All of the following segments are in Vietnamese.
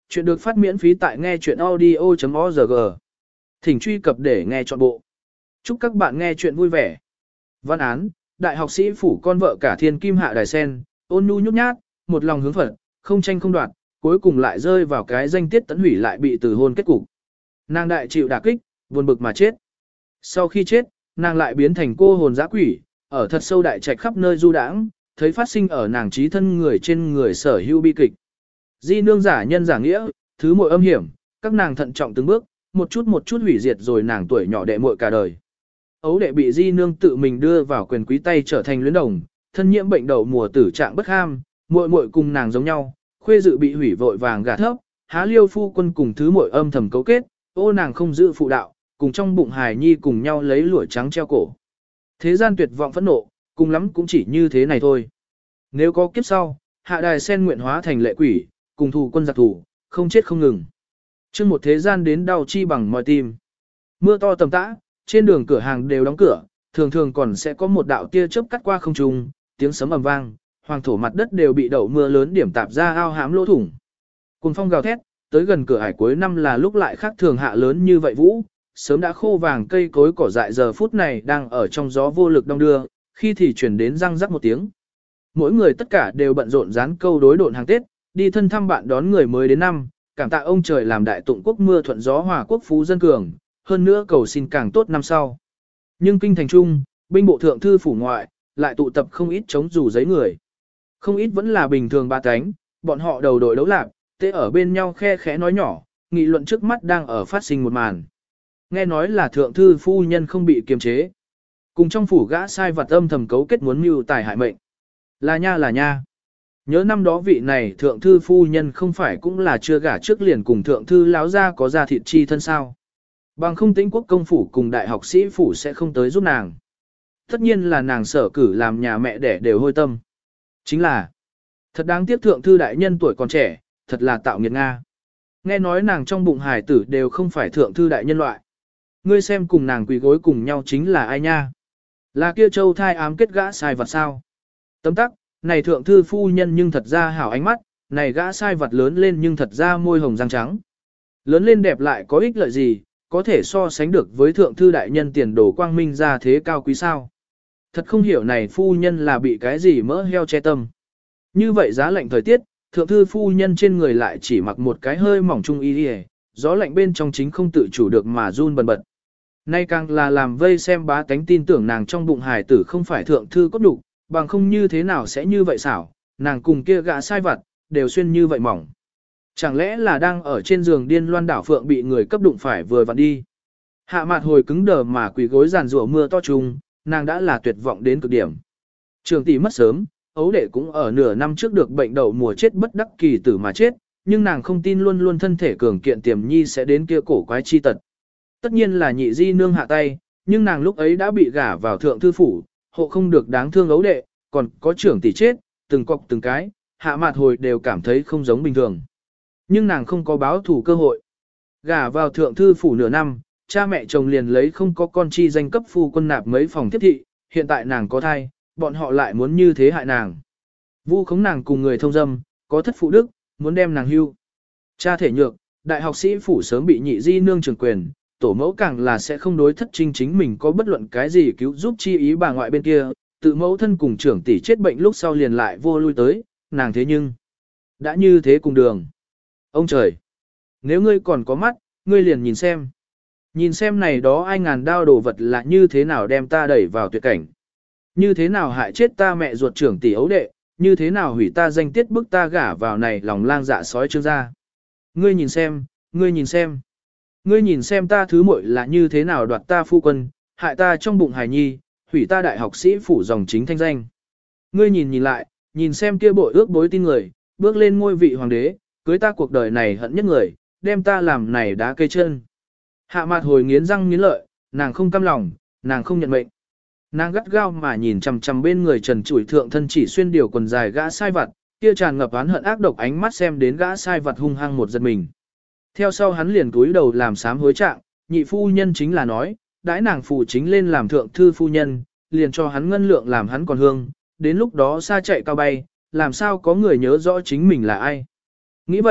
Chuyện được phát miễn phí tại nghe chuyện audio.org. Thỉnh truy cập để nghe trọn bộ. Chúc các bạn nghe chuyện vui vẻ. Văn án, đại học sĩ phủ con vợ cả thiên kim hạ đài sen, ôn nhu nhút nhát, một lòng hướng Phật, không tranh không đoạt, cuối cùng lại rơi vào cái danh tiết tấn hủy lại bị từ hôn kết cục. Nàng đại chịu đả kích, buồn bực mà chết. Sau khi chết, nàng lại biến thành cô hồn dã quỷ, ở thật sâu đại trạch khắp nơi du đãng, thấy phát sinh ở nàng trí thân người trên người sở hữu bi kịch. Di nương giả nhân giả nghĩa, thứ muội âm hiểm, các nàng thận trọng từng bước, một chút hủy diệt rồi nàng tuổi nhỏ đệ muội cả đời. Ấu đệ bị di nương tự mình đưa vào quyền quý tay trở thành luyến đồng, thân nhiễm bệnh đậu mùa tử trạng bất ham, muội muội cùng nàng giống nhau, khuê dự bị hủy vội vàng gả thấp, há liêu phu quân cùng thứ muội âm thầm cấu kết, ô nàng không giữ phụ đạo, cùng trong bụng hài nhi cùng nhau lấy lụa trắng treo cổ. Thế gian tuyệt vọng phẫn nộ, cùng lắm cũng chỉ như thế này thôi. Nếu có kiếp sau, hạ đài sen nguyện hóa thành lệ quỷ, cùng thù quân giặc thủ, không chết không ngừng. Chương một thế gian đến đau chi bằng mọi tim. Mưa to tầm tã, trên đường cửa hàng đều đóng cửa, thường thường còn sẽ có một đạo tia chớp cắt qua không trung, tiếng sấm ầm vang, hoàng thổ mặt đất đều bị đậu mưa lớn điểm tạp ra ao hám lỗ thủng. Cùng phong gào thét, tới gần cửa hải cuối năm là lúc lại khác thường hạ lớn như vậy vũ, sớm đã khô vàng cây cối cỏ dại giờ phút này đang ở trong gió vô lực đong đưa, khi thì chuyển đến răng rắc một tiếng. Mỗi người tất cả đều bận rộn dán câu đối độn hàng Tết, đi thân thăm bạn đón người mới đến năm, cảm tạ ông trời làm đại tụng quốc mưa thuận gió hòa quốc phú dân cường, hơn nữa cầu xin càng tốt năm sau. Nhưng kinh thành trung, binh bộ thượng thư phủ ngoại, lại tụ tập không ít chống dù giấy người. Không ít vẫn là bình thường ba cánh, bọn họ đầu đội đấu lạc, tê ở bên nhau khe khẽ nói nhỏ, nghị luận trước mắt đang ở phát sinh một màn. Nghe nói là thượng thư phu nhân không bị kiềm chế. Cùng trong phủ gã sai vặt âm thầm cấu kết muốn mưu tài hại mệnh. Là nha. Nhớ năm đó vị này thượng thư phu nhân không phải cũng là chưa gả trước liền cùng thượng thư láo ra có ra thịt chi thân sao. Bằng không tĩnh quốc công phủ cùng đại học sĩ phủ sẽ không tới giúp nàng. Tất nhiên là nàng sở cử làm nhà mẹ đẻ đều hôi tâm. Chính là, thật đáng tiếc thượng thư đại nhân tuổi còn trẻ, thật là tạo nghiệt Nga. Nghe nói nàng trong bụng hài tử đều không phải thượng thư đại nhân loại. Ngươi xem cùng nàng quỳ gối cùng nhau chính là ai nha? Là kia châu thai ám kết gã sai vặt sao? Tấm tắc, này thượng thư phu nhân nhưng thật ra hảo ánh mắt, này gã sai vặt lớn lên nhưng thật ra môi hồng răng trắng. Lớn lên đẹp lại có ích lợi gì, có thể so sánh được với thượng thư đại nhân tiền đồ quang minh ra thế cao quý sao. Thật không hiểu này phu nhân là bị cái gì mỡ heo che tâm. Như vậy giá lạnh thời tiết, thượng thư phu nhân trên người lại chỉ mặc một cái hơi mỏng trung y đi, gió lạnh bên trong chính không tự chủ được mà run bần bật. Nay càng là làm vây xem bá tánh tin tưởng nàng trong bụng hài tử không phải thượng thư cốt đủ, bằng không như thế nào sẽ như vậy xảo, nàng cùng kia gã sai vặt, đều xuyên như vậy mỏng. Chẳng lẽ là đang ở trên giường điên loan đảo phượng bị người cấp đụng phải vừa vặn đi. Hạ mặt hồi cứng đờ mà quỳ gối giàn rủa mưa to trùng, nàng đã là tuyệt vọng đến cực điểm. Trường tỷ mất sớm, ấu đệ cũng ở nửa năm trước được bệnh đậu mùa chết bất đắc kỳ tử mà chết, nhưng nàng không tin luôn luôn thân thể cường kiện tiềm nhi sẽ đến kia cổ quái chi tật. Tất nhiên là nhị di nương hạ tay, nhưng nàng lúc ấy đã bị gả vào thượng thư phủ, hộ không được đáng thương ấu đệ, còn có trưởng tỷ chết, từng cọc từng cái, hạ mặt hồi đều cảm thấy không giống bình thường. Nhưng nàng không có báo thủ cơ hội. Gả vào thượng thư phủ nửa năm, cha mẹ chồng liền lấy không có con chi danh cấp phu quân nạp mấy phòng tiếp thị, hiện tại nàng có thai, bọn họ lại muốn như thế hại nàng. Vu khống nàng cùng người thông dâm, có thất phụ đức, muốn đem nàng hưu. Cha thể nhược, đại học sĩ phủ sớm bị nhị di nương trường quyền, tổ mẫu càng là sẽ không đối thất trinh chính mình có bất luận cái gì cứu giúp chi ý bà ngoại bên kia, tự mẫu thân cùng trưởng tỷ chết bệnh lúc sau liền lại vô lui tới, nàng thế nhưng đã như thế cùng đường. Ông trời! Nếu ngươi còn có mắt, ngươi liền nhìn xem. Nhìn xem này đó ai ngàn đao đồ vật là như thế nào đem ta đẩy vào tuyệt cảnh. Như thế nào hại chết ta mẹ ruột trưởng tỷ ấu đệ, như thế nào hủy ta danh tiết bức ta gả vào này lòng lang dạ sói trương ra. Ngươi nhìn xem, ngươi nhìn xem. Ngươi nhìn xem ta thứ muội là như thế nào đoạt ta phu quân, hại ta trong bụng hài nhi, hủy ta đại học sĩ phủ dòng chính thanh danh. Ngươi nhìn lại, nhìn xem kia bội ước bối tin người, bước lên ngôi vị hoàng đế, cưới ta cuộc đời này hận nhất người, đem ta làm này đá cây chân. Hạ mặt hồi nghiến răng nghiến lợi, nàng không cam lòng, nàng không nhận mệnh. Nàng gắt gao mà nhìn chằm chằm bên người trần trụi thượng thân chỉ xuyên điều quần dài gã sai vặt, kia tràn ngập oán hận ác độc ánh mắt xem đến gã sai vặt hung hăng một giật mình. Theo sau hắn liền túi đầu làm sám hối trạng, nhị phu nhân chính là nói, đãi nàng phụ chính lên làm thượng thư phu nhân, liền cho hắn ngân lượng làm hắn còn hương, đến lúc đó xa chạy cao bay, làm sao có người nhớ rõ chính mình là ai. Nghĩ vậy,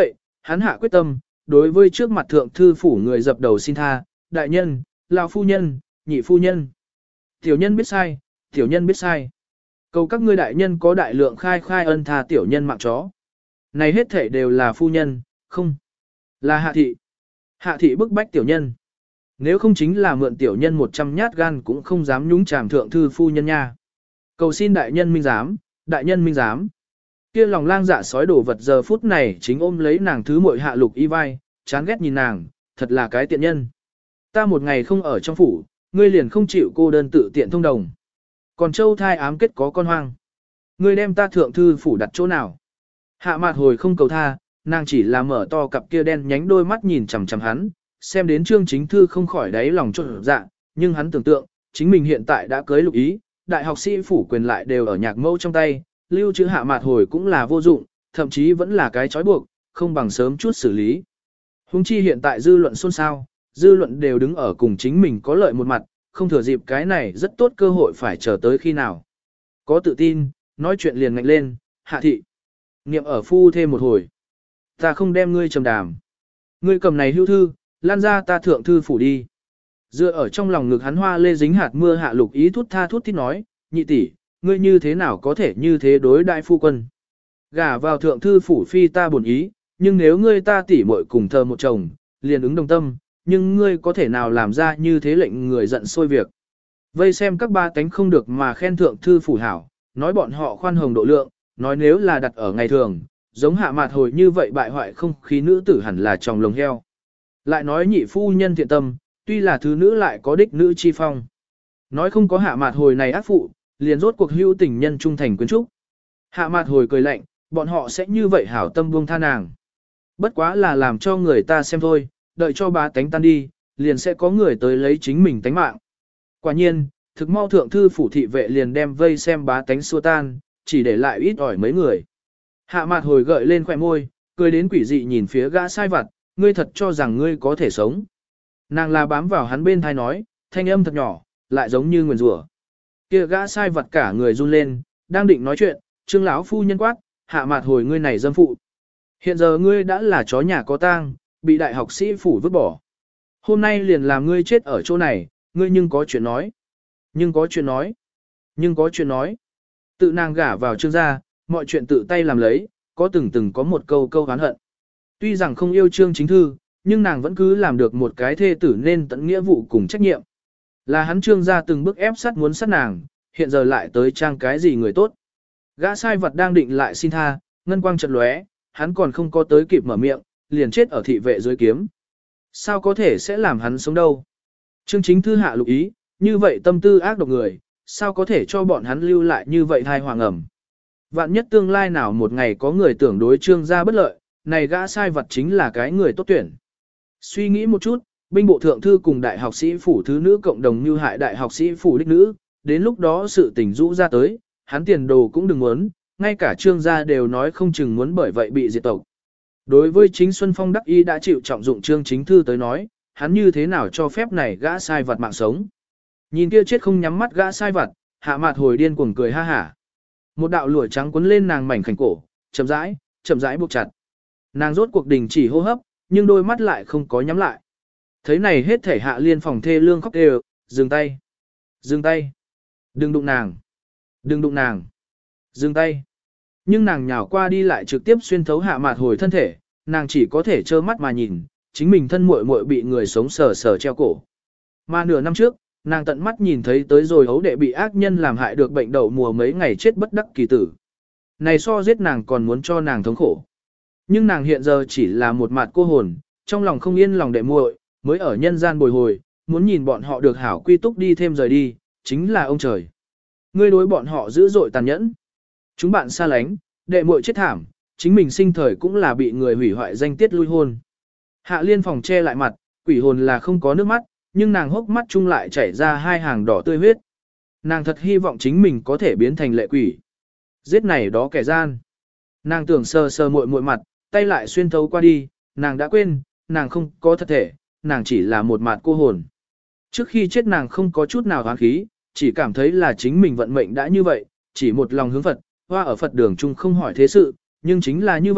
Hắn hạ quyết tâm, đối với trước mặt thượng thư phủ người dập đầu xin tha, đại nhân, lão phu nhân, nhị phu nhân. Tiểu nhân biết sai, tiểu nhân biết sai. Cầu các ngươi đại nhân có đại lượng khai ân tha tiểu nhân mạng chó. Này hết thể đều là phu nhân, không, là hạ thị. Hạ thị bức bách tiểu nhân. Nếu không chính là mượn tiểu nhân 100 nhát gan cũng không dám nhúng chàm thượng thư phu nhân nha. Cầu xin đại nhân minh giám, đại nhân minh giám. Kia lòng lang dạ sói đổ vật giờ phút này chính ôm lấy nàng thứ muội Hạ Lục Y vai, chán ghét nhìn nàng, thật là cái tiện nhân. Ta một ngày không ở trong phủ, ngươi liền không chịu cô đơn tự tiện thông đồng. Còn châu thai ám kết có con hoang. Ngươi đem ta thượng thư phủ đặt chỗ nào? Hạ Mạt hồi không cầu tha, nàng chỉ là mở to cặp kia đen nhánh đôi mắt nhìn chằm chằm hắn, xem đến Trương Chính Thư không khỏi đáy lòng chột dạ, nhưng hắn tưởng tượng, chính mình hiện tại đã cưới Lục Ý, đại học sĩ phủ quyền lại đều ở nhạc mẫu trong tay, lưu trữ Hạ Mạt hồi cũng là vô dụng, thậm chí vẫn là cái trói buộc, không bằng sớm chút xử lý. Hùng chi hiện tại dư luận xôn xao, dư luận đều đứng ở cùng chính mình có lợi một mặt, không thừa dịp cái này rất tốt cơ hội phải chờ tới khi nào. Có tự tin, nói chuyện liền ngạnh lên, Hạ thị. Niệm ở phu thêm một hồi. Ta không đem ngươi trầm đàm. Ngươi cầm này hưu thư, lan ra ta thượng thư phủ đi. Dựa ở trong lòng ngực hắn hoa lê dính hạt mưa Hạ Lục Ý thút tha thút thít nói, nhị tỷ, ngươi như thế nào có thể như thế đối đại phu quân. Gả vào thượng thư phủ phi ta buồn ý, nhưng nếu ngươi ta tỷ muội cùng thờ một chồng, liền ứng đồng tâm, nhưng ngươi có thể nào làm ra như thế lệnh người giận sôi việc. Vây xem các ba tánh không được mà khen thượng thư phủ hảo, nói bọn họ khoan hồng độ lượng, nói nếu là đặt ở ngày thường, giống Hạ Mạt hồi như vậy bại hoại không khí nữ tử hẳn là tròng lồng heo. Lại nói nhị phu nhân thiện tâm, tuy là thứ nữ lại có đích nữ chi phong. Nói không có Hạ Mạt hồi này ác phụ, liền rốt cuộc hữu tình nhân trung thành quyến trúc. Hạ Mạt hồi cười lạnh, bọn họ sẽ như vậy hảo tâm buông tha nàng. Bất quá là làm cho người ta xem thôi, đợi cho bá tánh tan đi, liền sẽ có người tới lấy chính mình tánh mạng. Quả nhiên, thực mau thượng thư phủ thị vệ liền đem vây xem bá tánh xua tan, chỉ để lại ít ỏi mấy người. Hạ Mạt hồi gợi lên khỏe môi, cười đến quỷ dị nhìn phía gã sai vặt, ngươi thật cho rằng ngươi có thể sống. Nàng là bám vào hắn bên thai nói, thanh âm thật nhỏ, lại giống như nguyền rủa. Kia gã sai vặt cả người run lên, đang định nói chuyện, Trương lão phu nhân quát, Hạ Mạt hồi ngươi này dâm phụ. Hiện giờ ngươi đã là chó nhà có tang, bị đại học sĩ phủ vứt bỏ. Hôm nay liền làm ngươi chết ở chỗ này, ngươi nhưng có chuyện nói. Nhưng có chuyện nói. Nhưng có chuyện nói. Tự nàng gả vào Trương gia, mọi chuyện tự tay làm lấy, có từng có một câu oán hận. Tuy rằng không yêu Trương Chính Thư, nhưng nàng vẫn cứ làm được một cái thê tử nên tận nghĩa vụ cùng trách nhiệm. Là hắn Trương gia từng bước ép sát muốn sát nàng, hiện giờ lại tới trang cái gì người tốt. Gã sai vật đang định lại xin tha, ngân quang chợt lóe, hắn còn không có tới kịp mở miệng, liền chết ở thị vệ dưới kiếm. Sao có thể sẽ làm hắn sống đâu? Trương Chính Thư Hạ Lục Ý, như vậy tâm tư ác độc người, sao có thể cho bọn hắn lưu lại như vậy thai hoàng ẩm. Vạn nhất tương lai nào một ngày có người tưởng đối Trương gia bất lợi, này gã sai vật chính là cái người tốt tuyển. Suy nghĩ một chút, binh bộ thượng thư cùng đại học sĩ phủ thứ nữ cộng đồng như hại đại học sĩ phủ đích nữ, đến lúc đó sự tình rũ ra tới, hắn tiền đồ cũng đừng muốn, ngay cả Trương gia đều nói không chừng muốn bởi vậy bị diệt tộc. Đối với chính Xuân Phong đắc y đã chịu trọng dụng Trương Chính Thư tới nói, hắn như thế nào cho phép này gã sai vật mạng sống. Nhìn kia chết không nhắm mắt gã sai vật, Hạ Mạt hồi điên cuồng cười ha hả. Một đạo lụa trắng quấn lên nàng mảnh khảnh cổ, chậm rãi buộc chặt. Nàng rốt cuộc đình chỉ hô hấp, nhưng đôi mắt lại không có nhắm lại. Thấy này hết thể Hạ Liên phòng thê lương khóc đều, dừng tay. Dừng tay. Đừng đụng nàng. Đừng đụng nàng. Dừng tay. Nhưng nàng nhào qua đi lại trực tiếp xuyên thấu Hạ Mạt hồi thân thể, nàng chỉ có thể trơ mắt mà nhìn, chính mình thân muội muội bị người sống sờ sờ treo cổ. Mà nửa năm trước, nàng tận mắt nhìn thấy tới rồi ấu đệ bị ác nhân làm hại được bệnh đậu mùa mấy ngày chết bất đắc kỳ tử. Này so giết nàng còn muốn cho nàng thống khổ. Nhưng nàng hiện giờ chỉ là một mạt cô hồn, trong lòng không yên lòng đệ muội, mới ở nhân gian bồi hồi, muốn nhìn bọn họ được hảo quy túc đi thêm rời đi, chính là ông trời. Ngươi đối bọn họ dữ dội tàn nhẫn. Chúng bạn xa lánh, đệ muội chết thảm, chính mình sinh thời cũng là bị người hủy hoại danh tiết lui hôn. Hạ Liên phòng che lại mặt, quỷ hồn là không có nước mắt, nhưng nàng hốc mắt chung lại chảy ra hai hàng đỏ tươi huyết. Nàng thật hy vọng chính mình có thể biến thành lệ quỷ. Giết này đó kẻ gian. Nàng tưởng sờ sờ muội muội mặt, tay lại xuyên thấu qua đi, nàng đã quên, nàng không có thật thể, nàng chỉ là một mạt cô hồn. Trước khi chết nàng không có chút nào hoán khí, chỉ cảm thấy là chính mình vận mệnh đã như vậy, chỉ một lòng hướng Phật, hoa ở Phật đường chung không hỏi thế sự, nhưng chính là như vậy,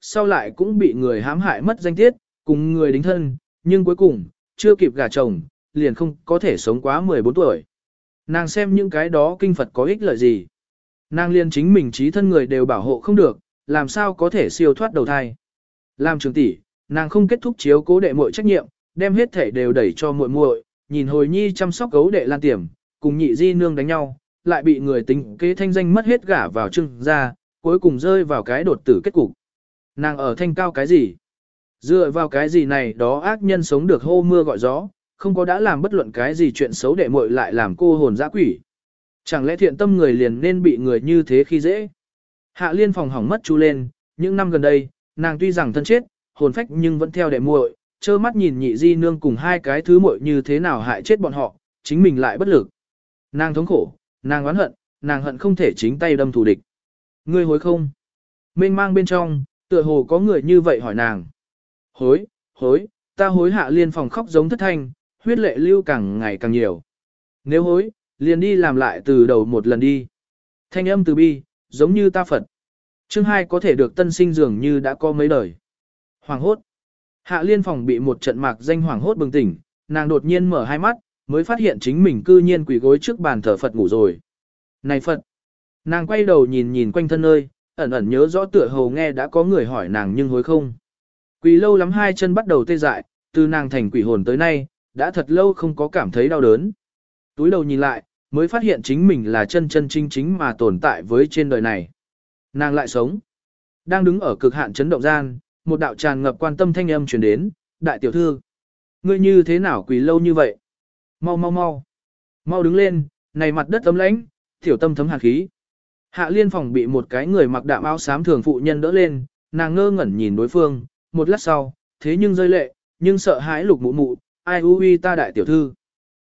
sau lại cũng bị người hãm hại mất danh tiết, cùng người đính thân, nhưng cuối cùng, chưa kịp gả chồng, liền không có thể sống quá 14 tuổi. Nàng xem những cái đó kinh Phật có ích lợi gì. Nàng liền chính mình trí thân người đều bảo hộ không được, làm sao có thể siêu thoát đầu thai. Làm trường tỷ, nàng không kết thúc chiếu cố đệ muội trách nhiệm, đem hết thể đều đẩy cho muội muội, nhìn hồi nhi chăm sóc gấu đệ Lan Tiềm, cùng nhị di nương đánh nhau, lại bị người tính kế thanh danh mất hết gả vào trưng ra, cuối cùng rơi vào cái đột tử kết cục. Nàng ở thanh cao cái gì? Dựa vào cái gì này đó ác nhân sống được hô mưa gọi gió, không có đã làm bất luận cái gì chuyện xấu đệ muội lại làm cô hồn dã quỷ. Chẳng lẽ thiện tâm người liền nên bị người như thế khi dễ? Hạ Liên phòng hỏng mất chú lên, những năm gần đây, nàng tuy rằng thân chết, hồn phách nhưng vẫn theo đệ muội, trơ mắt nhìn nhị di nương cùng hai cái thứ muội như thế nào hại chết bọn họ, chính mình lại bất lực. Nàng thống khổ, nàng oán hận, nàng hận không thể chính tay đâm thù địch. Ngươi hối không? Mênh mang bên trong, tựa hồ có người như vậy hỏi nàng. Hối, hối, ta hối. Hạ Liên phòng khóc giống thất thanh, huyết lệ lưu càng ngày càng nhiều. Nếu hối, liền đi làm lại từ đầu một lần đi. Thanh âm từ bi, giống như ta Phật. Chương 2 có thể được tân sinh dường như đã có mấy đời. Hoàng hốt. Hạ Liên phòng bị một trận mạc danh hoàng hốt bừng tỉnh, nàng đột nhiên mở hai mắt, mới phát hiện chính mình cư nhiên quỳ gối trước bàn thờ Phật ngủ rồi. Này Phật! Nàng quay đầu nhìn nhìn quanh thân nơi, ẩn ẩn nhớ rõ tựa hồ nghe đã có người hỏi nàng nhưng hối không. Quỳ lâu lắm hai chân bắt đầu tê dại, từ nàng thành quỷ hồn tới nay, đã thật lâu không có cảm thấy đau đớn. Túi đầu nhìn lại, mới phát hiện chính mình là chân chân chính chính mà tồn tại với trên đời này. Nàng lại sống. Đang đứng ở cực hạn chấn động gian, một đạo tràn ngập quan tâm thanh âm truyền đến, đại tiểu thư. Ngươi như thế nào quỳ lâu như vậy? Mau mau mau. Mau đứng lên, này mặt đất ấm lãnh, tiểu tâm thấm hàn khí. Hạ Liên phòng bị một cái người mặc đạm áo xám thường phụ nhân đỡ lên, nàng ngơ ngẩn nhìn đối phương, một lát sau, thế nhưng rơi lệ, nhưng sợ hãi lục mụ mụ, ai uy ta đại tiểu thư.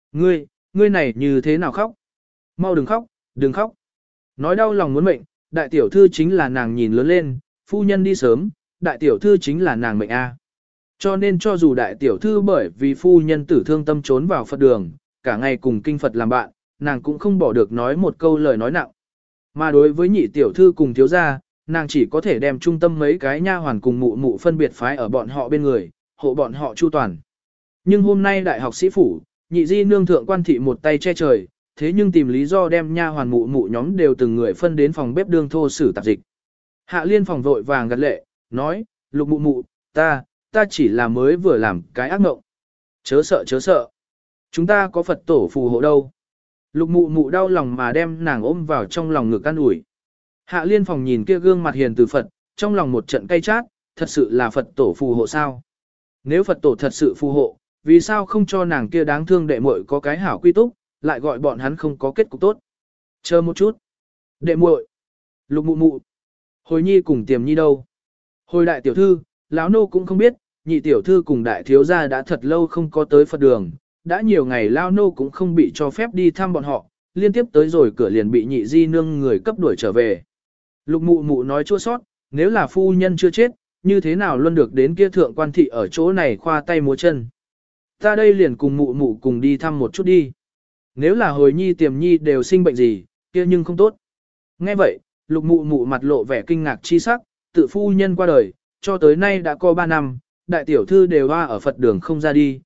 Ngươi này như thế nào khóc? Mau đừng khóc, đừng khóc. Nói đau lòng muốn mệnh, đại tiểu thư chính là nàng nhìn lớn lên, phu nhân đi sớm, đại tiểu thư chính là nàng mệnh A. Cho nên cho dù đại tiểu thư bởi vì phu nhân tử thương tâm trốn vào Phật đường, cả ngày cùng kinh Phật làm bạn, nàng cũng không bỏ được nói một câu lời nói nặng. Mà đối với nhị tiểu thư cùng thiếu gia, nàng chỉ có thể đem trung tâm mấy cái nha hoàn cùng mụ mụ phân biệt phái ở bọn họ bên người, hộ bọn họ chu toàn. Nhưng hôm nay đại học sĩ phủ, nhị di nương thượng quan thị một tay che trời, thế nhưng tìm lý do đem nha hoàn mụ mụ nhóm đều từng người phân đến phòng bếp đương thô sử tạp dịch. Hạ Liên phòng vội vàng gật lệ, nói, lục mụ mụ, ta chỉ là mới vừa làm cái ác mộng. Chớ sợ. Chúng ta có Phật tổ phù hộ đâu. Lục mụ mụ đau lòng mà đem nàng ôm vào trong lòng ngực an ủi. Hạ Liên phòng nhìn kia gương mặt hiền từ Phật, trong lòng một trận cay chát, thật sự là Phật tổ phù hộ sao? Nếu Phật tổ thật sự phù hộ, vì sao không cho nàng kia đáng thương đệ muội có cái hảo quy túc, lại gọi bọn hắn không có kết cục tốt? Chờ một chút. Đệ muội, lục mụ mụ, hồi nhi cùng Tiềm nhi đâu? Hồi đại tiểu thư, lão nô cũng không biết, nhị tiểu thư cùng đại thiếu gia đã thật lâu không có tới Phật đường, đã nhiều ngày lão nô cũng không bị cho phép đi thăm bọn họ, liên tiếp tới rồi cửa liền bị nhị di nương người cấp đuổi trở về. Lục mụ mụ nói chua sót, nếu là phu nhân chưa chết, như thế nào luôn được đến kia thượng quan thị ở chỗ này khoa tay múa chân. Ta đây liền cùng mụ mụ cùng đi thăm một chút đi. Nếu là hồi nhi Tiềm nhi đều sinh bệnh gì, kia nhưng không tốt. Nghe vậy, lục mụ mụ mặt lộ vẻ kinh ngạc chi sắc, tự phu nhân qua đời, cho tới nay đã có 3 năm, đại tiểu thư đều hoa ở Phật đường không ra đi,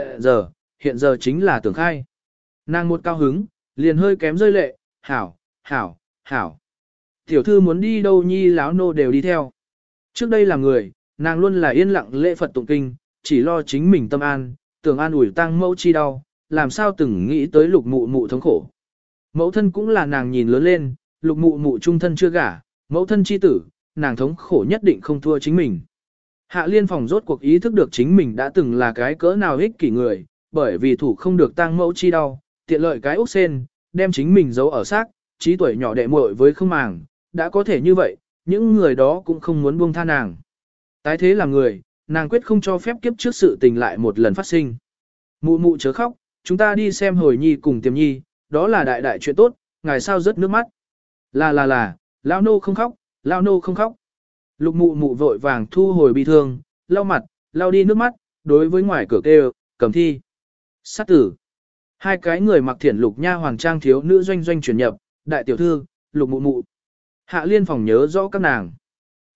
hiện giờ chính là tưởng khai. Nàng một cao hứng, liền hơi kém rơi lệ, hảo. Tiểu thư muốn đi đâu nhi láo nô đều đi theo. Trước đây là người, nàng luôn là yên lặng lễ Phật tụng kinh, chỉ lo chính mình tâm an, tưởng an ủi tăng mẫu chi đau, làm sao từng nghĩ tới lục mụ mụ thống khổ. Mẫu thân cũng là nàng nhìn lớn lên, lục mụ mụ trung thân chưa gả, mẫu thân chi tử, nàng thống khổ nhất định không thua chính mình. Hạ Liên phòng rốt cuộc ý thức được chính mình đã từng là cái cỡ nào ích kỷ người, bởi vì thủ không được tăng mẫu chi đau, tiện lợi cái ốc sen, đem chính mình giấu ở xác, trí tuổi nhỏ đệ muội với không màng, đã có thể như vậy, những người đó cũng không muốn buông tha nàng. Tái thế là người, nàng quyết không cho phép kiếp trước sự tình lại một lần phát sinh. Mụ mụ chớ khóc, chúng ta đi xem hồi nhi cùng Tiềm nhi, đó là đại đại chuyện tốt, ngài sao rớt nước mắt. Là, lao nô không khóc, lao nô không khóc. Lục mụ mụ vội vàng thu hồi bi thương, lau mặt, lau đi nước mắt, đối với ngoài cửa kêu, Cẩm Thi. Sát tử. Hai cái người mặc thiển lục nha hoàng trang thiếu nữ doanh chuyển nhập, đại tiểu thư, lục mụ mụ. Hạ Liên phòng nhớ rõ các nàng.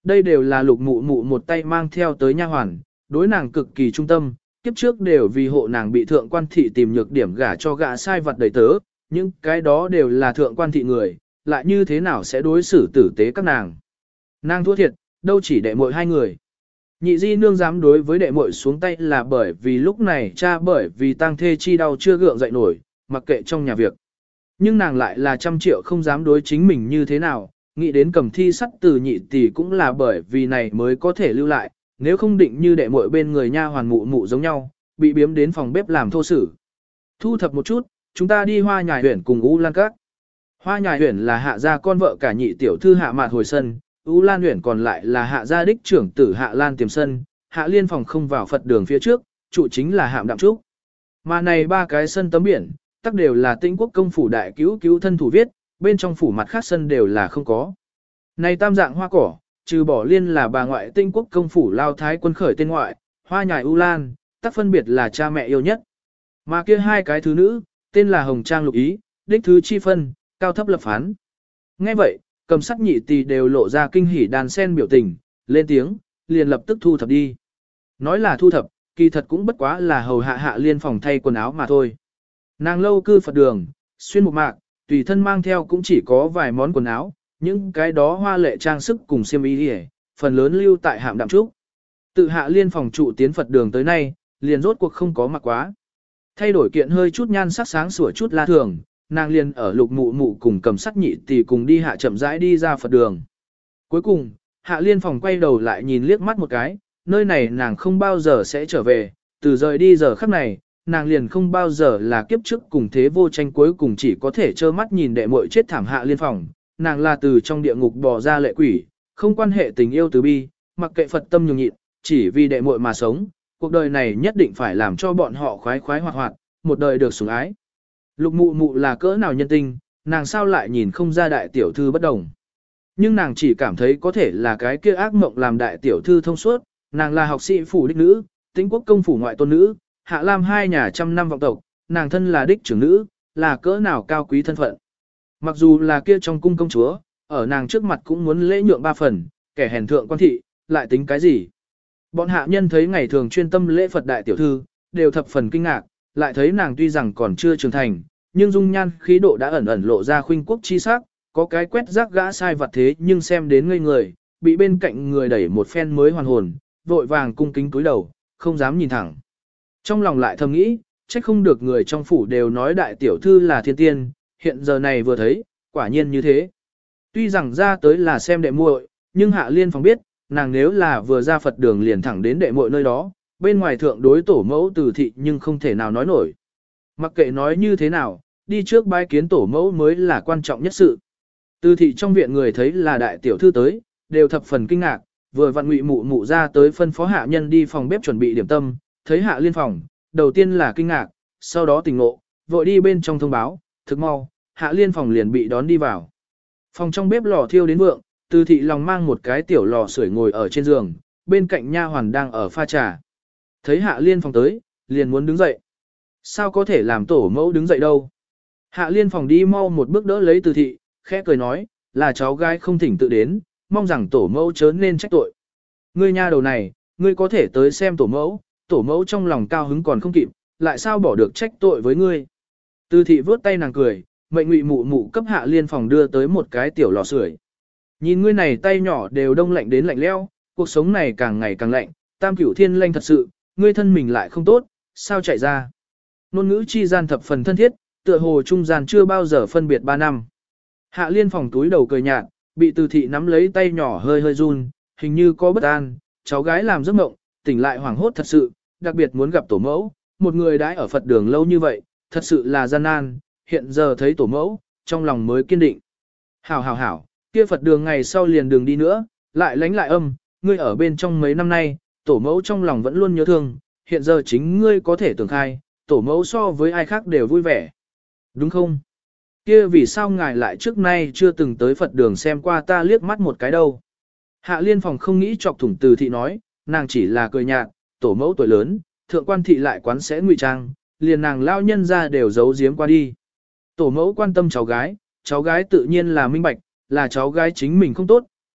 đây đều là lục mụ mụ một tay mang theo tới nha hoàn, đối nàng cực kỳ trung tâm, kiếp trước đều vì hộ nàng bị thượng quan thị tìm nhược điểm gả cho gã sai vật đầy tớ, những cái đó đều là thượng quan thị người, lại như thế nào sẽ đối xử tử tế các nàng. Nàng thua thiệt, đâu chỉ đệ muội hai người. Nhị di nương dám đối với đệ muội xuống tay là bởi vì lúc này cha bởi vì tang thê chi đau chưa gượng dậy nổi, mặc kệ trong nhà việc. Nhưng nàng lại là 100 triệu không dám đối chính mình như thế nào, nghĩ đến cầm thi sắt từ nhị tỷ cũng là bởi vì này mới có thể lưu lại, nếu không định như đệ muội bên người nha hoàn mụ mụ giống nhau, bị biếm đến phòng bếp làm thô sử. Thu thập một chút, chúng ta đi Hoa Nhài Huyển cùng U Lan Các. Hoa Nhài Huyển là hạ gia con vợ cả nhị tiểu thư Hạ Mạt hồi sân, U Lan Huyển còn lại là hạ gia đích trưởng tử Hạ Lan tiềm sân, Hạ Liên phòng không vào Phật đường phía trước, trụ chính là Hạm Đạm Trúc. Mà này ba cái sân tấm biển, tất đều là Tĩnh Quốc công phủ đại cứu thân thủ viết, bên trong phủ mặt khác sân đều là không có. Này tam dạng hoa cỏ, trừ bỏ Liên là bà ngoại Tĩnh Quốc công phủ lao thái quân khởi tên ngoại, Hoa Nhài U Lan, tác phân biệt là cha mẹ yêu nhất. Mà kia hai cái thứ nữ, tên là Hồng Trang Lục Ý, đích thứ chi phân, cao thấp lập phán. Nghe vậy, cầm sắc nhị tỷ đều lộ ra kinh hỉ đàn sen biểu tình, lên tiếng, liền lập tức thu thập đi. Nói là thu thập, kỳ thật cũng bất quá là hầu hạ Hạ Liên phòng thay quần áo mà thôi. Nàng lâu cư Phật đường, xuyên một mạc, tùy thân mang theo cũng chỉ có vài món quần áo, những cái đó hoa lệ trang sức cùng xiêm y đi, phần lớn lưu tại Hạm Đạm Trúc. Tự Hạ Liên phòng trụ tiến Phật đường tới nay, liền rốt cuộc không có mặc quá. Thay đổi kiện hơi chút nhan sắc sáng sủa chút la thường, nàng liền ở lục mụ mụ cùng cầm sắc nhị tỷ cùng đi hạ chậm rãi đi ra Phật đường. Cuối cùng, Hạ Liên phòng quay đầu lại nhìn liếc mắt một cái, nơi này nàng không bao giờ sẽ trở về, từ rời đi giờ khắc này, nàng liền không bao giờ là kiếp trước cùng thế vô tranh cuối cùng chỉ có thể trơ mắt nhìn đệ muội chết thảm Hạ Liên phòng, nàng là từ trong địa ngục bò ra lệ quỷ, không quan hệ tình yêu từ bi, mặc kệ Phật tâm nhường nhịn, chỉ vì đệ muội mà sống, cuộc đời này nhất định phải làm cho bọn họ khoái khoái hoạt hoạt, một đời được sủng ái. Lục mụ mụ là cỡ nào nhân tinh, nàng sao lại nhìn không ra đại tiểu thư bất đồng. Nhưng nàng chỉ cảm thấy có thể là cái kia ác mộng làm đại tiểu thư thông suốt, nàng là học sĩ phủ đích nữ, Tĩnh Quốc công phủ ngoại tôn nữ, Hạ Lam hai nhà trăm năm vọng tộc, nàng thân là đích trưởng nữ, là cỡ nào cao quý thân phận. Mặc dù là kia trong cung công chúa, ở nàng trước mặt cũng muốn lễ nhượng ba phần, kẻ hèn thượng quan thị, lại tính cái gì. Bọn hạ nhân thấy ngày thường chuyên tâm lễ Phật đại tiểu thư, đều thập phần kinh ngạc, lại thấy nàng tuy rằng còn chưa trưởng thành, nhưng dung nhan khí độ đã ẩn ẩn lộ ra khuynh quốc chi sắc, có cái quét rác gã sai vặt thế nhưng xem đến ngây người, bị bên cạnh người đẩy một phen mới hoàn hồn, vội vàng cung kính cúi đầu, không dám nhìn thẳng. Trong lòng lại thầm nghĩ, trách không được người trong phủ đều nói đại tiểu thư là thiên tiên, hiện giờ này vừa thấy, quả nhiên như thế. Tuy rằng ra tới là xem đệ muội, nhưng Hạ Liên phòng biết, nàng nếu là vừa ra Phật đường liền thẳng đến đệ muội nơi đó, bên ngoài thượng đối tổ mẫu từ thị nhưng không thể nào nói nổi. Mặc kệ nói như thế nào, đi trước bái kiến tổ mẫu mới là quan trọng nhất sự. Từ thị trong viện người thấy là đại tiểu thư tới, đều thập phần kinh ngạc, vừa vặn ngụy mụ mụ ra tới phân phó hạ nhân đi phòng bếp chuẩn bị điểm tâm, thấy Hạ Liên phòng, đầu tiên là kinh ngạc, sau đó tỉnh ngộ, vội đi bên trong thông báo, thực mau, Hạ Liên phòng liền bị đón đi vào. Phòng trong bếp lò thiêu đến vượng, Từ thị lòng mang một cái tiểu lò sưởi ngồi ở trên giường, bên cạnh nha hoàn đang ở pha trà. Thấy Hạ Liên phòng tới, liền muốn đứng dậy. Sao có thể làm tổ mẫu đứng dậy đâu? Hạ Liên phòng đi mau một bước đỡ lấy Từ thị, khẽ cười nói, là cháu gái không thỉnh tự đến, mong rằng tổ mẫu chớ nên trách tội. Ngươi nha đầu này, ngươi có thể tới xem tổ mẫu trong lòng cao hứng còn không kịp, lại sao bỏ được trách tội với ngươi. Từ thị vớt tay nàng cười, mệnh ngụy mụ mụ cấp Hạ Liên phòng đưa tới một cái tiểu lò sưởi. Nhìn ngươi này tay nhỏ đều đông lạnh đến lạnh leo, cuộc sống này càng ngày càng lạnh, tam cửu thiên lanh thật sự, ngươi thân mình lại không tốt, sao chạy ra. Nôn ngữ chi gian thập phần thân thiết, tựa hồ trung gian chưa bao giờ phân biệt 3 năm. Hạ Liên phòng túi đầu cười nhạt, bị Từ thị nắm lấy tay nhỏ hơi hơi run, hình như có bất an, cháu gái làm giấc mộng, tỉnh lại hoảng hốt thật sự, đặc biệt muốn gặp tổ mẫu, một người đãi ở Phật đường lâu như vậy, thật sự là gian nan, hiện giờ thấy tổ mẫu, trong lòng mới kiên định. Hảo hảo hảo, kia Phật đường ngày sau liền đường đi nữa, lại lánh lại âm, ngươi ở bên trong mấy năm nay, tổ mẫu trong lòng vẫn luôn nhớ thương, hiện giờ chính ngươi có thể tưởng khai, tổ mẫu so với ai khác đều vui vẻ. Đúng không? Kia vì sao ngài lại trước nay chưa từng tới Phật đường xem qua ta liếc mắt một cái đâu? Hạ Liên phòng không nghĩ chọc thủng Từ thị nói, nàng chỉ là cười nhạt, tổ mẫu tuổi lớn, thượng quan thị lại quán sẽ ngụy trang, liền nàng lao nhân ra đều giấu giếm qua đi. Tổ mẫu quan tâm cháu gái tự nhiên là minh bạch, là cháu gái chính mình không tốt,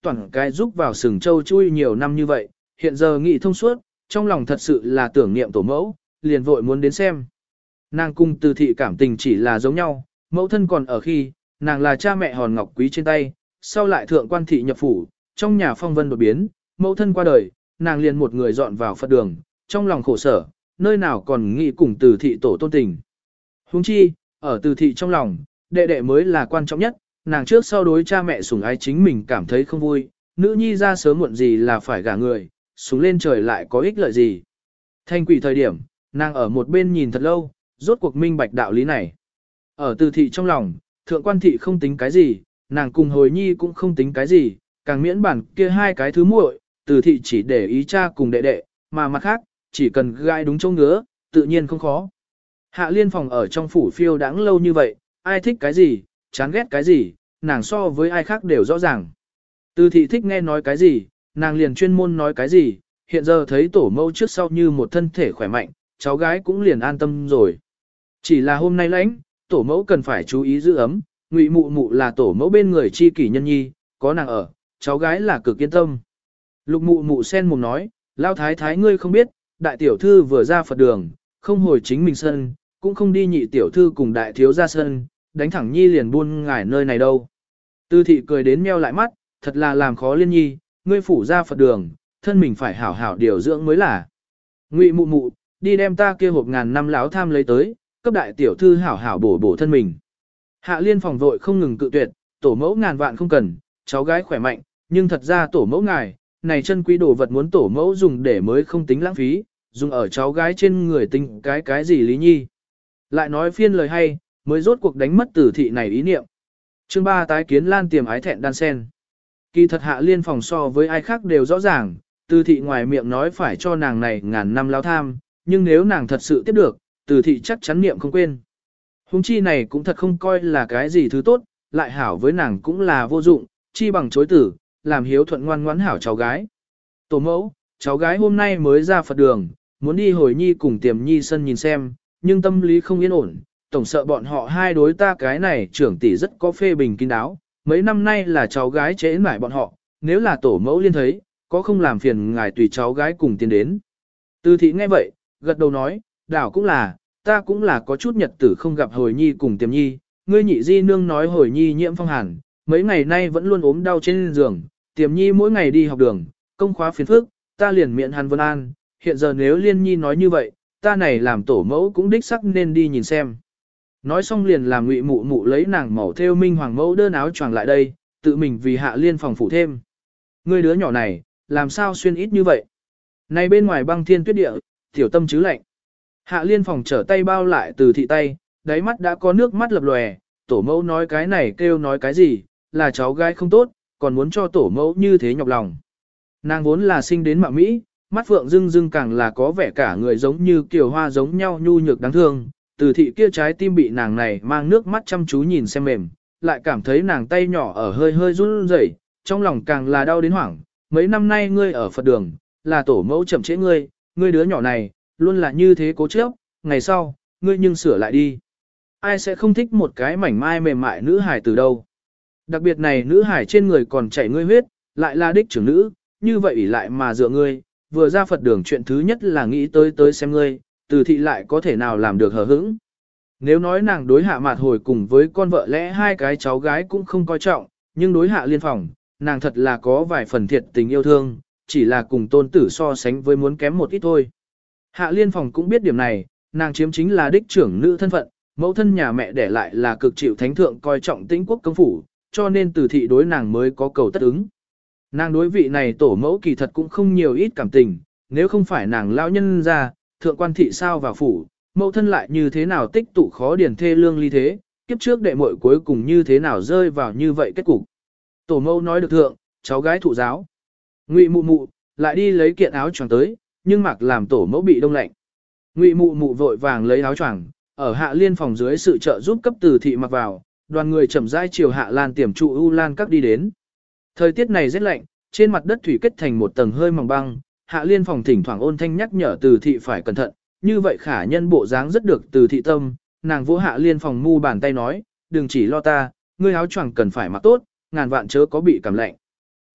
toàn cái giúp vào sừng châu chui nhiều năm như vậy, hiện giờ nghị thông suốt, trong lòng thật sự là tưởng niệm tổ mẫu, liền vội muốn đến xem. Nàng cung Từ thị cảm tình chỉ là giống nhau, mẫu thân còn ở khi, nàng là cha mẹ hòn ngọc quý trên tay, sau lại thượng quan thị nhập phủ, trong nhà phong vân đột biến, mẫu thân qua đời, nàng liền một người dọn vào Phật đường, trong lòng khổ sở, nơi nào còn nghĩ cùng Từ thị tổ tôn tình. Huống chi, ở Từ thị trong lòng, đệ đệ mới là quan trọng nhất, nàng trước sau đối cha mẹ sủng ái chính mình cảm thấy không vui, nữ nhi ra sớm muộn gì là phải gả người, sủng lên trời lại có ích lợi gì. Thanh quỷ thời điểm, nàng ở một bên nhìn thật lâu, rốt cuộc minh bạch đạo lý này. Ở Từ thị trong lòng, thượng quan thị không tính cái gì, nàng cùng hồi nhi cũng không tính cái gì, càng miễn bản kia hai cái thứ muội, Từ thị chỉ để ý cha cùng đệ đệ, mà mặt khác, chỉ cần gai đúng chỗ ngứa, tự nhiên không khó. Hạ Liên phòng ở trong phủ phiêu đãng lâu như vậy, ai thích cái gì, chán ghét cái gì, nàng so với ai khác đều rõ ràng. Từ thị thích nghe nói cái gì, nàng liền chuyên môn nói cái gì, hiện giờ thấy tổ mẫu trước sau như một thân thể khỏe mạnh, cháu gái cũng liền an tâm rồi. Chỉ là hôm nay lãnh, tổ mẫu cần phải chú ý giữ ấm, Ngụy mụ mụ là tổ mẫu bên người chi kỷ nhân nhi, có nàng ở, cháu gái là cực yên tâm. Lục mụ mụ sen mồm nói, lao thái thái ngươi không biết, đại tiểu thư vừa ra Phật đường, không hồi chính mình sân, cũng không đi nhị tiểu thư cùng đại thiếu ra sân, đánh thẳng nhi liền buôn ngải nơi này đâu. Tư thị cười đến meo lại mắt, thật là làm khó liên nhi, ngươi phủ ra Phật đường, thân mình phải hảo hảo điều dưỡng mới là. Ngụy mụ mụ, đi đem ta kia hộp ngàn năm láo tham lấy tới, cấp đại tiểu thư hảo hảo bổ bổ thân mình. Hạ Liên phòng vội không ngừng cự tuyệt, tổ mẫu ngàn vạn không cần, cháu gái khỏe mạnh, nhưng thật ra tổ mẫu ngài, này chân quý đồ vật muốn tổ mẫu dùng để mới không tính lãng phí, dùng ở cháu gái trên người tính cái gì lý nhi. Lại nói phiên lời hay, mới rốt cuộc đánh mất Từ thị này ý niệm. Chương 3 tái kiến Lan tiềm ái thẹn đan sen. Kỳ thật Hạ Liên phòng so với ai khác đều rõ ràng, Từ thị ngoài miệng nói phải cho nàng này ngàn năm lao tham, nhưng nếu nàng thật sự tiếp được, Từ thị chắc chắn niệm không quên. Hùng chi này cũng thật không coi là cái gì thứ tốt, lại hảo với nàng cũng là vô dụng, chi bằng chối tử, làm hiếu thuận ngoan ngoãn hảo cháu gái. Tổ mẫu, cháu gái hôm nay mới ra Phật đường, muốn đi hồi nhi cùng tiềm nhi sân nhìn xem, nhưng tâm lý không yên ổn, tổng sợ bọn họ hai đối ta cái này trưởng tỷ rất có phê bình kín đáo, mấy năm nay là cháu gái chế mãi bọn họ, nếu là tổ mẫu liên thấy, có không làm phiền ngài tùy cháu gái cùng tiến đến. Từ thị nghe vậy, gật đầu nói, đảo cũng là, ta cũng là có chút nhật tử không gặp hồi nhi cùng tiềm nhi, ngươi nhị di nương nói hồi nhi nhiễm phong hàn, mấy ngày nay vẫn luôn ốm đau trên giường, tiềm nhi mỗi ngày đi học đường, công khóa phiền phức, ta liền miệng hắn vân an, hiện giờ nếu liên nhi nói như vậy, ta này làm tổ mẫu cũng đích sắc nên đi nhìn xem. Nói xong liền làm Ngụy mụ mụ lấy nàng màu theo minh hoàng mẫu đơn áo choàng lại đây, tự mình vì Hạ Liên phòng phủ thêm. Ngươi đứa nhỏ này, làm sao xuyên ít như vậy? Này bên ngoài băng thiên tuyết địa, tiểu tâm chứ lạnh. Hạ Liên phòng trở tay bao lại Từ thị tay, đáy mắt đã có nước mắt lập lòe, tổ mẫu nói cái này kêu nói cái gì, là cháu gái không tốt, còn muốn cho tổ mẫu như thế nhọc lòng. Nàng vốn là sinh đến mạo Mỹ, mắt phượng rưng rưng càng là có vẻ cả người giống như kiều hoa giống nhau nhu nhược đáng thương. Từ thị kia trái tim bị nàng này mang nước mắt chăm chú nhìn xem mềm, lại cảm thấy nàng tay nhỏ ở hơi hơi run rẩy, trong lòng càng là đau đến hoảng. Mấy năm nay ngươi ở Phật đường, là tổ mẫu chậm trễ ngươi đứa nhỏ này, luôn là như thế cố chấp, ngày sau, ngươi nhưng sửa lại đi. Ai sẽ không thích một cái mảnh mai mềm mại nữ hải từ đâu. Đặc biệt này nữ hải trên người còn chảy ngươi huyết, lại là đích trưởng nữ, như vậy ỷ lại mà dựa ngươi, vừa ra Phật đường chuyện thứ nhất là nghĩ tới xem ngươi, Từ thị lại có thể nào làm được hờ hững. Nếu nói nàng đối Hạ Mạt Hồi cùng với con vợ lẽ hai cái cháu gái cũng không coi trọng, nhưng đối Hạ Liên phòng, nàng thật là có vài phần thiệt tình yêu thương, chỉ là cùng tôn tử so sánh với muốn kém một ít thôi. Hạ Liên phòng cũng biết điểm này, nàng chiếm chính là đích trưởng nữ thân phận, mẫu thân nhà mẹ để lại là cực chịu thánh thượng coi trọng Tĩnh quốc công phủ, cho nên Từ thị đối nàng mới có cầu tất ứng. Nàng đối vị này tổ mẫu kỳ thật cũng không nhiều ít cảm tình, nếu không phải nàng lão nhân ra, thượng quan thị sao vào phủ, mẫu thân lại như thế nào tích tụ khó điển thê lương ly thế, kiếp trước đệ muội cuối cùng như thế nào rơi vào như vậy kết cục. Tổ mẫu nói được thượng, cháu gái thụ giáo. Ngụy mụ mụ, lại đi lấy kiện áo choàng tới, nhưng mặc làm tổ mẫu bị đông lạnh. Ngụy mụ mụ vội vàng lấy áo choàng, ở Hạ Liên phòng dưới sự trợ giúp cấp Từ thị mặc vào, đoàn người chậm rãi chiều Hạ Lan tiềm trụ U Lan các đi đến. Thời tiết này rất lạnh, trên mặt đất thủy kết thành một tầng hơi mỏng băng, Hạ Liên phòng thỉnh thoảng ôn thanh nhắc nhở Từ thị phải cẩn thận, như vậy khả nhân bộ dáng rất được Từ thị tâm, nàng vỗ Hạ Liên phòng mu bàn tay nói, đừng chỉ lo ta, ngươi áo choàng cần phải mặc tốt, ngàn vạn chớ có bị cảm lạnh.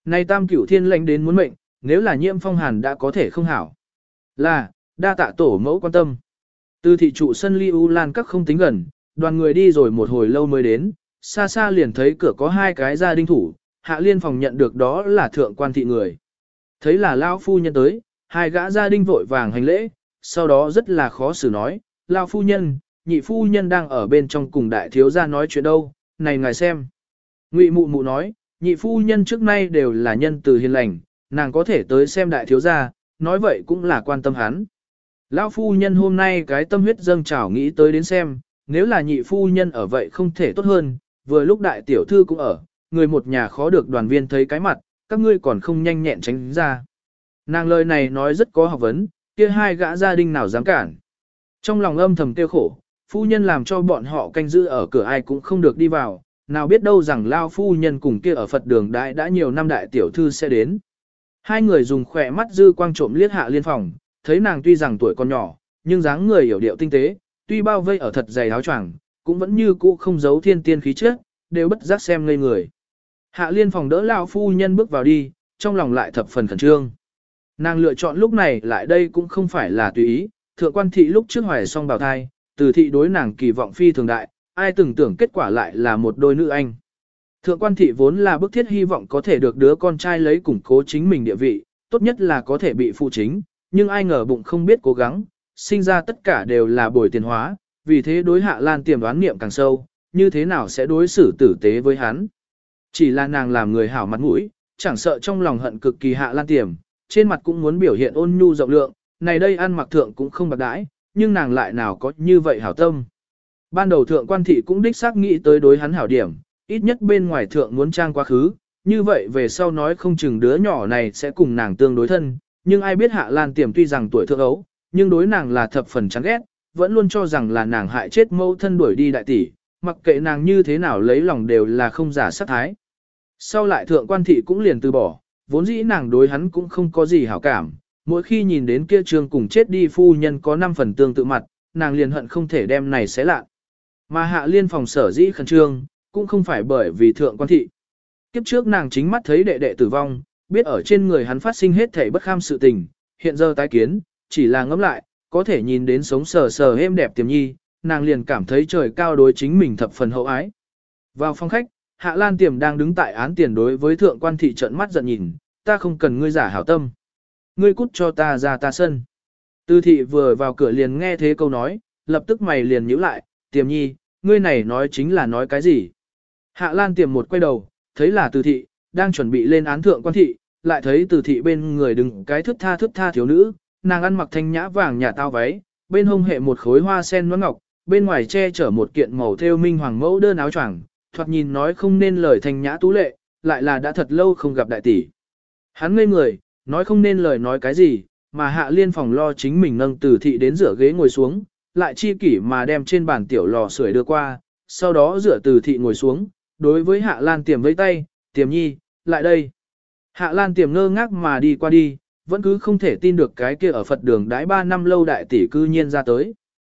Này tam cửu thiên lệnh đến muốn mệnh, nếu là nhiễm phong hàn đã có thể không hảo. Là, đa tạ tổ mẫu quan tâm. Từ thị trụ sân ly u lan các không tính gần, đoàn người đi rồi một hồi lâu mới đến, xa xa liền thấy cửa có hai cái gia đình thủ, Hạ Liên phòng nhận được đó là thượng quan thị người. Thấy là lão phu nhân tới, hai gã gia đình vội vàng hành lễ, sau đó rất là khó xử nói, lão phu nhân, nhị phu nhân đang ở bên trong cùng đại thiếu gia nói chuyện đâu, này ngài xem. Ngụy mụ mụ nói, nhị phu nhân trước nay đều là nhân từ hiền lành, nàng có thể tới xem đại thiếu gia, nói vậy cũng là quan tâm hắn. Lão phu nhân hôm nay cái tâm huyết dâng trào nghĩ tới đến xem, nếu là nhị phu nhân ở vậy không thể tốt hơn, vừa lúc đại tiểu thư cũng ở, người một nhà khó được đoàn viên thấy cái mặt, các ngươi còn không nhanh nhẹn tránh ra. Nàng lời này nói rất có học vấn, kia hai gã gia đình nào dám cản. Trong lòng âm thầm tiêu khổ, phu nhân làm cho bọn họ canh giữ ở cửa ai cũng không được đi vào, nào biết đâu rằng lao phu nhân cùng kia ở Phật đường đại đã nhiều năm đại tiểu thư sẽ đến. Hai người dùng khỏe mắt dư quang trộm liếc Hạ Liên phòng, thấy nàng tuy rằng tuổi còn nhỏ, nhưng dáng người hiểu điệu tinh tế, tuy bao vây ở thật dày áo choàng, cũng vẫn như cũ không giấu thiên tiên khí chất, đều bất giác xem ngây người. Hạ Liên phòng đỡ lão phu nhân bước vào đi, trong lòng lại thập phần khẩn trương. Nàng lựa chọn lúc này lại đây cũng không phải là tùy ý, thượng quan thị lúc trước hoài xong bào thai, từ thị đối nàng kỳ vọng phi thường đại, ai từng tưởng kết quả lại là một đôi nữ anh. Thượng quan thị vốn là bức thiết hy vọng có thể được đứa con trai lấy củng cố chính mình địa vị, tốt nhất là có thể bị phụ chính, nhưng ai ngờ bụng không biết cố gắng, sinh ra tất cả đều là bồi tiền hóa, vì thế đối Hạ Lan tiềm đoán niệm càng sâu, như thế nào sẽ đối xử tử tế với hắn. Chỉ là nàng làm người hảo mặt mũi, chẳng sợ trong lòng hận cực kỳ Hạ Lan tiềm, trên mặt cũng muốn biểu hiện ôn nhu rộng lượng, này đây ăn mặc thượng cũng không bạc đãi, nhưng nàng lại nào có như vậy hảo tâm. Ban đầu thượng quan thị cũng đích xác nghĩ tới đối hắn hảo điểm, ít nhất bên ngoài thượng muốn trang quá khứ, như vậy về sau nói không chừng đứa nhỏ này sẽ cùng nàng tương đối thân, nhưng ai biết Hạ Lan tiềm tuy rằng tuổi thượng ấu, nhưng đối nàng là thập phần chán ghét, vẫn luôn cho rằng là nàng hại chết mẫu thân đuổi đi đại tỷ, mặc kệ nàng như thế nào lấy lòng đều là không giả sát thái. Sau lại thượng quan thị cũng liền từ bỏ, vốn dĩ nàng đối hắn cũng không có gì hảo cảm, mỗi khi nhìn đến kia trương cùng chết đi phu nhân có 5 phần tương tự mặt, nàng liền hận không thể đem này xé lạ. Mà Hạ Liên phòng sở dĩ khẩn trương, cũng không phải bởi vì thượng quan thị. Kiếp trước nàng chính mắt thấy đệ đệ tử vong, biết ở trên người hắn phát sinh hết thảy bất kham sự tình, hiện giờ tái kiến, chỉ là ngẫm lại, có thể nhìn đến sống sờ sờ êm đẹp tiềm nhi, nàng liền cảm thấy trời cao đối chính mình thập phần hậu ái. Vào phòng khách, Hạ Lan tiềm đang đứng tại án tiền đối với thượng quan thị trợn mắt giận nhìn, ta không cần ngươi giả hảo tâm. Ngươi cút cho ta ra ta sân. Tư thị vừa vào cửa liền nghe thế câu nói, lập tức mày liền nhíu lại, tiềm nhi, ngươi này nói chính là nói cái gì? Hạ Lan tiềm một quay đầu, thấy là Từ thị, đang chuẩn bị lên án thượng quan thị, lại thấy Từ thị bên người đứng cái thước tha thiếu nữ, nàng ăn mặc thanh nhã vàng nhà tao váy, bên hông hệ một khối hoa sen nón ngọc, bên ngoài che chở một kiện màu thêu minh hoàng mẫu đơn áo choàng, thoạt nhìn nói không nên lời thanh nhã tú lệ, lại là đã thật lâu không gặp đại tỷ. Hắn ngây người, nói không nên lời nói cái gì, mà Hạ Liên phòng lo chính mình nâng Từ thị đến rửa ghế ngồi xuống, lại chi kỷ mà đem trên bàn tiểu lò sưởi đưa qua, sau đó rửa Từ thị ngồi xuống, đối với Hạ Lan tiềm với tay, tiềm nhi, lại đây. Hạ Lan tiềm ngơ ngác mà đi qua đi, vẫn cứ không thể tin được cái kia ở Phật đường đãi 3 năm lâu đại tỷ cư nhiên ra tới.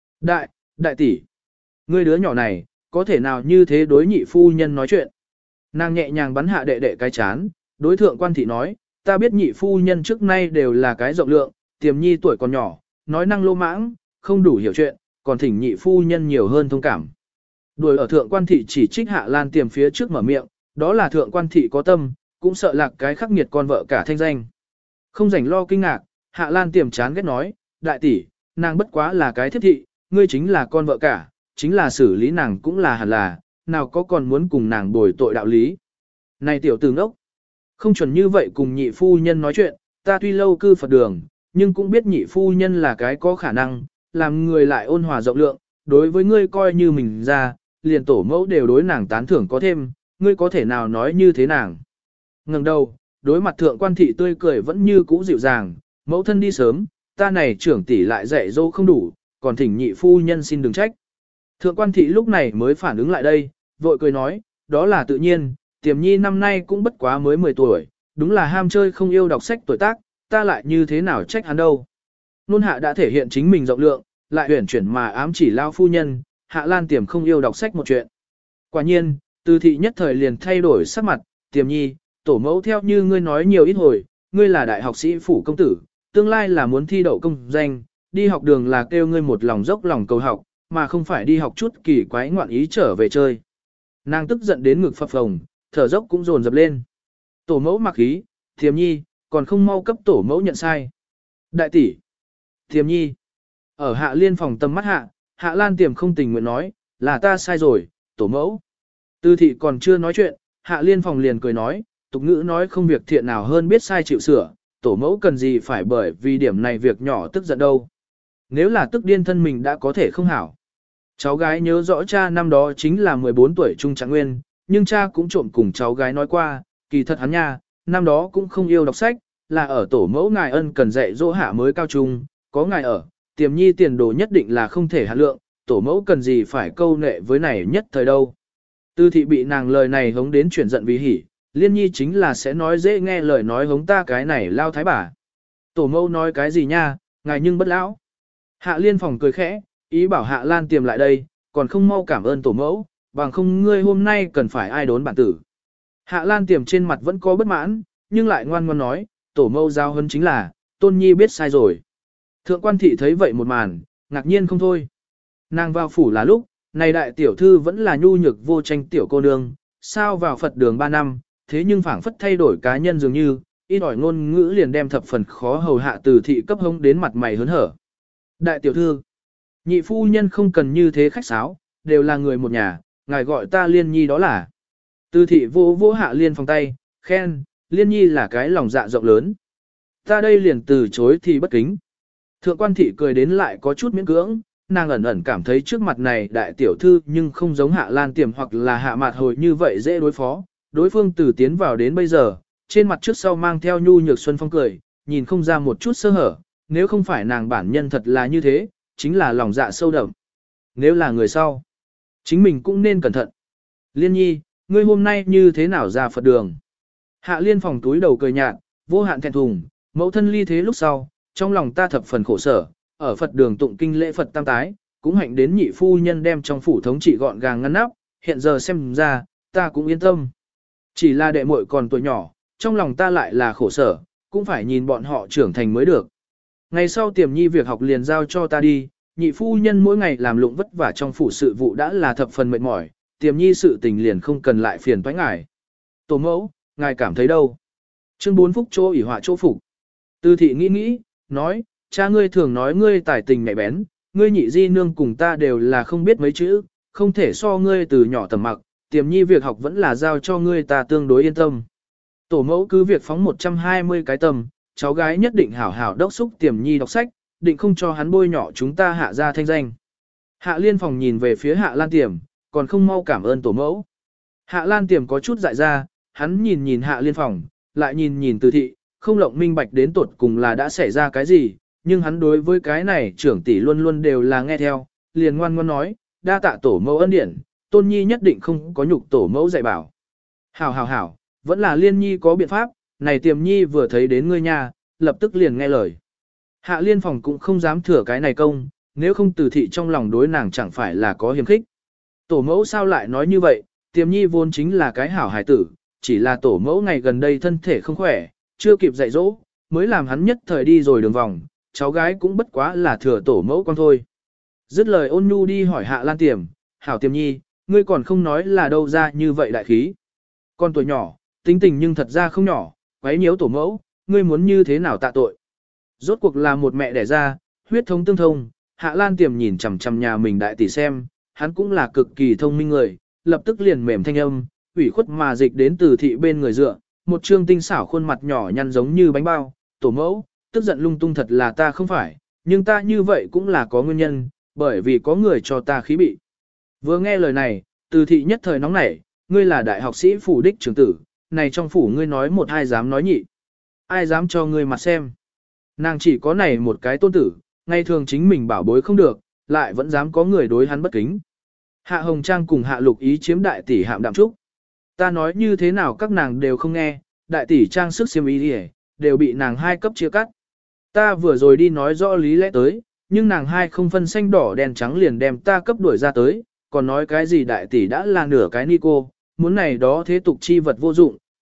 Đại tỷ, ngươi đứa nhỏ này, có thể nào như thế đối nhị phu nhân nói chuyện. Nàng nhẹ nhàng bắn hạ đệ đệ cái chán, đối thượng quan thị nói, ta biết nhị phu nhân trước nay đều là cái rộng lượng, tiềm nhi tuổi còn nhỏ, nói năng lô mãng, không đủ hiểu chuyện, còn thỉnh nhị phu nhân nhiều hơn thông cảm. Đuổi ở thượng quan thị chỉ trích Hạ Lan tiềm phía trước mở miệng, đó là thượng quan thị có tâm, cũng sợ lạc cái khắc nghiệt con vợ cả thanh danh. Không rảnh lo kinh ngạc, Hạ Lan tiềm chán ghét nói, đại tỷ, nàng bất quá là cái thiết thị, ngươi chính là con vợ cả, chính là xử lý nàng cũng là hẳn là, nào có còn muốn cùng nàng bồi tội đạo lý. Này tiểu tử ngốc, không chuẩn như vậy cùng nhị phu nhân nói chuyện, ta tuy lâu cư Phật đường, nhưng cũng biết nhị phu nhân là cái có khả năng, làm người lại ôn hòa rộng lượng, đối với ngươi coi như mình ra, liền tổ mẫu đều đối nàng tán thưởng có thêm, ngươi có thể nào nói như thế nàng. Ngừng đầu, đối mặt thượng quan thị tươi cười vẫn như cũ dịu dàng, mẫu thân đi sớm, ta này trưởng tỷ lại dạy dỗ không đủ, còn thỉnh nhị phu nhân xin đừng trách. Thượng quan thị lúc này mới phản ứng lại đây, vội cười nói, đó là tự nhiên, tiềm nhi năm nay cũng bất quá mới 10 tuổi, đúng là ham chơi không yêu đọc sách tuổi tác, ta lại như thế nào trách hắn đâu. Nôn hạ đã thể hiện chính mình rộng lượng, lại huyển chuyển mà ám chỉ lao phu nhân, Hạ Lan tiềm không yêu đọc sách một chuyện. Quả nhiên, Từ thị nhất thời liền thay đổi sắc mặt, tiềm nhi, tổ mẫu theo như ngươi nói nhiều ít hồi, ngươi là đại học sĩ phủ công tử, tương lai là muốn thi đậu công danh, đi học đường là kêu ngươi một lòng dốc lòng cầu học, mà không phải đi học chút kỳ quái ngoạn ý trở về chơi. Nàng tức giận đến ngực phập phồng, thở dốc cũng dồn dập lên. Tổ mẫu mặc ý, Thiềm nhi, còn không mau cấp tổ mẫu nhận sai. Đại tỷ, Thiềm nhi, ở Hạ Liên phòng tầm mắt Hạ Lan Tiềm không tình nguyện nói, là ta sai rồi, tổ mẫu. Tư thị còn chưa nói chuyện, Hạ Liên phòng liền cười nói, tục ngữ nói không việc thiện nào hơn biết sai chịu sửa, tổ mẫu cần gì phải bởi vì điểm này việc nhỏ tức giận đâu. Nếu là tức điên thân mình đã có thể không hảo. Cháu gái nhớ rõ cha năm đó chính là 14 tuổi trung trạng nguyên, nhưng cha cũng trộm cùng cháu gái nói qua, kỳ thật hắn nha, năm đó cũng không yêu đọc sách, là ở tổ mẫu ngài ân cần dạy dỗ hạ mới cao trung, có ngài ở, Tiềm nhi tiền đồ nhất định là không thể hạ lượng, tổ mẫu cần gì phải câu nệ với này nhất thời đâu. Tư thị bị nàng lời này hống đến chuyển giận vì hỉ, Liên nhi chính là sẽ nói dễ nghe lời nói hống ta cái này lao thái bà. Tổ mẫu nói cái gì nha, ngài nhưng bất lão. Hạ Liên phòng cười khẽ, ý bảo Hạ Lan Tiềm lại đây, còn không mau cảm ơn tổ mẫu, bằng không ngươi hôm nay cần phải ai đốn bản tử. Hạ Lan Tiềm trên mặt vẫn có bất mãn, nhưng lại ngoan ngoãn nói, tổ mẫu giao huấn chính là, tôn nhi biết sai rồi. Thượng quan thị thấy vậy một màn, ngạc nhiên không thôi. Nàng vào phủ là lúc, này đại tiểu thư vẫn là nhu nhược vô tranh tiểu cô nương, sao vào Phật đường 3 năm, thế nhưng phảng phất thay đổi cá nhân dường như, ít ỏi ngôn ngữ liền đem thập phần khó hầu hạ từ thị cấp hông đến mặt mày hớn hở. Đại tiểu thư, nhị phu nhân không cần như thế khách sáo, đều là người một nhà, ngài gọi ta Liên nhi đó là. Từ thị vô vô Hạ Liên phòng tay, khen, Liên nhi là cái lòng dạ rộng lớn. Ta đây liền từ chối thì bất kính. Thượng quan thị cười đến lại có chút miễn cưỡng, nàng ẩn ẩn cảm thấy trước mặt này đại tiểu thư nhưng không giống Hạ Lan Tiềm hoặc là Hạ Mạt Hồi như vậy dễ đối phó. Đối phương từ tiến vào đến bây giờ, trên mặt trước sau mang theo nhu nhược xuân phong cười, nhìn không ra một chút sơ hở, nếu không phải nàng bản nhân thật là như thế, chính là lòng dạ sâu đậm. Nếu là người sau, chính mình cũng nên cẩn thận. Liên nhi, ngươi hôm nay như thế nào ra Phật đường? Hạ Liên phòng túi đầu cười nhạt, vô hạn thẹn thùng, mẫu thân ly thế lúc sau, trong lòng ta thập phần khổ sở, ở Phật đường tụng kinh lễ Phật tam tái, cũng hạnh đến nhị phu nhân đem trong phủ thống trị gọn gàng ngăn nắp, hiện giờ xem ra, ta cũng yên tâm. Chỉ là đệ muội còn tuổi nhỏ, trong lòng ta lại là khổ sở, cũng phải nhìn bọn họ trưởng thành mới được. Ngày sau Tiềm nhi việc học liền giao cho ta đi, nhị phu nhân mỗi ngày làm lụng vất vả trong phủ sự vụ đã là thập phần mệt mỏi, Tiềm nhi sự tình liền không cần lại phiền toái ngài. Tổ mẫu, ngài cảm thấy đâu? Chương 4 phúc chỗ ỷ họa chỗ phục. Tư thị nghĩ, nói, cha ngươi thường nói ngươi tài tình mẹ bén, ngươi nhị di nương cùng ta đều là không biết mấy chữ, không thể so ngươi từ nhỏ tầm mặc, Tiềm nhi việc học vẫn là giao cho ngươi ta tương đối yên tâm. Tổ mẫu cứ việc phóng 120 cái tâm, cháu gái nhất định hảo hảo đốc xúc Tiềm nhi đọc sách, định không cho hắn bôi nhỏ chúng ta Hạ ra thanh danh. Hạ Liên phòng nhìn về phía Hạ Lan Tiềm, còn không mau cảm ơn tổ mẫu. Hạ Lan Tiềm có chút dại ra, hắn nhìn Hạ Liên phòng, lại nhìn Từ thị, không lộng minh bạch đến tột cùng là đã xảy ra cái gì, nhưng hắn đối với cái này trưởng tỷ luôn luôn đều là nghe theo, liền ngoan ngoãn nói, đa tạ tổ mẫu ân điển, tôn nhi nhất định không có nhục tổ mẫu dạy bảo. Hảo, vẫn là Liên nhi có biện pháp, này Tiềm nhi vừa thấy đến ngươi nha, lập tức liền nghe lời. Hạ Liên phòng cũng không dám thừa cái này công, nếu không Từ thị trong lòng đối nàng chẳng phải là có hiềm khích. Tổ mẫu sao lại nói như vậy, Tiềm nhi vốn chính là cái hảo hài tử, chỉ là tổ mẫu ngày gần đây thân thể không khỏe, chưa kịp dạy dỗ, mới làm hắn nhất thời đi rồi đường vòng, cháu gái cũng bất quá là thừa tổ mẫu con thôi. Dứt lời ôn nhu đi hỏi Hạ Lan Tiềm, hảo Tiềm nhi, ngươi còn không nói là đâu ra như vậy đại khí. Con tuổi nhỏ, tính tình nhưng thật ra không nhỏ, quấy nhiễu tổ mẫu, ngươi muốn như thế nào tạ tội. Rốt cuộc là một mẹ đẻ ra, huyết thống tương thông, Hạ Lan Tiềm nhìn chằm chằm nhà mình đại tỷ xem, hắn cũng là cực kỳ thông minh người, lập tức liền mềm thanh âm, ủy khuất mà dịch đến Từ thị bên người dựa, một trương tinh xảo khuôn mặt nhỏ nhăn giống như bánh bao, tổ mẫu, tức giận lung tung thật là ta không phải, nhưng ta như vậy cũng là có nguyên nhân, bởi vì có người cho ta khí bị. Vừa nghe lời này, Từ thị nhất thời nóng nảy, ngươi là đại học sĩ phủ đích trưởng tử, này trong phủ ngươi nói một ai dám nói nhị, ai dám cho ngươi mặt xem. Nàng chỉ có này một cái tôn tử, ngày thường chính mình bảo bối không được, lại vẫn dám có người đối hắn bất kính. Hạ Hồng Trang cùng Hạ Lục Ý chiếm đại tỷ Hạm Đạm Trúc. Ta nói như thế nào các nàng đều không nghe, đại tỷ trang sức xiêm y đi đều bị nàng hai cấp chia cắt. Ta vừa rồi đi nói rõ lý lẽ tới, nhưng nàng hai không phân xanh đỏ đen trắng liền đem ta cấp đuổi ra tới, còn nói cái gì đại tỷ đã là nửa cái ni cô, muốn này đó thế tục chi vật vô dụng,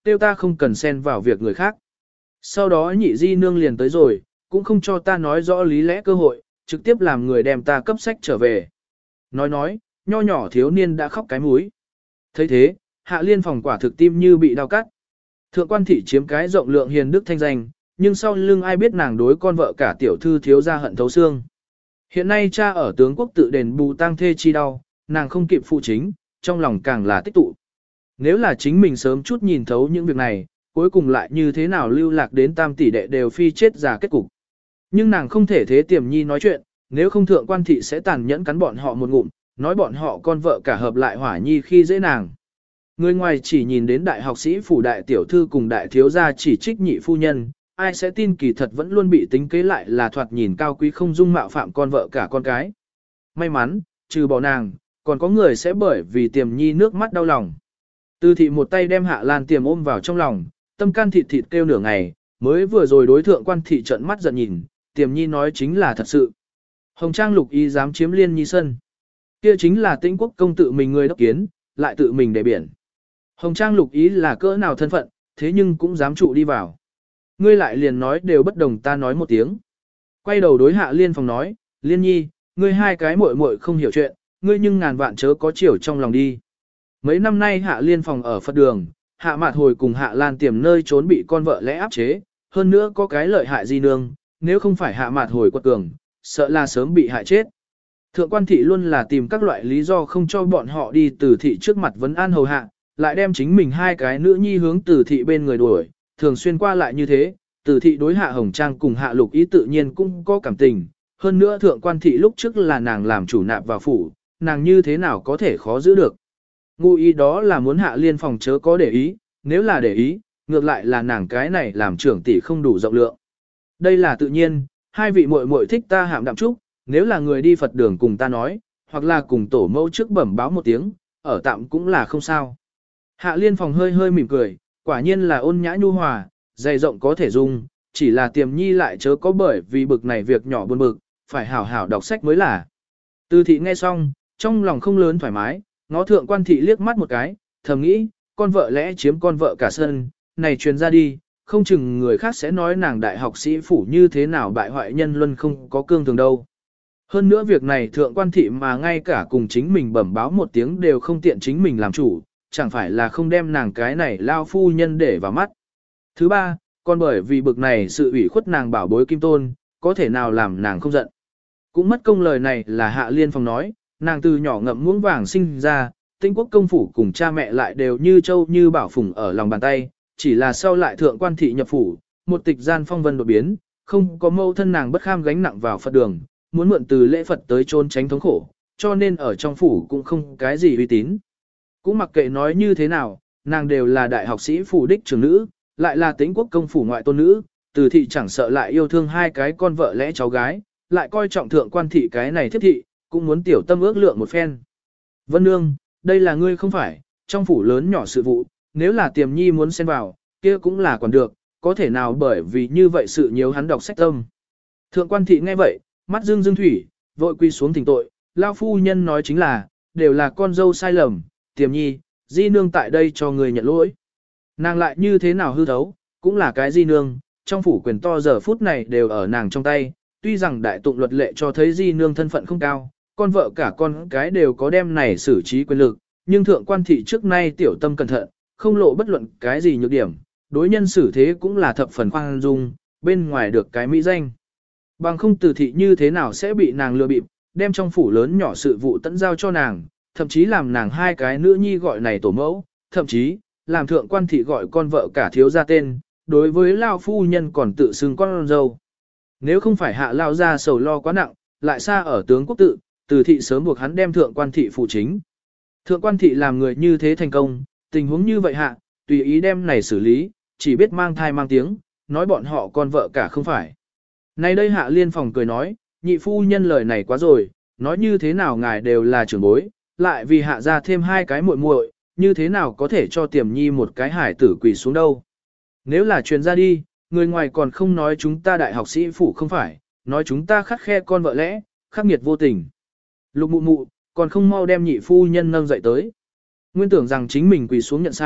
tiêu ta không cần xen vào việc người khác. Sau đó nhị di nương liền tới rồi, cũng không cho ta nói rõ lý lẽ cơ hội, trực tiếp làm người đem ta cấp sách trở về. Nói, nho nhỏ thiếu niên đã khóc cái múi. thấy thế, Hạ Liên phòng quả thực tim như bị đau cắt. Thượng quan thị chiếm cái rộng lượng hiền đức thanh danh, nhưng sau lưng ai biết nàng đối con vợ cả tiểu thư thiếu ra hận thấu xương. Hiện nay cha ở tướng quốc tự đền bù tang thê chi đau, nàng không kịp phụ chính, trong lòng càng là tích tụ. Nếu là chính mình sớm chút nhìn thấu những việc này, cuối cùng lại như thế nào lưu lạc đến tam tỷ đệ đều phi chết già kết cục. Nhưng nàng không thể thế Tiềm Nhi nói chuyện, nếu không thượng quan thị sẽ tàn nhẫn cắn bọn họ một ngụm, nói bọn họ con vợ cả hợp lại hỏa nhi khi dễ nàng. Người ngoài chỉ nhìn đến đại học sĩ phủ đại tiểu thư cùng đại thiếu gia chỉ trích nhị phu nhân, ai sẽ tin kỳ thật vẫn luôn bị tính kế lại là thoạt nhìn cao quý không dung mạo phạm con vợ cả con cái. May mắn, trừ bỏ nàng, còn có người sẽ bởi vì Tiềm Nhi nước mắt đau lòng. Từ thị một tay đem Hạ Lan Tiềm ôm vào trong lòng, tâm can thịt thịt kêu nửa ngày, mới vừa rồi đối thượng quan thị trợn mắt giận nhìn, Tiềm Nhi nói chính là thật sự. Hồng Trang Lục Ý dám chiếm Liên Nhi sân. Kia chính là Tĩnh Quốc công tự mình người đốc kiến, lại tự mình để biển. Hồng Trang Lục Ý là cỡ nào thân phận, thế nhưng cũng dám trụ đi vào. Ngươi lại liền nói đều bất đồng ta nói một tiếng. Quay đầu đối Hạ Liên phòng nói, Liên Nhi, ngươi hai cái muội muội không hiểu chuyện, ngươi nhưng ngàn vạn chớ có chiều trong lòng đi. Mấy năm nay Hạ Liên phòng ở Phật đường, Hạ Mạt Hồi cùng Hạ Lan Tiềm nơi trốn bị con vợ lẽ áp chế, hơn nữa có cái lợi hại di nương, nếu không phải Hạ Mạt Hồi quật cường, sợ là sớm bị hại chết. Thượng quan thị luôn là tìm các loại lý do không cho bọn họ đi từ thị trước mặt vấn an hầu hạ, lại đem chính mình hai cái nữ nhi hướng từ thị bên người đuổi, thường xuyên qua lại như thế, từ thị đối Hạ Hồng Trang cùng Hạ Lục Ý tự nhiên cũng có cảm tình, hơn nữa thượng quan thị lúc trước là nàng làm chủ nạp vào phủ, nàng như thế nào có thể khó giữ được. Ngụ ý đó là muốn Hạ Liên phòng chớ có để ý, nếu là để ý, ngược lại là nàng cái này làm trưởng tỷ không đủ rộng lượng. Đây là tự nhiên, hai vị muội muội thích ta hạm đạm trúc, nếu là người đi Phật đường cùng ta nói, hoặc là cùng tổ mẫu trước bẩm báo một tiếng, ở tạm cũng là không sao. Hạ Liên phòng hơi hơi mỉm cười, quả nhiên là ôn nhã nhu hòa, dày rộng có thể dung, chỉ là Tiềm Nhi lại chớ có bởi vì bực này việc nhỏ buồn bực, phải hảo hảo đọc sách mới là. Từ thị nghe xong, trong lòng không lớn thoải mái, ngó thượng quan thị liếc mắt một cái, thầm nghĩ, con vợ lẽ chiếm con vợ cả sân, này truyền ra đi, không chừng người khác sẽ nói nàng đại học sĩ phủ như thế nào bại hoại nhân luân không có cương thường đâu. Hơn nữa việc này thượng quan thị mà ngay cả cùng chính mình bẩm báo một tiếng đều không tiện chính mình làm chủ, chẳng phải là không đem nàng cái này lao phu nhân để vào mắt. Thứ ba, còn bởi vì bực này sự ủy khuất nàng bảo bối kim tôn, có thể nào làm nàng không giận. Cũng mất công lời này là Hạ Liên phòng nói, nàng từ nhỏ ngậm muỗng vàng sinh ra, Tĩnh Quốc công phủ cùng cha mẹ lại đều như châu như bảo phùng ở lòng bàn tay, chỉ là sau lại thượng quan thị nhập phủ, một tịch gian phong vân đột biến, không có mâu thân nàng bất kham gánh nặng vào Phật đường, muốn mượn từ lễ Phật tới trốn tránh thống khổ, cho nên ở trong phủ cũng không cái gì uy tín. Cũng mặc kệ nói như thế nào, nàng đều là đại học sĩ phủ đích trưởng nữ, lại là Tĩnh Quốc công phủ ngoại tôn nữ, từ thị chẳng sợ lại yêu thương hai cái con vợ lẽ cháu gái, lại coi trọng thượng quan thị cái này thiết thị, cũng muốn tiểu tâm ước lượng một phen. Vân Nương, đây là ngươi không phải, trong phủ lớn nhỏ sự vụ, nếu là Tiềm Nhi muốn xen vào, kia cũng là còn được, có thể nào bởi vì như vậy sự nhiều hắn đọc sách tâm. Thượng quan thị nghe vậy, mắt dương dương thủy, vội quy xuống thỉnh tội, lao phu nhân nói chính là, đều là con dâu sai lầm, Tiềm Nhi, di nương tại đây cho người nhận lỗi. Nàng lại như thế nào hư thấu, cũng là cái di nương, trong phủ quyền to giờ phút này đều ở nàng trong tay, tuy rằng đại tụng luật lệ cho thấy di nương thân phận không cao, con vợ cả con cái đều có đem này xử trí quyền lực, nhưng thượng quan thị trước nay tiểu tâm cẩn thận, không lộ bất luận cái gì nhược điểm, đối nhân xử thế cũng là thập phần khoan dung, bên ngoài được cái mỹ danh. Bằng không từ thị như thế nào sẽ bị nàng lừa bịp, đem trong phủ lớn nhỏ sự vụ tận giao cho nàng, thậm chí làm nàng hai cái nữ nhi gọi này tổ mẫu, thậm chí, làm thượng quan thị gọi con vợ cả thiếu gia tên, đối với lao phu nhân còn tự xưng con dâu. Nếu không phải Hạ lao ra sầu lo quá nặng, lại xa ở tướng quốc tự, từ thị sớm buộc hắn đem thượng quan thị phụ chính. Thượng quan thị làm người như thế thành công, tình huống như vậy hạ, tùy ý đem này xử lý, chỉ biết mang thai mang tiếng, nói bọn họ con vợ cả không phải. Nay đây Hạ Liên phòng cười nói, nhị phu nhân lời này quá rồi, nói như thế nào ngài đều là trưởng bối, lại vì hạ ra thêm hai cái muội muội, như thế nào có thể cho Tiềm Nhi một cái hải tử quỳ xuống đâu. Nếu là truyền ra đi, người ngoài còn không nói chúng ta đại học sĩ phủ không phải, nói chúng ta khắt khe con vợ lẽ, khắc nghiệt vô tình. Lục mụ mụ, còn không mau đem nhị phu nhân nâng dậy tới. Nguyên tưởng rằng chính mình quỳ xuống nhận sai,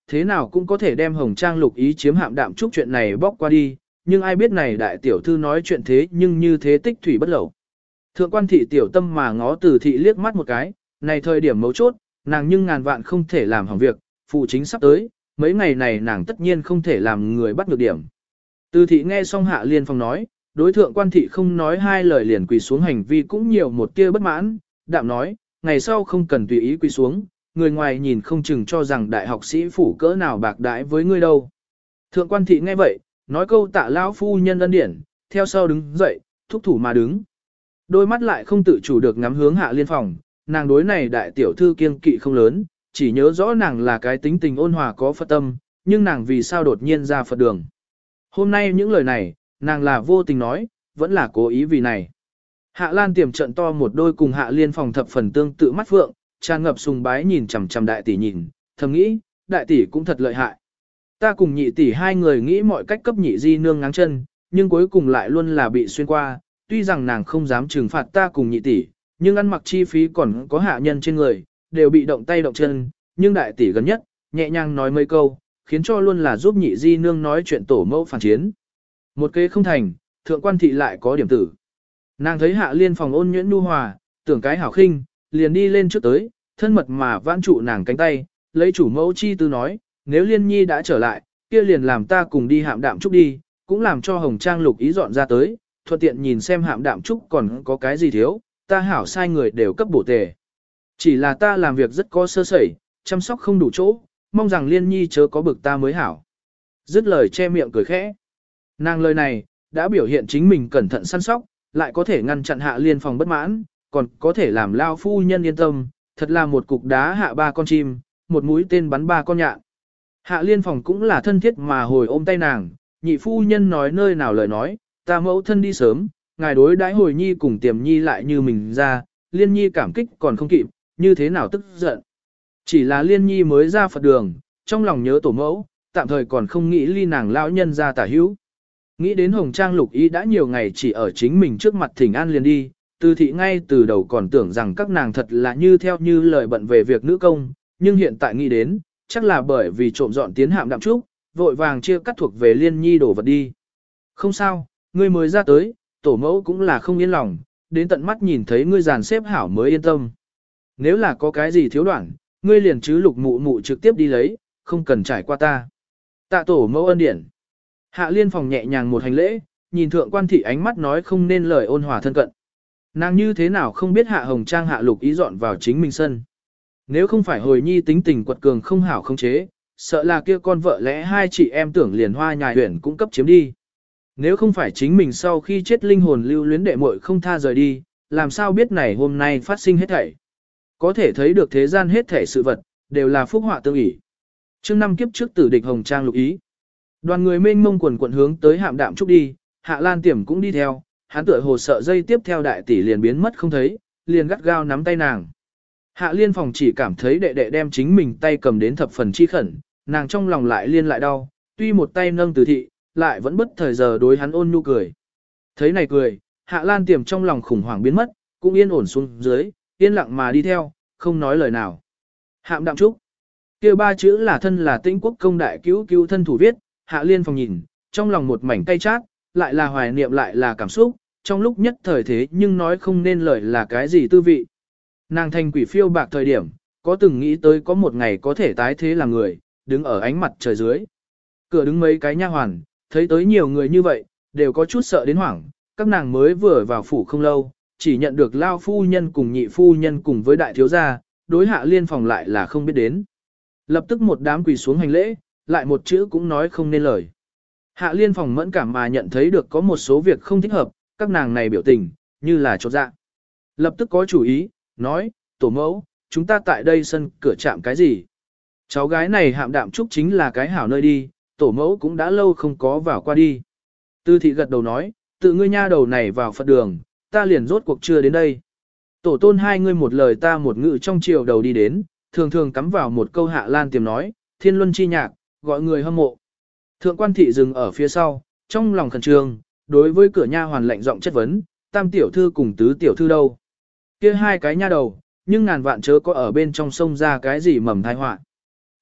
thế nào cũng có thể đem Hồng Trang Lục Ý chiếm Hạm Đạm Trúc chuyện này bóc qua đi, nhưng ai biết này đại tiểu thư nói chuyện thế nhưng như thế tích thủy bất lẩu. Thượng quan thị tiểu tâm mà ngó Từ thị liếc mắt một cái, này thời điểm mấu chốt, nàng nhưng ngàn vạn không thể làm hỏng việc, phụ chính sắp tới, mấy ngày này nàng tất nhiên không thể làm người bắt được điểm. Từ thị nghe xong Hạ Liên Phong nói, đối thượng quan thị không nói hai lời liền quỳ xuống, hành vi cũng nhiều một tia bất mãn, đạm nói, ngày sau không cần tùy ý quỳ xuống, người ngoài nhìn không chừng cho rằng đại học sĩ phủ cỡ nào bạc đãi với ngươi đâu. Thượng quan thị nghe vậy, nói câu tạ lão phu nhân ân điển, theo sau đứng dậy, thúc thủ mà đứng. Đôi mắt lại không tự chủ được ngắm hướng Hạ Liên Phong, nàng đối này đại tiểu thư kiêng kỵ không lớn, chỉ nhớ rõ nàng là cái tính tình ôn hòa có Phật tâm, nhưng nàng vì sao đột nhiên ra Phật đường. Hôm nay những lời này, nàng là vô tình nói, vẫn là cố ý vì này. Hạ Lan Tiềm trận to một đôi cùng Hạ Liên Phong thập phần tương tự mắt phượng, tràn ngập sùng bái nhìn chằm chằm đại tỷ nhìn, thầm nghĩ, đại tỷ cũng thật lợi hại. Ta cùng nhị tỷ hai người nghĩ mọi cách cấp nhị di nương ngáng chân, nhưng cuối cùng lại luôn là bị xuyên qua, tuy rằng nàng không dám trừng phạt ta cùng nhị tỷ, nhưng ăn mặc chi phí còn có hạ nhân trên người, đều bị động tay động chân, nhưng đại tỷ gần nhất, nhẹ nhàng nói mấy câu, khiến cho luôn là giúp nhị di nương nói chuyện tổ mẫu phản chiến. Một kế không thành, thượng quan thị lại có điểm tử. Nàng thấy Hạ Liên Phong ôn nhuyễn nhu hòa, tưởng cái hảo khinh, liền đi lên trước tới, thân mật mà vãn trụ nàng cánh tay, lấy chủ mẫu chi tư nói, nếu Liên Nhi đã trở lại, kia liền làm ta cùng đi Hạm Đạm Trúc đi, cũng làm cho Hồng Trang Lục Ý dọn ra tới, thuận tiện nhìn xem Hạm Đạm Trúc còn có cái gì thiếu, ta hảo sai người đều cấp bổ tề. Chỉ là ta làm việc rất có sơ sẩy, chăm sóc không đủ chỗ, mong rằng Liên Nhi chớ có bực ta mới hảo. Dứt lời che miệng cười khẽ. Nàng lời này, đã biểu hiện chính mình cẩn thận săn sóc, lại có thể ngăn chặn Hạ Liên Phong bất mãn, còn có thể làm lao phu nhân yên tâm, thật là một cục đá hạ ba con chim, một mũi tên bắn ba con nhạn. Hạ Liên Phong cũng là thân thiết mà hồi ôm tay nàng, nhị phu nhân nói nơi nào lời nói, ta mẫu thân đi sớm, ngài đối đãi hồi nhi cùng Tiềm Nhi lại như mình ra, Liên Nhi cảm kích còn không kịp, như thế nào tức giận. Chỉ là Liên Nhi mới ra Phật đường, trong lòng nhớ tổ mẫu, tạm thời còn không nghĩ ly nàng lão nhân ra tả hữu. Nghĩ đến Hồng Trang Lục Ý đã nhiều ngày chỉ ở chính mình trước mặt thỉnh an liền đi, Từ thị ngay từ đầu còn tưởng rằng các nàng thật là như theo như lời bận về việc nữ công, nhưng hiện tại nghĩ đến, chắc là bởi vì trộm dọn tiến Hạm Đạm Trúc, vội vàng chia cắt thuộc về Liên Nhi đổ vật đi. Không sao, ngươi mới ra tới, tổ mẫu cũng là không yên lòng, đến tận mắt nhìn thấy ngươi dàn xếp hảo mới yên tâm. Nếu là có cái gì thiếu đoạn, ngươi liền chứ Lục mụ mụ trực tiếp đi lấy, không cần trải qua ta. Tạ tổ mẫu ân điển. Hạ Liên Phong nhẹ nhàng một hành lễ, nhìn thượng quan thị ánh mắt nói không nên lời ôn hòa thân cận. Nàng như thế nào không biết Hạ Hồng Trang Hạ Lục Ý dọn vào chính mình sân. Nếu không phải hồi nhi tính tình quật cường không hảo không chế, sợ là kia con vợ lẽ hai chị em tưởng liền hoa nhài huyển cũng cấp chiếm đi. Nếu không phải chính mình sau khi chết linh hồn lưu luyến đệ muội không tha rời đi, làm sao biết này hôm nay phát sinh hết thảy. Có thể thấy được thế gian hết thảy sự vật, đều là phúc họa tương ỷ. Trước năm kiếp trước tử địch Hồng Trang Lục Ý. Đoàn người mênh mông quần quận hướng tới Hạm Đạm Trúc đi, Hạ Lan Tiềm cũng đi theo, hắn tựa hồ sợ dây tiếp theo đại tỷ liền biến mất không thấy, liền gắt gao nắm tay nàng. Hạ Liên Phong chỉ cảm thấy đệ đệ đem chính mình tay cầm đến thập phần chi khẩn, nàng trong lòng lại liên lại đau, tuy một tay nâng Từ thị, lại vẫn bất thời giờ đối hắn ôn nhu cười. Thấy này cười, Hạ Lan Tiềm trong lòng khủng hoảng biến mất, cũng yên ổn xuống dưới, yên lặng mà đi theo, không nói lời nào. Hạm Đạm Trúc. Kia ba chữ là thân là Tĩnh Quốc công đại cứu cứu thân thủ viết, Hạ Liên Phong nhìn, trong lòng một mảnh cay chát, lại là hoài niệm lại là cảm xúc, trong lúc nhất thời thế nhưng nói không nên lời là cái gì tư vị. Nàng thành quỷ phiêu bạc thời điểm, có từng nghĩ tới có một ngày có thể tái thế làm người, đứng ở ánh mặt trời dưới. Cửa đứng mấy cái nha hoàn, thấy tới nhiều người như vậy, đều có chút sợ đến hoảng, các nàng mới vừa vào phủ không lâu, chỉ nhận được lao phu nhân cùng nhị phu nhân cùng với đại thiếu gia, đối Hạ Liên Phong lại là không biết đến. Lập tức một đám quỳ xuống hành lễ, lại một chữ cũng nói không nên lời. Hạ Liên Phong mẫn cảm mà nhận thấy được có một số việc không thích hợp, các nàng này biểu tình, như là chột dạ. Lập tức có chủ ý, nói, tổ mẫu, chúng ta tại đây sân cửa chạm cái gì? Cháu gái này Hạm Đạm Trúc chính là cái hảo nơi đi, tổ mẫu cũng đã lâu không có vào qua đi. Tư thị gật đầu nói, tự ngươi nha đầu này vào Phật đường, ta liền rốt cuộc chưa đến đây. Tổ tôn hai ngươi một lời ta một ngữ trong chiều đầu đi đến, thường thường cắm vào một câu Hạ Lan Tiềm nói, thiên luân chi nhạc, gọi người hâm mộ. Thượng quan thị dừng ở phía sau, trong lòng khẩn trương, đối với cửa nha hoàn lạnh giọng chất vấn, tam tiểu thư cùng tứ tiểu thư đâu? Kia hai cái nha đầu, nhưng ngàn vạn chớ có ở bên trong sông ra cái gì mầm tai họa.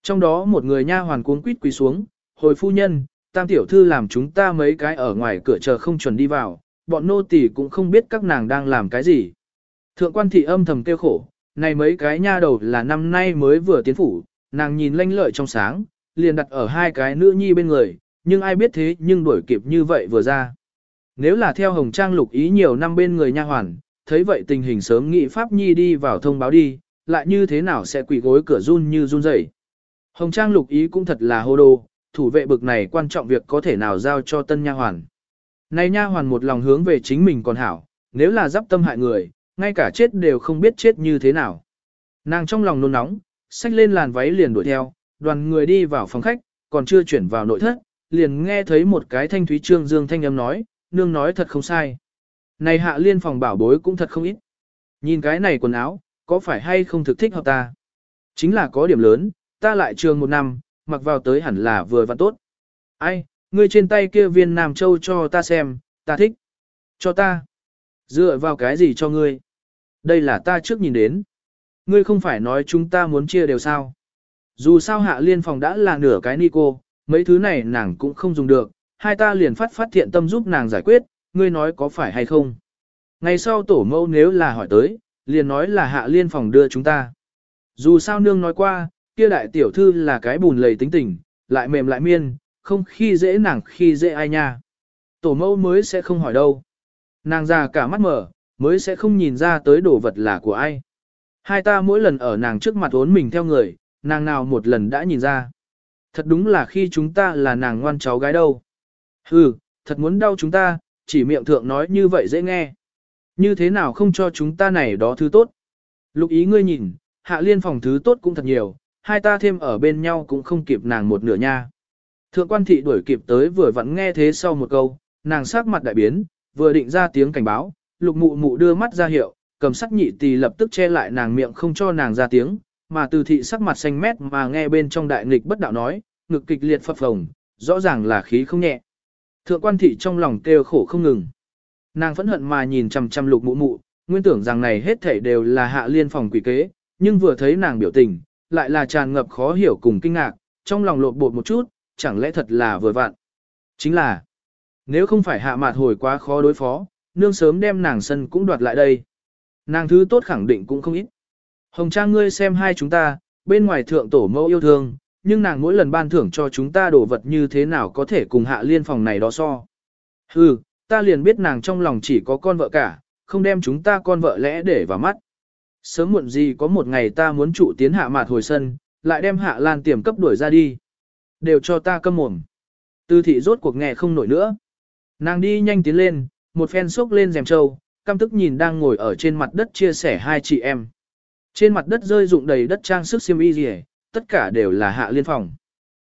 Trong đó một người nha hoàn cuống quýt quỳ xuống, hồi phu nhân, tam tiểu thư làm chúng ta mấy cái ở ngoài cửa chờ không chuẩn đi vào, bọn nô tỳ cũng không biết các nàng đang làm cái gì. Thượng quan thị âm thầm kêu khổ, này mấy cái nha đầu là năm nay mới vừa tiến phủ, nàng nhìn lanh lợi trong sáng, liền đặt ở hai cái nữ nhi bên người, nhưng ai biết thế nhưng đuổi kịp như vậy vừa ra. Nếu là theo Hồng Trang Lục Ý nhiều năm bên người nha hoàn, thấy vậy tình hình sớm nghị Pháp Nhi đi vào thông báo đi, lại như thế nào sẽ quỳ gối cửa run như run rẩy. Hồng Trang Lục Ý cũng thật là hô đồ, thủ vệ bực này quan trọng việc có thể nào giao cho tân nha hoàn. Này nha hoàn một lòng hướng về chính mình còn hảo, nếu là giáp tâm hại người, ngay cả chết đều không biết chết như thế nào. Nàng trong lòng nôn nóng, xách lên làn váy liền đuổi theo, đoàn người đi vào phòng khách, còn chưa chuyển vào nội thất, liền nghe thấy một cái thanh thúy trương dương thanh âm nói, nương nói thật không sai. Này Hạ Liên phòng bảo bối cũng thật không ít. Nhìn cái này quần áo, có phải hay không thực thích hợp ta? Chính là có điểm lớn, ta lại trường một năm, mặc vào tới hẳn là vừa và tốt. Ai, ngươi trên tay kia viên Nam Châu cho ta xem, ta thích. Cho ta. Dựa vào cái gì cho ngươi? Đây là ta trước nhìn đến. Ngươi không phải nói chúng ta muốn chia đều sao? Dù sao Hạ Liên phòng đã là nửa cái ni cô, mấy thứ này nàng cũng không dùng được, hai ta liền phát thiện tâm giúp nàng giải quyết, ngươi nói có phải hay không? Ngày sau tổ mẫu nếu là hỏi tới, liền nói là Hạ Liên phòng đưa chúng ta. Dù sao nương nói qua, kia đại tiểu thư là cái bùn lầy tính tình, lại mềm lại miên, không khi dễ nàng khi dễ ai nha. Tổ mẫu mới sẽ không hỏi đâu. Nàng già cả mắt mở, mới sẽ không nhìn ra tới đồ vật là của ai. Hai ta mỗi lần ở nàng trước mặt ốn mình theo người, nàng nào một lần đã nhìn ra. Thật đúng là khi chúng ta là nàng ngoan cháu gái đâu. Hừ, thật muốn đau chúng ta, chỉ miệng thượng nói như vậy dễ nghe. Như thế nào không cho chúng ta này đó thứ tốt. Lục Ý ngươi nhìn, Hạ Liên phòng thứ tốt cũng thật nhiều, hai ta thêm ở bên nhau cũng không kịp nàng một nửa nha. Thượng quan thị đuổi kịp tới vừa vặn nghe thế sau một câu, nàng sắc mặt đại biến, vừa định ra tiếng cảnh báo, lục mụ mụ đưa mắt ra hiệu, cầm sắc nhị tỳ lập tức che lại nàng miệng không cho nàng ra tiếng, mà từ thị sắc mặt xanh mét mà nghe bên trong đại nghịch bất đạo nói, ngực kịch liệt phập phồng, rõ ràng là khí không nhẹ. Thượng quan thị trong lòng kêu khổ không ngừng. Nàng phẫn hận mà nhìn chằm chằm lục mụ mụ, nguyên tưởng rằng này hết thảy đều là Hạ Liên phòng quỷ kế, nhưng vừa thấy nàng biểu tình, lại là tràn ngập khó hiểu cùng kinh ngạc, trong lòng lột bột một chút, chẳng lẽ thật là vừa vặn. Chính là, nếu không phải Hạ Mạt hồi quá khó đối phó, nương sớm đem nàng sân cũng đoạt lại đây. Nàng thứ tốt khẳng định cũng không ít. Hồng Trang ngươi xem hai chúng ta, bên ngoài thượng tổ mẫu yêu thương, nhưng nàng mỗi lần ban thưởng cho chúng ta đồ vật như thế nào có thể cùng Hạ Liên phòng này đó so. Hừ, ta liền biết nàng trong lòng chỉ có con vợ cả, không đem chúng ta con vợ lẽ để vào mắt. Sớm muộn gì có một ngày ta muốn trụ tiến Hạ Mạt hồi sân, lại đem Hạ Lan tiềm cấp đuổi ra đi. Đều cho ta câm mồm. Tư thị rốt cuộc nghe không nổi nữa. Nàng đi nhanh tiến lên, một phen xốc lên rèm trâu, căm tức nhìn đang ngồi ở trên mặt đất chia sẻ hai chị em. Trên mặt đất rơi rụng đầy đất trang sức xiêm y gì, tất cả đều là Hạ Liên phòng.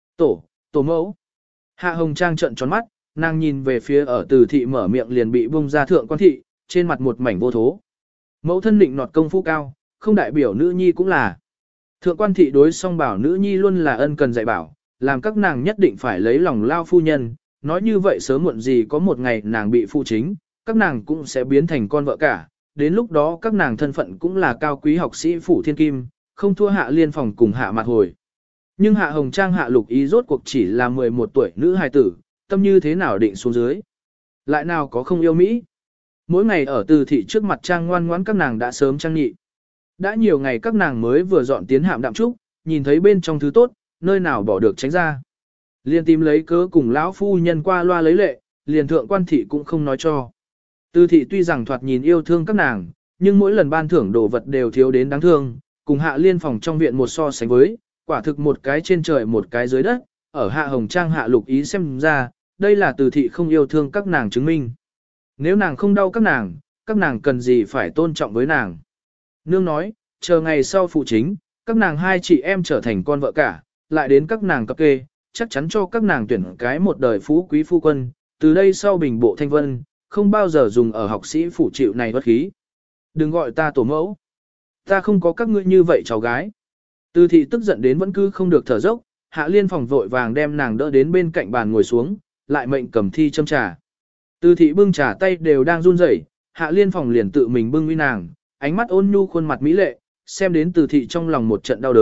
Tổ mẫu. Hạ Hồng Trang trợn tròn mắt, nàng nhìn về phía ở Từ thị mở miệng liền bị bung ra thượng quan thị, trên mặt một mảnh vô thố. Mẫu thân định nọt công phu cao, không đại biểu nữ nhi cũng là. Thượng quan thị đối song bảo nữ nhi luôn là ân cần dạy bảo, làm các nàng nhất định phải lấy lòng lao phu nhân, nói như vậy sớm muộn gì có một ngày nàng bị phụ chính, các nàng cũng sẽ biến thành con vợ cả, đến lúc đó các nàng thân phận cũng là cao quý học sĩ phủ thiên kim, không thua Hạ Liên phòng cùng Hạ Mạt hồi. Nhưng Hạ Hồng Trang Hạ Lục Ý rốt cuộc chỉ là 11 tuổi nữ hài tử, tâm như thế nào định xuống dưới. Lại nào có không yêu Mỹ. Mỗi ngày ở Từ thị trước mặt trang ngoan ngoãn các nàng đã sớm trang nhị. Đã nhiều ngày các nàng mới vừa dọn tiến Hạm Đạm Trúc, nhìn thấy bên trong thứ tốt, nơi nào bỏ được tránh ra. Liền tìm lấy cớ cùng lão phu nhân qua loa lấy lệ, liền thượng quan thị cũng không nói cho. Từ thị tuy rằng thoạt nhìn yêu thương các nàng, nhưng mỗi lần ban thưởng đồ vật đều thiếu đến đáng thương, cùng Hạ Liên phòng trong viện một so sánh với, quả thực một cái trên trời một cái dưới đất, ở Hạ Hồng Trang Hạ Lục Ý xem ra, đây là Từ thị không yêu thương các nàng chứng minh. Nếu nàng không đau các nàng cần gì phải tôn trọng với nàng. Nương nói, chờ ngày sau phụ chính, các nàng hai chị em trở thành con vợ cả, lại đến các nàng cập kê, chắc chắn cho các nàng tuyển cái một đời phú quý phu quân, từ đây sau bình bộ thanh vân, không bao giờ dùng ở học sĩ phủ chịu này bất khí. Đừng gọi ta tổ mẫu. Ta không có các ngươi như vậy cháu gái. Từ thị tức giận đến vẫn cứ không được thở dốc, Hạ Liên phòng vội vàng đem nàng đỡ đến bên cạnh bàn ngồi xuống, lại mệnh cầm thi châm trà. Từ thị bưng trà tay đều đang run rẩy, Hạ Liên phòng liền tự mình bưng uy nàng, ánh mắt ôn nhu khuôn mặt mỹ lệ, xem đến Từ thị trong lòng một trận đau đớn,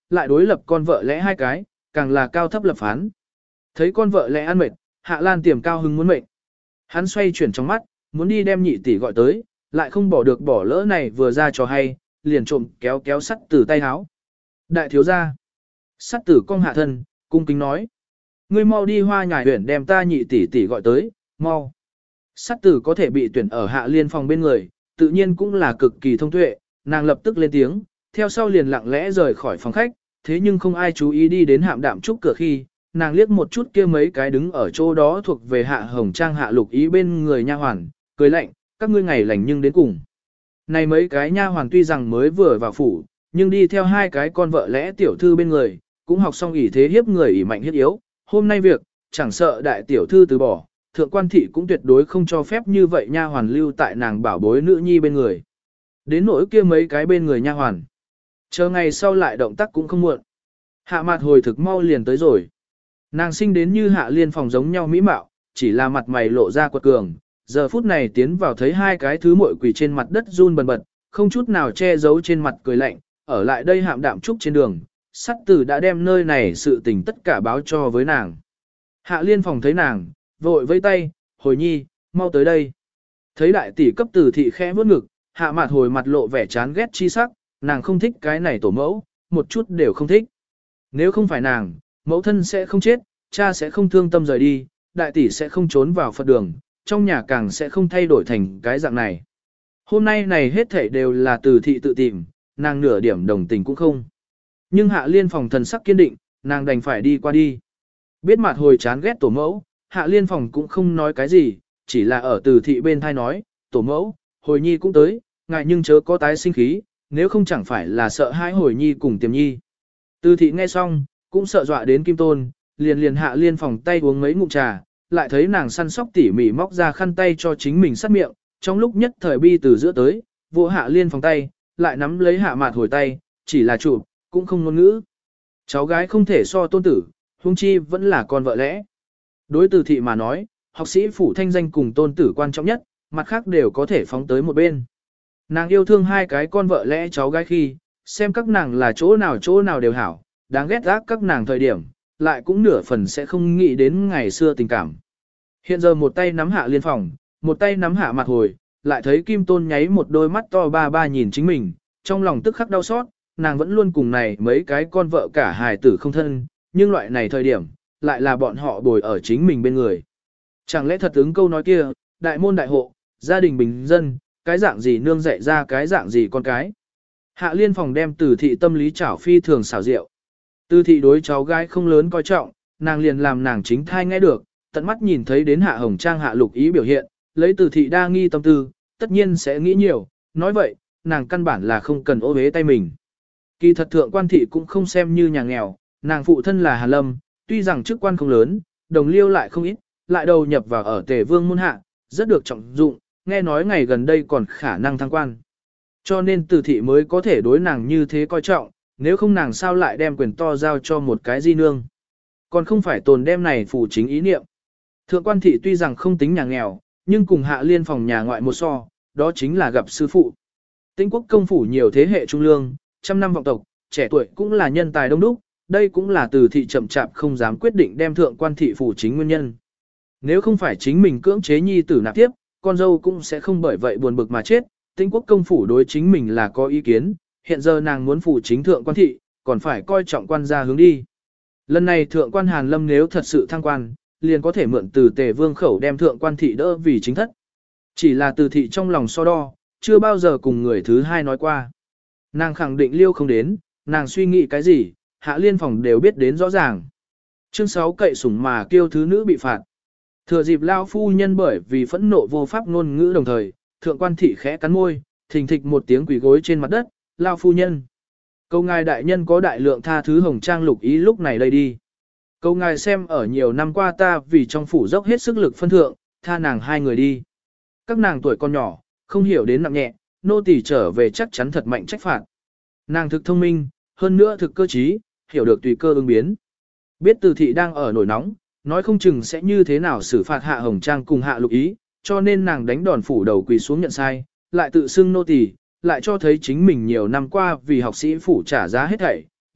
lại đối lập con vợ lẽ hai cái, càng là cao thấp lập phán. Thấy con vợ lẽ ăn mệt, Hạ Lan Tiềm cao hứng muốn mệnh. Hắn xoay chuyển trong mắt, muốn đi đem nhị tỷ gọi tới, lại không bỏ được bỏ lỡ này vừa ra cho hay, liền trộm kéo kéo sắt tử tay háo. Đại thiếu gia. Sắt tử cong hạ thân, cung kính nói. Ngươi mau đi Hoa Nhài huyện đem ta nhị tỷ tỷ gọi tới, mau. Sắt tử có thể bị tuyển ở Hạ Liên phòng bên người, tự nhiên cũng là cực kỳ thông tuệ, nàng lập tức lên tiếng, theo sau liền lặng lẽ rời khỏi phòng khách, thế nhưng không ai chú ý đi đến Hạm Đạm Trúc cửa khi, nàng liếc một chút kia mấy cái đứng ở chỗ đó thuộc về Hạ Hồng Trang Hạ Lục Ý bên người nha hoàn, cười lạnh, các ngươi ngày lành nhưng đến cùng. Này mấy cái nha hoàn tuy rằng mới vừa vào phủ, nhưng đi theo hai cái con vợ lẽ tiểu thư bên người, cũng học xong ỷ thế hiếp người ỷ mạnh hiếp yếu, hôm nay việc, chẳng sợ đại tiểu thư từ bỏ, thượng quan thị cũng tuyệt đối không cho phép như vậy nha hoàn lưu tại nàng bảo bối nữ nhi bên người. Đến nỗi kia mấy cái bên người nha hoàn, chờ ngày sau lại động tác cũng không muộn. Hạ Mạt hồi thực mau liền tới rồi. Nàng sinh đến như Hạ Liên phòng giống nhau mỹ mạo, chỉ là mặt mày lộ ra quật cường, giờ phút này tiến vào thấy hai cái thứ muội quỳ trên mặt đất run bần bật, không chút nào che giấu trên mặt cười lạnh, ở lại đây Hạm Đạm Trúc trên đường, Sắt Tử đã đem nơi này sự tình tất cả báo cho với nàng. Hạ Liên phòng thấy nàng, vội vẫy tay, hồi nhi, mau tới đây. Thấy đại tỷ cấp Tử thị khẽ vuốt ngực, Hạ Mạt hồi mặt lộ vẻ chán ghét chi sắc, nàng không thích cái này tổ mẫu, một chút đều không thích. Nếu không phải nàng, mẫu thân sẽ không chết, cha sẽ không thương tâm rời đi, đại tỷ sẽ không trốn vào Phật đường, trong nhà càng sẽ không thay đổi thành cái dạng này. Hôm nay này hết thảy đều là Tử thị tự tìm, nàng nửa điểm đồng tình cũng không. Nhưng Hạ Liên phòng thần sắc kiên định, nàng đành phải đi qua đi. Biết mặt hồi chán ghét tổ mẫu, Hạ Liên phòng cũng không nói cái gì, chỉ là ở Tử thị bên thai nói, tổ mẫu, hồi nhi cũng tới, ngại nhưng chớ có tái sinh khí, nếu không chẳng phải là sợ hai hồi nhi cùng Tiềm nhi. Tử thị nghe xong, cũng sợ dọa đến Kim Tôn, liền Hạ Liên phòng tay uống mấy ngụm trà, lại thấy nàng săn sóc tỉ mỉ móc ra khăn tay cho chính mình sát miệng, trong lúc nhất thời bi từ giữa tới, vỗ Hạ Liên phòng tay, lại nắm lấy Hạ Mạt hồi tay, chỉ là chụp, cũng không ngôn ngữ. Cháu gái không thể so tôn tử, huống chi vẫn là con vợ lẽ. Đối Tử thị mà nói, học sĩ phủ thanh danh cùng tôn tử quan trọng nhất, mặt khác đều có thể phóng tới một bên. Nàng yêu thương hai cái con vợ lẽ cháu gái khi, xem các nàng là chỗ nào đều hảo, đáng ghét ác các nàng thời điểm, lại cũng nửa phần sẽ không nghĩ đến ngày xưa tình cảm. Hiện giờ một tay nắm Hạ Liên phòng, một tay nắm Hạ Mạt hồi, lại thấy Kim Tôn nháy một đôi mắt to ba ba nhìn chính mình, trong lòng tức khắc đau xót, nàng vẫn luôn cùng này mấy cái con vợ cả hài tử không thân, nhưng loại này thời điểm, lại là bọn họ bồi ở chính mình bên người. Chẳng lẽ thật ứng câu nói kia, đại môn đại hộ, gia đình bình dân, cái dạng gì nương dạy ra cái dạng gì con cái. Hạ Liên phòng đem Tử thị tâm lý trảo phi thường xảo diệu. Tử thị đối cháu gái không lớn coi trọng, nàng liền làm nàng chính thai nghe được, tận mắt nhìn thấy đến Hạ Hồng Trang Hạ Lục Ý biểu hiện, lấy Tử thị đa nghi tâm tư, tất nhiên sẽ nghĩ nhiều, nói vậy, nàng căn bản là không cần ô bế tay mình. Kỳ thật thượng quan thị cũng không xem như nhà nghèo, nàng phụ thân là Hàn Lâm, tuy rằng chức quan không lớn, đồng liêu lại không ít, lại đầu nhập vào ở Tề Vương môn hạ, rất được trọng dụng, nghe nói ngày gần đây còn khả năng thăng quan. Cho nên Tử thị mới có thể đối nàng như thế coi trọng, nếu không nàng sao lại đem quyền to giao cho một cái di nương. Còn không phải tồn đem này phủ chính ý niệm. Thượng quan thị tuy rằng không tính nhà nghèo, nhưng cùng Hạ Liên phòng nhà ngoại một so, đó chính là gặp sư phụ. Tĩnh quốc công phủ nhiều thế hệ trung lương, trăm năm vọng tộc, trẻ tuổi cũng là nhân tài đông đúc, đây cũng là Tử thị chậm chạp không dám quyết định đem thượng quan thị phủ chính nguyên nhân. Nếu không phải chính mình cưỡng chế nhi tử nạp tiếp, con dâu cũng sẽ không bởi vậy buồn bực mà chết, Tĩnh quốc công phủ đối chính mình là có ý kiến, hiện giờ nàng muốn phủ chính thượng quan thị, còn phải coi trọng quan gia hướng đi. Lần này thượng quan Hàn Lâm nếu thật sự thăng quan, liền có thể mượn từ Tề Vương khẩu đem thượng quan thị đỡ vì chính thất. Chỉ là Tử thị trong lòng so đo, chưa bao giờ cùng người thứ hai nói qua. Nàng khẳng định liêu không đến, nàng suy nghĩ cái gì, Hạ Liên phòng đều biết đến rõ ràng. Chương 6 cậy sủng mà kêu thứ nữ bị phạt. Thừa dịp lao phu nhân bởi vì phẫn nộ vô pháp ngôn ngữ đồng thời, thượng quan thị khẽ cắn môi, thình thịch một tiếng quỳ gối trên mặt đất, lao phu nhân. Câu ngài đại nhân có đại lượng tha thứ Hồng Trang Lục Ý lúc này đây đi. Câu ngài xem ở nhiều năm qua ta vì trong phủ dốc hết sức lực phân thượng, tha nàng hai người đi. Các nàng tuổi còn nhỏ, không hiểu đến nặng nhẹ, nô tỳ trở về chắc chắn thật mạnh trách phạt. Nàng thực thông minh, hơn nữa thực cơ trí, hiểu được tùy cơ ứng biến. Biết Tử thị đang ở nổi nóng, nói không chừng sẽ như thế nào xử phạt Hạ Hồng Trang cùng Hạ Lục Ý, cho nên nàng đánh đòn phủ đầu quỳ xuống nhận sai, lại tự xưng nô tỳ, lại cho thấy chính mình nhiều năm qua vì học sĩ phủ trả giá hết thảy,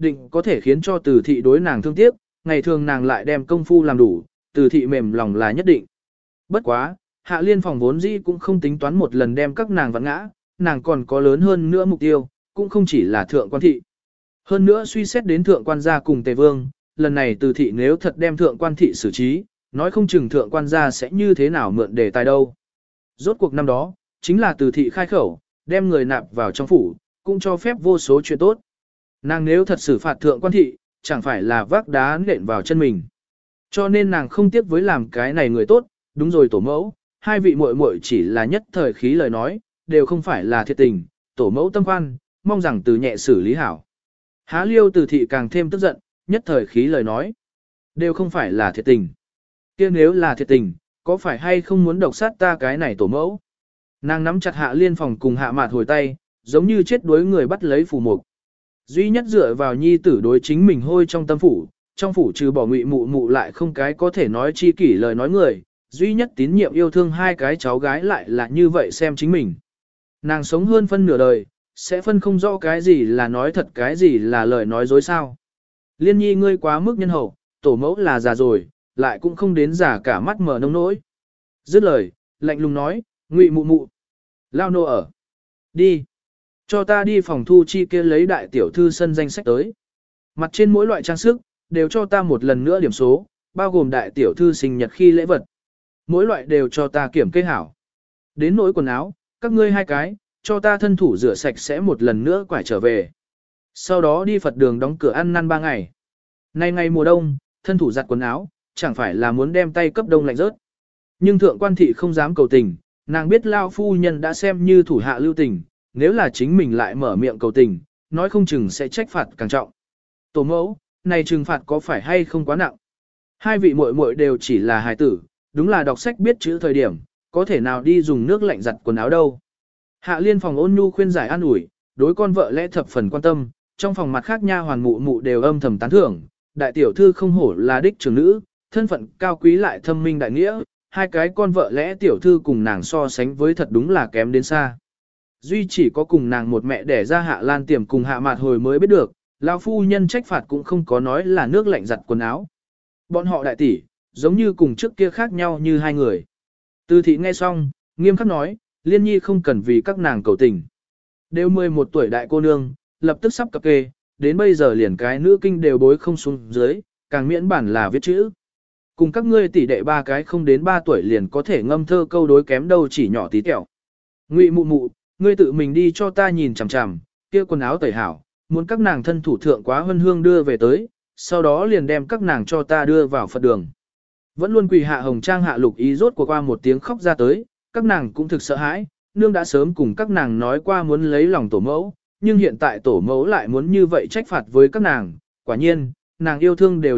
định có thể khiến cho Từ thị đối nàng thương tiếc, ngày thường nàng lại đem công phu làm đủ, Từ thị mềm lòng là nhất định. Bất quá, Hạ Liên phòng vốn dĩ cũng không tính toán một lần đem các nàng vặn ngã, nàng còn có lớn hơn nữa mục tiêu, cũng không chỉ là thượng quan thị. Hơn nữa suy xét đến thượng quan gia cùng Tề Vương, lần này Từ thị nếu thật đem thượng quan thị xử trí, nói không chừng thượng quan gia sẽ như thế nào mượn đề tài đâu. Rốt cuộc năm đó, chính là Từ thị khai khẩu, đem người nạp vào trong phủ, cũng cho phép vô số chuyện tốt. Nàng nếu thật xử phạt thượng quan thị, chẳng phải là vác đá nện vào chân mình. Cho nên nàng không tiếc với làm cái này người tốt, đúng rồi tổ mẫu, hai vị muội muội chỉ là nhất thời khí lời nói, đều không phải là thiệt tình, tổ mẫu tâm khoan, mong rằng từ nhẹ xử lý hảo. Há Liêu Từ thị càng thêm tức giận, nhất thời khí lời nói, đều không phải là thiệt tình. Kia nếu là thiệt tình, có phải hay không muốn độc sát ta cái này tổ mẫu? Nàng nắm chặt Hạ Liên phòng cùng Hạ Mạt hồi tay, giống như chết đuối người bắt lấy phù mục. Duy nhất dựa vào nhi tử đối chính mình hôi trong phủ trừ bỏ Ngụy Mụ Mụ lại không cái có thể nói chi kỷ lời nói người, duy nhất tín nhiệm yêu thương hai cái cháu gái lại là như vậy xem chính mình. Nàng sống hơn phân nửa đời, sẽ phân không rõ cái gì là nói thật cái gì là lời nói dối sao. Liên nhi ngươi quá mức nhân hậu, tổ mẫu là già rồi, lại cũng không đến già cả mắt mở nông nỗi. Dứt lời, lạnh lùng nói, Ngụy Mụ Mụ. Lao nô ở. Đi. Cho ta đi phòng thu chi kia lấy đại tiểu thư sân danh sách tới. Mặt trên mỗi loại trang sức, đều cho ta một lần nữa điểm số, bao gồm đại tiểu thư sinh nhật khi lễ vật. Mỗi loại đều cho ta kiểm kê hảo. Đến nỗi quần áo, các ngươi hai cái, cho ta thân thủ rửa sạch sẽ một lần nữa quải trở về. Sau đó đi Phật đường đóng cửa ăn năn 3 ngày. Nay ngày mùa đông, thân thủ giặt quần áo, chẳng phải là muốn đem tay cấp đông lạnh rớt. Nhưng thượng quan thị không dám cầu tình, nàng biết lao phu nhân đã xem như thủ hạ lưu tình, nếu là chính mình lại mở miệng cầu tình, nói không chừng sẽ trách phạt càng trọng. Tổ mẫu, này trừng phạt có phải hay không quá nặng? Hai vị muội muội đều chỉ là hài tử, đúng là đọc sách biết chữ thời điểm, có thể nào đi dùng nước lạnh giặt quần áo đâu. Hạ Liên phòng ôn nhu khuyên giải an ủi, đối con vợ lẽ thập phần quan tâm, trong phòng mặt khác nha hoàn mụ mụ đều âm thầm tán thưởng, đại tiểu thư không hổ là đích trưởng nữ, thân phận cao quý lại thâm minh đại nghĩa, hai cái con vợ lẽ tiểu thư cùng nàng so sánh với thật đúng là kém đến xa. Duy chỉ có cùng nàng một mẹ đẻ ra Hạ Lan Tiềm cùng Hạ Mạt hồi mới biết được, lão phu nhân trách phạt cũng không có nói là nước lạnh giặt quần áo. Bọn họ đại tỷ, giống như cùng trước kia khác nhau như hai người. Từ thị nghe xong, nghiêm khắc nói, Liên nhi không cần vì các nàng cầu tình. Đều 11 tuổi đại cô nương, lập tức sắp cập kê, đến bây giờ liền cái nữ kinh đều bối không xuống dưới, càng miễn bản là viết chữ. Cùng các ngươi tỷ đệ ba cái không đến 3 tuổi liền có thể ngâm thơ câu đối kém đâu chỉ nhỏ tí tẹo. Ngụy Mụ Mụ, ngươi tự mình đi cho ta nhìn chằm chằm, kia quần áo tẩy hảo, muốn các nàng thân thủ thượng quá hân hương đưa về tới, sau đó liền đem các nàng cho ta đưa vào Phật đường. Vẫn luôn quỳ Hạ Hồng Trang Hạ Lục Ý rốt cuộc qua một tiếng khóc ra tới, các nàng cũng thực sợ hãi, nương đã sớm cùng các nàng nói qua muốn lấy lòng tổ mẫu, nhưng hiện tại tổ mẫu lại muốn như vậy trách phạt với các nàng, quả nhiên, nàng yêu thương đều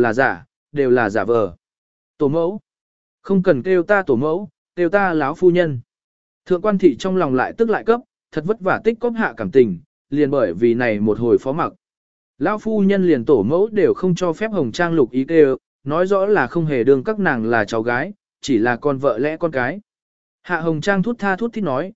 là giả vờ. Tổ mẫu, không cần kêu ta tổ mẫu, kêu ta láo phu nhân. Thượng quan thị trong lòng lại tức lại cấp, thật vất vả tích cóp hạ cảm tình, liền bởi vì này một hồi phó mặc. Lão phu nhân liền tổ mẫu đều không cho phép Hồng Trang Lục Ý kêu, nói rõ là không hề đương các nàng là cháu gái, chỉ là con vợ lẽ con cái. Hạ Hồng Trang thút tha thút thít nói,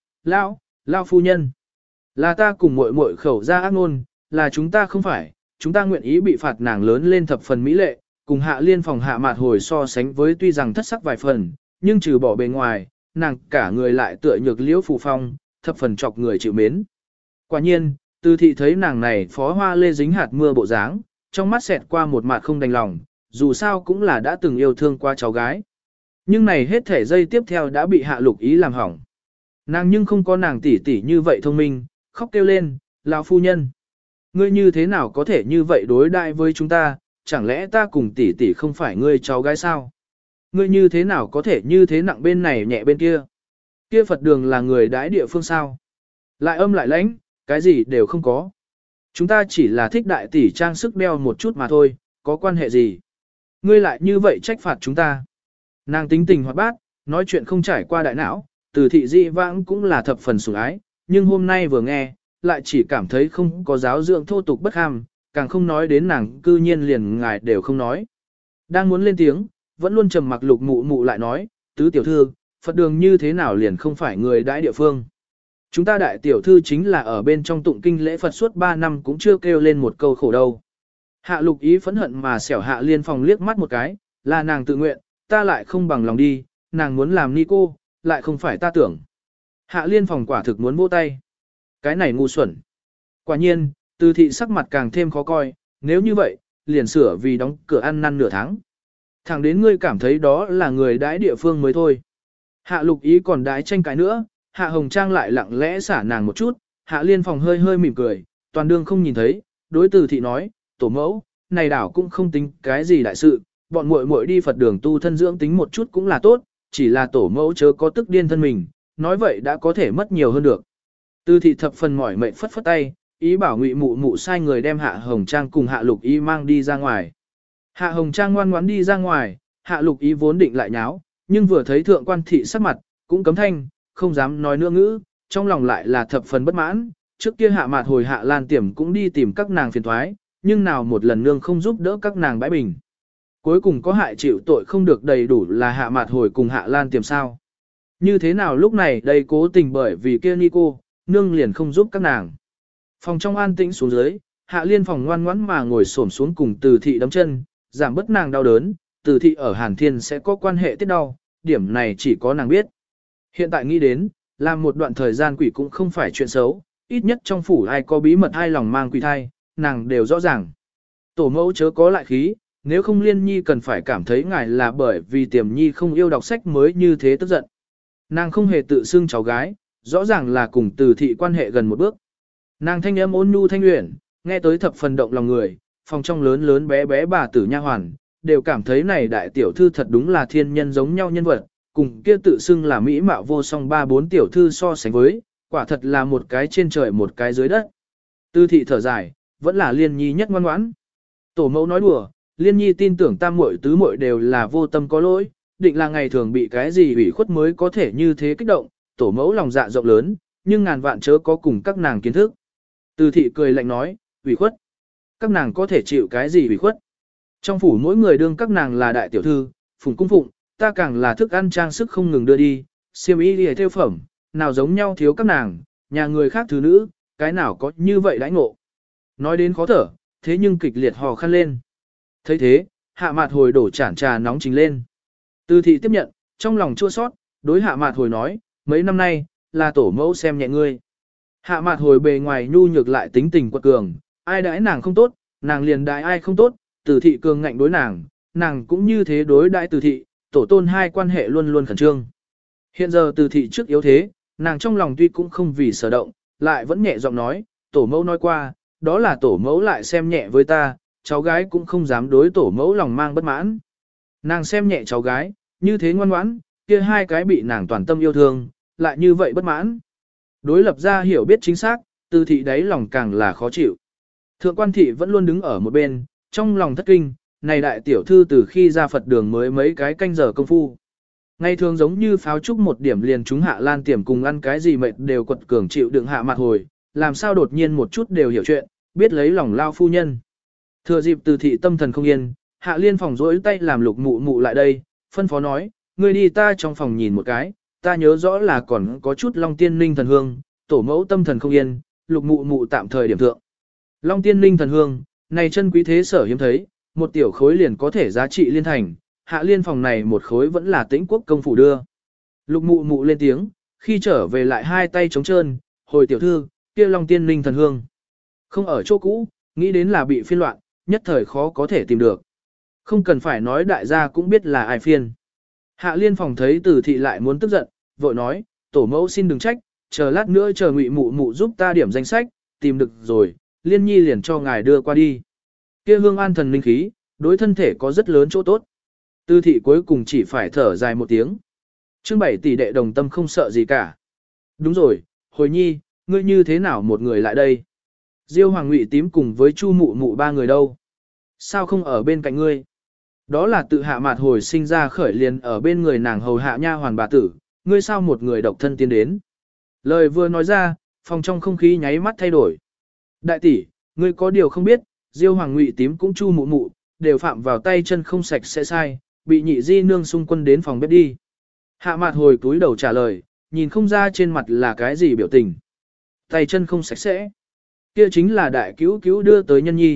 Lão phu nhân, là ta cùng muội muội khẩu ra ác ngôn, là chúng ta không phải, chúng ta nguyện ý bị phạt nàng lớn lên thập phần mỹ lệ, cùng Hạ Liên phòng Hạ Mạt hồi so sánh với tuy rằng thất sắc vài phần, nhưng trừ bỏ bề ngoài, nàng cả người lại tựa nhược liễu phù phong, thập phần chọc người chịu mến. Quả nhiên, Từ thị thấy nàng này phó hoa lê dính hạt mưa bộ dáng, trong mắt xẹt qua một mặt không đành lòng, dù sao cũng là đã từng yêu thương qua cháu gái. Nhưng này hết thể dây tiếp theo đã bị Hạ Lục Ý làm hỏng. Nàng nhưng không có nàng tỷ tỷ như vậy thông minh, khóc kêu lên, lão phu nhân. Ngươi như thế nào có thể như vậy đối đại với chúng ta, chẳng lẽ ta cùng tỷ tỷ không phải ngươi cháu gái sao? Ngươi như thế nào có thể như thế nặng bên này nhẹ bên kia? Kia Phật đường là người đãi địa phương sao? Lại âm lại lãnh, cái gì đều không có. Chúng ta chỉ là thích đại tỷ trang sức đeo một chút mà thôi, có quan hệ gì? Ngươi lại như vậy trách phạt chúng ta. Nàng tính tình hoạt bát, nói chuyện không trải qua đại não, Từ thị dị vãng cũng là thập phần sủng ái, nhưng hôm nay vừa nghe, lại chỉ cảm thấy không có giáo dưỡng thô tục bất ham, càng không nói đến nàng cư nhiên liền ngài đều không nói. Đang muốn lên tiếng, vẫn luôn trầm mặc Lục Mụ Mụ lại nói, tứ tiểu thư, Phật đường như thế nào liền không phải người đãi địa phương. Chúng ta đại tiểu thư chính là ở bên trong tụng kinh lễ Phật suốt 3 năm cũng chưa kêu lên một câu khổ đâu. Hạ Lục Ý phẫn hận mà xẻo Hạ Liên Phong liếc mắt một cái, là nàng tự nguyện, ta lại không bằng lòng đi, nàng muốn làm ni cô, lại không phải ta tưởng. Hạ Liên Phong quả thực muốn vỗ tay. Cái này ngu xuẩn. Quả nhiên, Từ thị sắc mặt càng thêm khó coi, nếu như vậy, liền sửa vì đóng cửa ăn năn nửa tháng. Thẳng đến ngươi cảm thấy đó là người đãi địa phương mới thôi. Hạ Lục Ý còn đãi tranh cãi nữa, Hạ Hồng Trang lại lặng lẽ xả nàng một chút, Hạ Liên Phong hơi hơi mỉm cười, toàn đương không nhìn thấy, đối Từ thị nói, tổ mẫu, này đảo cũng không tính cái gì đại sự, bọn muội muội đi Phật đường tu thân dưỡng tính một chút cũng là tốt, chỉ là tổ mẫu chớ có tức điên thân mình, nói vậy đã có thể mất nhiều hơn được. Từ thị thập phần mỏi mệt phất phất tay, ý bảo Ngụy Mụ Mụ sai người đem Hạ Hồng Trang cùng Hạ Lục Ý mang đi ra ngoài. Hạ Hồng Trang ngoan ngoãn đi ra ngoài, Hạ Lục Ý vốn định lại nháo, nhưng vừa thấy thượng quan thị sắc mặt, cũng cấm thanh, không dám nói nữa ngữ, trong lòng lại là thập phần bất mãn. Trước kia Hạ Mạt hồi Hạ Lan Tiềm cũng đi tìm các nàng phiền thoái, nhưng nào một lần nương không giúp đỡ các nàng bãi bình. Cuối cùng có hại chịu tội không được đầy đủ là Hạ Mạt hồi cùng Hạ Lan Tiềm sao. Như thế nào lúc này đây cố tình bởi vì kia Nico, nương liền không giúp các nàng. Phòng trong an tĩnh xuống dưới, Hạ Liên Phòng ngoan ngoãn mà ngồi xổm xuống cùng Từ thị đấm chân, giảm bớt nàng đau đớn, Từ thị ở Hàn Thiên sẽ có quan hệ tiết đau, điểm này chỉ có nàng biết. Hiện tại nghĩ đến, làm một đoạn thời gian quỷ cũng không phải chuyện xấu, ít nhất trong phủ ai có bí mật ai lòng mang quỷ thai, nàng đều rõ ràng. Tổ mẫu chớ có lại khí, nếu không Liên Nhi cần phải cảm thấy ngài là bởi vì Tiềm Nhi không yêu đọc sách mới như thế tức giận. Nàng không hề tự xưng cháu gái, rõ ràng là cùng Từ thị quan hệ gần một bước. Nàng thanh âm ôn nhu thanh luyện, nghe tới thập phần động lòng người, phòng trong lớn lớn bé bé bà tử nha hoàn, đều cảm thấy này đại tiểu thư thật đúng là thiên nhân giống nhau nhân vật, cùng kia tự xưng là mỹ mạo vô song ba bốn tiểu thư so sánh với, quả thật là một cái trên trời một cái dưới đất. Từ thị thở dài, vẫn là Liên Nhi nhất ngoan ngoãn. Tổ mẫu nói đùa, Liên Nhi tin tưởng tam muội tứ muội đều là vô tâm có lỗi, định là ngày thường bị cái gì ủy khuất mới có thể như thế kích động, tổ mẫu lòng dạ rộng lớn, nhưng ngàn vạn chớ có cùng các nàng kiến thức. Từ thị cười lạnh nói, ủy khuất. Các nàng có thể chịu cái gì ủy khuất? Trong phủ mỗi người đương các nàng là đại tiểu thư, phùng cung phụng, ta càng là thức ăn trang sức không ngừng đưa đi, xiêm y đi theo phẩm, nào giống nhau thiếu các nàng, nhà người khác thứ nữ, cái nào có như vậy đãi ngộ. Nói đến khó thở, thế nhưng kịch liệt hò khăn lên. thấy thế, Hạ Mạt hồi đổ chản trà nóng trình lên. Từ thị tiếp nhận, trong lòng chua sót, đối Hạ Mạt hồi nói, mấy năm nay, là tổ mẫu xem nhẹ ngươi. Hạ Mạt hồi bề ngoài nhu nhược lại tính tình quật cường, ai đãi nàng không tốt, nàng liền đãi ai không tốt, Từ thị cường ngạnh đối nàng cũng như thế đối đãi Từ thị, tổ tôn hai quan hệ luôn luôn khẩn trương. Hiện giờ Từ thị trước yếu thế, nàng trong lòng tuy cũng không vì sở động, lại vẫn nhẹ giọng nói, tổ mẫu nói qua, đó là tổ mẫu lại xem nhẹ với ta, cháu gái cũng không dám đối tổ mẫu lòng mang bất mãn. Nàng xem nhẹ cháu gái, như thế ngoan ngoãn, kia hai cái bị nàng toàn tâm yêu thương, lại như vậy bất mãn. Đối lập ra hiểu biết chính xác, Từ thị đáy lòng càng là khó chịu. Thượng quan thị vẫn luôn đứng ở một bên, trong lòng thất kinh, này đại tiểu thư từ khi ra Phật đường mới mấy cái canh giờ công phu. Ngày thường giống như pháo trúc một điểm liền chúng Hạ Lan Tiềm cùng ăn cái gì mệt đều quật cường chịu đựng Hạ Mạt hồi, làm sao đột nhiên một chút đều hiểu chuyện, biết lấy lòng lao phu nhân. Thừa dịp Từ thị tâm thần không yên, Hạ Liên phòng rỗi tay làm Lục Mụ Mụ lại đây, phân phó nói, ngươi đi ta trong phòng nhìn một cái, ta nhớ rõ là còn có chút Long Tiên Ninh thần hương, tổ mẫu tâm thần không yên, Lục Mụ Mụ tạm thời điểm thượng. Long Tiên Ninh thần hương, này chân quý thế sở hiếm thấy, một tiểu khối liền có thể giá trị liên thành, Hạ Liên phòng này một khối vẫn là Tĩnh Quốc công phủ đưa. Lục Mụ Mụ lên tiếng, khi trở về lại hai tay trống trơn, hồi tiểu thư, kia Long Tiên Ninh thần hương. Không ở chỗ cũ, nghĩ đến là bị phiên loạn, nhất thời khó có thể tìm được. Không cần phải nói đại gia cũng biết là ai phiên. Hạ Liên phòng thấy Từ thị lại muốn tức giận, vội nói, tổ mẫu xin đừng trách, chờ lát nữa chờ Ngụy Mụ Mụ giúp ta điểm danh sách, tìm được rồi, Liên Nhi liền cho ngài đưa qua đi. Kia hương an thần linh khí, đối thân thể có rất lớn chỗ tốt. Từ thị cuối cùng chỉ phải thở dài một tiếng. Chương 7 tỷ đệ đồng tâm không sợ gì cả. Đúng rồi, hồi nhi, ngươi như thế nào một người lại đây? Diêu Hoàng Ngụy Tím cùng với Chu Mụ Mụ ba người đâu? Sao không ở bên cạnh ngươi? Đó là tự Hạ Mạt hồi sinh ra khởi liền ở bên người nàng hầu hạ nha hoàn bà tử, ngươi sao một người độc thân tiến đến? Lời vừa nói ra, phòng trong không khí nháy mắt thay đổi. Đại tỷ, ngươi có điều không biết, Diêu Hoàng Ngụy Tím cũng Chu Mụ Mụ, đều phạm vào tay chân không sạch sẽ sai, bị nhị di nương xung quân đến phòng bếp đi. Hạ Mạt hồi túi đầu trả lời, nhìn không ra trên mặt là cái gì biểu tình. Tay chân không sạch sẽ. Kia chính là đại cứu cứu đưa tới nhân nhi,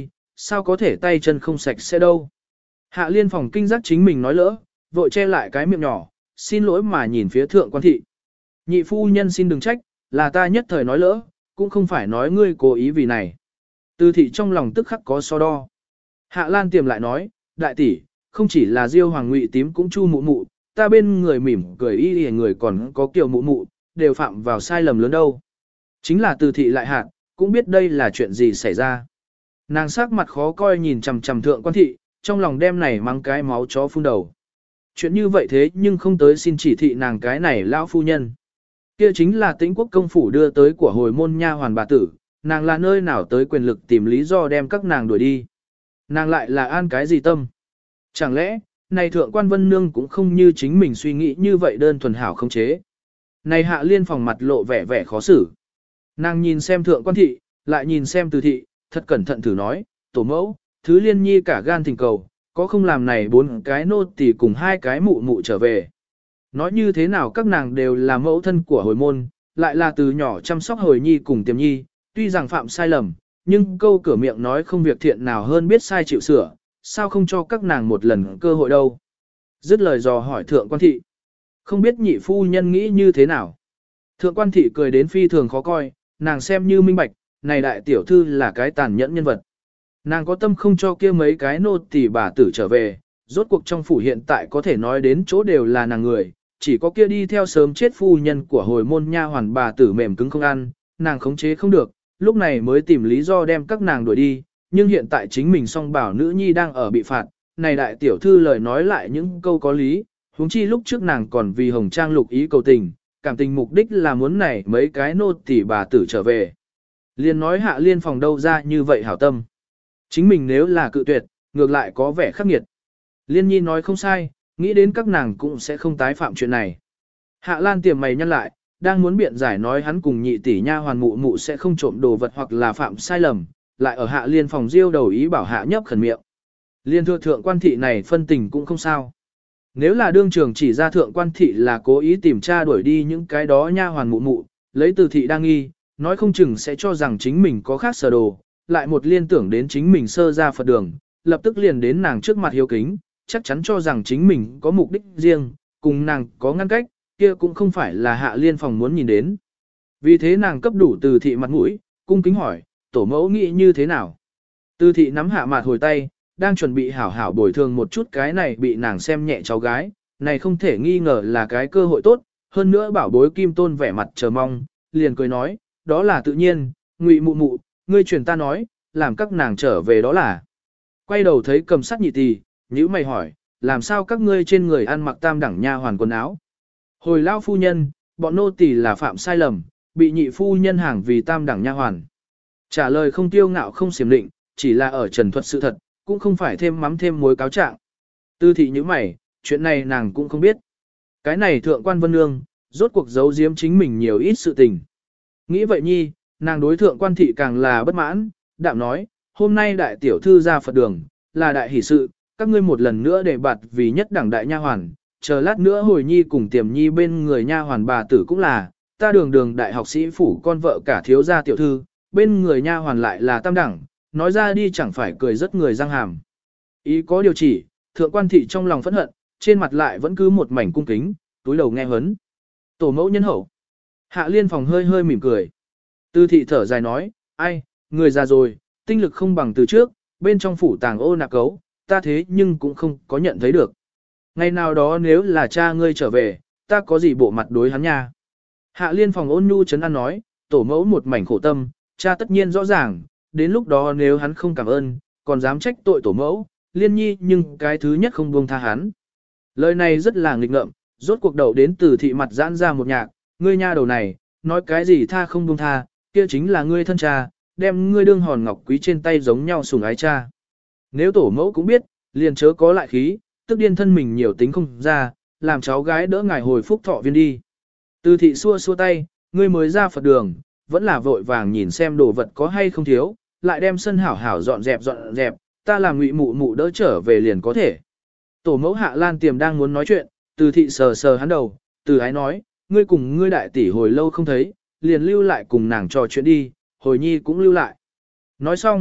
sao có thể tay chân không sạch sẽ đâu. Hạ Liên phòng kinh giác chính mình nói lỡ, vội che lại cái miệng nhỏ, xin lỗi mà nhìn phía thượng quan thị. Nhị phu nhân xin đừng trách, là ta nhất thời nói lỡ, cũng không phải nói ngươi cố ý vì này. Từ thị trong lòng tức khắc có so đo. Hạ Lan tiềm lại nói, đại tỷ, không chỉ là Diêu Hoàng Ngụy tím cũng chu mụ mụ, ta bên người mỉm cười y người còn có kiểu mụ mụ, đều phạm vào sai lầm lớn đâu. Chính là từ thị lại hạn, cũng biết đây là chuyện gì xảy ra. Nàng sắc mặt khó coi nhìn chằm chằm thượng quan thị, trong lòng đem này mang cái máu chó phun đầu. Chuyện như vậy thế nhưng không tới xin chỉ thị nàng cái này lão phu nhân. Kia chính là Tĩnh Quốc công phủ đưa tới của hồi môn nha hoàn bà tử, nàng là nơi nào tới quyền lực tìm lý do đem các nàng đuổi đi. Nàng lại là an cái gì tâm? Chẳng lẽ, này thượng quan vân nương cũng không như chính mình suy nghĩ như vậy đơn thuần hảo không chế. Này Hạ Liên phòng mặt lộ vẻ vẻ khó xử. Nàng nhìn xem thượng quan thị, lại nhìn xem từ thị, thật cẩn thận thử nói, tổ mẫu, thứ liên nhi cả gan thỉnh cầu, có không làm này 4 cái nô tỳ cùng 2 cái mụ mụ trở về. Nói như thế nào các nàng đều là mẫu thân của hồi môn, lại là từ nhỏ chăm sóc hồi nhi cùng tiềm nhi, tuy rằng phạm sai lầm, nhưng câu cửa miệng nói không việc thiện nào hơn biết sai chịu sửa, sao không cho các nàng một lần cơ hội đâu. Dứt lời dò hỏi thượng quan thị. Không biết nhị phu nhân nghĩ như thế nào. Thượng quan thị cười đến phi thường khó coi, nàng xem như minh bạch, này đại tiểu thư là cái tàn nhẫn nhân vật. Nàng có tâm không cho kia mấy cái nô tỳ bà tử trở về, rốt cuộc trong phủ hiện tại có thể nói đến chỗ đều là nàng người, chỉ có kia đi theo sớm chết phu nhân của hồi môn nha hoàn bà tử mềm cứng không ăn, nàng khống chế không được, lúc này mới tìm lý do đem các nàng đuổi đi, nhưng hiện tại chính mình song bảo nữ nhi đang ở bị phạt, này đại tiểu thư lời nói lại những câu có lý, huống chi lúc trước nàng còn vì hồng trang lục ý cầu tình, cảm tình mục đích là muốn này mấy cái nô tỳ bà tử trở về. Liên nói Hạ Liên phòng đâu ra như vậy hảo tâm. Chính mình nếu là cự tuyệt, ngược lại có vẻ khắc nghiệt. Liên nhi nói không sai, nghĩ đến các nàng cũng sẽ không tái phạm chuyện này. Hạ Lan tiềm mày nhăn lại, đang muốn biện giải nói hắn cùng nhị tỷ nha hoàn mụ mụ sẽ không trộm đồ vật hoặc là phạm sai lầm, lại ở Hạ Liên phòng diêu đầu ý bảo Hạ nhấp khẩn miệng. Liên thượng thượng quan thị này phân tình cũng không sao. Nếu là đương trường chỉ ra thượng quan thị là cố ý tìm tra đuổi đi những cái đó nha hoàn mụ mụ, lấy từ thị đang nghi, nói không chừng sẽ cho rằng chính mình có khác sở đồ, lại một liên tưởng đến chính mình sơ ra Phật đường, lập tức liền đến nàng trước mặt hiếu kính, chắc chắn cho rằng chính mình có mục đích riêng, cùng nàng có ngăn cách, kia cũng không phải là Hạ Liên phòng muốn nhìn đến. Vì thế nàng cấp đủ từ thị mặt mũi, cung kính hỏi, tổ mẫu nghĩ như thế nào? Từ thị nắm Hạ Mạt hồi tay, đang chuẩn bị hảo hảo bồi thường một chút cái này bị nàng xem nhẹ cháu gái, này không thể nghi ngờ là cái cơ hội tốt, hơn nữa bảo bối Kim Tôn vẻ mặt chờ mong, liền cười nói, đó là tự nhiên, Ngụy mụ mụ, ngươi truyền ta nói, làm các nàng trở về đó là. Quay đầu thấy cầm sắt nhị tỷ, nhữ mày hỏi, làm sao các ngươi trên người ăn mặc tam đẳng nha hoàn quần áo? Hồi lao phu nhân, bọn nô tỳ là phạm sai lầm, bị nhị phu nhân hàng vì tam đẳng nha hoàn. Trả lời không tiêu ngạo không xiểm định, chỉ là ở trần thuật sự thật, cũng không phải thêm mắm thêm muối cáo trạng. Tư thị như mày, chuyện này nàng cũng không biết. Cái này thượng quan vân nương, rốt cuộc giấu giếm chính mình nhiều ít sự tình. Nghĩ vậy nhi, nàng đối thượng quan thị càng là bất mãn, đạm nói, hôm nay đại tiểu thư ra Phật đường, là đại hỷ sự, các ngươi một lần nữa để bạt vì nhất đẳng đại nha hoàn, chờ lát nữa hồi nhi cùng tiềm nhi bên người nha hoàn bà tử cũng là, ta đường đại học sĩ phủ con vợ cả thiếu gia tiểu thư, bên người nha hoàn lại là tam đẳng, nói ra đi chẳng phải cười rất người răng hàm. Ý có điều chỉ, thượng quan thị trong lòng phẫn hận, trên mặt lại vẫn cứ một mảnh cung kính, túi đầu nghe hấn. Tổ mẫu nhân hậu. Hạ Liên phòng hơi hơi mỉm cười. Tư thị thở dài nói, ai, người già rồi, tinh lực không bằng từ trước, bên trong phủ tàng ô nạc cấu, ta thế nhưng cũng không có nhận thấy được. Ngày nào đó nếu là cha ngươi trở về, ta có gì bộ mặt đối hắn nha. Hạ Liên phòng ôn nhu chấn an nói, tổ mẫu một mảnh khổ tâm, cha tất nhiên rõ ràng, đến lúc đó nếu hắn không cảm ơn, còn dám trách tội tổ mẫu, Liên nhi nhưng cái thứ nhất không buông tha hắn. Lời này rất là nghịch ngợm, rốt cuộc đầu đến từ thị mặt giãn ra một nhạc, ngươi nha đầu này, nói cái gì tha không buông tha, kia chính là ngươi thân cha, đem ngươi đương hòn ngọc quý trên tay giống nhau sủng ái cha. Nếu tổ mẫu cũng biết, liền chớ có lại khí, tức điên thân mình nhiều tính không ra, làm cháu gái đỡ ngài hồi phúc thọ viên đi. Từ thị xua xua tay, ngươi mới ra Phật đường, vẫn là vội vàng nhìn xem đồ vật có hay không thiếu, lại đem sân hảo hảo dọn dẹp, ta làm Ngụy mụ mụ đỡ trở về liền có thể. Tổ mẫu Hạ Lan tiềm đang muốn nói chuyện, từ thị sờ sờ hắn đầu, từ ái nói, ngươi cùng ngươi đại tỷ hồi lâu không thấy, liền lưu lại cùng nàng trò chuyện đi, hồi nhi cũng lưu lại. Nói xong,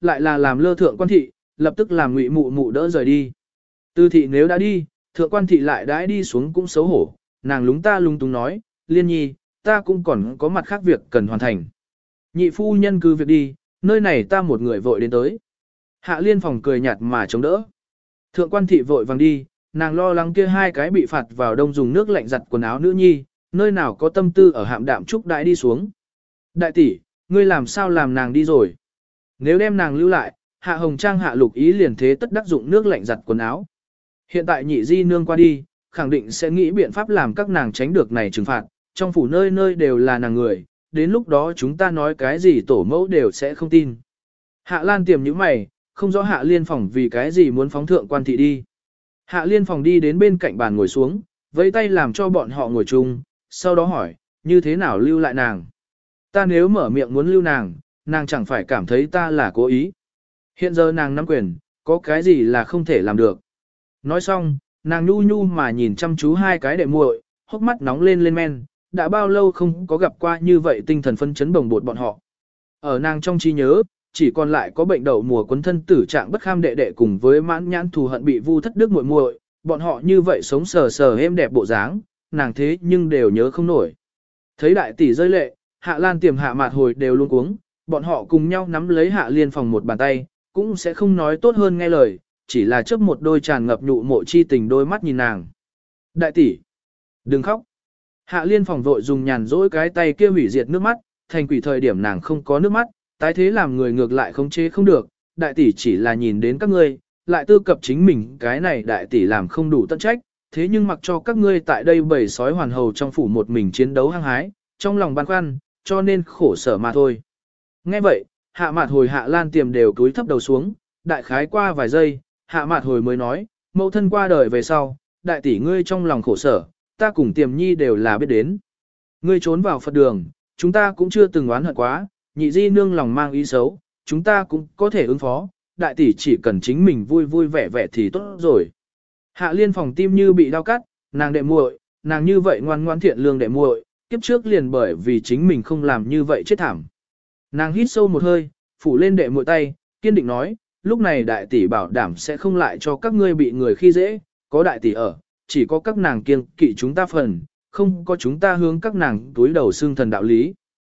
lại là làm lơ thượng quan thị, lập tức làm ngụy mụ mụ đỡ rời đi. Từ thị nếu đã đi, thượng quan thị lại đãi đi xuống cũng xấu hổ, nàng lúng ta lung tung nói, Liên nhi, ta cũng còn có mặt khác việc cần hoàn thành. Nhị phu nhân cứ việc đi, nơi này ta một người vội đến tới. Hạ Liên phòng cười nhạt mà chống đỡ. Thượng quan thị vội vàng đi, nàng lo lắng kia hai cái bị phạt vào đông dùng nước lạnh giặt quần áo nữ nhi, nơi nào có tâm tư ở hạm đạm trúc đại đi xuống. Đại tỷ, ngươi làm sao làm nàng đi rồi? Nếu đem nàng lưu lại, Hạ Hồng Trang Hạ Lục Ý liền thế tất đắc dụng nước lạnh giặt quần áo. Hiện tại nhị di nương qua đi, khẳng định sẽ nghĩ biện pháp làm các nàng tránh được này trừng phạt, trong phủ nơi nơi đều là nàng người, đến lúc đó chúng ta nói cái gì tổ mẫu đều sẽ không tin. Hạ Lan tiềm như mày, không rõ Hạ Liên phòng vì cái gì muốn phóng thượng quan thị đi. Hạ Liên phòng đi đến bên cạnh bàn ngồi xuống, vẫy tay làm cho bọn họ ngồi chung, sau đó hỏi, như thế nào lưu lại nàng? Ta nếu mở miệng muốn lưu nàng, nàng chẳng phải cảm thấy ta là cố ý. Hiện giờ nàng nắm quyền, có cái gì là không thể làm được. Nói xong, nàng nhu nhu mà nhìn chăm chú hai cái đệ muội, hốc mắt nóng lên lên men, đã bao lâu không có gặp qua như vậy tinh thần phân chấn bồng bột bọn họ. Ở nàng trong trí nhớ, chỉ còn lại có bệnh đậu mùa quấn thân tử trạng bất kham đệ đệ cùng với mãn nhãn thù hận bị vu thất đức muội muội, bọn họ như vậy sống sờ sờ êm đẹp bộ dáng, nàng thế nhưng đều nhớ không nổi. Thấy đại tỷ rơi lệ, Hạ Lan tiềm Hạ Mạt Hồi đều luôn cuống, bọn họ cùng nhau nắm lấy Hạ Liên phòng một bàn tay, cũng sẽ không nói tốt hơn nghe lời, chỉ là chớp một đôi tràn ngập nhụ mộ chi tình đôi mắt nhìn nàng. Đại tỷ, đừng khóc. Hạ Liên phòng vội dùng nhàn rỗi cái tay kia hủy diệt nước mắt, thành quỷ thời điểm nàng không có nước mắt, tái thế làm người ngược lại không chế không được, đại tỷ chỉ là nhìn đến các ngươi, lại tư cập chính mình cái này đại tỷ làm không đủ tận trách, thế nhưng mặc cho các ngươi tại đây bầy sói hoàn hầu trong phủ một mình chiến đấu hăng hái, trong lòng băn khoăn, cho nên khổ sở mà thôi. Nghe vậy, Hạ Mạt Hồi Hạ Lan tiềm đều cúi thấp đầu xuống, đại khái qua vài giây, Hạ Mạt Hồi mới nói, mẫu thân qua đời về sau, đại tỷ ngươi trong lòng khổ sở, ta cùng tiềm nhi đều là biết đến. Ngươi trốn vào Phật đường, chúng ta cũng chưa từng oán hận quá, nhị di nương lòng mang ý xấu, chúng ta cũng có thể ứng phó, đại tỷ chỉ cần chính mình vui vui vẻ vẻ thì tốt rồi. Hạ Liên phòng tim như bị đau cắt, nàng đệ muội, nàng như vậy ngoan ngoãn thiện lương đệ muội, kiếp trước liền bởi vì chính mình không làm như vậy chết thảm. Nàng hít sâu một hơi, phủ lên đệ muội tay, kiên định nói, lúc này đại tỷ bảo đảm sẽ không lại cho các ngươi bị người khi dễ, có đại tỷ ở, chỉ có các nàng kiêng kỵ chúng ta phần, không có chúng ta hướng các nàng túi đầu xương thần đạo lý.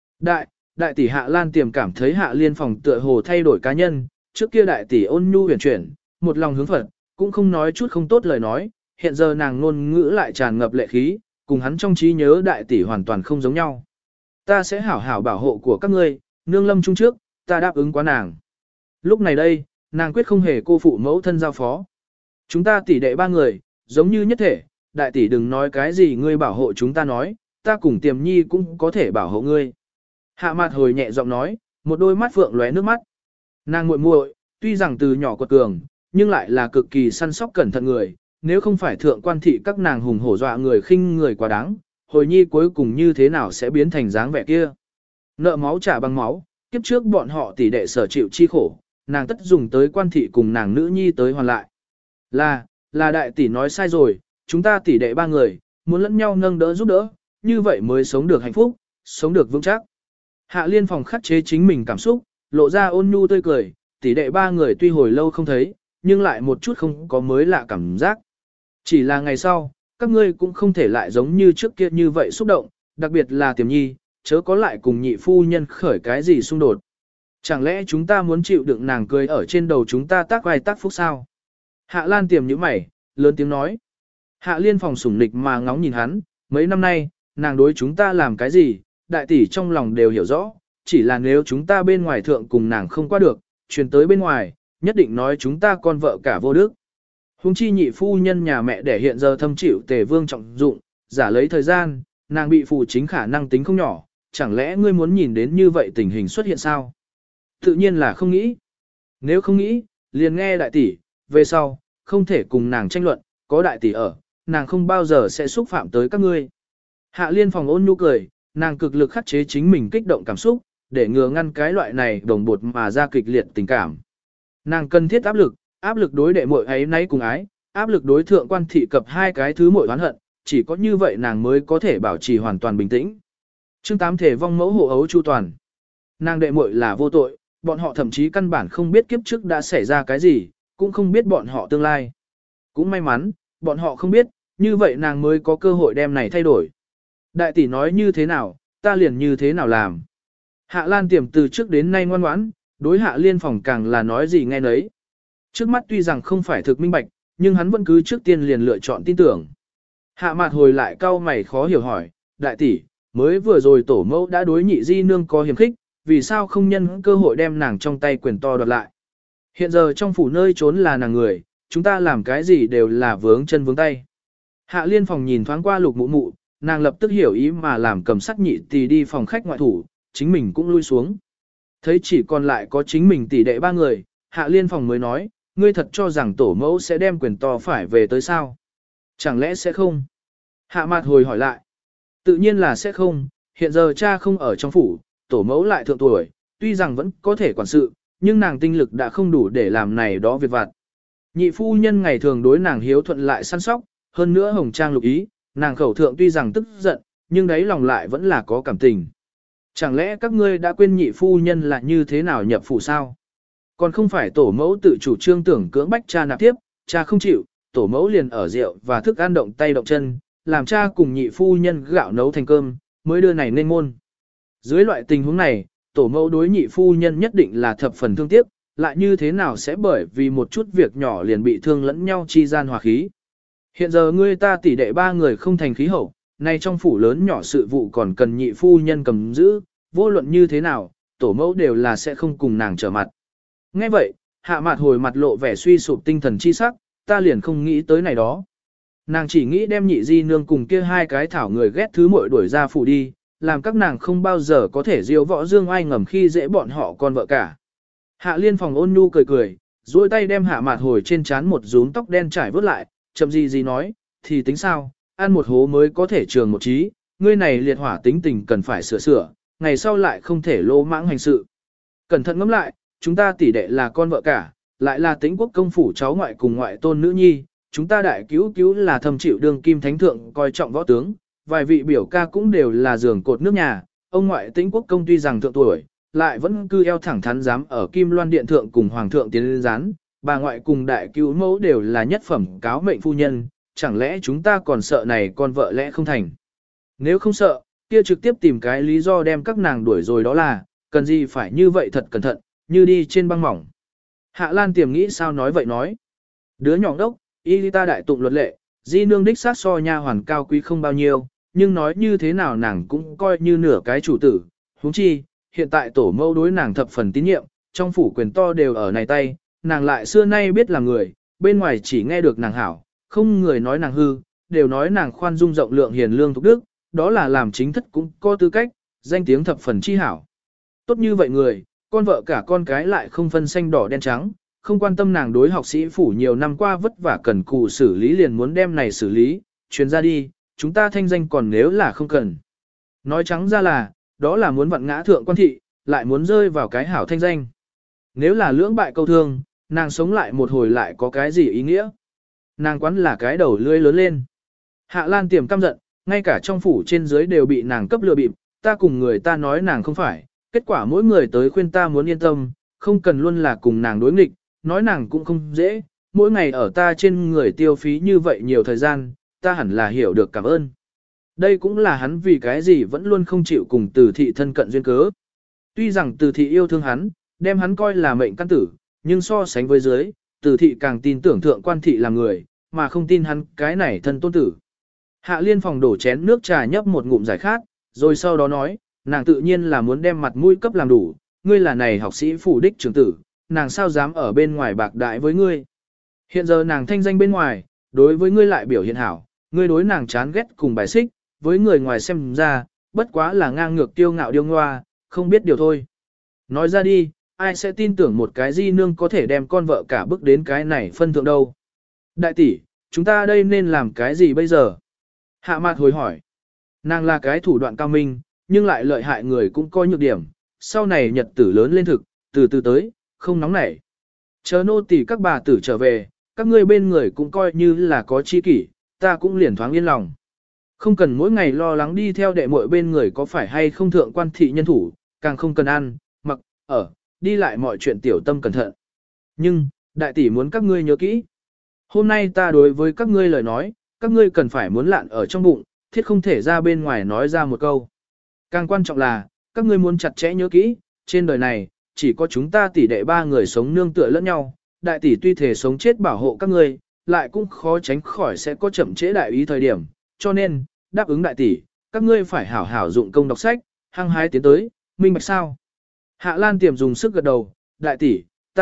Đại tỷ Hạ Lan tiềm cảm thấy Hạ Liên phòng tựa hồ thay đổi cá nhân, trước kia đại tỷ ôn nhu huyền chuyển, một lòng hướng Phật, cũng không nói chút không tốt lời nói, hiện giờ nàng ngôn ngữ lại tràn ngập lệ khí, cùng hắn trong trí nhớ đại tỷ hoàn toàn không giống nhau. Ta sẽ hảo hảo bảo hộ của các ngươi, nương lâm chung trước, ta đáp ứng quá nàng. Lúc này đây, nàng quyết không hề cô phụ mẫu thân giao phó. Chúng ta tỷ đệ ba người, giống như nhất thể, đại tỷ đừng nói cái gì ngươi bảo hộ chúng ta nói, ta cùng tiềm nhi cũng có thể bảo hộ ngươi. Hạ Mạt Hồi nhẹ giọng nói, một đôi mắt phượng lóe nước mắt. Nàng muội muội, tuy rằng từ nhỏ quật cường, nhưng lại là cực kỳ săn sóc cẩn thận người, nếu không phải thượng quan thị các nàng hùng hổ dọa người khinh người quá đáng, Hồi nhi cuối cùng như thế nào sẽ biến thành dáng vẻ kia. Nợ máu trả bằng máu, kiếp trước bọn họ tỷ đệ sở chịu chi khổ, nàng tất dùng tới quan thị cùng nàng nữ nhi tới hoàn lại. Là đại tỷ nói sai rồi, chúng ta tỷ đệ ba người, muốn lẫn nhau nâng đỡ giúp đỡ, như vậy mới sống được hạnh phúc, sống được vững chắc. Hạ Liên phòng khắc chế chính mình cảm xúc, lộ ra ôn nhu tươi cười, tỷ đệ ba người tuy hồi lâu không thấy, nhưng lại một chút không có mới lạ cảm giác. Chỉ là ngày sau, các ngươi cũng không thể lại giống như trước kia như vậy xúc động, đặc biệt là Tiềm nhi, chớ có lại cùng nhị phu nhân khởi cái gì xung đột. Chẳng lẽ chúng ta muốn chịu đựng nàng cười ở trên đầu chúng ta tác vai tác phúc sao? Hạ Lan Tiềm nhíu mày, lớn tiếng nói. Hạ Liên phòng sủng nịch mà ngóng nhìn hắn, mấy năm nay, nàng đối chúng ta làm cái gì, đại tỷ trong lòng đều hiểu rõ, chỉ là nếu chúng ta bên ngoài thượng cùng nàng không qua được, truyền tới bên ngoài, nhất định nói chúng ta con vợ cả vô đức. Hùng chi nhị phu nhân nhà mẹ để hiện giờ thâm chịu Tề Vương trọng dụng, giả lấy thời gian, nàng bị phụ chính khả năng tính không nhỏ, chẳng lẽ ngươi muốn nhìn đến như vậy tình hình xuất hiện sao? Tự nhiên là không nghĩ. Nếu không nghĩ, liền nghe đại tỷ, về sau, không thể cùng nàng tranh luận, có đại tỷ ở, nàng không bao giờ sẽ xúc phạm tới các ngươi. Hạ Liên phòng ôn nhu cười, nàng cực lực khắc chế chính mình kích động cảm xúc, để ngừa ngăn cái loại này đồng bột mà ra kịch liệt tình cảm. Nàng cần thiết áp lực đối đệ muội ấy nấy cùng ái, áp lực đối thượng quan thị cập hai cái thứ muội oán hận, chỉ có như vậy nàng mới có thể bảo trì hoàn toàn bình tĩnh. Chương 8 thể vong mẫu hộ ấu chu toàn. Nàng đệ muội là vô tội, bọn họ thậm chí căn bản không biết kiếp trước đã xảy ra cái gì, cũng không biết bọn họ tương lai. Cũng may mắn, bọn họ không biết, như vậy nàng mới có cơ hội đem này thay đổi. Đại tỷ nói như thế nào, ta liền như thế nào làm. Hạ Lan Tiềm từ trước đến nay ngoan ngoãn, đối Hạ Liên Phòng càng là nói gì nghe nấy. Trước mắt tuy rằng không phải thực minh bạch, nhưng hắn vẫn cứ trước tiên liền lựa chọn tin tưởng. Hạ Mạt hồi lại cau mày khó hiểu hỏi, đại tỷ, mới vừa rồi tổ mẫu đã đối nhị di nương có hiểm khích, vì sao không nhân cơ hội đem nàng trong tay quyền to đoạt lại. Hiện giờ trong phủ nơi trốn là nàng người, chúng ta làm cái gì đều là vướng chân vướng tay. Hạ Liên Phòng nhìn thoáng qua Lục Mụ Mụ, nàng lập tức hiểu ý mà làm cầm sắc nhị tỷ đi phòng khách ngoại thủ, chính mình cũng lui xuống. Thấy chỉ còn lại có chính mình tỷ đệ ba người, Hạ Liên Phòng mới nói, ngươi thật cho rằng tổ mẫu sẽ đem quyền to phải về tới sao? Chẳng lẽ sẽ không? Hạ Mạt hồi hỏi lại. Tự nhiên là sẽ không, hiện giờ cha không ở trong phủ, tổ mẫu lại thượng tuổi, tuy rằng vẫn có thể quản sự, nhưng nàng tinh lực đã không đủ để làm này đó việc vặt. Nhị phu nhân ngày thường đối nàng hiếu thuận lại săn sóc, hơn nữa hồng trang lục ý, nàng khẩu thượng tuy rằng tức giận, nhưng đấy lòng lại vẫn là có cảm tình. Chẳng lẽ các ngươi đã quên nhị phu nhân là như thế nào nhập phủ sao? Còn không phải tổ mẫu tự chủ trương tưởng cưỡng bách cha nạp tiếp, cha không chịu, tổ mẫu liền ở rượu và thức ăn động tay động chân, làm cha cùng nhị phu nhân gạo nấu thành cơm, mới đưa này lên môn. Dưới loại tình huống này, tổ mẫu đối nhị phu nhân nhất định là thập phần thương tiếc, lại như thế nào sẽ bởi vì một chút việc nhỏ liền bị thương lẫn nhau chi gian hòa khí. Hiện giờ ngươi ta tỷ đệ ba người không thành khí hậu, nay trong phủ lớn nhỏ sự vụ còn cần nhị phu nhân cầm giữ, vô luận như thế nào, tổ mẫu đều là sẽ không cùng nàng trở mặt. Nghe vậy, Hạ Mạt hồi mặt lộ vẻ suy sụp tinh thần chi sắc, ta liền không nghĩ tới này đó. Nàng chỉ nghĩ đem nhị di nương cùng kia hai cái thảo người ghét thứ muội đuổi ra phủ đi, làm các nàng không bao giờ có thể diêu võ dương ai ngầm khi dễ bọn họ con vợ cả. Hạ Liên Phòng ôn nhu cười cười, duỗi tay đem Hạ Mạt hồi trên trán một rúm tóc đen trải vớt lại, chậm gì nói, thì tính sao, ăn một hố mới có thể trường một trí, ngươi này liệt hỏa tính tình cần phải sửa, ngày sau lại không thể lô mãng hành sự. Cẩn thận ngẫm lại, chúng ta tỷ đệ là con vợ cả, lại là Tĩnh Quốc công phủ cháu ngoại cùng ngoại tôn nữ nhi, chúng ta đại cứu cứu là thâm chịu đương kim thánh thượng coi trọng võ tướng, vài vị biểu ca cũng đều là giường cột nước nhà, ông ngoại Tĩnh Quốc công tuy rằng thượng tuổi, lại vẫn cư eo thẳng thắn dám ở Kim Loan điện thượng cùng hoàng thượng tiến lên gián, bà ngoại cùng đại cứu mẫu đều là nhất phẩm cáo mệnh phu nhân, chẳng lẽ chúng ta còn sợ này con vợ lẽ không thành. Nếu không sợ, kia trực tiếp tìm cái lý do đem các nàng đuổi rồi đó là, cần gì phải như vậy thật cẩn thận, như đi trên băng mỏng. Hạ Lan Tiềm nghĩ sao nói vậy nói. Đứa nhỏ đốc, y ta đại tụng luật lệ, di nương đích sát so nha hoàn cao quý không bao nhiêu, nhưng nói như thế nào nàng cũng coi như nửa cái chủ tử. Huống chi, hiện tại tổ mẫu đối nàng thập phần tín nhiệm, trong phủ quyền to đều ở này tay, nàng lại xưa nay biết là người, bên ngoài chỉ nghe được nàng hảo, không người nói nàng hư, đều nói nàng khoan dung rộng lượng hiền lương thục đức, đó là làm chính thất cũng có tư cách, danh tiếng thập phần chi hảo. Tốt như vậy người, con vợ cả con cái lại không phân xanh đỏ đen trắng, không quan tâm nàng đối học sĩ phủ nhiều năm qua vất vả cần cù xử lý liền muốn đem này xử lý, truyền ra đi, chúng ta thanh danh còn nếu là không cần. Nói trắng ra là, đó là muốn vặn ngã thượng quan thị, lại muốn rơi vào cái hảo thanh danh. Nếu là lưỡng bại câu thương, nàng sống lại một hồi lại có cái gì ý nghĩa? Nàng quán là cái đầu lưỡi lớn lên. Hạ Lan Tiềm căm giận, ngay cả trong phủ trên dưới đều bị nàng cấp lừa bịp, ta cùng người ta nói nàng không phải, kết quả mỗi người tới khuyên ta muốn yên tâm, không cần luôn là cùng nàng đối nghịch, nói nàng cũng không dễ, mỗi ngày ở ta trên người tiêu phí như vậy nhiều thời gian, ta hẳn là hiểu được cảm ơn. Đây cũng là hắn vì cái gì vẫn luôn không chịu cùng Từ thị thân cận duyên cớ. Tuy rằng Từ thị yêu thương hắn, đem hắn coi là mệnh căn tử, nhưng so sánh với dưới, Từ thị càng tin tưởng thượng quan thị là người, mà không tin hắn cái này thân tôn tử. Hạ Liên Phòng đổ chén nước trà nhấp một ngụm giải khát, rồi sau đó nói, nàng tự nhiên là muốn đem mặt mũi cấp làm đủ, ngươi là này học sĩ phủ đích trưởng tử, nàng sao dám ở bên ngoài bạc đại với ngươi. Hiện giờ nàng thanh danh bên ngoài, đối với ngươi lại biểu hiện hảo, ngươi đối nàng chán ghét cùng bài xích, với người ngoài xem ra, bất quá là ngang ngược tiêu ngạo điêu ngoa, không biết điều thôi. Nói ra đi, ai sẽ tin tưởng một cái di nương có thể đem con vợ cả bước đến cái này phân thượng đâu. Đại tỷ, chúng ta đây nên làm cái gì bây giờ? Hạ Mạt hồi hỏi. Nàng là cái thủ đoạn cao minh, nhưng lại lợi hại người cũng coi nhược điểm, sau này nhật tử lớn lên thực, từ từ tới, không nóng nảy. Chờ nô tỳ các bà tử trở về, các ngươi bên người cũng coi như là có chi kỷ, ta cũng liền thoáng yên lòng. Không cần mỗi ngày lo lắng đi theo đệ muội bên người có phải hay không thượng quan thị nhân thủ, càng không cần ăn, mặc, ở, đi lại mọi chuyện tiểu tâm cẩn thận. Nhưng, đại tỷ muốn các ngươi nhớ kỹ. Hôm nay ta đối với các ngươi lời nói, các ngươi cần phải muốn lạn ở trong bụng, thiết không thể ra bên ngoài nói ra một câu. Càng quan trọng là, các ngươi muốn chặt chẽ nhớ kỹ, trên đời này, chỉ có chúng ta tỷ đệ ba người sống nương tựa lẫn nhau, đại tỷ tuy thể sống chết bảo hộ các ngươi, lại cũng khó tránh khỏi sẽ có chậm trễ đại ý thời điểm, cho nên, đáp ứng đại tỷ, các ngươi phải hảo hảo dụng công đọc sách, hăng hái tiến tới, minh bạch sao. Hạ Lan Tiềm dùng sức gật đầu, đại tỷ,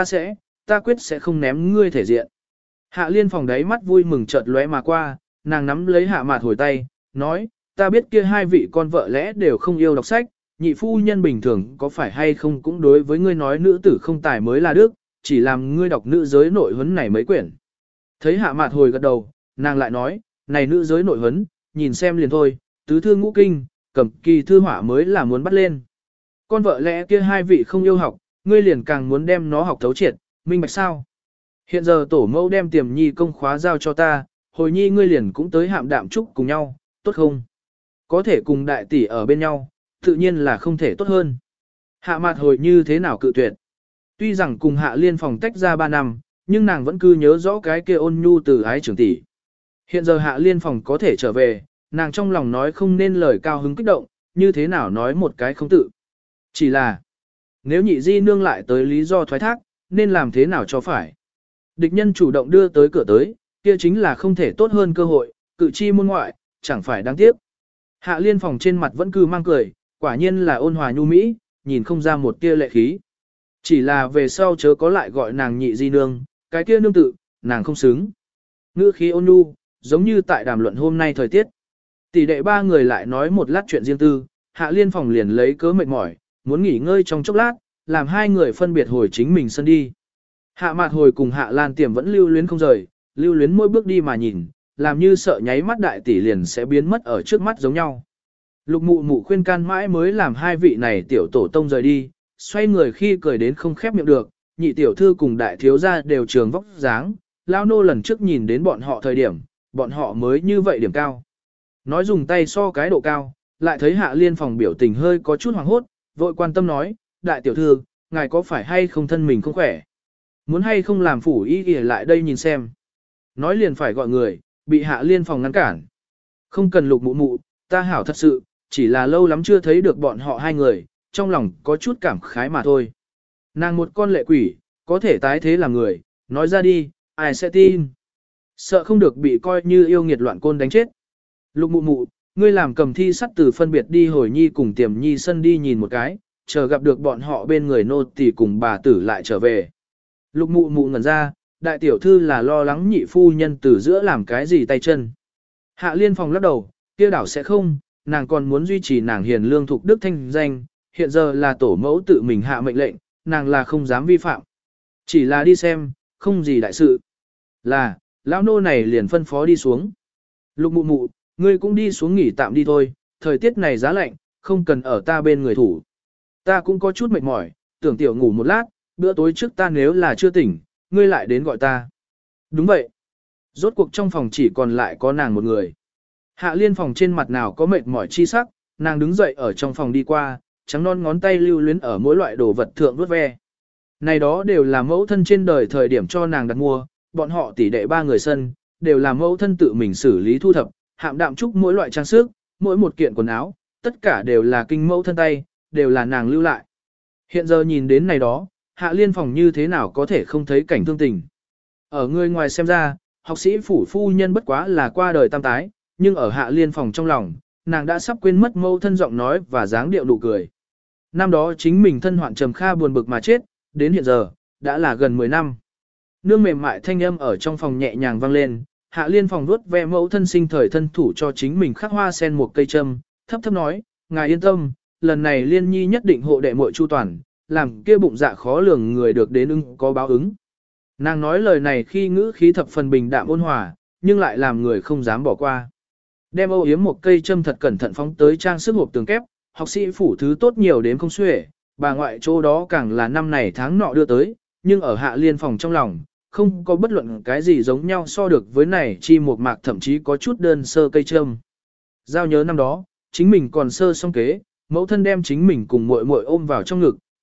ta quyết sẽ không ném ngươi thể diện. Hạ Liên Phòng đáy mắt vui mừng chợt lóe mà qua, nàng nắm lấy Hạ Mạt hồi tay, nói, ta biết kia hai vị con vợ lẽ đều không yêu đọc sách, nhị phu nhân bình thường có phải hay không cũng đối với ngươi nói nữ tử không tài mới là đức, chỉ làm ngươi đọc nữ giới nội huấn này mấy quyển. Thấy Hạ Mạt hồi gật đầu, nàng lại nói, này nữ giới nội huấn, nhìn xem liền thôi, tứ thư ngũ kinh, cẩm kỳ thư họa mới là muốn bắt lên. Con vợ lẽ kia hai vị không yêu học, ngươi liền càng muốn đem nó học thấu triệt, minh bạch sao? Hiện giờ tổ mẫu đem Tiềm Nhi công khóa giao cho ta, hồi nhi ngươi liền cũng tới Hạm Đạm Trúc cùng nhau, tốt không? Có thể cùng đại tỷ ở bên nhau, tự nhiên là không thể tốt hơn. Hạ Mạt hồi như thế nào cự tuyệt? Tuy rằng cùng Hạ Liên Phòng tách ra 3 năm, nhưng nàng vẫn cứ nhớ rõ cái kia ôn nhu từ ái trưởng tỷ. Hiện giờ Hạ Liên Phòng có thể trở về, nàng trong lòng nói không nên lời cao hứng kích động, như thế nào nói một cái không tự. Chỉ là, nếu nhị di nương lại tới lý do thoái thác, nên làm thế nào cho phải. Địch nhân chủ động đưa tới cửa tới, kia chính là không thể tốt hơn cơ hội, cự chi môn ngoại, chẳng phải đáng tiếc. Hạ Liên Phòng trên mặt vẫn cứ mang cười, quả nhiên là ôn hòa nhu mỹ, nhìn không ra một tia lệ khí. Chỉ là về sau chớ có lại gọi nàng nhị di nương, cái kia nương tự, nàng không xứng. Ngữ khí ôn nhu, giống như tại đàm luận hôm nay thời tiết. Tỷ đệ ba người lại nói một lát chuyện riêng tư, Hạ Liên Phòng liền lấy cớ mệt mỏi, muốn nghỉ ngơi trong chốc lát, làm hai người phân biệt hồi chính mình sân đi. Hạ Mạt hồi cùng Hạ Lan Tiềm vẫn lưu luyến không rời, lưu luyến mỗi bước đi mà nhìn, làm như sợ nháy mắt đại tỷ liền sẽ biến mất ở trước mắt giống nhau. Lục Mụ Mụ khuyên can mãi mới làm hai vị này tiểu tổ tông rời đi, xoay người khi cười đến không khép miệng được, nhị tiểu thư cùng đại thiếu gia đều trường vóc dáng, lao nô lần trước nhìn đến bọn họ thời điểm, bọn họ mới như vậy điểm cao. Nói dùng tay so cái độ cao, lại thấy Hạ Liên Phòng biểu tình hơi có chút hoảng hốt, vội quan tâm nói, đại tiểu thư, ngài có phải hay không thân mình không khỏe? Muốn hay không làm phủ y y lại đây nhìn xem. Nói liền phải gọi người, bị Hạ Liên Phòng ngăn cản. Không cần Lục Mụ Mụ, ta hảo thật sự, chỉ là lâu lắm chưa thấy được bọn họ hai người, trong lòng có chút cảm khái mà thôi. Nàng một con lệ quỷ, có thể tái thế làm người, nói ra đi, ai sẽ tin. Sợ không được bị coi như yêu nghiệt loạn côn đánh chết. Lục Mụ Mụ, ngươi làm cầm thi sắt từ phân biệt đi hồi nhi cùng Tiềm Nhi sân đi nhìn một cái, chờ gặp được bọn họ bên người nô tỳ cùng bà tử lại trở về. Lục Mụ Mụ ngẩn ra, đại tiểu thư là lo lắng nhị phu nhân từ giữa làm cái gì tay chân. Hạ Liên Phòng lắc đầu, kia đảo sẽ không, nàng còn muốn duy trì nàng hiền lương thục đức thanh danh, hiện giờ là tổ mẫu tự mình hạ mệnh lệnh, nàng là không dám vi phạm. Chỉ là đi xem, không gì đại sự. Là, lão nô này liền phân phó đi xuống. Lục Mụ Mụ, ngươi cũng đi xuống nghỉ tạm đi thôi, thời tiết này giá lạnh, không cần ở ta bên người thủ. Ta cũng có chút mệt mỏi, tưởng tiểu ngủ một lát, bữa tối trước ta nếu là chưa tỉnh, ngươi lại đến gọi ta. Đúng vậy. Rốt cuộc trong phòng chỉ còn lại có nàng một người. Hạ Liên Phòng trên mặt nào có mệt mỏi chi sắc, nàng đứng dậy ở trong phòng đi qua, trắng non ngón tay lưu luyến ở mỗi loại đồ vật thượng vuốt ve. Này đó đều là mẫu thân trên đời thời điểm cho nàng đặt mua, bọn họ tỷ đệ ba người sân, đều là mẫu thân tự mình xử lý thu thập, Hạm Đạm Trúc mỗi loại trang sức, mỗi một kiện quần áo, tất cả đều là kinh mẫu thân tay, đều là nàng lưu lại. Hiện giờ nhìn đến này đó, Hạ Liên Phòng như thế nào có thể không thấy cảnh thương tình. Ở người ngoài xem ra, học sĩ phủ phu nhân bất quá là qua đời tam tái, nhưng ở Hạ Liên Phòng trong lòng, nàng đã sắp quên mất mẫu thân giọng nói và dáng điệu nụ cười. Năm đó chính mình thân hoạn trầm kha buồn bực mà chết, đến hiện giờ, đã là gần 10 năm. Nương mềm mại thanh âm ở trong phòng nhẹ nhàng vang lên, Hạ Liên Phòng vuốt ve mẫu thân sinh thời thân thủ cho chính mình khắc hoa sen một cây châm, thấp thấp nói, ngài yên tâm, lần này Liên Nhi nhất định hộ đệ muội chu toàn, làm kia bụng dạ khó lường người được đến ưng có báo ứng. Nàng nói lời này khi ngữ khí thập phần bình đạm ôn hòa, nhưng lại làm người không dám bỏ qua. Đem âu yếm một cây châm thật cẩn thận phóng tới trang sức hộp tường kép, học sĩ phủ thứ tốt nhiều đến không xuể, bà ngoại chỗ đó càng là năm này tháng nọ đưa tới, nhưng ở Hạ Liên Phòng trong lòng, không có bất luận cái gì giống nhau so được với này chi một mạc thậm chí có chút đơn sơ cây châm. Giao nhớ năm đó, chính mình còn sơ song kế, mẫu thân đem chính mình cùng muội muội ôm vào trong ngực,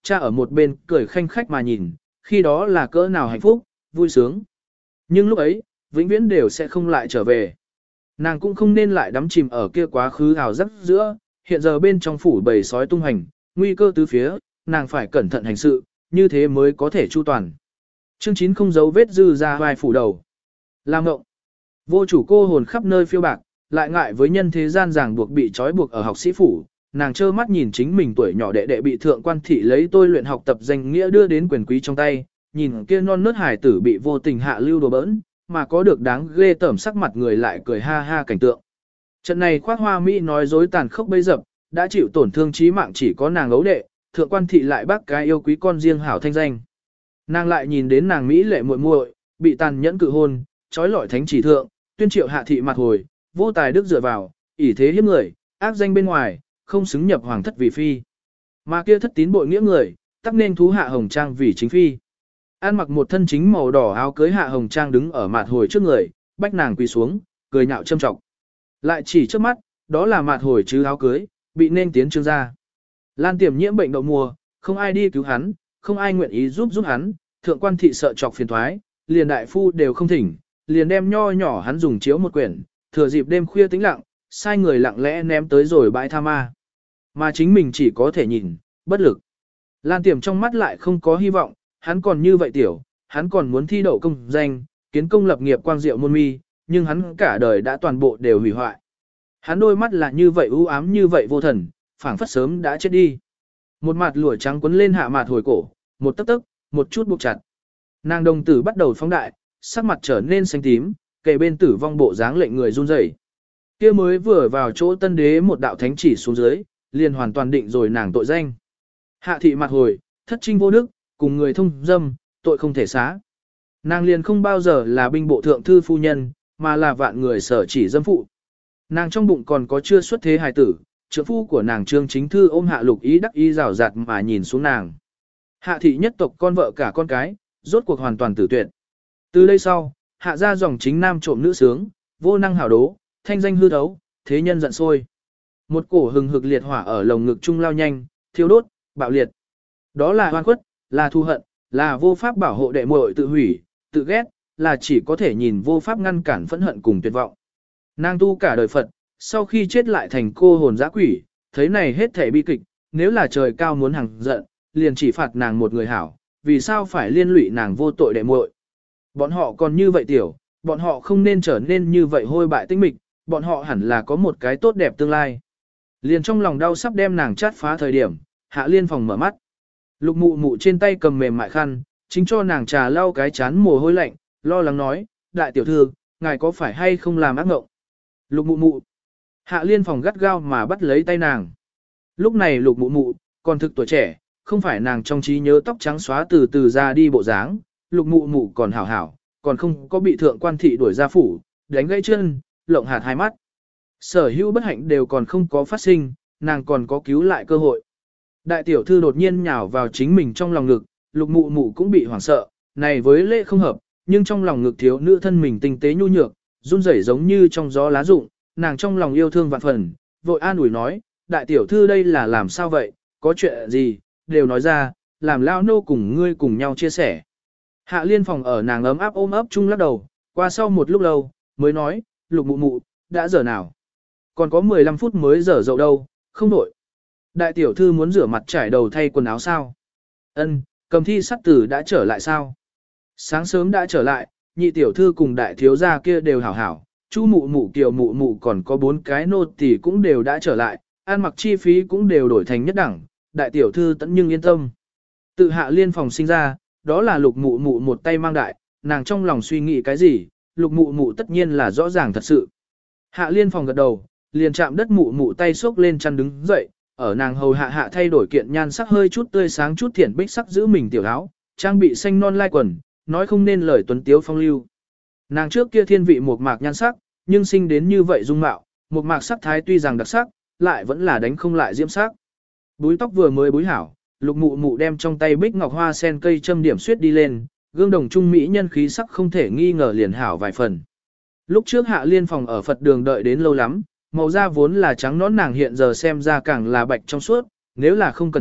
cha ở một bên cười khanh khách mà nhìn, khi đó là cỡ nào hạnh phúc, vui sướng. Nhưng lúc ấy, vĩnh viễn đều sẽ không lại trở về. Nàng cũng không nên lại đắm chìm ở kia quá khứ ảo giác giữa, hiện giờ bên trong phủ bầy sói tung hành, nguy cơ tứ phía, nàng phải cẩn thận hành sự, như thế mới có thể chu toàn. Chương 9 không giấu vết dư ra vai phủ đầu. Làm ngộng. Vô chủ cô hồn khắp nơi phiêu bạc, lại ngại với nhân thế gian ràng buộc bị trói buộc ở học sĩ phủ, nàng trơ mắt nhìn chính mình tuổi nhỏ đệ đệ bị thượng quan thị lấy tôi luyện học tập danh nghĩa đưa đến quyền quý trong tay, nhìn kia non nớt hài tử bị vô tình hạ lưu đùa bỡn, mà có được đáng ghê tởm sắc mặt người lại cười ha ha cảnh tượng. Trận này khoác hoa mỹ nói dối tàn khốc bấy dập, đã chịu tổn thương chí mạng chỉ có nàng ấu đệ, thượng quan thị lại bác cái yêu quý con riêng hảo thanh danh. Nàng lại nhìn đến nàng mỹ lệ muội muội bị tàn nhẫn cự hôn, trói lọi thánh chỉ thượng, tuyên triệu hạ thị mặt hồi, vô tài đức dựa vào, ỷ thế hiếp người, ác danh bên ngoài, không xứng nhập hoàng thất vì phi. Mà kia thất tín bội nghĩa người, tắc nên thú hạ hồng trang vì chính phi. An mặc một thân chính màu đỏ áo cưới hạ hồng trang đứng ở mặt hồi trước người, bách nàng quỳ xuống, cười nhạo châm trọng. Lại chỉ trước mắt, đó là mặt hồi chứ áo cưới, bị nên tiến trương ra. Lan Tiềm nhiễm bệnh đậu mùa, không ai đi cứu hắn, không ai nguyện ý giúp hắn, thượng quan thị sợ chọc phiền thoái, liền đại phu đều không thỉnh, liền đem nho nhỏ hắn dùng chiếu một quyển, thừa dịp đêm khuya tĩnh lặng, sai người lặng lẽ ném tới rồi bãi tha ma. Mà chính mình chỉ có thể nhìn, bất lực. Lan Tiềm trong mắt lại không có hy vọng, hắn còn như vậy tiểu, hắn còn muốn thi đậu công danh, kiến công lập nghiệp quang diệu môn mi, nhưng hắn cả đời đã toàn bộ đều hủy hoại. Hắn đôi mắt là như vậy u ám như vậy vô thần, phảng phất sớm đã chết đi. Một mặt lụa trắng quấn lên hạ mặt hồi cổ, một tấc tấc, một chút buộc chặt. Nàng đồng tử bắt đầu phóng đại, sắc mặt trở nên xanh tím, kề bên tử vong bộ dáng lệnh người run rẩy. Kia mới vừa vào chỗ tân đế một đạo thánh chỉ xuống dưới, liền hoàn toàn định rồi nàng tội danh. Hạ thị mặt hồi, thất trinh vô đức, cùng người thông dâm, tội không thể xá. Nàng liền không bao giờ là binh bộ thượng thư phu nhân, mà là vạn người sở chỉ dâm phụ. Nàng trong bụng còn có chưa xuất thế hài tử, trưởng phu của nàng Trương Chính Thư ôm Hạ Lục Ý đắc ý rào rạt mà nhìn xuống nàng. Hạ thị nhất tộc con vợ cả con cái, rốt cuộc hoàn toàn tử tuyệt. Từ đây sau, hạ ra dòng chính nam trộm nữ sướng, vô năng hảo đố, thanh danh hư thấu, thế nhân giận sôi. Một cổ hừng hực liệt hỏa ở lồng ngực trung lao nhanh, thiêu đốt, bạo liệt. Đó là oan khuất, là thù hận, là vô pháp bảo hộ đệ muội tự hủy, tự ghét, là chỉ có thể nhìn vô pháp ngăn cản phẫn hận cùng tuyệt vọng. Nàng tu cả đời Phật, sau khi chết lại thành cô hồn dã quỷ, thấy này hết thể bi kịch, nếu là trời cao muốn hằng giận, liền chỉ phạt nàng một người hảo, vì sao phải liên lụy nàng vô tội đệ muội? Bọn họ còn như vậy tiểu, bọn họ không nên trở nên như vậy hôi bại tinh mịch, bọn họ hẳn là có một cái tốt đẹp tương lai. Liền trong lòng đau sắp đem nàng chát phá thời điểm, Hạ Liên Phòng mở mắt. Lục Mụ Mụ trên tay cầm mềm mại khăn, chính cho nàng trà lau cái chán mồ hôi lạnh, lo lắng nói, đại tiểu thư, ngài có phải hay không làm ác ngộng? Lục Mụ Mụ. Hạ Liên Phòng gắt gao mà bắt lấy tay nàng. Lúc này Lục Mụ Mụ, còn thực tuổi trẻ, không phải nàng trong trí nhớ tóc trắng xóa từ từ ra đi bộ dáng, Lục Mụ Mụ còn hảo hảo, còn không có bị thượng quan thị đuổi ra phủ, đánh gãy chân, lộng hạt hai mắt. Sở hữu bất hạnh đều còn không có phát sinh, nàng còn có cứu lại cơ hội. Đại tiểu thư đột nhiên nhào vào chính mình trong lòng ngực, Lục Mụ Mụ cũng bị hoảng sợ, này với lễ không hợp, nhưng trong lòng ngực thiếu nữ thân mình tinh tế nhu nhược, run rẩy giống như trong gió lá rụng, nàng trong lòng yêu thương vạn phần, vội an ủi nói, đại tiểu thư đây là làm sao vậy, có chuyện gì, đều nói ra, làm lao nô cùng ngươi cùng nhau chia sẻ. Hạ Liên Phòng ở nàng ấm áp ôm ấp chung lắc đầu, qua sau một lúc lâu, mới nói, Lục Mụ Mụ, đã giờ nào? Còn có 15 phút mới giờ dậu đâu, không đổi. Đại tiểu thư muốn rửa mặt trải đầu thay quần áo sao? Ân, Cầm Thi Sắt Tử đã trở lại sao? Sáng sớm đã trở lại, nhị tiểu thư cùng đại thiếu gia kia đều hảo hảo, Chu Mụ Mụ Kiều Mụ Mụ còn có 4 cái nô tỳ cũng đều đã trở lại, ăn mặc chi phí cũng đều đổi thành nhất đẳng, đại tiểu thư tẫn nhưng yên tâm. Tự Hạ Liên Phòng sinh ra, đó là Lục Mụ Mụ một tay mang đại, nàng trong lòng suy nghĩ cái gì, Lục Mụ Mụ tất nhiên là rõ ràng thật sự. Hạ Liên Phòng gật đầu, liền chạm đất Mụ Mụ tay xốc lên chăn đứng dậy, ở nàng hầu hạ thay đổi kiện nhan sắc hơi chút tươi sáng chút thiển bích sắc giữ mình tiểu áo, trang bị xanh non lai quần, nói không nên lời tuấn tiếu phong lưu. Nàng trước kia thiên vị một mạc nhan sắc, nhưng sinh đến như vậy dung mạo, một mạc sắc thái tuy rằng đặc sắc, lại vẫn là đánh không lại diễm sắc. Búi tóc vừa mới búi hảo, Lục Mụ Mụ đem trong tay bích ngọc hoa sen cây châm điểm xuyết đi lên, gương đồng trung mỹ nhân khí sắc không thể nghi ngờ liền hảo vài phần. Lúc trước Hạ Liên Phòng ở Phật đường đợi đến lâu lắm, màu da vốn là trắng nõn nàng hiện giờ xem ra càng là bạch trong suốt, nếu là không cẩn thận,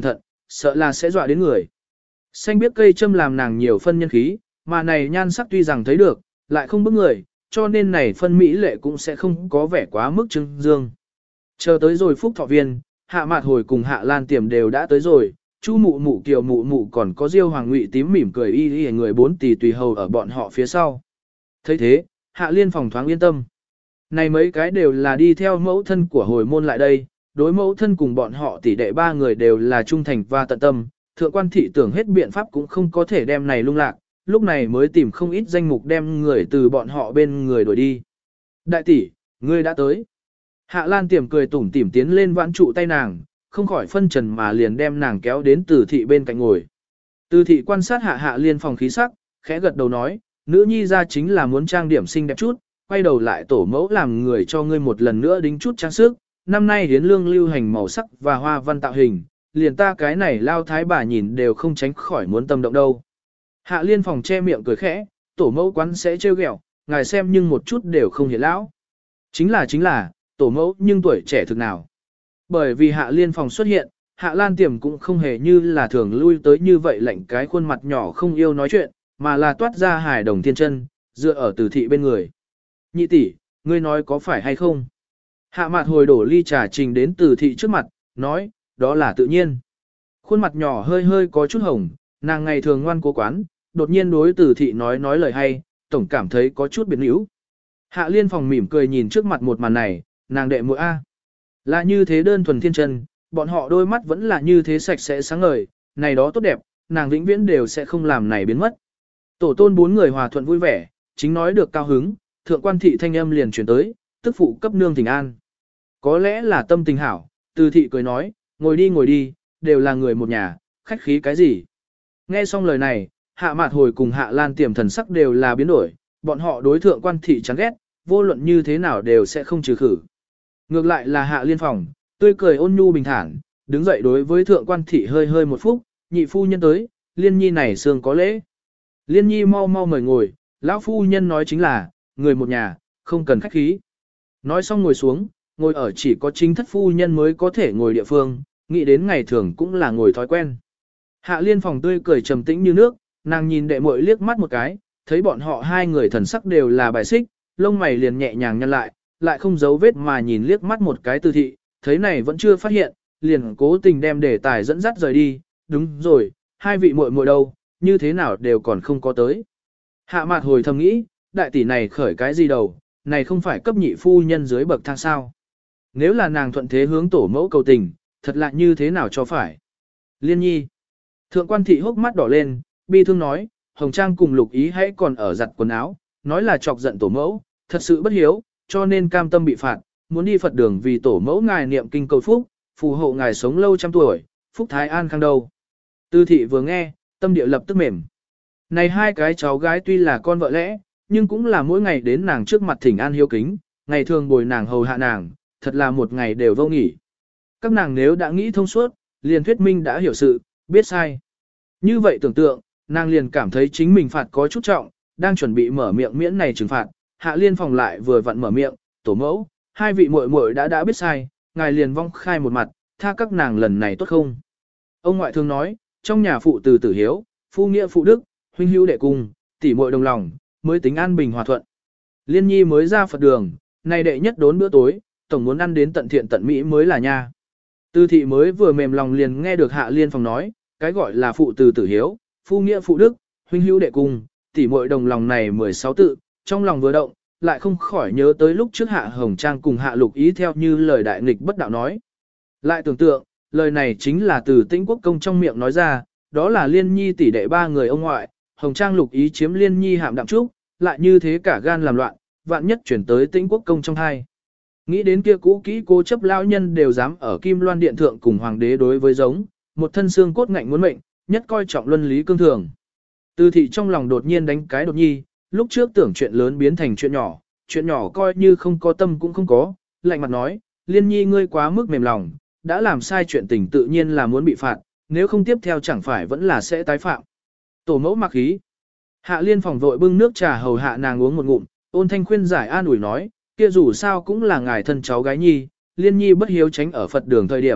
sợ là sẽ dọa đến người. Xanh biết cây châm làm nàng nhiều phân nhân khí, mà này nhan sắc tuy rằng thấy được, lại không bức người, cho nên này phân mỹ lệ cũng sẽ không có vẻ quá mức trưng dương. Chờ tới rồi Phúc Thọ Viên, Hạ Mạt Hồi cùng Hạ Lan Tiềm đều đã tới rồi, Chu Mụ Mụ Kiều Mụ Mụ còn có Diêu Hoàng Ngụy tím mỉm cười y người 4 tỷ tùy hầu ở bọn họ phía sau. Thấy thế, Hạ Liên Phòng thoáng yên tâm. Này mấy cái đều là đi theo mẫu thân của hồi môn lại đây, đối mẫu thân cùng bọn họ tỷ đệ 3 người đều là trung thành và tận tâm, thượng quan thị tưởng hết biện pháp cũng không có thể đem này lung lạc, lúc này mới tìm không ít danh mục đem người từ bọn họ bên người đuổi đi. Đại tỷ, ngươi đã tới. Hạ Lan Tiềm cười tủm tỉm tiến lên vãn trụ tay nàng, không khỏi phân trần mà liền đem nàng kéo đến Từ thị bên cạnh ngồi. Từ thị quan sát Hạ Liên Phòng khí sắc, khẽ gật đầu nói, nữ nhi ra chính là muốn trang điểm xinh đẹp chút, quay đầu lại tổ mẫu làm người cho ngươi một lần nữa đính chút trang sức, năm nay hiến lương lưu hành màu sắc và hoa văn tạo hình, liền ta cái này lao thái bà nhìn đều không tránh khỏi muốn tâm động đâu. Hạ Liên Phòng che miệng cười khẽ, tổ mẫu quán sẽ trêu ghẹo, ngài xem nhưng một chút đều không hiện lão. Chính là, tổ mẫu nhưng tuổi trẻ thực nào. Bởi vì Hạ Liên Phòng xuất hiện, Hạ Lan Tiềm cũng không hề như là thường lui tới như vậy lạnh cái khuôn mặt nhỏ không yêu nói chuyện, mà là toát ra hài đồng thiên chân, dựa ở Từ thị bên người. Nhị tỷ, ngươi nói có phải hay không? Hạ Mạt Hồi đổ ly trà trình đến Từ thị trước mặt, nói, đó là tự nhiên. Khuôn mặt nhỏ hơi hơi có chút hồng, nàng ngày thường ngoan cố quán, đột nhiên đối Từ thị nói lời hay, tổng cảm thấy có chút biến yếu. Hạ Liên Phòng mỉm cười nhìn trước mặt một màn này, nàng đệ muội A. Là như thế đơn thuần thiên chân, bọn họ đôi mắt vẫn là như thế sạch sẽ sáng ngời, này đó tốt đẹp, nàng vĩnh viễn đều sẽ không làm này biến mất. Tổ tôn 4 người hòa thuận vui vẻ, chính nói được cao hứng, thượng quan thị thanh âm liền chuyển tới, tức phụ cấp nương thỉnh an. Có lẽ là tâm tình hảo, Từ thị cười nói, ngồi đi, đều là người một nhà, khách khí cái gì. Nghe xong lời này, Hạ Mạt Hồi cùng Hạ Lan Tiềm thần sắc đều là biến đổi, bọn họ đối thượng quan thị chán ghét, vô luận như thế nào đều sẽ không trừ khử. Ngược lại là Hạ Liên Phòng, tươi cười ôn nhu bình thản, đứng dậy đối với thượng quan thị hơi một phút, nhị phu nhân tới, Liên nhi này sương có lễ. Liên nhi mau mời ngồi, lão phu nhân nói chính là, người một nhà, không cần khách khí. Nói xong ngồi xuống, ngồi ở chỉ có chính thất phu nhân mới có thể ngồi địa phương, nghĩ đến ngày thường cũng là ngồi thói quen. Hạ Liên Phòng tươi cười trầm tĩnh như nước, nàng nhìn đệ muội liếc mắt một cái, thấy bọn họ hai người thần sắc đều là bài xích, lông mày liền nhẹ nhàng nhăn lại không giấu vết mà nhìn liếc mắt một cái Từ thị, thấy này vẫn chưa phát hiện, liền cố tình đem đề tài dẫn dắt rời đi, đúng rồi, hai vị muội muội đâu, như thế nào đều còn không có tới. Hạ Mạt Hồi thầm nghĩ, đại tỷ này khởi cái gì đầu, này không phải cấp nhị phu nhân dưới bậc thang sao. Nếu là nàng thuận thế hướng tổ mẫu cầu tình, thật lạ như thế nào cho phải. Liên nhi. Thượng quan thị hốc mắt đỏ lên, bi thương nói, Hồng Trang cùng Lục Ý hãy còn ở giặt quần áo, nói là chọc giận tổ mẫu, thật sự bất hiếu, cho nên cam tâm bị phạt, muốn đi Phật đường vì tổ mẫu ngài niệm kinh cầu phúc, phù hộ ngài sống lâu trăm tuổi, phúc thái an khang đâu. Tư thị vừa nghe, tâm địa lập tức mềm. Này hai cái cháu gái tuy là con vợ lẽ, nhưng cũng là mỗi ngày đến nàng trước mặt thỉnh an hiếu kính, ngày thường bồi nàng hầu hạ nàng, thật là một ngày đều vô nghỉ. Các nàng nếu đã nghĩ thông suốt, liền thuyết minh đã hiểu sự, biết sai. Như vậy tưởng tượng, nàng liền cảm thấy chính mình phạt có chút trọng, đang chuẩn bị mở miệng miễn này trừng phạt, Hạ Liên Phòng lại vừa vặn mở miệng, tổ mẫu, hai vị muội muội đã biết sai, ngài liền vong khai một mặt, tha các nàng lần này tốt không? Ông ngoại thường nói, trong nhà phụ từ tử hiếu, phu nghĩa phụ đức, huynh hữu đệ cung, tỷ muội đồng lòng, mới tính an bình hòa thuận. Liên nhi mới ra Phật đường, này đệ nhất đốn bữa tối, tổng muốn ăn đến tận thiện tận mỹ mới là nha. Tư thị mới vừa mềm lòng liền nghe được Hạ Liên Phòng nói, cái gọi là phụ từ tử hiếu, phu nghĩa phụ đức, huynh hữu đệ cung, tỷ muội đồng lòng này 16 tự, trong lòng vừa động, lại không khỏi nhớ tới lúc trước Hạ Hồng Trang cùng Hạ Lục Ý theo như lời đại nghịch bất đạo nói. Lại tưởng tượng, lời này chính là từ Tĩnh Quốc công trong miệng nói ra, đó là Liên nhi tỷ đệ ba người ông ngoại, Hồng Trang Lục Ý chiếm Liên nhi hạm đạm trúc, lại như thế cả gan làm loạn, vạn nhất chuyển tới Tĩnh Quốc công trong hai. Nghĩ đến kia cũ kỹ cố chấp lão nhân đều dám ở Kim Loan Điện thượng cùng hoàng đế đối với giống, một thân xương cốt ngạnh muốn mệnh, nhất coi trọng luân lý cương thường. Từ thị trong lòng đột nhiên đánh cái đột nhi, lúc trước tưởng chuyện lớn biến thành chuyện nhỏ coi như không có tâm cũng không có, lạnh mặt nói, Liên nhi ngươi quá mức mềm lòng, đã làm sai chuyện tình tự nhiên là muốn bị phạt, nếu không tiếp theo chẳng phải vẫn là sẽ tái phạm. Tổ mẫu mặc khí. Hạ Liên Phòng vội bưng nước trà hầu hạ nàng uống một ngụm, ôn thanh khuyên giải an ủi nói, kia dù sao cũng là ngài thân cháu gái nhi, Liên nhi bất hiếu tránh ở Phật đường thời điểm,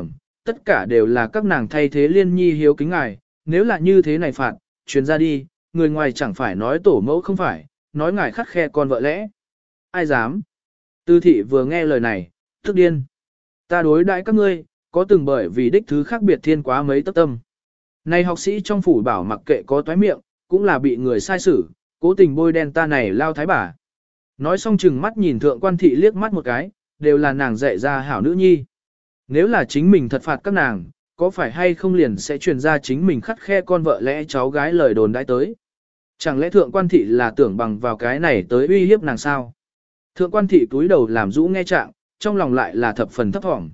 tất cả đều là các nàng thay thế liên nhi hiếu kính ngài, nếu là như thế này phạt, truyền ra đi, người ngoài chẳng phải nói tổ mẫu không phải, nói ngài khắt khe con vợ lẽ. Ai dám? Tư thị vừa nghe lời này, tức điên. Ta đối đãi các ngươi, có từng bởi vì đích thứ khác biệt thiên quá mấy tấc tâm. Này học sĩ trong phủ bảo mặc kệ có toái miệng, cũng là bị người sai xử, cố tình bôi đen ta này lao thái bà. Nói xong chừng mắt nhìn thượng quan thị liếc mắt một cái, đều là nàng dạy ra hảo nữ nhi. Nếu là chính mình thật phạt các nàng, có phải hay không liền sẽ truyền ra chính mình khắt khe con vợ lẽ cháu gái lời đồn đãi tới. Chẳng lẽ thượng quan thị là tưởng bằng vào cái này tới uy hiếp nàng sao? Thượng quan thị túi đầu làm rũ nghe trạng, trong lòng lại là thập phần thấp thỏm.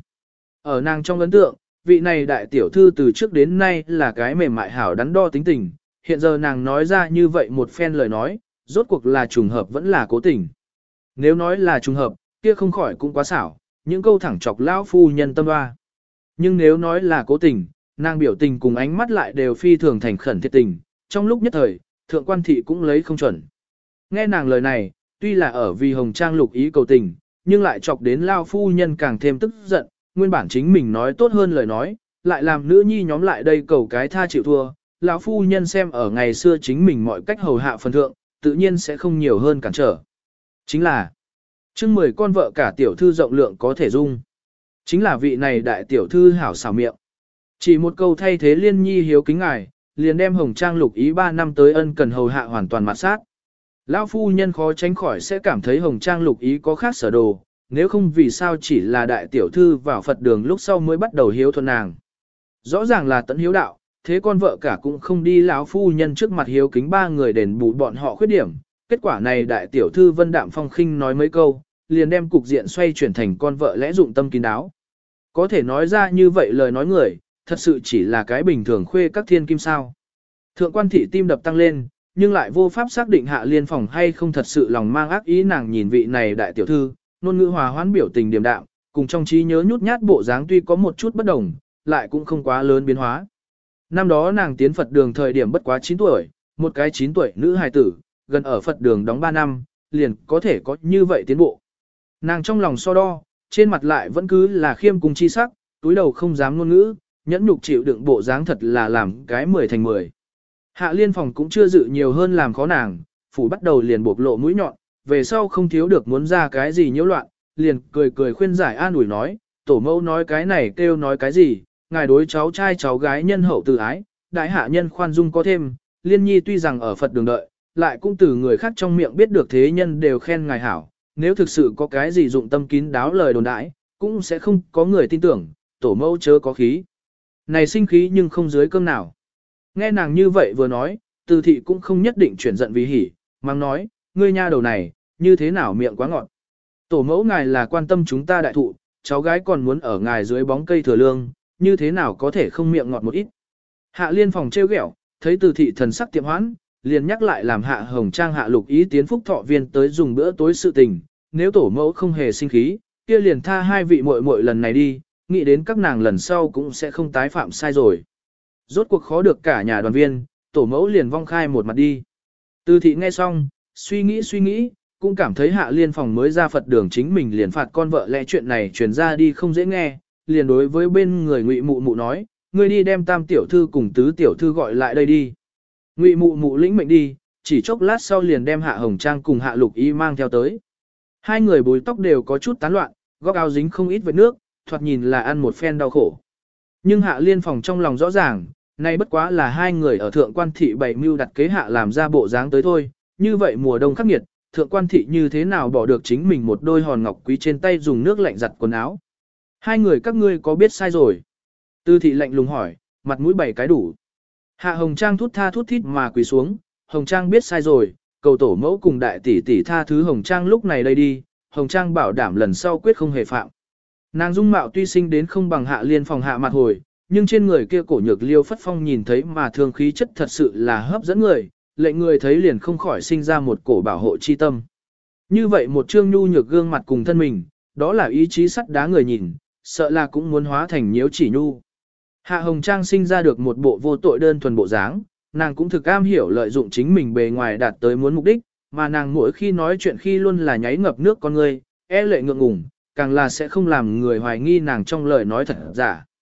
Ở nàng trong ấn tượng, vị này đại tiểu thư từ trước đến nay là cái mềm mại hảo đắn đo tính tình, hiện giờ nàng nói ra như vậy một phen lời nói, rốt cuộc là trùng hợp vẫn là cố tình. Nếu nói là trùng hợp, kia không khỏi cũng quá xảo, những câu thẳng chọc lão phu nhân tâm hoa. Nhưng nếu nói là cố tình, nàng biểu tình cùng ánh mắt lại đều phi thường thành khẩn thiệt tình, trong lúc nhất thời, thượng quan thị cũng lấy không chuẩn. Nghe nàng lời này, tuy là ở vì hồng trang lục ý cầu tình, nhưng lại chọc đến lao phu nhân càng thêm tức giận, nguyên bản chính mình nói tốt hơn lời nói, lại làm nữ nhi nhóm lại đây cầu cái tha chịu thua, lão phu nhân xem ở ngày xưa chính mình mọi cách hầu hạ phần thượng, tự nhiên sẽ không nhiều hơn cản trở. Chính là, chừng 10 con vợ cả tiểu thư rộng lượng có thể dung. Chính là vị này đại tiểu thư hảo xảo miệng. Chỉ một câu thay thế liên nhi hiếu kính ngài, liền đem hồng trang lục ý 3 năm tới ân cần hầu hạ hoàn toàn mặt sát. Lão phu nhân khó tránh khỏi sẽ cảm thấy hồng trang lục ý có khác sở đồ, nếu không vì sao chỉ là đại tiểu thư vào Phật đường lúc sau mới bắt đầu hiếu thuận nàng. Rõ ràng là tận hiếu đạo, thế con vợ cả cũng không đi lão phu nhân trước mặt hiếu kính 3 người đền bù bọn họ khuyết điểm. Kết quả này đại tiểu thư vân đạm phong khinh nói mấy câu, liền đem cục diện xoay chuyển thành con vợ lẽ dụng tâm kín đáo. Có thể nói ra như vậy lời nói người, thật sự chỉ là cái bình thường khuê các thiên kim sao. Thượng quan thị tim đập tăng lên, nhưng lại vô pháp xác định Hạ Liên Phòng hay không thật sự lòng mang ác ý. Nàng nhìn vị này đại tiểu thư, ngôn ngữ hòa hoãn biểu tình điềm đạm, cùng trong trí nhớ nhút nhát bộ dáng tuy có một chút bất đồng, lại cũng không quá lớn biến hóa. Năm đó nàng tiến Phật đường thời điểm bất quá 9 tuổi, một cái 9 tuổi nữ hài tử, gần ở Phật đường đóng 3 năm, liền có thể có như vậy tiến bộ. Nàng trong lòng so đo, trên mặt lại vẫn cứ là khiêm cung chi sắc, túi đầu không dám ngôn ngữ, nhẫn nhục chịu đựng bộ dáng thật là làm cái 10 thành 10. Hạ Liên Phòng cũng chưa dự nhiều hơn làm khó nàng, phủ bắt đầu liền bộc lộ mũi nhọn, về sau không thiếu được muốn ra cái gì nhiễu loạn, liền cười cười khuyên giải an ủi nói, tổ mẫu nói cái này kêu nói cái gì, ngài đối cháu trai cháu gái nhân hậu từ ái, đại hạ nhân khoan dung có thêm, Liên Nhi tuy rằng ở Phật đường đợi, lại cũng từ người khác trong miệng biết được thế nhân đều khen ngài hảo, nếu thực sự có cái gì dụng tâm kín đáo lời đồn đãi, cũng sẽ không có người tin tưởng, tổ mẫu chớ có khí. Này sinh khí nhưng không dưới cơm nào. Nghe nàng như vậy vừa nói, Từ thị cũng không nhất định chuyển giận vì hỉ, mang nói, ngươi nha đầu này, như thế nào miệng quá ngọt. Tổ mẫu ngài là quan tâm chúng ta đại thụ, cháu gái còn muốn ở ngài dưới bóng cây thừa lương, như thế nào có thể không miệng ngọt một ít. Hạ Liên Phòng trêu ghẹo, thấy Từ thị thần sắc tiệm hoãn, liền nhắc lại làm Hạ Hồng Trang Hạ Lục Ý tiến phúc thọ viên tới dùng bữa tối sự tình, nếu tổ mẫu không hề sinh khí, kia liền tha hai vị muội muội lần này đi, nghĩ đến các nàng lần sau cũng sẽ không tái phạm sai rồi. Rốt cuộc khó được cả nhà đoàn viên, tổ mẫu liền vong khai một mặt đi. Từ thị nghe xong, suy nghĩ, cũng cảm thấy Hạ Liên Phòng mới ra Phật đường chính mình liền phạt con vợ lẽ chuyện này truyền ra đi không dễ nghe, liền đối với bên người Ngụy Mụ Mụ nói, ngươi đi đem Tam tiểu thư cùng Tứ tiểu thư gọi lại đây đi. Ngụy Mụ Mụ lĩnh mệnh đi, chỉ chốc lát sau liền đem Hạ Hồng Trang cùng Hạ Lục Y mang theo tới. Hai người búi tóc đều có chút tán loạn, góc áo dính không ít vết nước, thoạt nhìn là ăn một phen đau khổ. Nhưng Hạ Liên Phòng trong lòng rõ ràng, nay bất quá là hai người ở thượng quan thị bày mưu đặt kế hạ làm ra bộ dáng tới thôi, như vậy mùa đông khắc nghiệt, thượng quan thị như thế nào bỏ được chính mình một đôi hòn ngọc quý trên tay dùng nước lạnh giặt quần áo. Hai người các ngươi có biết sai rồi? Tư thị lạnh lùng hỏi, mặt mũi bảy cái đủ. Hạ Hồng Trang thút tha thút thít mà quỳ xuống, Hồng Trang biết sai rồi, cầu tổ mẫu cùng đại tỷ tỷ tha thứ Hồng Trang lúc này đây đi, Hồng Trang bảo đảm lần sau quyết không hề phạm. Nàng dung mạo tuy sinh đến không bằng Hạ Liên Phòng hạ mặt hồi, nhưng trên người kia cổ nhược liêu phất phong nhìn thấy mà thương khí chất thật sự là hấp dẫn người, lệnh người thấy liền không khỏi sinh ra một cổ bảo hộ chi tâm. Như vậy một trương nhu nhược gương mặt cùng thân mình, đó là ý chí sắt đá người nhìn, sợ là cũng muốn hóa thành nhiễu chỉ nhu. Hạ Hồng Trang sinh ra được một bộ vô tội đơn thuần bộ dáng, nàng cũng thực am hiểu lợi dụng chính mình bề ngoài đạt tới muốn mục đích, mà nàng mỗi khi nói chuyện khi luôn là nháy ngập nước con người, e lệ ngượng ngùng, càng là sẽ không làm người hoài nghi nàng trong lời nói thật giả.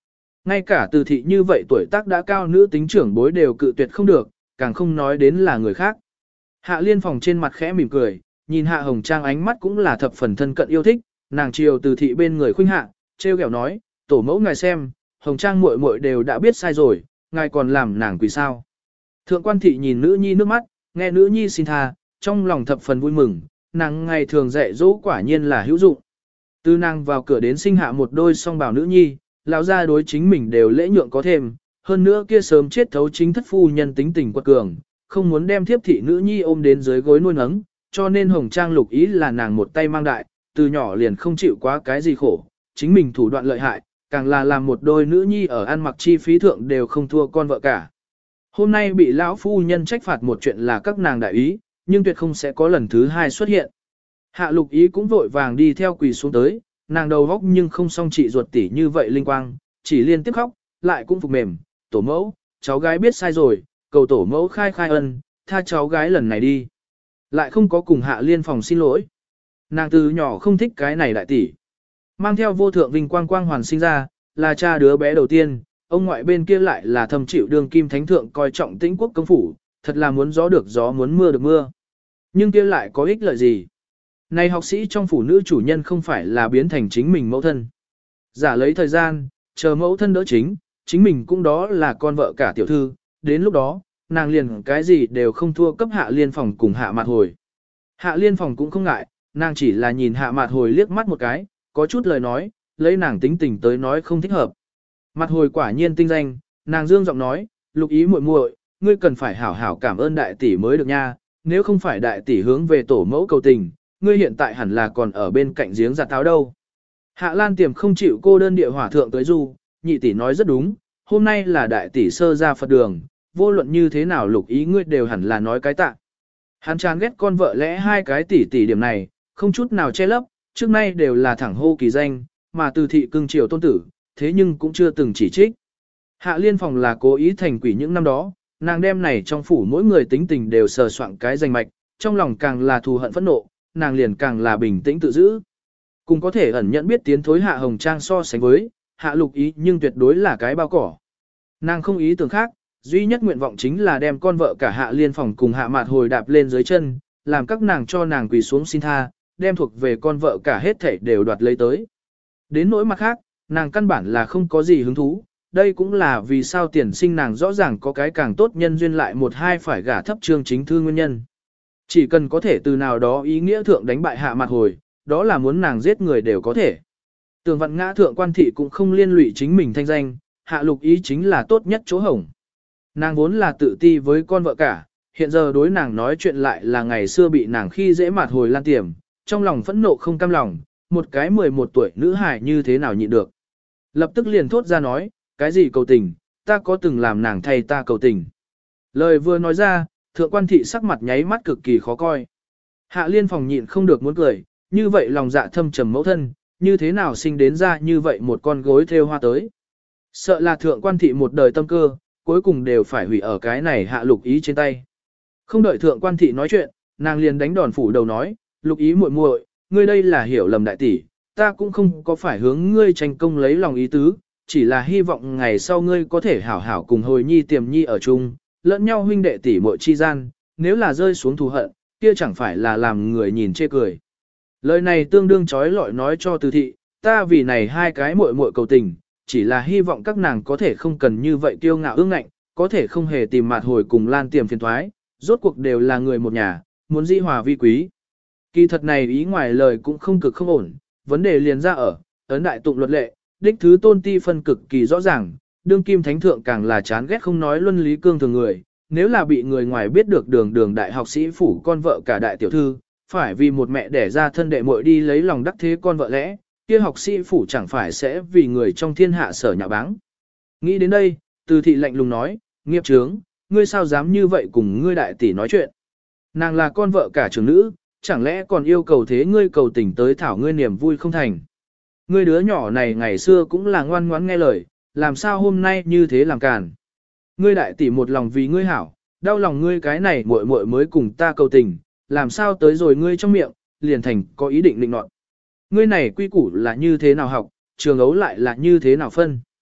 Ngay cả Từ thị như vậy tuổi tác đã cao nữ tính trưởng bối đều cự tuyệt không được, càng không nói đến là người khác. Hạ Liên Phòng trên mặt khẽ mỉm cười, nhìn Hạ Hồng Trang ánh mắt cũng là thập phần thân cận yêu thích, nàng chiều Từ thị bên người khuynh hạ, trêu ghẹo nói, tổ mẫu ngài xem, Hồng Trang muội muội đều đã biết sai rồi, ngài còn làm nàng quỷ sao. Thượng quan thị nhìn nữ nhi nước mắt, nghe nữ nhi xin tha, trong lòng thập phần vui mừng, nàng ngày thường dạy dỗ quả nhiên là hữu dụng. Từ nàng vào cửa đến sinh hạ một đôi song bào nữ nhi, lão gia đối chính mình đều lễ nhượng có thêm, hơn nữa kia sớm chết thấu chính thất phu nhân tính tình quật cường, không muốn đem thiếp thị nữ nhi ôm đến dưới gối nuôi nấng, cho nên Hồng Trang Lục ý là nàng một tay mang đại, từ nhỏ liền không chịu quá cái gì khổ, chính mình thủ đoạn lợi hại, càng là làm một đôi nữ nhi ở ăn mặc chi phí thượng đều không thua con vợ cả. Hôm nay bị lão phu nhân trách phạt một chuyện là các nàng đại ý, nhưng tuyệt không sẽ có lần thứ hai xuất hiện. Hạ Lục ý cũng vội vàng đi theo quỳ xuống tới, nàng đầu góc nhưng không song chị ruột tỉ như vậy linh quang, chỉ liên tiếp khóc, lại cũng phục mềm, tổ mẫu, cháu gái biết sai rồi, cầu tổ mẫu khai khai ân, tha cháu gái lần này đi. Lại không có cùng Hạ Liên Phòng xin lỗi. Nàng từ nhỏ không thích cái này đại tỷ. Mang theo vô thượng vinh quang quang hoàn sinh ra, là cha đứa bé đầu tiên, ông ngoại bên kia lại là thâm chịu đương kim thánh thượng coi trọng Tĩnh quốc công phủ, thật là muốn gió được gió muốn mưa được mưa. Nhưng kia lại có ích lợi gì? Này học sĩ trong phủ nữ chủ nhân không phải là biến thành chính mình mẫu thân. Giả lấy thời gian, chờ mẫu thân đỡ chính mình cũng đó là con vợ cả tiểu thư, đến lúc đó, nàng liền cái gì đều không thua cấp Hạ Liên Phòng cùng Hạ Mạt Hồi. Hạ Liên Phòng cũng không ngại, nàng chỉ là nhìn Hạ Mạt Hồi liếc mắt một cái, có chút lời nói, lấy nàng tính tình tới nói không thích hợp. Mạt Hồi quả nhiên tinh danh, nàng dương giọng nói, Lục ý muội muội, ngươi cần phải hảo hảo cảm ơn đại tỷ mới được nha, nếu không phải đại tỷ hướng về tổ mẫu cầu tình, ngươi hiện tại hẳn là còn ở bên cạnh giếng giặt táo đâu. Hạ Lan Tiềm không chịu cô đơn địa hỏa thượng tới du, nhị tỷ nói rất đúng, hôm nay là đại tỷ sơ ra Phật đường, vô luận như thế nào Lục ý ngươi đều hẳn là nói cái tạ. Hắn chán ghét con vợ lẽ hai cái tỷ điểm này, không chút nào che lấp, trước nay đều là thẳng hô kỳ danh, mà Từ thị cưng chiều tôn tử, thế nhưng cũng chưa từng chỉ trích. Hạ Liên Phòng là cố ý thành quỷ những năm đó, nàng đem này trong phủ mỗi người tính tình đều sờ soạn cái danh mạch, trong lòng càng là thù hận phẫn nộ, nàng liền càng là bình tĩnh tự giữ. Cùng có thể ẩn nhận biết tiến thối Hạ Hồng Trang so sánh với, Hạ Lục ý nhưng tuyệt đối là cái bao cỏ. Nàng không ý tưởng khác, duy nhất nguyện vọng chính là đem con vợ cả Hạ Liên Phòng cùng Hạ Mạt Hồi đạp lên dưới chân, làm các nàng cho nàng quỳ xuống xin tha, đem thuộc về con vợ cả hết thảy đều đoạt lấy tới. Đến nỗi mặt khác, nàng căn bản là không có gì hứng thú, đây cũng là vì sao tiền sinh nàng rõ ràng có cái càng tốt nhân duyên lại một hai phải gả thấp Trương Chính Thư nguyên nhân. Chỉ cần có thể từ nào đó ý nghĩa thượng đánh bại Hạ Mạt Hồi, đó là muốn nàng giết người đều có thể. Tường Vạn Ngã thượng quan thị cũng không liên lụy chính mình thanh danh, Hạ Lục ý chính là tốt nhất chỗ hổng. Nàng vốn là tự ti với con vợ cả, hiện giờ đối nàng nói chuyện lại là ngày xưa bị nàng khi dễ Mạt Hồi Lan Tiềm, trong lòng phẫn nộ không cam lòng, một cái 11 tuổi nữ hài như thế nào nhịn được. Lập tức liền thốt ra nói, cái gì cầu tình, ta có từng làm nàng thay ta cầu tình. Lời vừa nói ra, thượng quan thị sắc mặt nháy mắt cực kỳ khó coi. Hạ Liên Phòng nhịn không được muốn cười, như vậy lòng dạ thâm trầm mẫu thân, như thế nào sinh đến ra như vậy một con gối thêu hoa tới. Sợ là thượng quan thị một đời tâm cơ, cuối cùng đều phải hủy ở cái này Hạ Lục ý trên tay. Không đợi thượng quan thị nói chuyện, nàng liền đánh đòn phủ đầu nói, Lục ý muội muội, ngươi đây là hiểu lầm đại tỷ, ta cũng không có phải hướng ngươi tranh công lấy lòng ý tứ, chỉ là hy vọng ngày sau ngươi có thể hảo hảo cùng Hồi nhi Tiềm nhi ở chung, lẫn nhau huynh đệ tỷ muội chi gian, nếu là rơi xuống thù hận, kia chẳng phải là làm người nhìn chê cười. Lời này tương đương trói lọi nói cho Từ thị, ta vì này hai cái muội muội cầu tình, chỉ là hy vọng các nàng có thể không cần như vậy kiêu ngạo ương ngạnh, có thể không hề tìm Mạt Hồi cùng Lan Tiềm phiền thoái, rốt cuộc đều là người một nhà, muốn di hòa vi quý. Kỳ thật này ý ngoài lời cũng không cực không ổn, vấn đề liền ra ở, ấn đại tụng luật lệ, đích thứ tôn ti phân cực kỳ rõ ràng, đương kim thánh thượng càng là chán ghét không nói luân lý cương thường người, nếu là bị người ngoài biết được đường đại học sĩ phủ con vợ cả đại tiểu thư, phải vì một mẹ đẻ ra thân đệ muội đi lấy lòng đắc thế con vợ lẽ, kia học sĩ phủ chẳng phải sẽ vì người trong thiên hạ sở nhạo báng. Nghĩ đến đây, Từ thị lạnh lùng nói, nghiệp chướng, ngươi sao dám như vậy cùng ngươi đại tỷ nói chuyện. Nàng là con vợ cả trưởng nữ, chẳng lẽ còn yêu cầu thế ngươi cầu tình tới thảo ngươi niềm vui không thành. Ngươi đứa nhỏ này ngày xưa cũng là ngoan ngoãn nghe lời, làm sao hôm nay như thế làm càn. Ngươi đại tỷ một lòng vì ngươi hảo, đau lòng ngươi cái này muội muội mới cùng ta cầu tình, làm sao tới rồi ngươi trong miệng, liền thành có ý định định nọt. Ngươi này quy củ là như thế nào học, trường ấu lại là như thế nào phân.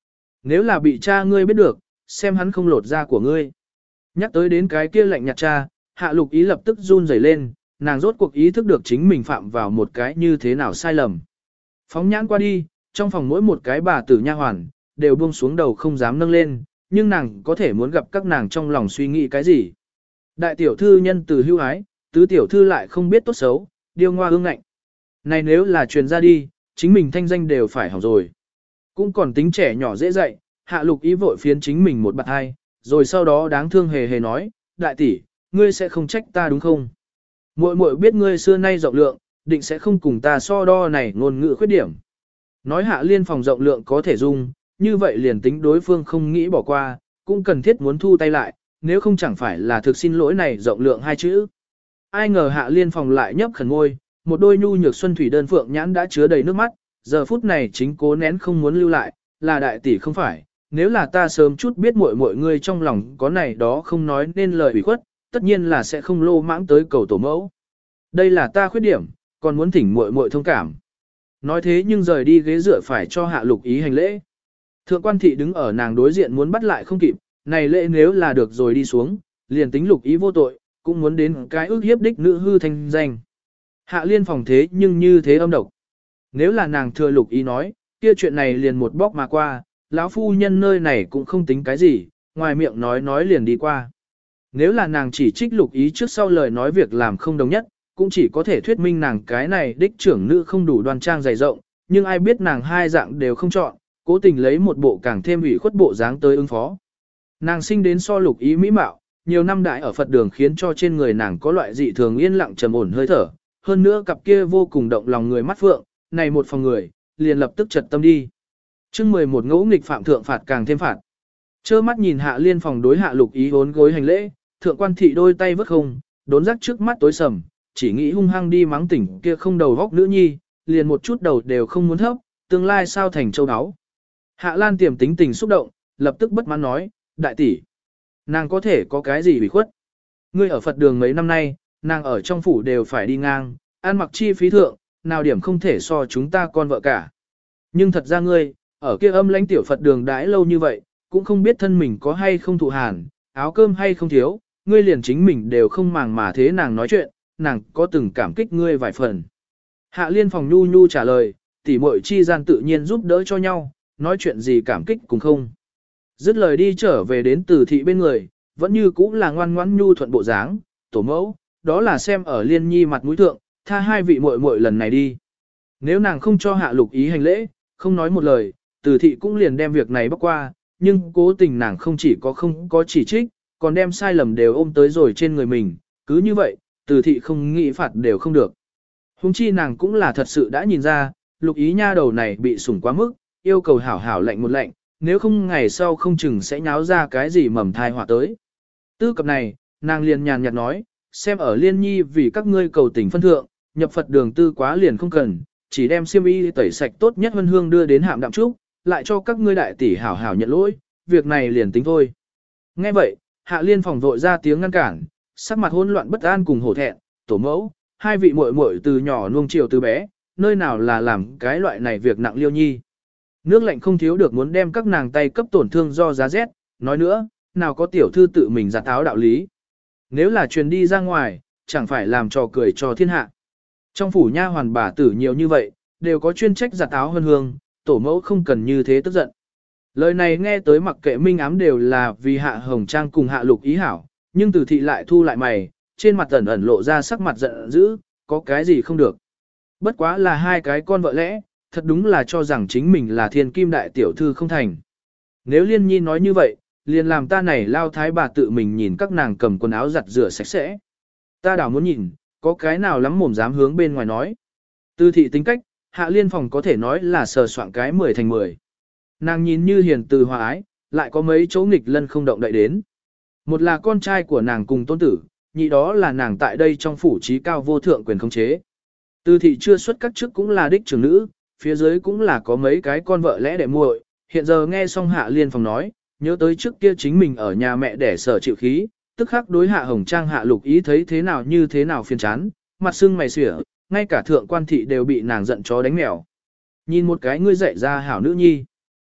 Nếu là bị cha ngươi biết được, xem hắn không lột da của ngươi. Nhắc tới đến cái kia lạnh nhạt cha, Hạ Lục Ý lập tức run rẩy lên, nàng rốt cuộc ý thức được chính mình phạm vào một cái như thế nào sai lầm. Phóng nhãn qua đi, trong phòng mỗi một cái bà tử nha hoàn, đều buông xuống đầu không dám nâng lên, nhưng nàng có thể muốn gặp các nàng trong lòng suy nghĩ cái gì. Đại tiểu thư nhân từ hưu ái, tứ tiểu thư lại không biết tốt xấu, điêu ngoa ương ngạnh. Này nếu là truyền ra đi, chính mình thanh danh đều phải hỏng rồi. Cũng còn tính trẻ nhỏ dễ dạy, Hạ Lục Ý vội phiến chính mình một bạt hai, rồi sau đó đáng thương hề hề nói, đại tỷ, ngươi sẽ không trách ta đúng không? Muội muội biết ngươi xưa nay rộng lượng, định sẽ không cùng ta so đo này ngôn ngữ khuyết điểm. Nói Hạ Liên phòng rộng lượng có thể dung, như vậy liền tính đối phương không nghĩ bỏ qua, cũng cần thiết muốn thu tay lại, nếu không chẳng phải là thực xin lỗi này rộng lượng hai chữ. Ai ngờ Hạ Liên phòng lại nhấp khẩn ngôi, một đôi nhu nhược xuân thủy đơn phượng nhãn đã chứa đầy nước mắt, giờ phút này chính cố nén không muốn lưu lại, là đại tỷ không phải, nếu là ta sớm chút biết mọi người trong lòng có này đó không nói nên lời ủy khuất, tất nhiên là sẽ không lô mãng tới cầu tổ mẫu. Đây là ta khuyết điểm, còn muốn thỉnh muội thông cảm. Nói thế nhưng rời đi ghế dựa phải cho Hạ Lục Ý hành lễ. Thượng quan thị đứng ở nàng đối diện muốn bắt lại không kịp, này lễ nếu là được rồi đi xuống, liền tính Lục Ý vô tội, cũng muốn đến cái ước hiếp đích nữ hư thanh danh. Hạ Liên phòng thế nhưng như thế âm độc. Nếu là nàng thừa Lục Ý nói, kia chuyện này liền một bóc mà qua, lão phu nhân nơi này cũng không tính cái gì, ngoài miệng nói liền đi qua. Nếu là nàng chỉ trích Lục Ý trước sau lời nói việc làm không đồng nhất, cũng chỉ có thể thuyết minh nàng cái này đích trưởng nữ không đủ đoan trang dày rộng, nhưng ai biết nàng hai dạng đều không chọn, cố tình lấy một bộ càng thêm ủy khuất bộ dáng tới ứng phó. Nàng sinh đến so Lục Ý mỹ mạo, nhiều năm đại ở Phật đường khiến cho trên người nàng có loại dị thường yên lặng trầm ổn hơi thở, hơn nữa cặp kia vô cùng động lòng người mắt phượng, này một phòng người, liền lập tức chật tâm đi. Chương 11 ngỗ nghịch phạm thượng phạt càng thêm phạt. Chơ mắt nhìn Hạ Liên phòng đối Hạ Lục Ý vốn gối hành lễ, thượng quan thị đôi tay vứt không, đốn rắc trước mắt tối sầm, chỉ nghĩ hung hăng đi mắng tỉnh kia không đầu góc nữ nhi, liền một chút đầu đều không muốn thấp, tương lai sao thành châu áo. Hạ Lan tiềm tính tình xúc động, lập tức bất mãn nói, đại tỷ, nàng có thể có cái gì bị khuất. Ngươi ở Phật đường mấy năm nay, nàng ở trong phủ đều phải đi ngang, ăn mặc chi phí thượng, nào điểm không thể so chúng ta con vợ cả. Nhưng thật ra ngươi, ở kia âm lãnh tiểu Phật đường đãi lâu như vậy, cũng không biết thân mình có hay không thụ hàn, áo cơm hay không thiếu, ngươi liền chính mình đều không màng mà thế nàng nói chuyện, nàng có từng cảm kích ngươi vài phần. Hạ Liên phòng nhu nhu trả lời, tỷ muội chi gian tự nhiên giúp đỡ cho nhau, nói chuyện gì cảm kích cũng không. Dứt lời đi trở về đến Từ thị bên người, vẫn như cũ là ngoan ngoãn nhu thuận bộ dáng, tổ mẫu, đó là xem ở Liên nhi mặt mũi thượng, tha hai vị muội muội lần này đi. Nếu nàng không cho Hạ Lục Ý hành lễ, không nói một lời, Từ thị cũng liền đem việc này bắc qua, nhưng cố tình nàng không chỉ không có chỉ trích, còn đem sai lầm đều ôm tới rồi trên người mình, cứ như vậy, Từ thị không nghĩ phạt đều không được. Hùng chi nàng cũng là thật sự đã nhìn ra, Lục Ý nha đầu này bị sủng quá mức, yêu cầu hảo hảo lệnh một lệnh, nếu không ngày sau không chừng sẽ nháo ra cái gì mầm thai họa tới. Tư cập này, nàng liền nhàn nhạt nói, xem ở Liên nhi vì các ngươi cầu tình phân thượng, nhập Phật đường tư quá liền không cần, chỉ đem xiêm y tẩy sạch tốt nhất vân hương đưa đến Hạm Đạm Trúc, lại cho các ngươi đại tỷ hảo hảo nhận lỗi, việc này liền tính thôi. Nghe vậy, Hạ Liên phòng vội ra tiếng ngăn cản, sắc mặt hỗn loạn bất an cùng hổ thẹn, tổ mẫu, hai vị muội muội từ nhỏ nuông chiều từ bé, nơi nào là làm cái loại này việc nặng liêu nhi. Nước lạnh không thiếu được muốn đem các nàng tay cấp tổn thương do giá rét, nói nữa, nào có tiểu thư tự mình giặt áo đạo lý. Nếu là truyền đi ra ngoài, chẳng phải làm trò cười cho thiên hạ. Trong phủ nha hoàn bà tử nhiều như vậy, đều có chuyên trách giặt áo hơn hương, tổ mẫu không cần như thế tức giận. Lời này nghe tới mặc kệ minh ám đều là vì Hạ Hồng Trang cùng Hạ Lục Ý hảo, nhưng Từ thị lại thu lại mày, trên mặt ẩn ẩn lộ ra sắc mặt giận dữ, có cái gì không được. Bất quá là hai cái con vợ lẽ, thật đúng là cho rằng chính mình là thiên kim đại tiểu thư không thành. Nếu Liên nhi nói như vậy, liền làm ta này lao thái bà tự mình nhìn các nàng cầm quần áo giặt rửa sạch sẽ. Ta đảo muốn nhìn, có cái nào lắm mồm dám hướng bên ngoài nói. Từ thị tính cách, Hạ Liên phòng có thể nói là sờ soạn cái 10 thành 10. Nàng nhìn như hiền từ hòa ái, lại có mấy chỗ nghịch lân không động đậy đến. Một là con trai của nàng cùng tôn tử, nhị đó là nàng tại đây trong phủ trí cao vô thượng quyền khống chế. Từ thị chưa xuất các chức cũng là đích trưởng nữ, phía dưới cũng là có mấy cái con vợ lẽ đệ muội. Hiện giờ nghe xong Hạ Liên phòng nói, nhớ tới trước kia chính mình ở nhà mẹ để sở chịu khí, tức khắc đối Hạ Hồng Trang Hạ Lục Ý thấy thế nào như thế nào phiền chán, mặt sưng mày xỉa, ngay cả thượng quan thị đều bị nàng giận chó đánh mèo. Nhìn một cái ngươi dạy ra hảo nữ nhi.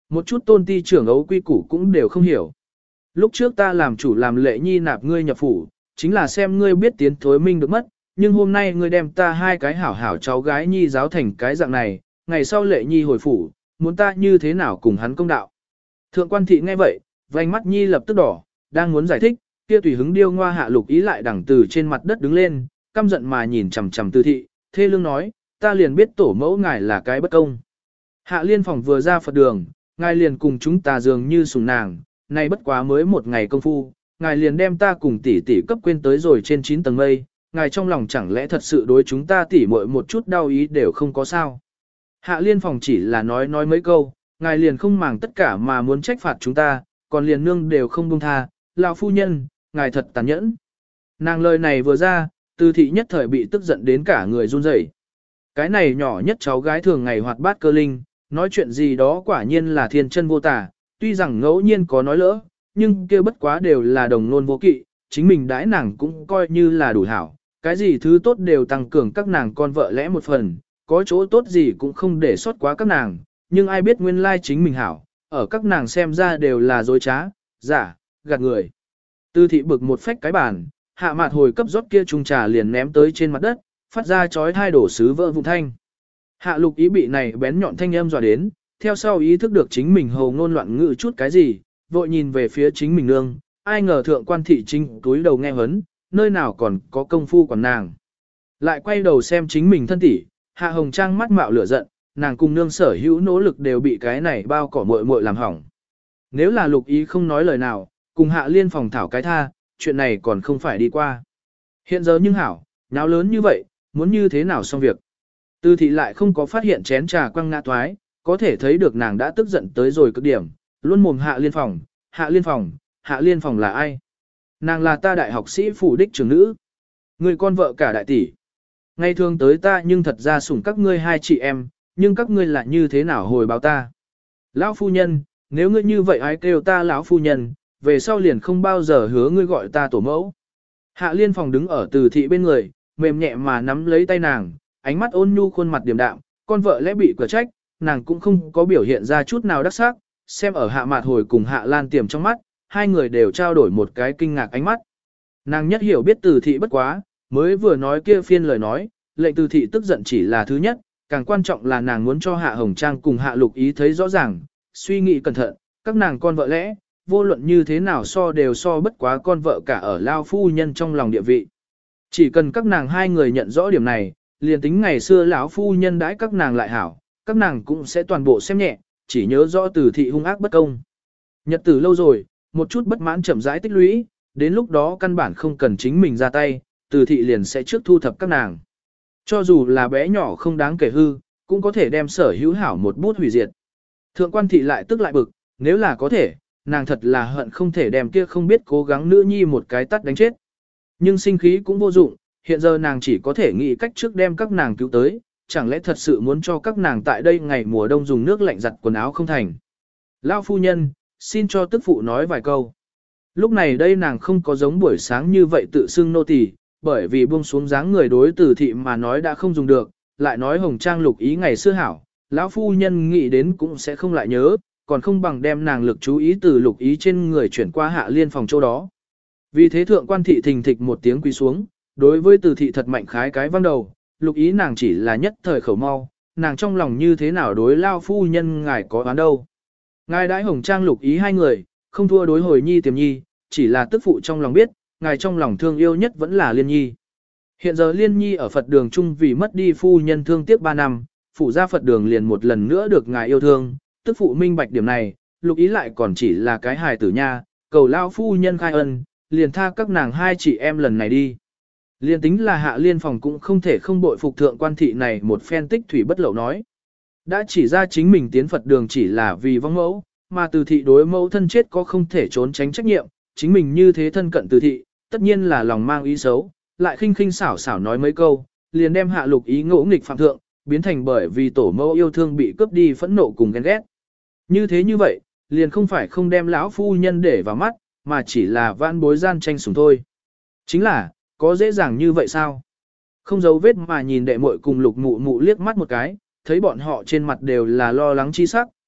Một chút tôn ti trưởng ấu quy củ cũng đều không hiểu. Lúc trước ta làm chủ làm lệ nhi nạp ngươi nhập phủ, chính là xem ngươi biết tiến thối minh được mất, nhưng hôm nay ngươi đem ta hai cái hảo hảo cháu gái nhi giáo thành cái dạng này, ngày sau lệ nhi hồi phủ, muốn ta như thế nào cùng hắn công đạo. Thượng quan thị nghe vậy, vành mắt nhi lập tức đỏ, đang muốn giải thích, kia tùy hứng điêu ngoa Hạ Lục Ý lại đằng từ trên mặt đất đứng lên, căm giận mà nhìn chằm chằm Từ thị, thê lương nói, ta liền biết tổ mẫu ngài là cái bất công. Hạ Liên Phòng vừa ra Phật đường, ngài liền cùng chúng ta dường như sủng nàng, nay bất quá mới một ngày công phu, ngài liền đem ta cùng tỷ tỷ cấp quên tới rồi trên 9 tầng mây, ngài trong lòng chẳng lẽ thật sự đối chúng ta tỷ muội một chút đau ý đều không có sao. Hạ Liên Phòng chỉ là nói mấy câu, ngài liền không màng tất cả mà muốn trách phạt chúng ta, còn liền nương đều không buông tha, lão phu nhân, ngài thật tàn nhẫn. Nàng lời này vừa ra, Từ thị nhất thời bị tức giận đến cả người run rẩy. Cái này nhỏ nhất cháu gái thường ngày hoạt bát cơ linh, nói chuyện gì đó quả nhiên là thiên chân vô tả, tuy rằng ngẫu nhiên có nói lỡ, nhưng kia bất quá đều là đồng nôn vô kỵ, chính mình đãi nàng cũng coi như là đủ hảo, cái gì thứ tốt đều tăng cường các nàng con vợ lẽ một phần, có chỗ tốt gì cũng không để sót quá các nàng, nhưng ai biết nguyên lai chính mình hảo, ở các nàng xem ra đều là dối trá, giả, gạt người. Tư thị bực một phách cái bàn, Hạ Mạt hồi cấp rót kia chung trà liền ném tới trên mặt đất, phát ra chói hai đổ sứ vỡ vụn thanh. Hạ Lục Ý bị này bén nhọn thanh âm dọa đến, theo sau ý thức được chính mình hồ ngôn loạn ngữ chút cái gì, vội nhìn về phía chính mình nương, ai ngờ thượng quan thị chính túi đầu nghe hấn, nơi nào còn có công phu quản nàng. Lại quay đầu xem chính mình thân tỷ, Hạ Hồng Trang mắt mạo lửa giận, nàng cùng nương sở hữu nỗ lực đều bị cái này bao cỏ muội muội làm hỏng. Nếu là Lục Ý không nói lời nào, cùng Hạ Liên Phòng thảo cái tha, chuyện này còn không phải đi qua. Hiện giờ nhưng hảo, nháo lớn như vậy, muốn như thế nào xong việc. Tư thị lại không có phát hiện chén trà quăng ngã toái, có thể thấy được nàng đã tức giận tới rồi cực điểm, luôn mồm Hạ Liên Phòng, Hạ Liên Phòng, Hạ Liên Phòng là ai? Nàng là ta đại học sĩ phủ đích trưởng nữ. Người con vợ cả đại tỷ. Ngày thường tới ta nhưng thật ra sủng các ngươi hai chị em, nhưng các ngươi là như thế nào hồi báo ta? Lão phu nhân, nếu ngươi như vậy ai kêu ta lão phu nhân, về sau liền không bao giờ hứa ngươi gọi ta tổ mẫu. Hạ Liên Phòng đứng ở Từ thị bên người, mềm nhẹ mà nắm lấy tay nàng, ánh mắt ôn nhu khuôn mặt điềm đạm, con vợ lẽ bị cửa trách, nàng cũng không có biểu hiện ra chút nào đắc sắc, xem ở Hạ Mạt hồi cùng Hạ Lan Tiềm trong mắt, hai người đều trao đổi một cái kinh ngạc ánh mắt. Nàng nhất hiểu biết Từ thị bất quá, mới vừa nói kia phiên lời nói, lệnh Từ thị tức giận chỉ là thứ nhất, càng quan trọng là nàng muốn cho Hạ Hồng Trang cùng Hạ Lục Ý thấy rõ ràng, suy nghĩ cẩn thận, các nàng con vợ lẽ, vô luận như thế nào so đều so bất quá con vợ cả ở lao phu nhân trong lòng địa vị. Chỉ cần các nàng hai người nhận rõ điểm này, liền tính ngày xưa lão phu nhân đãi các nàng lại hảo, các nàng cũng sẽ toàn bộ xem nhẹ, chỉ nhớ rõ Từ thị hung ác bất công. Nhật tử lâu rồi, một chút bất mãn chậm rãi tích lũy, đến lúc đó căn bản không cần chính mình ra tay, Từ thị liền sẽ trước thu thập các nàng. Cho dù là bé nhỏ không đáng kể hư, cũng có thể đem sở hữu hảo một bút hủy diệt. Thượng quan thị lại tức lại bực, nếu là có thể, nàng thật là hận không thể đem kia không biết cố gắng nữ nhi một cái tắt đánh chết. Nhưng sinh khí cũng vô dụng, hiện giờ nàng chỉ có thể nghĩ cách trước đem các nàng cứu tới, chẳng lẽ thật sự muốn cho các nàng tại đây ngày mùa đông dùng nước lạnh giặt quần áo không thành. Lão phu nhân, xin cho tức phụ nói vài câu. Lúc này đây nàng không có giống buổi sáng như vậy tự xưng nô tỳ, bởi vì buông xuống dáng người đối Từ thị mà nói đã không dùng được, lại nói Hồng Trang Lục Ý ngày xưa hảo, lão phu nhân nghĩ đến cũng sẽ không lại nhớ, còn không bằng đem nàng lực chú ý từ Lục Ý trên người chuyển qua Hạ Liên Phòng chỗ đó. Vì thế thượng quan thị thình thịch một tiếng quỳ xuống, đối với Từ thị thật mạnh khái cái văng đầu, Lục Ý nàng chỉ là nhất thời khẩu mau, nàng trong lòng như thế nào đối lao phu nhân ngài có oán đâu. Ngài đãi Hồng Trang Lục Ý hai người, không thua đối hồi nhi tiềm nhi, chỉ là tức phụ trong lòng biết, ngài trong lòng thương yêu nhất vẫn là Liên Nhi. Hiện giờ Liên Nhi ở Phật đường chung vì mất đi phu nhân thương tiếc 3 năm, phụ ra Phật đường liền một lần nữa được ngài yêu thương, tức phụ minh bạch điểm này, Lục Ý lại còn chỉ là cái hài tử nha, cầu lao phu nhân khai ân, liền tha các nàng hai chị em lần này đi. Liên tính là Hạ Liên Phòng cũng không thể không bội phục thượng quan thị này một phen tích thủy bất lậu nói. Đã chỉ ra chính mình tiến Phật đường chỉ là vì vong mẫu, mà Từ thị đối mẫu thân chết có không thể trốn tránh trách nhiệm, chính mình như thế thân cận Từ thị, tất nhiên là lòng mang ý xấu, lại khinh khinh xảo xảo nói mấy câu, liền đem Hạ Lục Ý ngỗ nghịch phạm thượng, biến thành bởi vì tổ mẫu yêu thương bị cướp đi phẫn nộ cùng ghen ghét. Như vậy, liền không phải không đem lão phu nhân để vào mắt, mà chỉ là vãn bối gian tranh sủng thôi. Chính là, có dễ dàng như vậy sao? Không giấu vết mà nhìn đệ muội cùng Lục Mụ Mụ liếc mắt một cái, thấy bọn họ trên mặt đều là lo lắng chi sắc,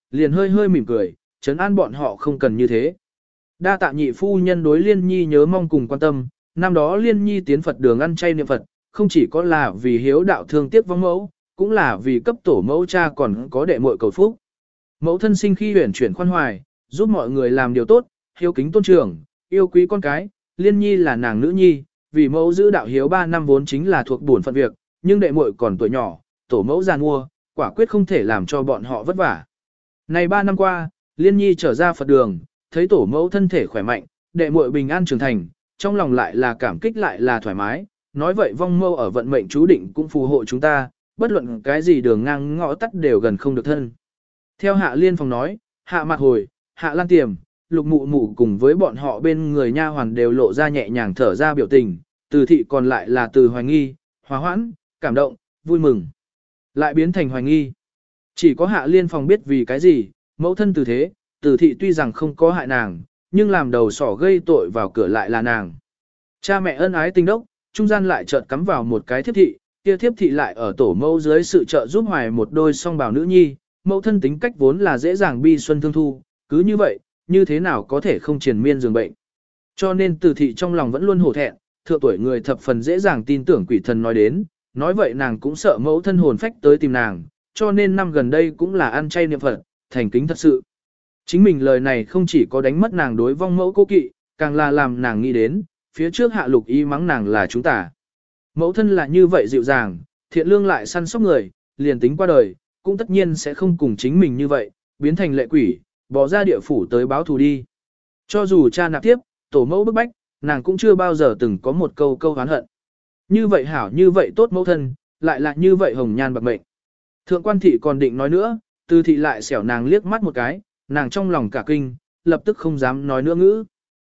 liền hơi hơi mỉm cười, trấn an bọn họ không cần như thế. Đa tạ nhị phu nhân đối Liên Nhi nhớ mong cùng quan tâm, năm đó Liên Nhi tiến Phật đường ăn chay niệm Phật, không chỉ có là vì hiếu đạo thương tiếc vong mẫu, cũng là vì cấp tổ mẫu cha còn có đệ muội cầu phúc. Mẫu thân sinh khi huyền chuyển khoan hoài, giúp mọi người làm điều tốt, hiếu kính tôn trưởng, yêu quý con cái, Liên Nhi là nàng nữ nhi, vì mẫu giữ đạo hiếu 3 năm vốn chính là thuộc bổn phận việc, nhưng đệ muội còn tuổi nhỏ, tổ mẫu già nua, quả quyết không thể làm cho bọn họ vất vả. Này 3 năm qua, Liên Nhi trở ra Phật đường, thấy tổ mẫu thân thể khỏe mạnh, đệ muội bình an trưởng thành, trong lòng lại là cảm kích lại là thoải mái, nói vậy vong mâu ở vận mệnh chú định cũng phù hộ chúng ta, bất luận cái gì đường ngang ngõ tắt đều gần không được thân. Theo Hạ Liên Phong nói, Hạ Mạt Hồi, Hạ Lan Tiềm, Lục Mụ Mụ cùng với bọn họ bên người nha hoàn đều lộ ra nhẹ nhàng thở ra biểu tình, Từ thị còn lại là từ hoài nghi, hòa hoãn, cảm động, vui mừng, lại biến thành hoài nghi. Chỉ có Hạ Liên Phong biết vì cái gì, mẫu thân Từ thế, Từ thị tuy rằng không có hại nàng, nhưng làm đầu sỏ gây tội vào cửa lại là nàng. Cha mẹ ân ái tinh đốc, trung gian lại chợt cắm vào một cái thiếp thị, kia thiếp thị lại ở tổ mẫu dưới sự trợ giúp hoài một đôi song bào nữ nhi, mẫu thân tính cách vốn là dễ dàng bi xuân thương thu, cứ như vậy, như thế nào có thể không triền miên giường bệnh. Cho nên Từ thị trong lòng vẫn luôn hổ thẹn, thượng tuổi người thập phần dễ dàng tin tưởng quỷ thần nói đến, nói vậy nàng cũng sợ mẫu thân hồn phách tới tìm nàng, cho nên năm gần đây cũng là ăn chay niệm Phật, thành kính thật sự. Chính mình lời này không chỉ có đánh mất nàng đối vong mẫu cố kỵ, càng là làm nàng nghĩ đến, phía trước Hạ Lục Ý mắng nàng là chúng ta. Mẫu thân là như vậy dịu dàng, thiện lương lại săn sóc người, liền tính qua đời, cũng tất nhiên sẽ không cùng chính mình như vậy, biến thành lệ quỷ, bỏ ra địa phủ tới báo thù đi. Cho dù cha nạp tiếp, tổ mẫu bức bách, nàng cũng chưa bao giờ từng có một câu oán hận. Như vậy hảo như vậy tốt mẫu thân, lại là như vậy hồng nhan bạc mệnh. Thượng quan thị còn định nói nữa, Từ thị lại xẻo nàng liếc mắt một cái, nàng trong lòng cả kinh, lập tức không dám nói nữa ngữ.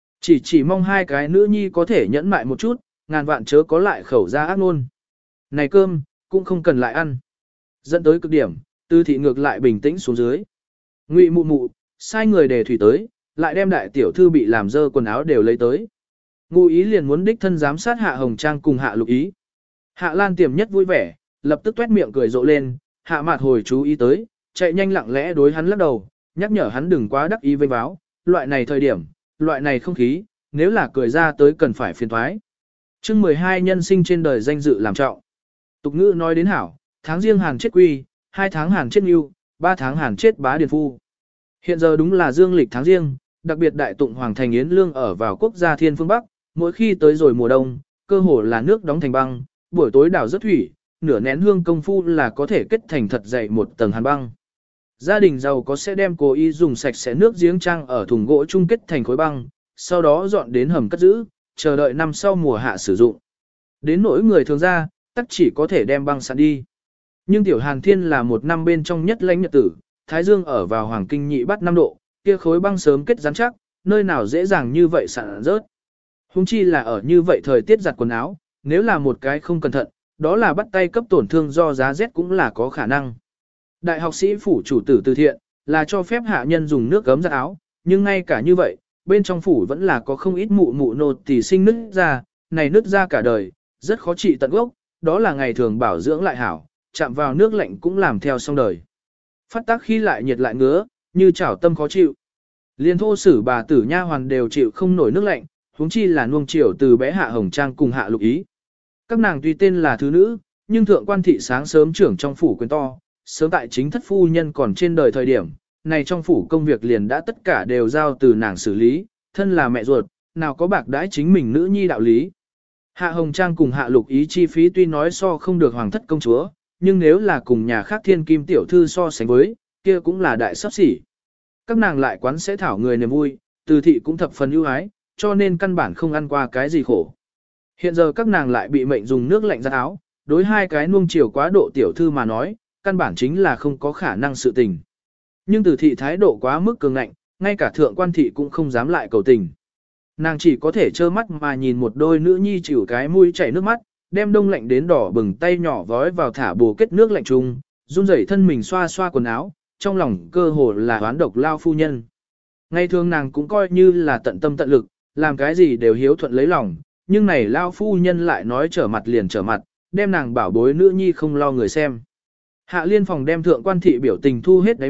Chỉ mong hai cái nữ nhi có thể nhẫn mại một chút, ngàn vạn chớ có lại khẩu ra ác ngôn. Này cơm, cũng không cần lại ăn. Dẫn tới cực điểm, Từ thị ngược lại bình tĩnh xuống dưới. Ngụy Mụ Mụ, sai người đề thủy tới, lại đem đại tiểu thư bị làm dơ quần áo đều lấy tới. Ngụ ý liền muốn đích thân giám sát Hạ Hồng Trang cùng Hạ Lục Ý. Hạ Lan Tiềm nhất vui vẻ, lập tức tuét miệng cười rộ lên, Hạ Mạt Hồi chú ý tới, chạy nhanh lặng lẽ đối hắn lắc đầu, nhắc nhở hắn đừng quá đắc ý vênh báo, loại này thời điểm, loại này không khí, nếu là cười ra tới cần phải phiền thoái. Chương 12 nhân sinh trên đời danh dự làm trọng. Tục ngữ nói đến hảo, tháng riêng hàn chết quy, 2 tháng hàn chết nhu, 3 tháng hàn chết bá điền phu. Hiện giờ đúng là dương lịch tháng riêng, đặc biệt đại tụng Hoàng Thành Yến Lương ở vào quốc gia thiên phương Bắc, mỗi khi tới rồi mùa đông, cơ hồ là nước đóng thành băng, buổi tối đảo rất thủy, nửa nén hương công phu là có thể kết thành thật dày một tầng hàn băng. Gia đình giàu có sẽ đem cố ý dùng sạch sẽ nước giếng trang ở thùng gỗ chung kết thành khối băng, sau đó dọn đến hầm cất giữ, chờ đợi năm sau mùa hạ sử dụng. Đến nỗi người thường ra, tắc chỉ có thể đem băng sẵn đi. Nhưng tiểu Hàn Thiên là một năm bên trong nhất lãnh nhật tử, Thái Dương ở vào Hoàng Kinh nhị bắt 5 độ, kia khối băng sớm kết rắn chắc, nơi nào dễ dàng như vậy sẵn rớt. Hùng chi là ở như vậy thời tiết giặt quần áo, nếu là một cái không cẩn thận, đó là bắt tay cấp tổn thương do giá rét cũng là có khả năng. Đại học sĩ phủ chủ tử từ thiện, là cho phép hạ nhân dùng nước gấm giặt áo, nhưng ngay cả như vậy, bên trong phủ vẫn là có không ít mụ mụ nột tỉ sinh nứt ra, này nứt ra cả đời, rất khó trị tận gốc, đó là ngày thường bảo dưỡng lại hảo, chạm vào nước lạnh cũng làm theo xong đời. Phát tác khi lại nhiệt lại ngứa, như chảo tâm khó chịu. Liên thô sử bà tử nha hoàn đều chịu không nổi nước lạnh, huống chi là nuông chiều từ bé Hạ Hồng Trang cùng Hạ Lục Ý. Các nàng tuy tên là thứ nữ, nhưng thượng quan thị sáng sớm trưởng trong phủ quyền to, sớm tại chính thất phu nhân còn trên đời thời điểm, này trong phủ công việc liền đã tất cả đều giao từ nàng xử lý, thân là mẹ ruột, nào có bạc đãi chính mình nữ nhi đạo lý. Hạ Hồng Trang cùng Hạ Lục Ý chi phí tuy nói so không được hoàng thất công chúa, nhưng nếu là cùng nhà khác thiên kim tiểu thư so sánh với, kia cũng là đại sắp xỉ. Các nàng lại quán sẽ thảo người niềm vui, từ thị cũng thập phần ưu ái, cho nên căn bản không ăn qua cái gì khổ. Hiện giờ các nàng lại bị mệnh dùng nước lạnh giặt áo, đối hai cái nuông chiều quá độ tiểu thư mà nói, căn bản chính là không có khả năng sự tình. Nhưng từ thị thái độ quá mức cường ngạnh, ngay cả thượng quan thị cũng không dám lại cầu tình. Nàng chỉ có thể trơ mắt mà nhìn một đôi nữ nhi chịu cái mũi chảy nước mắt, đem đông lạnh đến đỏ bừng tay nhỏ vói vào thả bồ kết nước lạnh chung, run rẩy thân mình xoa xoa quần áo, trong lòng cơ hồ là oán độc lao phu nhân. Ngày thường nàng cũng coi như là tận tâm tận lực, làm cái gì đều hiếu thuận lấy lòng, nhưng này lao phu nhân lại nói trở mặt liền trở mặt, đem nàng bảo bối nữ nhi không lo người xem. Hạ Liên Phòng đem thượng quan thị biểu tình thu hết đáy mắt,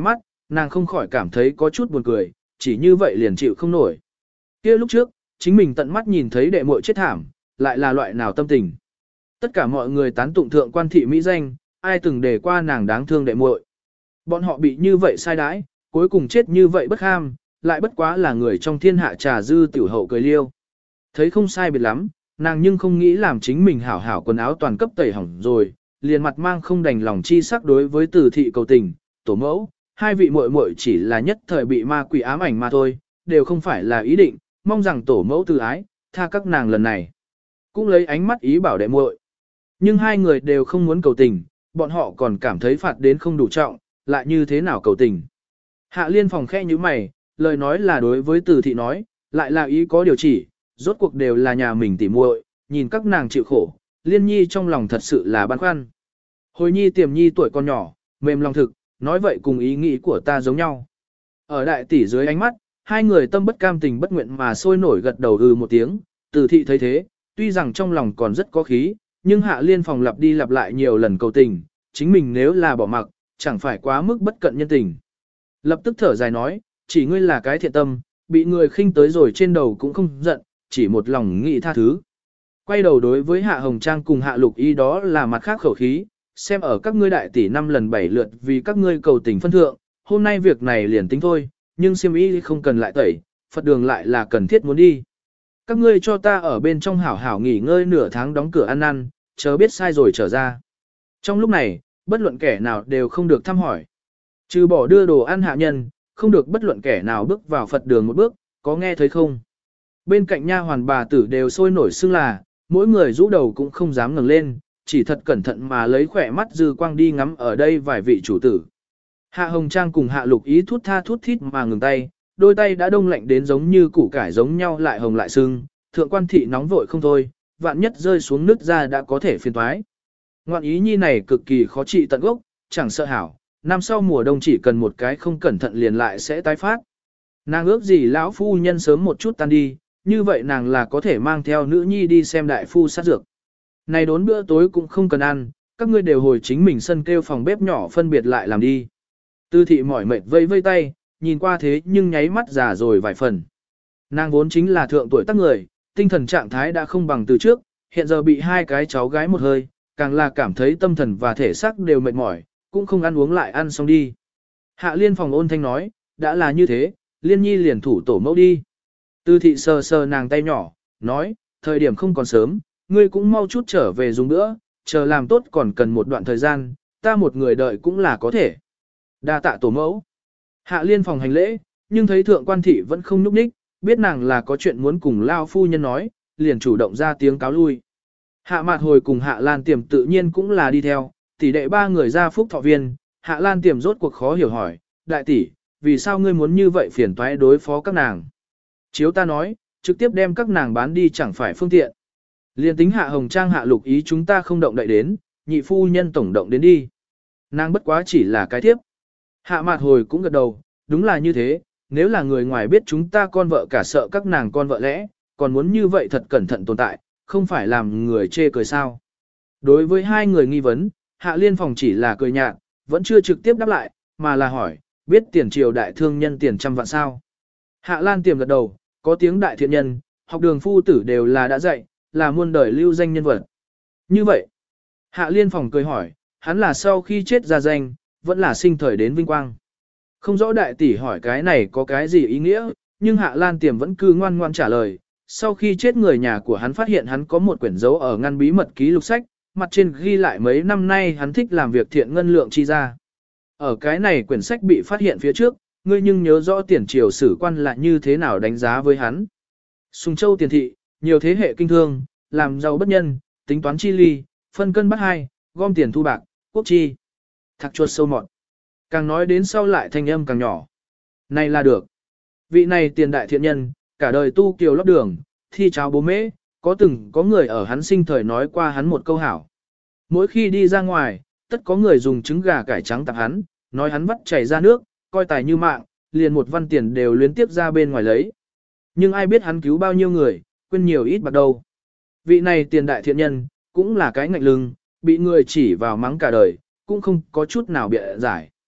nàng không khỏi cảm thấy có chút buồn cười, chỉ như vậy liền chịu không nổi. Kia lúc trước, chính mình tận mắt nhìn thấy đệ muội chết thảm, lại là loại nào tâm tình. Tất cả mọi người tán tụng thượng quan thị mỹ danh, ai từng để qua nàng đáng thương đệ muội. Bọn họ bị như vậy sai đãi, cuối cùng chết như vậy bất ham, lại bất quá là người trong thiên hạ trà dư tiểu hậu cười liêu. Thấy không sai biệt lắm, nàng nhưng không nghĩ làm chính mình hảo hảo quần áo toàn cấp tẩy hỏng rồi, liền mặt mang không đành lòng chi sắc đối với Từ thị cầu tình, tổ mẫu, hai vị muội muội chỉ là nhất thời bị ma quỷ ám ảnh mà thôi, đều không phải là ý định, mong rằng tổ mẫu từ ái, tha các nàng lần này. Cũng lấy ánh mắt ý bảo đệ muội. Nhưng hai người đều không muốn cầu tình, bọn họ còn cảm thấy phạt đến không đủ trọng, lại như thế nào cầu tình. Hạ Liên phòng khẽ như mày, lời nói là đối với Từ thị nói, lại là ý có điều chỉ, rốt cuộc đều là nhà mình tỉ muội, nhìn các nàng chịu khổ, Liên Nhi trong lòng thật sự là băn khoăn. Hồi Nhi Tiềm Nhi tuổi còn nhỏ, mềm lòng thực, nói vậy cùng ý nghĩ của ta giống nhau. Ở đại tỷ dưới ánh mắt, hai người tâm bất cam tình bất nguyện mà sôi nổi gật đầu một tiếng, Từ thị thấy thế, tuy rằng trong lòng còn rất có khí, nhưng Hạ Liên phòng lặp đi lặp lại nhiều lần cầu tình, chính mình nếu là bỏ mặc, chẳng phải quá mức bất cận nhân tình. Lập tức thở dài nói, chỉ ngươi là cái thiện tâm, bị người khinh tới rồi trên đầu cũng không giận, chỉ một lòng nghĩ tha thứ. Quay đầu đối với Hạ Hồng Trang cùng Hạ Lục Y đó là mặt khác khẩu khí, xem ở các ngươi đại tỷ 5 lần 7 lượt vì các ngươi cầu tình phân thượng, hôm nay việc này liền tính thôi, nhưng xiêm y không cần lại tẩy, Phật đường lại là cần thiết muốn đi. Các ngươi cho ta ở bên trong hảo hảo nghỉ ngơi nửa tháng đóng cửa ăn năn, chớ biết sai rồi trở ra. Trong lúc này, bất luận kẻ nào đều không được thăm hỏi. Trừ bỏ đưa đồ ăn hạ nhân, không được bất luận kẻ nào bước vào Phật đường một bước, có nghe thấy không? Bên cạnh nha hoàn bà tử đều sôi nổi xưng là, mỗi người rũ đầu cũng không dám ngẩng lên, chỉ thật cẩn thận mà lấy khỏe mắt dư quang đi ngắm ở đây vài vị chủ tử. Hạ Hồng Trang cùng Hạ Lục Ý thút tha thút thít mà ngừng tay, đôi tay đã đông lạnh đến giống như củ cải giống nhau lại hồng lại sưng, thượng quan thị nóng vội không thôi, vạn nhất rơi xuống nước ra đã có thể phiền toái. Ngoạn ý nhi này cực kỳ khó trị tận gốc, chẳng sợ hảo, năm sau mùa đông chỉ cần một cái không cẩn thận liền lại sẽ tái phát. Nàng ước gì lão phu nhân sớm một chút tan đi, như vậy nàng là có thể mang theo nữ nhi đi xem đại phu sát dược. Này đốn bữa tối cũng không cần ăn, các ngươi đều hồi chính mình sân kêu phòng bếp nhỏ phân biệt lại làm đi. Tư thị mỏi mệt vây vây tay, nhìn qua thế nhưng nháy mắt già rồi vài phần. Nàng vốn chính là thượng tuổi tác người, tinh thần trạng thái đã không bằng từ trước, hiện giờ bị hai cái cháu gái một hơi, càng là cảm thấy tâm thần và thể xác đều mệt mỏi, cũng không ăn uống lại ăn xong đi. Hạ Liên phòng ôn thanh nói, đã là như thế, Liên Nhi liền thủ tổ mẫu đi. Tư thị sờ sờ nàng tay nhỏ, nói, thời điểm không còn sớm, ngươi cũng mau chút trở về dùng nữa, chờ làm tốt còn cần một đoạn thời gian, ta một người đợi cũng là có thể. Đa tạ tổ mẫu. Hạ Liên phòng hành lễ, nhưng thấy thượng quan thị vẫn không nhúc nhích, biết nàng là có chuyện muốn cùng lao phu nhân nói, liền chủ động ra tiếng cáo lui. Hạ Mạt Hồi cùng Hạ Lan Tiềm tự nhiên cũng là đi theo, tỷ đệ ba người ra phúc thọ viên, Hạ Lan Tiềm rốt cuộc khó hiểu hỏi, đại tỷ, vì sao ngươi muốn như vậy phiền toái đối phó các nàng? Chiếu ta nói, trực tiếp đem các nàng bán đi chẳng phải phương tiện. Liên tính Hạ Hồng Trang Hạ Lục Ý chúng ta không động đậy đến, nhị phu nhân tổng động đến đi. Nàng bất quá chỉ là cái thiếp. Hạ Mạt Hồi cũng gật đầu, đúng là như thế, nếu là người ngoài biết chúng ta con vợ cả sợ các nàng con vợ lẽ, còn muốn như vậy thật cẩn thận tồn tại, không phải làm người chê cười sao. Đối với hai người nghi vấn, Hạ Liên phòng chỉ là cười nhạt, vẫn chưa trực tiếp đáp lại, mà là hỏi, biết tiền triều đại thương nhân tiền trăm vạn sao. Hạ Lan Tiềm gật đầu, có tiếng đại thiện nhân, học đường phu tử đều là đã dạy, là muôn đời lưu danh nhân vật. Như vậy, Hạ Liên phòng cười hỏi, hắn là sau khi chết ra danh, vẫn là sinh thời đến vinh quang. Không rõ đại tỷ hỏi cái này có cái gì ý nghĩa, nhưng Hạ Lan Tiềm vẫn cứ ngoan ngoan trả lời. Sau khi chết người nhà của hắn phát hiện hắn có một quyển dấu ở ngăn bí mật ký lục sách, mặt trên ghi lại mấy năm nay hắn thích làm việc thiện ngân lượng chi ra. Ở cái này quyển sách bị phát hiện phía trước, ngươi nhưng nhớ rõ tiền triều sử quan là như thế nào đánh giá với hắn. Sùng Châu tiền thị, nhiều thế hệ kinh thương, làm giàu bất nhân, tính toán chi ly, phân cân bắt hai, gom tiền thu bạc, quốc chi. Thạc chuột sâu mọt. Càng nói đến sau lại thanh âm càng nhỏ. Này là được. Vị này tiền đại thiện nhân, cả đời tu kiều lót đường, thi cháo bố mễ, có người ở hắn sinh thời nói qua hắn một câu hảo. Mỗi khi đi ra ngoài, tất có người dùng trứng gà cải trắng tặng hắn, nói hắn vắt chảy ra nước, coi tài như mạng, liền một văn tiền đều luyến tiếp ra bên ngoài lấy. Nhưng ai biết hắn cứu bao nhiêu người, quên nhiều ít bạc đâu. Vị này tiền đại thiện nhân, cũng là cái ngạnh lưng, bị người chỉ vào mắng cả đời, cũng không có chút nào bịa giải.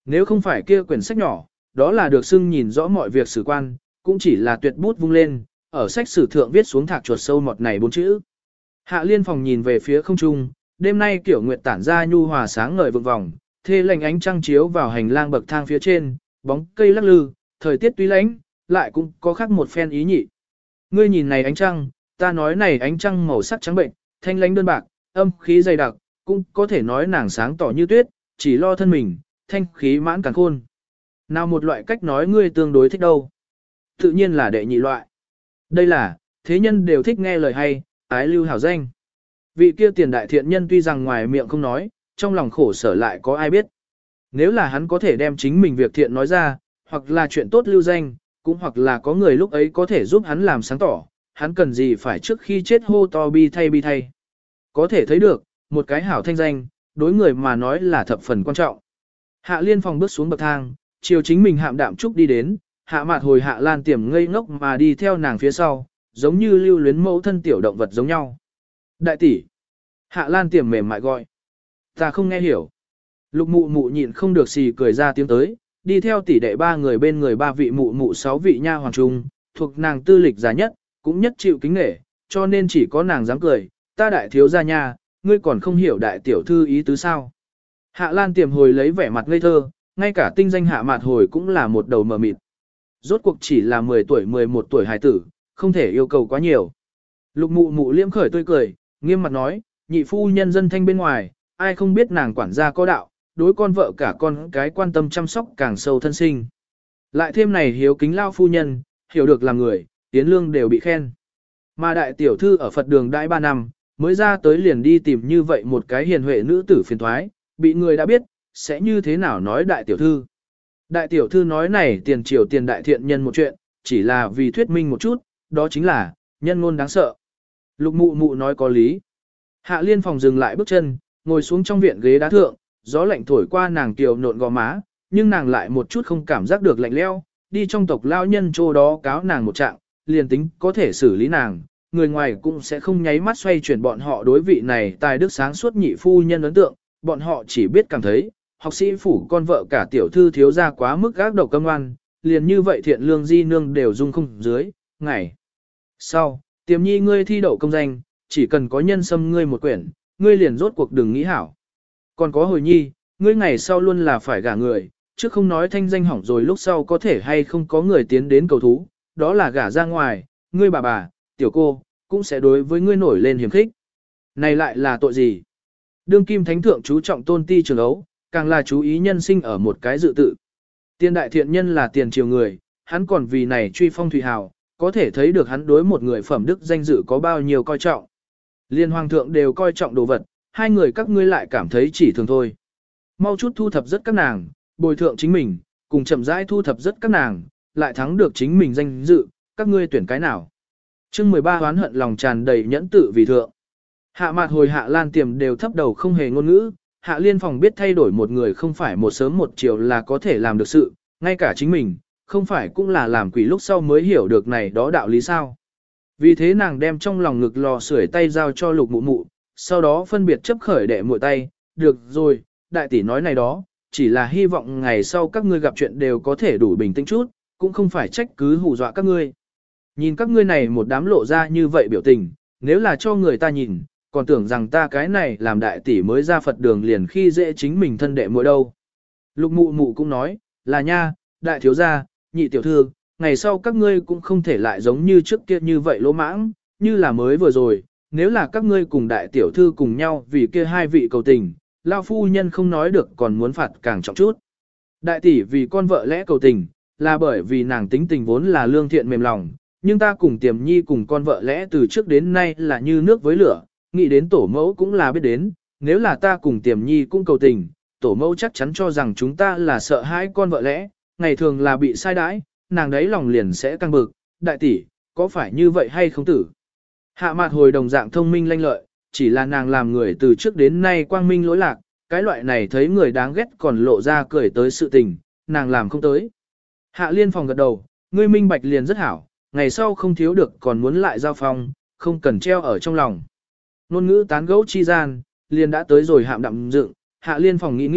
Nếu không phải kia quyển sách nhỏ, đó là được xưng nhìn rõ mọi việc sử quan, cũng chỉ là tuyệt bút vung lên, ở sách sử thượng viết xuống thạc chuột sâu mọt này 4 chữ. Hạ Liên Phòng nhìn về phía không trung, đêm nay kiểu nguyệt tản ra nhu hòa sáng ngời vượng vòng, thê lành ánh trăng chiếu vào hành lang bậc thang phía trên, bóng cây lắc lư, thời tiết tuy lạnh, lại cũng có khác một phen ý nhị. Ngươi nhìn này ánh trăng, ta nói này ánh trăng màu sắc trắng bệnh, thanh lãnh đơn bạc, âm khí dày đặc, cũng có thể nói nàng sáng tỏ như tuyết, chỉ lo thân mình, thanh khí mãn càn khôn. Nào một loại cách nói ngươi tương đối thích đâu? Tự nhiên là đệ nhị loại. Đây là, thế nhân đều thích nghe lời hay, ái lưu hảo danh. Vị kia tiền đại thiện nhân tuy rằng ngoài miệng không nói, trong lòng khổ sở lại có ai biết. Nếu là hắn có thể đem chính mình việc thiện nói ra, hoặc là chuyện tốt lưu danh, cũng hoặc là có người lúc ấy có thể giúp hắn làm sáng tỏ, hắn cần gì phải trước khi chết hô to bi thay bi thay. Có thể thấy được, một cái hảo thanh danh, đối người mà nói là thập phần quan trọng. Hạ Liên Phòng bước xuống bậc thang, chiều chính mình hạm đạm trúc đi đến, Hạ Mạt Hồi Hạ Lan Tiềm ngây ngốc mà đi theo nàng phía sau, giống như lưu luyến mẫu thân tiểu động vật giống nhau. Đại tỷ. Hạ Lan Tiềm mềm mại gọi. Ta không nghe hiểu. Lục mụ mụ nhịn không được xì cười ra tiếng tới, đi theo tỷ đệ ba người bên người ba vị mụ mụ 6 vị nha hoàng trung, thuộc nàng tư lịch giá nhất, cũng nhất chịu kính nể, cho nên chỉ có nàng dám cười, ta đại thiếu gia nha, ngươi còn không hiểu đại tiểu thư ý tứ sao. Hạ Lan Tiềm hồi lấy vẻ mặt ngây thơ, ngay cả tinh danh Hạ Mạt Hồi cũng là một đầu mờ mịt. Rốt cuộc chỉ là 10 tuổi 11 tuổi hài tử, không thể yêu cầu quá nhiều. Lục mụ mụ liễm khởi tươi cười, nghiêm mặt nói, nhị phu nhân dân thanh bên ngoài, ai không biết nàng quản gia có đạo, đối con vợ cả con cái quan tâm chăm sóc càng sâu thân sinh. Lại thêm này hiếu kính lao phu nhân, hiểu được làm người, tiến lương đều bị khen. Mà đại tiểu thư ở Phật đường đại 3 năm, mới ra tới liền đi tìm như vậy một cái hiền huệ nữ tử phiền thoái, bị người đã biết, sẽ như thế nào nói đại tiểu thư. Đại tiểu thư nói này tiền triều tiền đại thiện nhân một chuyện, chỉ là vì thuyết minh một chút, đó chính là, nhân ngôn đáng sợ. Lục mụ mụ nói có lý. Hạ Liên Phòng dừng lại bước chân, ngồi xuống trong viện ghế đá thượng, gió lạnh thổi qua nàng kiều nộn gò má, nhưng nàng lại một chút không cảm giác được lạnh leo, đi trong tộc lao nhân chỗ đó cáo nàng một trạng, liền tính có thể xử lý nàng, người ngoài cũng sẽ không nháy mắt xoay chuyển bọn họ đối vị này tài đức sáng suốt nhị phu nhân ấn tượng, bọn họ chỉ biết cảm thấy, học sĩ phủ con vợ cả tiểu thư thiếu ra quá mức gác độc căm ngoan, liền như vậy thiện lương di nương đều dung không dưới, ngày. Sau, Tiềm Nhi ngươi thi đậu công danh, chỉ cần có nhân xâm ngươi một quyển, ngươi liền rốt cuộc đừng nghĩ hảo. Còn có Hồi Nhi, ngươi ngày sau luôn là phải gả người, chứ không nói thanh danh hỏng rồi lúc sau có thể hay không có người tiến đến cầu thú, đó là gả ra ngoài, ngươi bà, tiểu cô, cũng sẽ đối với ngươi nổi lên hiểm khích. Này lại là tội gì? Đương kim thánh thượng chú trọng tôn ti trường ấu, càng là chú ý nhân sinh ở một cái dự tự. Tiên đại thiện nhân là tiền triều người, hắn còn vì này truy phong thủy hào, có thể thấy được hắn đối một người phẩm đức danh dự có bao nhiêu coi trọng. Liên hoàng thượng đều coi trọng đồ vật, hai người các ngươi lại cảm thấy chỉ thường thôi. Mau chút thu thập rất các nàng, bồi thượng chính mình, cùng chậm rãi thu thập rất các nàng, lại thắng được chính mình danh dự, các ngươi tuyển cái nào. Chương 13 hoán hận lòng tràn đầy nhẫn tự vì thượng. Hạ Mạt Hồi Hạ Lan Tiềm đều thấp đầu không hề ngôn ngữ, Hạ Liên Phòng biết thay đổi một người không phải một sớm một chiều là có thể làm được sự, ngay cả chính mình, không phải cũng là làm quỷ lúc sau mới hiểu được này đó đạo lý sao. Vì thế nàng đem trong lòng ngực lò sưởi tay giao cho lục mụ mụ, sau đó phân biệt chấp khởi đệ muội tay, được rồi, đại tỷ nói này đó, chỉ là hy vọng ngày sau các ngươi gặp chuyện đều có thể đủ bình tĩnh chút, cũng không phải trách cứ hù dọa các ngươi. Nhìn các ngươi này một đám lộ ra như vậy biểu tình, nếu là cho người ta nhìn, còn tưởng rằng ta cái này làm đại tỷ mới ra Phật đường liền khi dễ chính mình thân đệ muội đâu. Lục mụ mụ cũng nói, là nha, đại thiếu gia, nhị tiểu thư, ngày sau các ngươi cũng không thể lại giống như trước kia như vậy lỗ mãng, như là mới vừa rồi, nếu là các ngươi cùng đại tiểu thư cùng nhau vì kia hai vị cầu tình, lao phu nhân không nói được còn muốn phạt càng trọng chút. Đại tỷ vì con vợ lẽ cầu tình, là bởi vì nàng tính tình vốn là lương thiện mềm lòng, nhưng ta cùng Tiềm Nhi cùng con vợ lẽ từ trước đến nay là như nước với lửa, nghĩ đến tổ mẫu cũng là biết đến, nếu là ta cùng Tiềm Nhi cũng cầu tình, tổ mẫu chắc chắn cho rằng chúng ta là sợ hãi con vợ lẽ, ngày thường là bị sai đãi, nàng đấy lòng liền sẽ căng bực, đại tỷ, có phải như vậy hay không tử? Hạ Mạt Hồi đồng dạng thông minh lanh lợi, chỉ là nàng làm người từ trước đến nay quang minh lỗi lạc, cái loại này thấy người đáng ghét còn lộ ra cười tới sự tình, nàng làm không tới. Hạ Liên Phòng gật đầu, ngươi minh bạch liền rất hảo, ngày sau không thiếu được còn muốn lại giao phong, không cần treo ở trong lòng. Nôn ngữ tán gẫu chi gian, liền đã tới rồi hạm đạm dựng, Hạ Liên Phòng nghĩ nghĩ,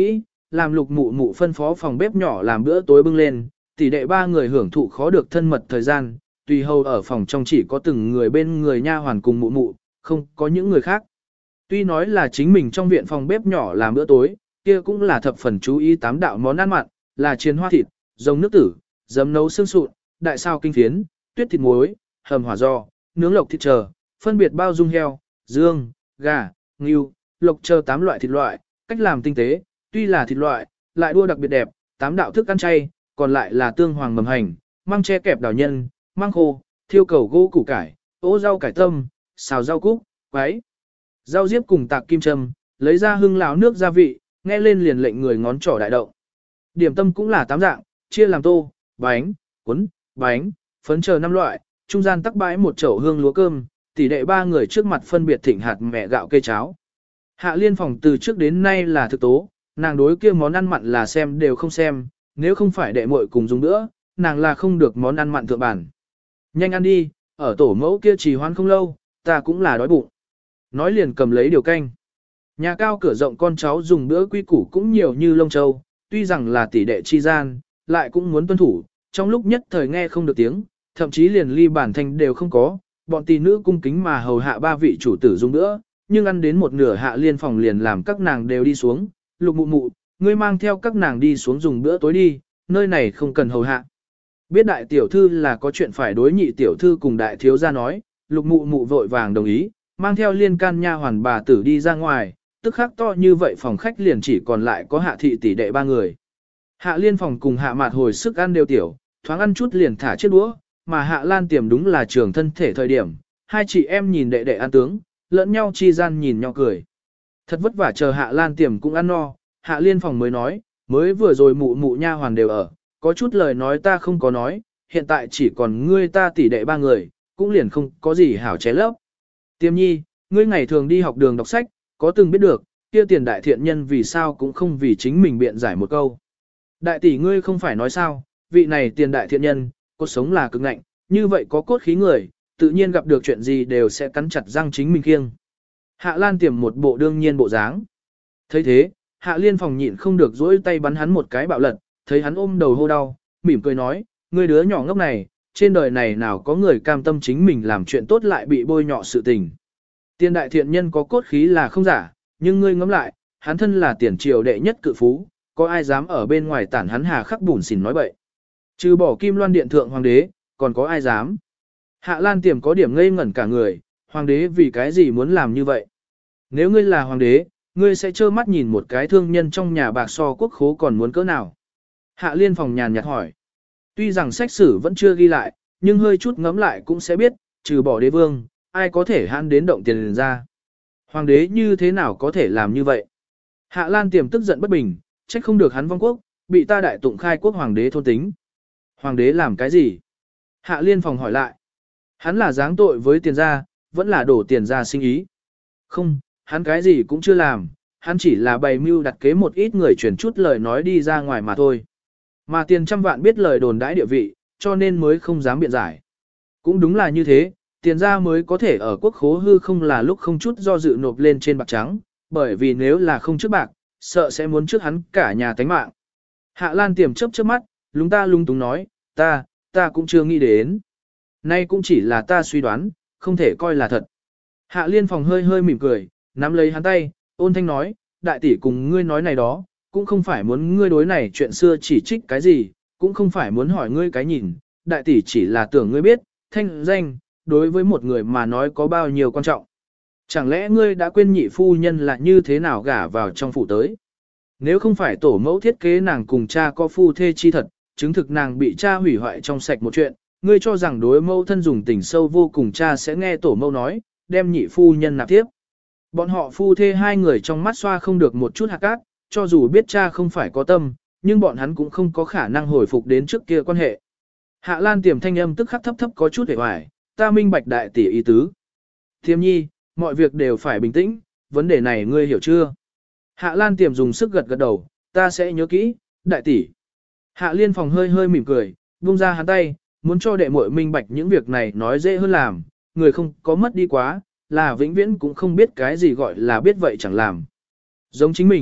làm lục mụ mụ phân phó phòng bếp nhỏ làm bữa tối bưng lên, tỷ đệ ba người hưởng thụ khó được thân mật thời gian, tùy hầu ở phòng trong chỉ có từng người bên người nha hoàn cùng mụ mụ, không có những người khác. Tuy nói là chính mình trong viện phòng bếp nhỏ làm bữa tối, kia cũng là thập phần chú ý tám đạo món ăn mặn, là chiên hoa thịt, rồng nước tử, giấm nấu xương sụn, đại sao kinh phiến, tuyết thịt muối, hầm hỏa giò, nướng lộc thịt chờ, phân biệt bao dung heo, dương, gà, ngưu, lộc chờ 8 loại thịt loại, cách làm tinh tế, tuy là thịt loại, lại đua đặc biệt đẹp, 8 đạo thức ăn chay, còn lại là tương hoàng mầm hành, măng tre kẹp đào nhân, măng khô, thiêu cầu gỗ củ cải, ố rau cải tâm, xào rau cúc, quái, rau diếp cùng tạc kim châm, lấy ra hương láo nước gia vị, nghe lên liền lệnh người ngón trỏ đại động. Điểm tâm cũng là 8 dạng, chia làm tô, bánh, cuốn, bánh, phấn chờ 5 loại, trung gian tắc bãi một chậu hương lúa cơm, tỷ đệ ba người trước mặt phân biệt thịnh hạt mẹ gạo cây cháo. Hạ Liên phòng từ trước đến nay là thực tố, nàng đối kia món ăn mặn là xem đều không xem, nếu không phải đệ muội cùng dùng nữa, nàng là không được món ăn mặn thượng bản. Nhanh ăn đi, ở tổ mẫu kia trì hoãn không lâu, ta cũng là đói bụng. Nói liền cầm lấy điều canh. Nhà cao cửa rộng con cháu dùng bữa quy củ cũng nhiều như lông châu, tuy rằng là tỷ đệ chi gian, lại cũng muốn tuân thủ, trong lúc nhất thời nghe không được tiếng, thậm chí liền ly bản thanh đều không có, bọn tỷ nữ cung kính mà hầu hạ ba vị chủ tử dùng bữa, nhưng ăn đến một nửa Hạ Liên phòng liền làm các nàng đều đi xuống, lục mụ mụ, ngươi mang theo các nàng đi xuống dùng bữa tối đi, nơi này không cần hầu hạ. Biết đại tiểu thư là có chuyện phải đối nhị tiểu thư cùng đại thiếu gia nói, lục mụ mụ vội vàng đồng ý, mang theo liên can nha hoàn bà tử đi ra ngoài, tức khắc to như vậy phòng khách liền chỉ còn lại có Hạ thị tỷ đệ ba người. Hạ Liên phòng cùng Hạ Mạt hồi sức ăn đều tiểu, thoáng ăn chút liền thả chiếc đũa, mà Hạ Lan Tiềm đúng là trường thân thể thời điểm, hai chị em nhìn đệ đệ ăn tướng, lẫn nhau chi gian nhìn nhau cười. Thật vất vả chờ Hạ Lan Tiềm cũng ăn no, Hạ Liên phòng mới nói, mới vừa rồi mụ mụ nha hoàn đều ở, có chút lời nói ta không có nói, hiện tại chỉ còn ngươi ta tỷ đệ ba người, cũng liền không có gì hảo ché lấp. Tiềm nhi, ngươi ngày thường đi học đường đọc sách, có từng biết được, kia tiền đại thiện nhân vì sao cũng không vì chính mình biện giải một câu. Đại tỷ ngươi không phải nói sao, vị này tiền đại thiện nhân, cốt sống là cực ngạnh, như vậy có cốt khí người, tự nhiên gặp được chuyện gì đều sẽ cắn chặt răng chính mình kiêng. Hạ Lan Tiềm một bộ đương nhiên bộ dáng. Thấy thế, Hạ Liên phòng nhịn không được dỗi tay bắn hắn một cái bạo lật, thấy hắn ôm đầu hô đau, mỉm cười nói, ngươi đứa nhỏ ngốc này, trên đời này nào có người cam tâm chính mình làm chuyện tốt lại bị bôi nhọ sự tình. Tiền đại thiện nhân có cốt khí là không giả, nhưng ngươi ngẫm lại, hắn thân là tiền triều đệ nhất cự phú, có ai dám ở bên ngoài tản hắn hà khắc bùn xỉn nói bậy. Trừ bỏ Kim Loan điện thượng hoàng đế, còn có ai dám. Hạ Lan Tiềm có điểm ngây ngẩn cả người, hoàng đế vì cái gì muốn làm như vậy. Nếu ngươi là hoàng đế, ngươi sẽ trơ mắt nhìn một cái thương nhân trong nhà bạc so quốc khố còn muốn cỡ nào. Hạ Liên phòng nhàn nhạt hỏi. Tuy rằng sách sử vẫn chưa ghi lại, nhưng hơi chút ngẫm lại cũng sẽ biết, trừ bỏ đế vương, ai có thể hãn đến động tiền ra. Hoàng đế như thế nào có thể làm như vậy? Hạ Lan Tiềm tức giận bất bình, trách không được hắn vong quốc, bị ta đại tụng khai quốc hoàng đế thôn tính. Hoàng đế làm cái gì? Hạ Liên phòng hỏi lại. Hắn là giáng tội với tiền gia, vẫn là đổ tiền ra sinh ý. Không, hắn cái gì cũng chưa làm, hắn chỉ là bày mưu đặt kế một ít người truyền chút lời nói đi ra ngoài mà thôi. Mà tiền trăm vạn biết lời đồn đãi địa vị, cho nên mới không dám biện giải. Cũng đúng là như thế, tiền ra mới có thể ở quốc khố hư không là lúc không chút do dự nộp lên trên bạc trắng, bởi vì nếu là không trước bạc, sợ sẽ muốn trước hắn cả nhà tánh mạng. Hạ Lan Tiềm chớp chớp mắt, lung túng nói, ta cũng chưa nghĩ đến. Nay cũng chỉ là ta suy đoán, không thể coi là thật. Hạ Liên phòng hơi mỉm cười, nắm lấy hắn tay, ôn thanh nói, đại tỷ cùng ngươi nói này đó, cũng không phải muốn ngươi đối này chuyện xưa chỉ trích cái gì, cũng không phải muốn hỏi ngươi cái nhìn, đại tỷ chỉ là tưởng ngươi biết, thanh danh, đối với một người mà nói có bao nhiêu quan trọng. Chẳng lẽ ngươi đã quên nhị phu nhân là như thế nào gả vào trong phủ tới? Nếu không phải tổ mẫu thiết kế nàng cùng cha có phu thê chi thật, chứng thực nàng bị cha hủy hoại trong sạch một chuyện, ngươi cho rằng đối mẫu thân dùng tình sâu vô cùng cha sẽ nghe tổ mẫu nói, đem nhị phu nhân nạp tiếp. Bọn họ phu thê hai người trong mắt xoa không được một chút hạt cát, cho dù biết cha không phải có tâm, nhưng bọn hắn cũng không có khả năng hồi phục đến trước kia quan hệ. Hạ Lan Tiềm thanh âm tức khắc thấp có chút hề hoài, ta minh bạch đại tỷ ý tứ. Tiềm nhi, mọi việc đều phải bình tĩnh, vấn đề này ngươi hiểu chưa? Hạ Lan Tiềm dùng sức gật đầu, ta sẽ nhớ kỹ, đại tỷ. Hạ Liên phòng hơi mỉm cười, buông ra hắn tay, muốn cho đệ muội minh bạch những việc này nói dễ hơn làm, người không có mất đi quá, là vĩnh viễn cũng không biết cái gì gọi là biết vậy chẳng làm. Giống chính mình,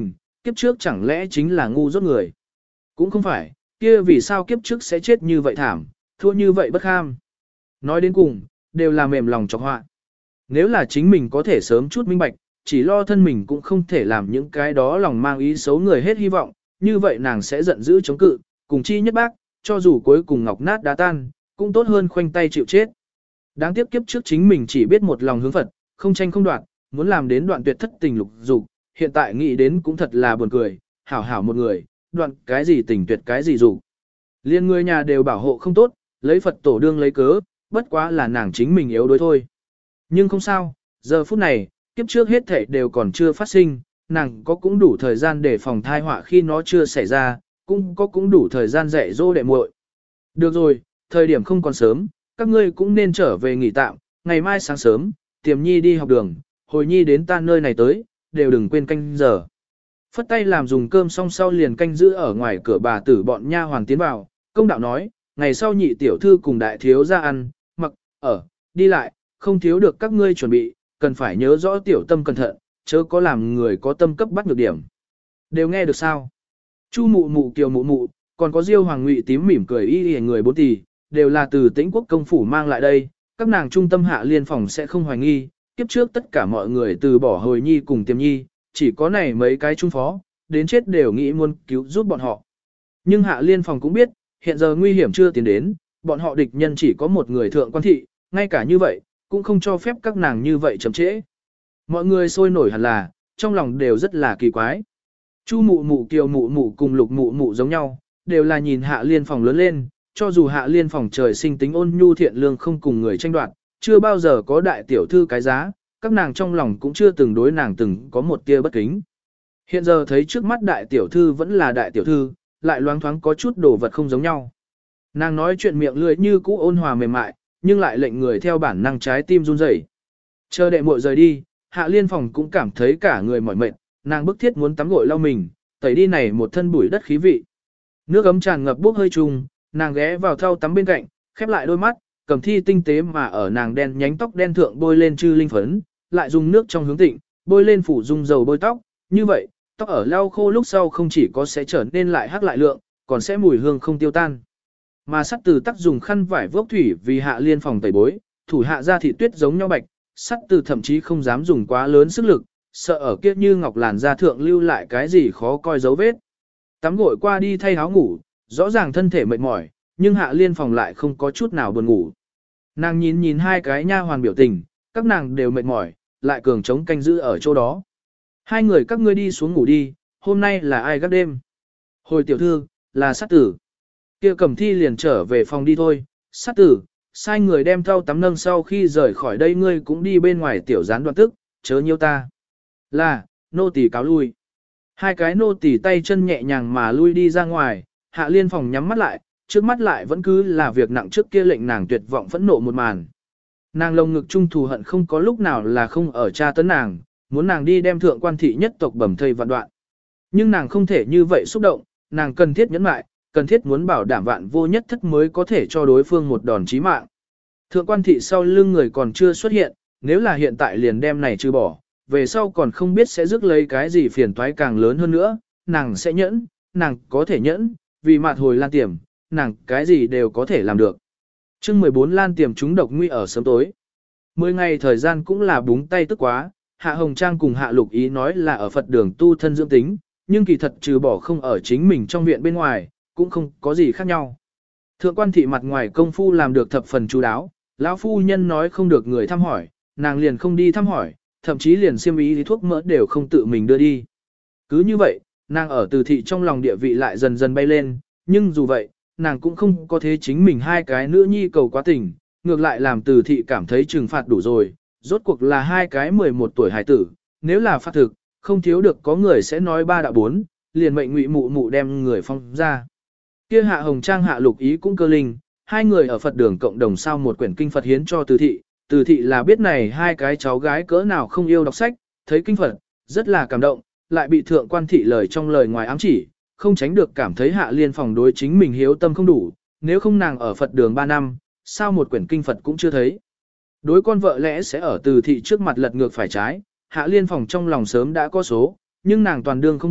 kiếp trước chẳng lẽ chính là ngu dốt người? Cũng không phải, kia vì sao kiếp trước sẽ chết như vậy thảm, thua như vậy bất kham. Nói đến cùng, đều là mềm lòng chọc họa. Nếu là chính mình có thể sớm chút minh bạch, chỉ lo thân mình cũng không thể làm những cái đó lòng mang ý xấu người hết hy vọng, như vậy nàng sẽ giận dữ chống cự, cùng chi nhất bác, cho dù cuối cùng ngọc nát đá tan, cũng tốt hơn khoanh tay chịu chết. Đáng tiếc kiếp trước chính mình chỉ biết một lòng hướng Phật, không tranh không đoạt, muốn làm đến đoạn tuyệt thất tình lục dục, hiện tại nghĩ đến cũng thật là buồn cười, hảo hảo một người, đoạn cái gì tình tuyệt cái gì dục. Liên người nhà đều bảo hộ không tốt, lấy Phật tổ đương lấy cớ, bất quá là nàng chính mình yếu đuối thôi. Nhưng không sao, giờ phút này, kiếp trước hết thảy đều còn chưa phát sinh, nàng có cũng đủ thời gian để phòng thai họa khi nó chưa xảy ra, cũng đủ thời gian dạy dỗ đệ muội. Được rồi, thời điểm không còn sớm, các ngươi cũng nên trở về nghỉ tạm, ngày mai sáng sớm, Tiềm Nhi đi học đường, Hồi Nhi đến ta nơi này tới, đều đừng quên canh giờ. Phất tay làm dùng cơm xong sau liền canh giữ ở ngoài cửa bà tử bọn nha hoàn tiến vào, công đạo nói, ngày sau nhị tiểu thư cùng đại thiếu ra ăn, mặc, ở, đi lại, không thiếu được các ngươi chuẩn bị, cần phải nhớ rõ tiểu tâm cẩn thận, chớ có làm người có tâm cấp bắt được điểm. Đều nghe được sao? Chu mụ mụ kiều mụ mụ, còn có Diêu Hoàng Ngụy tím mỉm cười y người bốn tỷ, đều là từ Tĩnh Quốc công phủ mang lại đây, các nàng trung tâm hạ liên phòng sẽ không hoài nghi, kiếp trước tất cả mọi người từ bỏ Hồi Nhi cùng Tiềm Nhi, chỉ có này mấy cái trung phó, đến chết đều nghĩ muốn cứu giúp bọn họ. Nhưng hạ liên phòng cũng biết, hiện giờ nguy hiểm chưa tiến đến, bọn họ địch nhân chỉ có một người thượng quan thị, ngay cả như vậy, cũng không cho phép các nàng như vậy chậm trễ. Mọi người sôi nổi hẳn là, trong lòng đều rất là kỳ quái. Chu mụ mụ kiều mụ mụ cùng lục mụ mụ giống nhau, đều là nhìn hạ liên phòng lớn lên, cho dù hạ liên phòng trời sinh tính ôn nhu thiện lương không cùng người tranh đoạt, chưa bao giờ có đại tiểu thư cái giá, các nàng trong lòng cũng chưa từng đối nàng từng có một tia bất kính. Hiện giờ thấy trước mắt đại tiểu thư vẫn là đại tiểu thư, lại loáng thoáng có chút đồ vật không giống nhau. Nàng nói chuyện miệng lưỡi như cũ ôn hòa mềm mại, nhưng lại lệnh người theo bản năng trái tim run rẩy. Chờ đệ muội rời đi, hạ liên phòng cũng cảm thấy cả người mỏi mệt, nàng bức thiết muốn tắm gội lau mình, tẩy đi này một thân bụi đất khí vị. Nước ấm tràn ngập bốc hơi trùng, nàng ghé vào thau tắm bên cạnh, khép lại đôi mắt, cầm thi tinh tế mà ở nàng đen nhánh tóc đen thượng bôi lên chư linh phấn, lại dùng nước trong hướng tịnh, bôi lên phủ dung dầu bôi tóc, như vậy, tóc ở lau khô lúc sau không chỉ có sẽ trở nên lại hắc lại lượng, còn sẽ mùi hương không tiêu tan. Mà sắt từ tắc dùng khăn vải vốc thủy vì hạ liên phòng tẩy bối, thủ hạ ra thị tuyết giống nhau bạch, sắt từ thậm chí không dám dùng quá lớn sức lực, sợ ở kia như ngọc làn da thượng lưu lại cái gì khó coi dấu vết. Tắm gội qua đi thay áo ngủ, rõ ràng thân thể mệt mỏi, nhưng hạ liên phòng lại không có chút nào buồn ngủ. Nàng nhìn nhìn hai cái nha hoàn biểu tình, các nàng đều mệt mỏi, lại cường chống canh giữ ở chỗ đó. Hai người các ngươi đi xuống ngủ đi, hôm nay là ai gác đêm? Hồi tiểu thư, là sát tử. Kia Cẩm Thi liền trở về phòng đi thôi, sát tử, sai người đem thau tắm nâng sau khi rời khỏi đây ngươi cũng đi bên ngoài tiểu gián đoạn tức, chớ nhiêu ta. Là, nô tỳ cáo lui. Hai cái nô tỳ tay chân nhẹ nhàng mà lui đi ra ngoài, hạ liên phòng nhắm mắt lại, trước mắt lại vẫn cứ là việc nặng trước kia lệnh nàng tuyệt vọng phẫn nộ một màn. Nàng lồng ngực trung thù hận không có lúc nào là không ở tra tấn nàng, muốn nàng đi đem thượng quan thị nhất tộc bẩm thây vạn đoạn. Nhưng nàng không thể như vậy xúc động, nàng cần thiết nhẫn mại, cần thiết muốn bảo đảm vạn vô nhất thất mới có thể cho đối phương một đòn chí mạng. Thượng quan thị sau lưng người còn chưa xuất hiện, nếu là hiện tại liền đem này trừ bỏ, về sau còn không biết sẽ rước lấy cái gì phiền toái càng lớn hơn nữa, nàng sẽ nhẫn, nàng có thể nhẫn, vì mạt hồi Lan Tiềm, nàng cái gì đều có thể làm được. Chương 14 Lan Tiềm trúng độc nguy ở sớm tối. 10 ngày thời gian cũng là búng tay tức quá, Hạ Hồng Trang cùng Hạ Lục Ý nói là ở Phật đường tu thân dưỡng tính, nhưng kỳ thật trừ bỏ không ở chính mình trong viện bên ngoài, cũng không có gì khác nhau. Thượng quan thị mặt ngoài công phu làm được thập phần chú đáo, lão phu nhân nói không được người thăm hỏi, nàng liền không đi thăm hỏi, thậm chí liền xiêm y thuốc mỡ đều không tự mình đưa đi. Cứ như vậy, nàng ở từ thị trong lòng địa vị lại dần dần bay lên, nhưng dù vậy, nàng cũng không có thế chính mình hai cái nữ nhi cầu quá tình, ngược lại làm từ thị cảm thấy trừng phạt đủ rồi, rốt cuộc là hai cái 11 tuổi hài tử, nếu là phát thực, không thiếu được có người sẽ nói ba đạo bốn, liền mệnh Ngụy mụ mụ đem người phong ra. Kia Hạ Hồng Trang Hạ Lục Ý cũng cơ linh, hai người ở Phật đường cộng đồng sao một quyển kinh Phật hiến cho từ thị là biết này hai cái cháu gái cỡ nào không yêu đọc sách, thấy kinh Phật, rất là cảm động, lại bị thượng quan thị lời trong lời ngoài ám chỉ, không tránh được cảm thấy Hạ Liên phòng đối chính mình hiếu tâm không đủ, nếu không nàng ở Phật đường 3 năm, sao một quyển kinh Phật cũng chưa thấy. Đối con vợ lẽ sẽ ở từ thị trước mặt lật ngược phải trái, Hạ Liên phòng trong lòng sớm đã có số, nhưng nàng toàn đương không biết,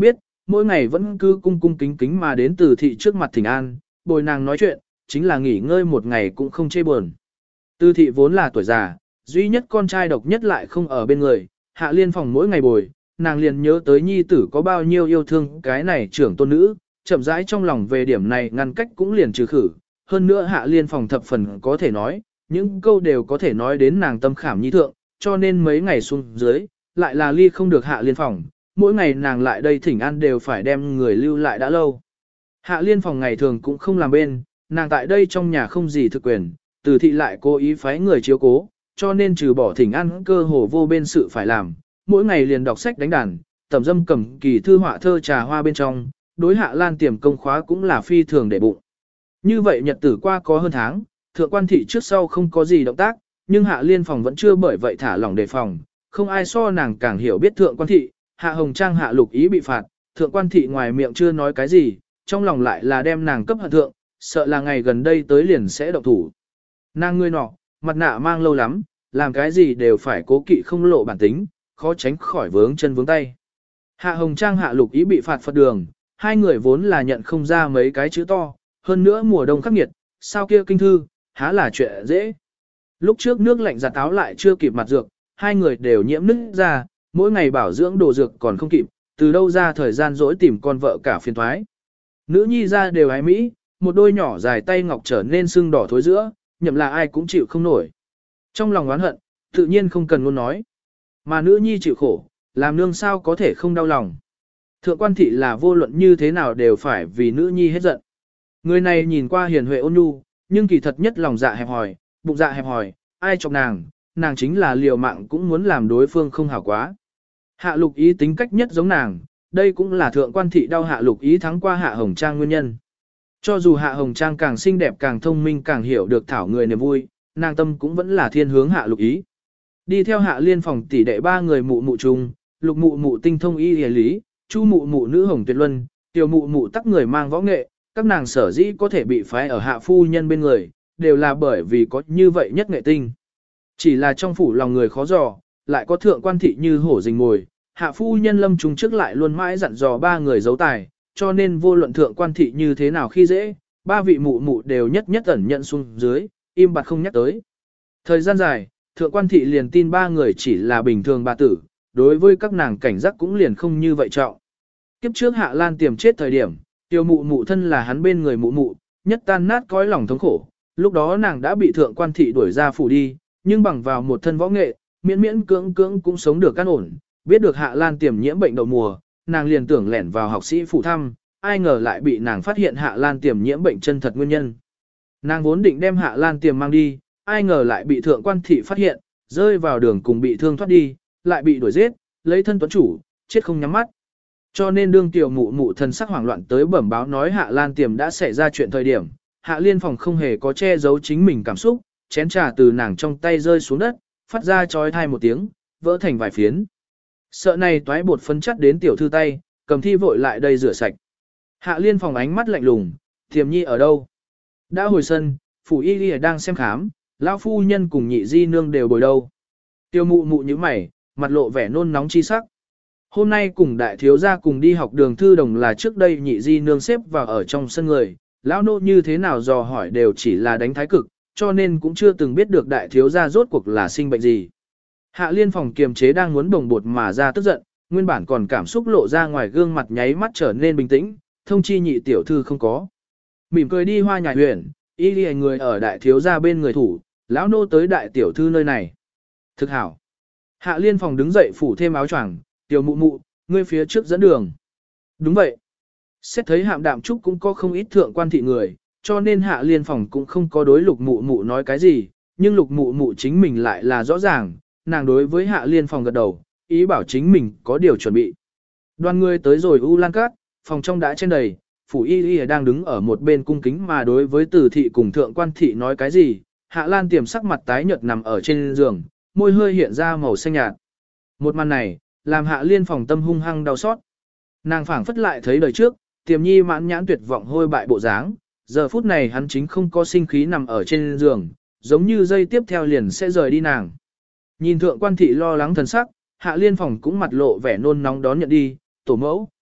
mỗi ngày vẫn cứ cung cung kính kính mà đến Từ thị trước mặt thỉnh an, bồi nàng nói chuyện, chính là nghỉ ngơi một ngày cũng không chê buồn. Từ thị vốn là tuổi già, duy nhất con trai độc nhất lại không ở bên người, Hạ Liên Phòng mỗi ngày bồi, nàng liền nhớ tới nhi tử có bao nhiêu yêu thương cái này trưởng tôn nữ, chậm rãi trong lòng về điểm này ngăn cách cũng liền trừ khử. Hơn nữa Hạ Liên Phòng thập phần có thể nói, những câu đều có thể nói đến nàng tâm khảm nhi thượng, cho nên mấy ngày xuống dưới, lại là ly không được Hạ Liên Phòng, mỗi ngày nàng lại đây thỉnh an đều phải đem người lưu lại đã lâu. Hạ Liên Phòng ngày thường cũng không làm bên, nàng tại đây trong nhà không gì thực quyền, Từ thị lại cố ý phái người chiếu cố, cho nên trừ bỏ thỉnh an cơ hồ vô bên sự phải làm, mỗi ngày liền đọc sách đánh đàn, tẩm dâm cầm kỳ thư họa thơ trà hoa bên trong, đối Hạ Lan tiềm công khóa cũng là phi thường để bụng. Như vậy nhật tử qua có hơn tháng, thượng quan thị trước sau không có gì động tác, nhưng Hạ Liên Phòng vẫn chưa bởi vậy thả lỏng đề phòng, không ai so nàng càng hiểu biết thượng quan thị, Hạ Hồng Trang Hạ Lục Ý bị phạt, thượng quan thị ngoài miệng chưa nói cái gì, trong lòng lại là đem nàng cấp hận thượng, sợ là ngày gần đây tới liền sẽ động thủ. Nàng người nọ, mặt nạ mang lâu lắm, làm cái gì đều phải cố kỵ không lộ bản tính, khó tránh khỏi vướng chân vướng tay. Hạ Hồng Trang Hạ Lục Ý bị phạt Phật đường, hai người vốn là nhận không ra mấy cái chữ to, hơn nữa mùa đông khắc nghiệt, sao kia kinh thư, há là chuyện dễ. Lúc trước nước lạnh giặt áo lại chưa kịp mặt dược, hai người đều nhiễm nứt ra, mỗi ngày bảo dưỡng đồ dược còn không kịp, từ đâu ra thời gian dỗi tìm con vợ cả phiền thoái. Nữ nhi ra đều ái mỹ, một đôi nhỏ dài tay ngọc trở nên sưng đỏ thối giữa, nhậm là ai cũng chịu không nổi. Trong lòng oán hận, tự nhiên không cần luôn nói. Mà nữ nhi chịu khổ, làm nương sao có thể không đau lòng. Thượng quan thị là vô luận như thế nào đều phải vì nữ nhi hết giận. Người này nhìn qua hiền huệ ôn nhu, nhưng kỳ thật nhất lòng dạ hẹp hòi, bụng dạ hẹp hòi, ai chọc nàng, nàng chính là liều mạng cũng muốn làm đối phương không hảo quá. Hạ Lục Ý tính cách nhất giống nàng, đây cũng là thượng quan thị đau Hạ Lục Ý thắng qua Hạ Hồng Trang nguyên nhân. Cho dù Hạ Hồng Trang càng xinh đẹp càng thông minh càng hiểu được thảo người niềm vui, nàng tâm cũng vẫn là thiên hướng Hạ Lục Ý. Đi theo Hạ Liên Phòng tỷ đệ ba người mụ mụ chung, Lục mụ mụ tinh thông y y lý, Chu mụ mụ nữ hồng tuyệt luân, Tiểu mụ mụ tắc người mang võ nghệ, các nàng sở dĩ có thể bị phái ở Hạ phu nhân bên người, đều là bởi vì có như vậy nhất nghệ tinh. Chỉ là trong phủ lòng người khó dò, lại có thượng quan thị như hổ rình mồi, Hạ phu nhân lâm trung trước lại luôn mãi dặn dò ba người giấu tài, cho nên vô luận thượng quan thị như thế nào khi dễ, ba vị mụ mụ đều nhất nhất ẩn nhận xuống dưới, im bặt không nhắc tới. Thời gian dài, thượng quan thị liền tin ba người chỉ là bình thường bà tử, đối với các nàng cảnh giác cũng liền không như vậy trọng. Kiếp trước Hạ Lan tiềm chết thời điểm, Tiêu mụ mụ thân là hắn bên người mụ mụ, nhất tan nát cõi lòng thống khổ, lúc đó nàng đã bị thượng quan thị đuổi ra phủ đi, nhưng bằng vào một thân võ nghệ, miễn miễn cưỡng cưỡng cũng sống được an ổn, biết được Hạ Lan tiềm nhiễm bệnh đậu mùa, nàng liền tưởng lẻn vào học sĩ phủ thăm, ai ngờ lại bị nàng phát hiện Hạ Lan tiềm nhiễm bệnh chân thật nguyên nhân. Nàng vốn định đem Hạ Lan tiềm mang đi, ai ngờ lại bị thượng quan thị phát hiện, rơi vào đường cùng bị thương thoát đi, lại bị đuổi giết, lấy thân tuấn chủ, chết không nhắm mắt. Cho nên đương tiểu mụ mụ thần sắc hoảng loạn tới bẩm báo nói Hạ Lan tiềm đã xảy ra chuyện thời điểm, Hạ Liên Phòng không hề có che giấu chính mình cảm xúc, chén trà từ nàng trong tay rơi xuống đất, phát ra chói tai một tiếng, vỡ thành vài phiến. Sợ này toái bột phấn chất đến tiểu thư tay, cầm thi vội lại đây rửa sạch. Hạ Liên Phòng ánh mắt lạnh lùng, Tiềm Nhi ở đâu? Đã hồi sân, phủ y y đang xem khám, lão phu nhân cùng nhị di nương đều bồi đâu. Tiêu mụ mụ như mày, mặt lộ vẻ nôn nóng chi sắc. Hôm nay cùng đại thiếu gia cùng đi học đường thư đồng là trước đây nhị di nương xếp vào ở trong sân người, lão nô như thế nào dò hỏi đều chỉ là đánh thái cực, cho nên cũng chưa từng biết được đại thiếu gia rốt cuộc là sinh bệnh gì. Hạ Liên Phòng kiềm chế đang muốn bồng bột mà ra tức giận, nguyên bản còn cảm xúc lộ ra ngoài gương mặt nháy mắt trở nên bình tĩnh, thông chi nhị tiểu thư không có. Mỉm cười đi hoa nhài huyền, y lìa người ở đại thiếu gia bên người thủ, lão nô tới đại tiểu thư nơi này. Thực hảo. Hạ Liên Phòng đứng dậy phủ thêm áo choàng, tiểu mụ mụ, ngươi phía trước dẫn đường. Đúng vậy. Xét thấy Hạm Đạm Trúc cũng có không ít thượng quan thị người, cho nên Hạ Liên Phòng cũng không có đối lục mụ mụ nói cái gì, nhưng lục mụ mụ chính mình lại là rõ ràng, nàng đối với Hạ Liên Phòng gật đầu, ý bảo chính mình có điều chuẩn bị. Đoàn người tới rồi U Lan Cát, phòng trong đã trên đầy, phủ y y đang đứng ở một bên cung kính mà đối với Tử thị cùng thượng quan thị nói cái gì, Hạ Lan tiềm sắc mặt tái nhợt nằm ở trên giường, môi hơi hiện ra màu xanh nhạt. Một màn này, làm Hạ Liên Phòng tâm hung hăng đau xót. Nàng phảng phất lại thấy đời trước, Tiềm Nhi mãn nhãn tuyệt vọng hôi bại bộ dáng, giờ phút này hắn chính không có sinh khí nằm ở trên giường, giống như dây tiếp theo liền sẽ rời đi nàng. Nhìn thượng quan thị lo lắng thần sắc, Hạ Liên Phòng cũng mặt lộ vẻ nôn nóng đón nhận đi, tổ mẫu,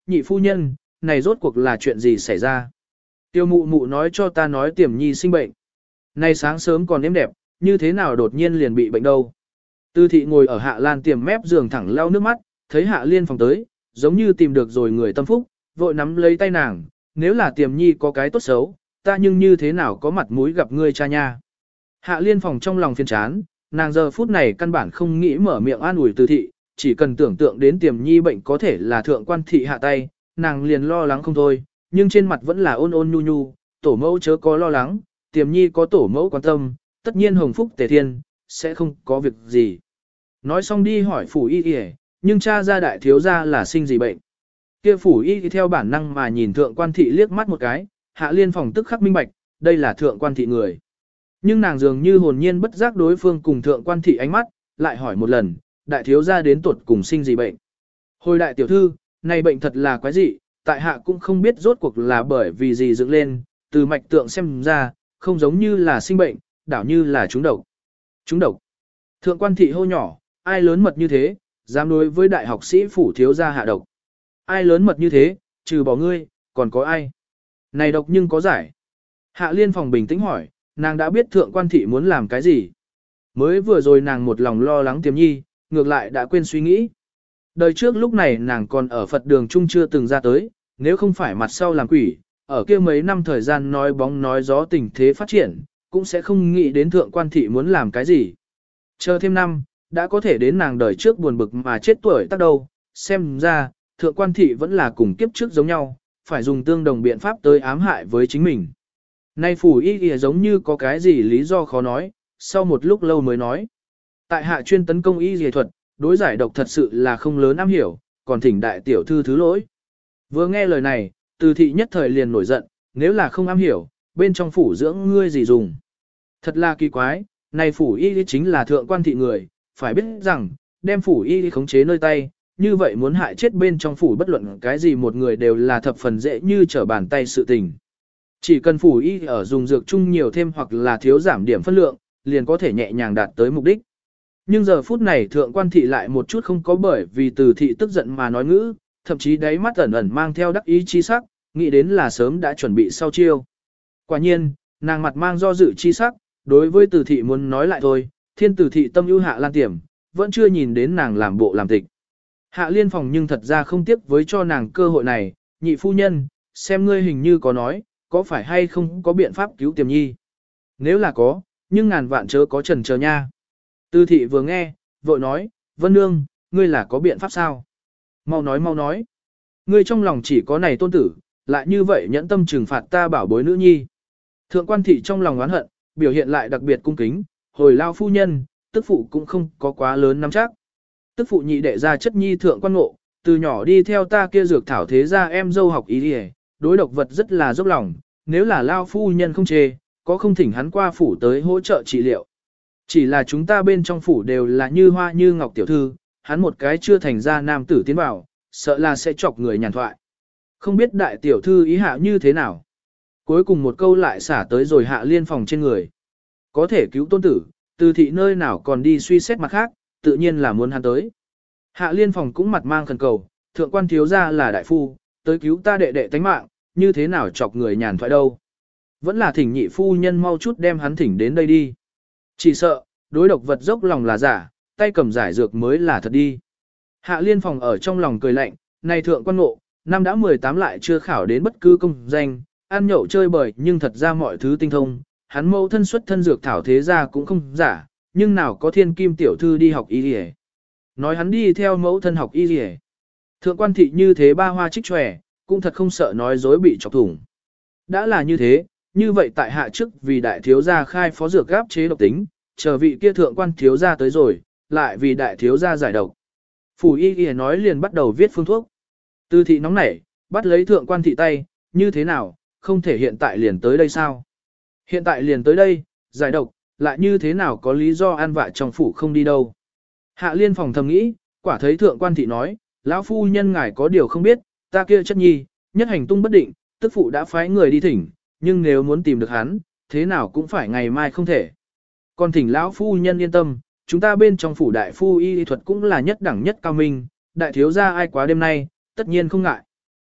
nhị phu nhân, này rốt cuộc là chuyện gì xảy ra? Tiêu mụ mụ nói cho ta nói Tiềm Nhi sinh bệnh. Nay sáng sớm còn êm đẹp, như thế nào đột nhiên liền bị bệnh đâu? Tư thị ngồi ở Hạ Lan Tiềm mép giường thẳng lau nước mắt, thấy Hạ Liên Phòng tới, giống như tìm được rồi người tâm phúc, vội nắm lấy tay nàng, nếu là Tiềm Nhi có cái tốt xấu, ta nhưng như thế nào có mặt mũi gặp ngươi cha nha. Hạ Liên Phòng trong lòng phiền chán, nàng giờ phút này căn bản không nghĩ mở miệng an ủi Tư thị, chỉ cần tưởng tượng đến Tiềm Nhi bệnh có thể là thượng quan thị hạ tay, nàng liền lo lắng không thôi, nhưng trên mặt vẫn là ôn ôn nhu nhu, tổ mẫu chớ có lo lắng, Tiềm Nhi có tổ mẫu quan tâm, tất nhiên hồng phúc tề thiên, sẽ không có việc gì. Nói xong đi hỏi phủ y y, nhưng cha ra đại thiếu gia là sinh gì bệnh. Kia phủ y theo bản năng mà nhìn thượng quan thị liếc mắt một cái, Hạ Liên Phòng tức khắc minh bạch, đây là thượng quan thị người. Nhưng nàng dường như hồn nhiên bất giác đối phương cùng thượng quan thị ánh mắt, lại hỏi một lần, đại thiếu gia đến tuột cùng sinh gì bệnh. Hồi đại tiểu thư, này bệnh thật là quái dị, tại hạ cũng không biết rốt cuộc là bởi vì gì dựng lên, từ mạch tượng xem ra, không giống như là sinh bệnh, đảo như là trúng độc. Trúng độc. Thượng quan thị hô nhỏ, ai lớn mật như thế, dám đối với đại học sĩ phủ thiếu gia hạ độc. Ai lớn mật như thế, trừ bỏ ngươi, còn có ai? Này độc nhưng có giải. Hạ Liên Phòng bình tĩnh hỏi, nàng đã biết thượng quan thị muốn làm cái gì. Mới vừa rồi nàng một lòng lo lắng Tiềm Nhi, ngược lại đã quên suy nghĩ. Đời trước lúc này nàng còn ở Phật đường chung chưa từng ra tới, nếu không phải mặt sau làm quỷ, ở kia mấy năm thời gian nói bóng nói gió tình thế phát triển, cũng sẽ không nghĩ đến thượng quan thị muốn làm cái gì. Chờ thêm năm, đã có thể đến nàng đời trước buồn bực mà chết tuổi tác đâu, xem ra, thượng quan thị vẫn là cùng kiếp trước giống nhau, phải dùng tương đồng biện pháp tới ám hại với chính mình. Nay phủ y y giống như có cái gì lý do khó nói, sau một lúc lâu mới nói. Tại hạ chuyên tấn công y y thuật, đối giải độc thật sự là không lớn am hiểu, còn thỉnh đại tiểu thư thứ lỗi. Vừa nghe lời này, Từ thị nhất thời liền nổi giận, nếu là không am hiểu, bên trong phủ dưỡng ngươi gì dùng. Thật là kỳ quái, này phủ y chính là thượng quan thị người, phải biết rằng, đem phủ y khống chế nơi tay, như vậy muốn hại chết bên trong phủ bất luận cái gì một người đều là thập phần dễ như trở bàn tay sự tình. Chỉ cần phủ y ở dùng dược chung nhiều thêm hoặc là thiếu giảm điểm phân lượng, liền có thể nhẹ nhàng đạt tới mục đích. Nhưng giờ phút này thượng quan thị lại một chút không có bởi vì Từ thị tức giận mà nói ngữ, thậm chí đáy mắt ẩn ẩn mang theo đắc ý chi sắc, nghĩ đến là sớm đã chuẩn bị sau chiêu. Quả nhiên, nàng mặt mang do dự chi sắc, đối với Từ thị muốn nói lại thôi, thiên Từ thị tâm ưu Hạ Lan Tiềm, vẫn chưa nhìn đến nàng làm bộ làm tịch. Hạ Liên Phòng nhưng thật ra không tiếc với cho nàng cơ hội này, nhị phu nhân, xem ngươi hình như có nói, có phải hay không có biện pháp cứu Tiềm Nhi. Nếu là có, nhưng ngàn vạn chớ có chần chờ nha. Từ thị vừa nghe, vội nói, Vân Nương, ngươi là có biện pháp sao? Mau nói mau nói. Ngươi trong lòng chỉ có này tôn tử, lại như vậy nhẫn tâm trừng phạt ta bảo bối nữ nhi. Thượng quan thị trong lòng oán hận, biểu hiện lại đặc biệt cung kính, hồi lao phu nhân, tức phụ cũng không có quá lớn nắm chắc. Tức phụ nhị đệ ra chất nhi thượng quan ngộ, từ nhỏ đi theo ta kia dược thảo thế ra em dâu học ý đi đối độc vật rất là dốc lòng, nếu là lao phu nhân không chê, có không thỉnh hắn qua phủ tới hỗ trợ trị liệu. Chỉ là chúng ta bên trong phủ đều là như hoa như ngọc tiểu thư, hắn một cái chưa thành ra nam tử tiến vào, sợ là sẽ chọc người nhàn thoại. Không biết đại tiểu thư ý hạ như thế nào. Cuối cùng một câu lại xả tới rồi Hạ Liên Phòng trên người. Có thể cứu tôn tử, Từ thị nơi nào còn đi suy xét mặt khác, tự nhiên là muốn hắn tới. Hạ Liên Phòng cũng mặt mang khẩn cầu, thượng quan thiếu gia là đại phu, tới cứu ta đệ đệ tánh mạng, như thế nào chọc người nhàn thoại đâu. Vẫn là thỉnh nhị phu nhân mau chút đem hắn thỉnh đến đây đi. Chỉ sợ, đối độc vật dốc lòng là giả, tay cầm giải dược mới là thật đi. Hạ Liên Phòng ở trong lòng cười lạnh, này thượng quan ngộ, năm đã 18 lại chưa khảo đến bất cứ công danh, ăn nhậu chơi bời nhưng thật ra mọi thứ tinh thông, hắn mẫu thân xuất thân dược thảo thế ra cũng không giả, nhưng nào có thiên kim tiểu thư đi học y y. Nói hắn đi theo mẫu thân học y y. Thượng quan thị như thế ba hoa trích tròe, cũng thật không sợ nói dối bị chọc thủng. Đã là như thế, như vậy tại hạ trước vì đại thiếu gia khai phó dược gáp chế độc tính, chờ vị kia thượng quan thiếu gia tới rồi, lại vì đại thiếu gia giải độc. Phủ y y nói liền bắt đầu viết phương thuốc. Từ thị nóng nảy, bắt lấy thượng quan thị tay, như thế nào, không thể hiện tại liền tới đây sao? Hiện tại liền tới đây, giải độc, lại như thế nào có lý do an vạ trong phủ không đi đâu? Hạ Liên Phòng thầm nghĩ, quả thấy thượng quan thị nói, lão phu nhân ngài có điều không biết, ta kia chất nhi, nhất hành tung bất định, tức phụ đã phái người đi thỉnh, nhưng nếu muốn tìm được hắn, thế nào cũng phải ngày mai không thể. Còn thỉnh lão phu nhân yên tâm, chúng ta bên trong phủ đại phu y thuật cũng là nhất đẳng nhất cao minh, đại thiếu gia ai quá đêm nay, tất nhiên không ngại.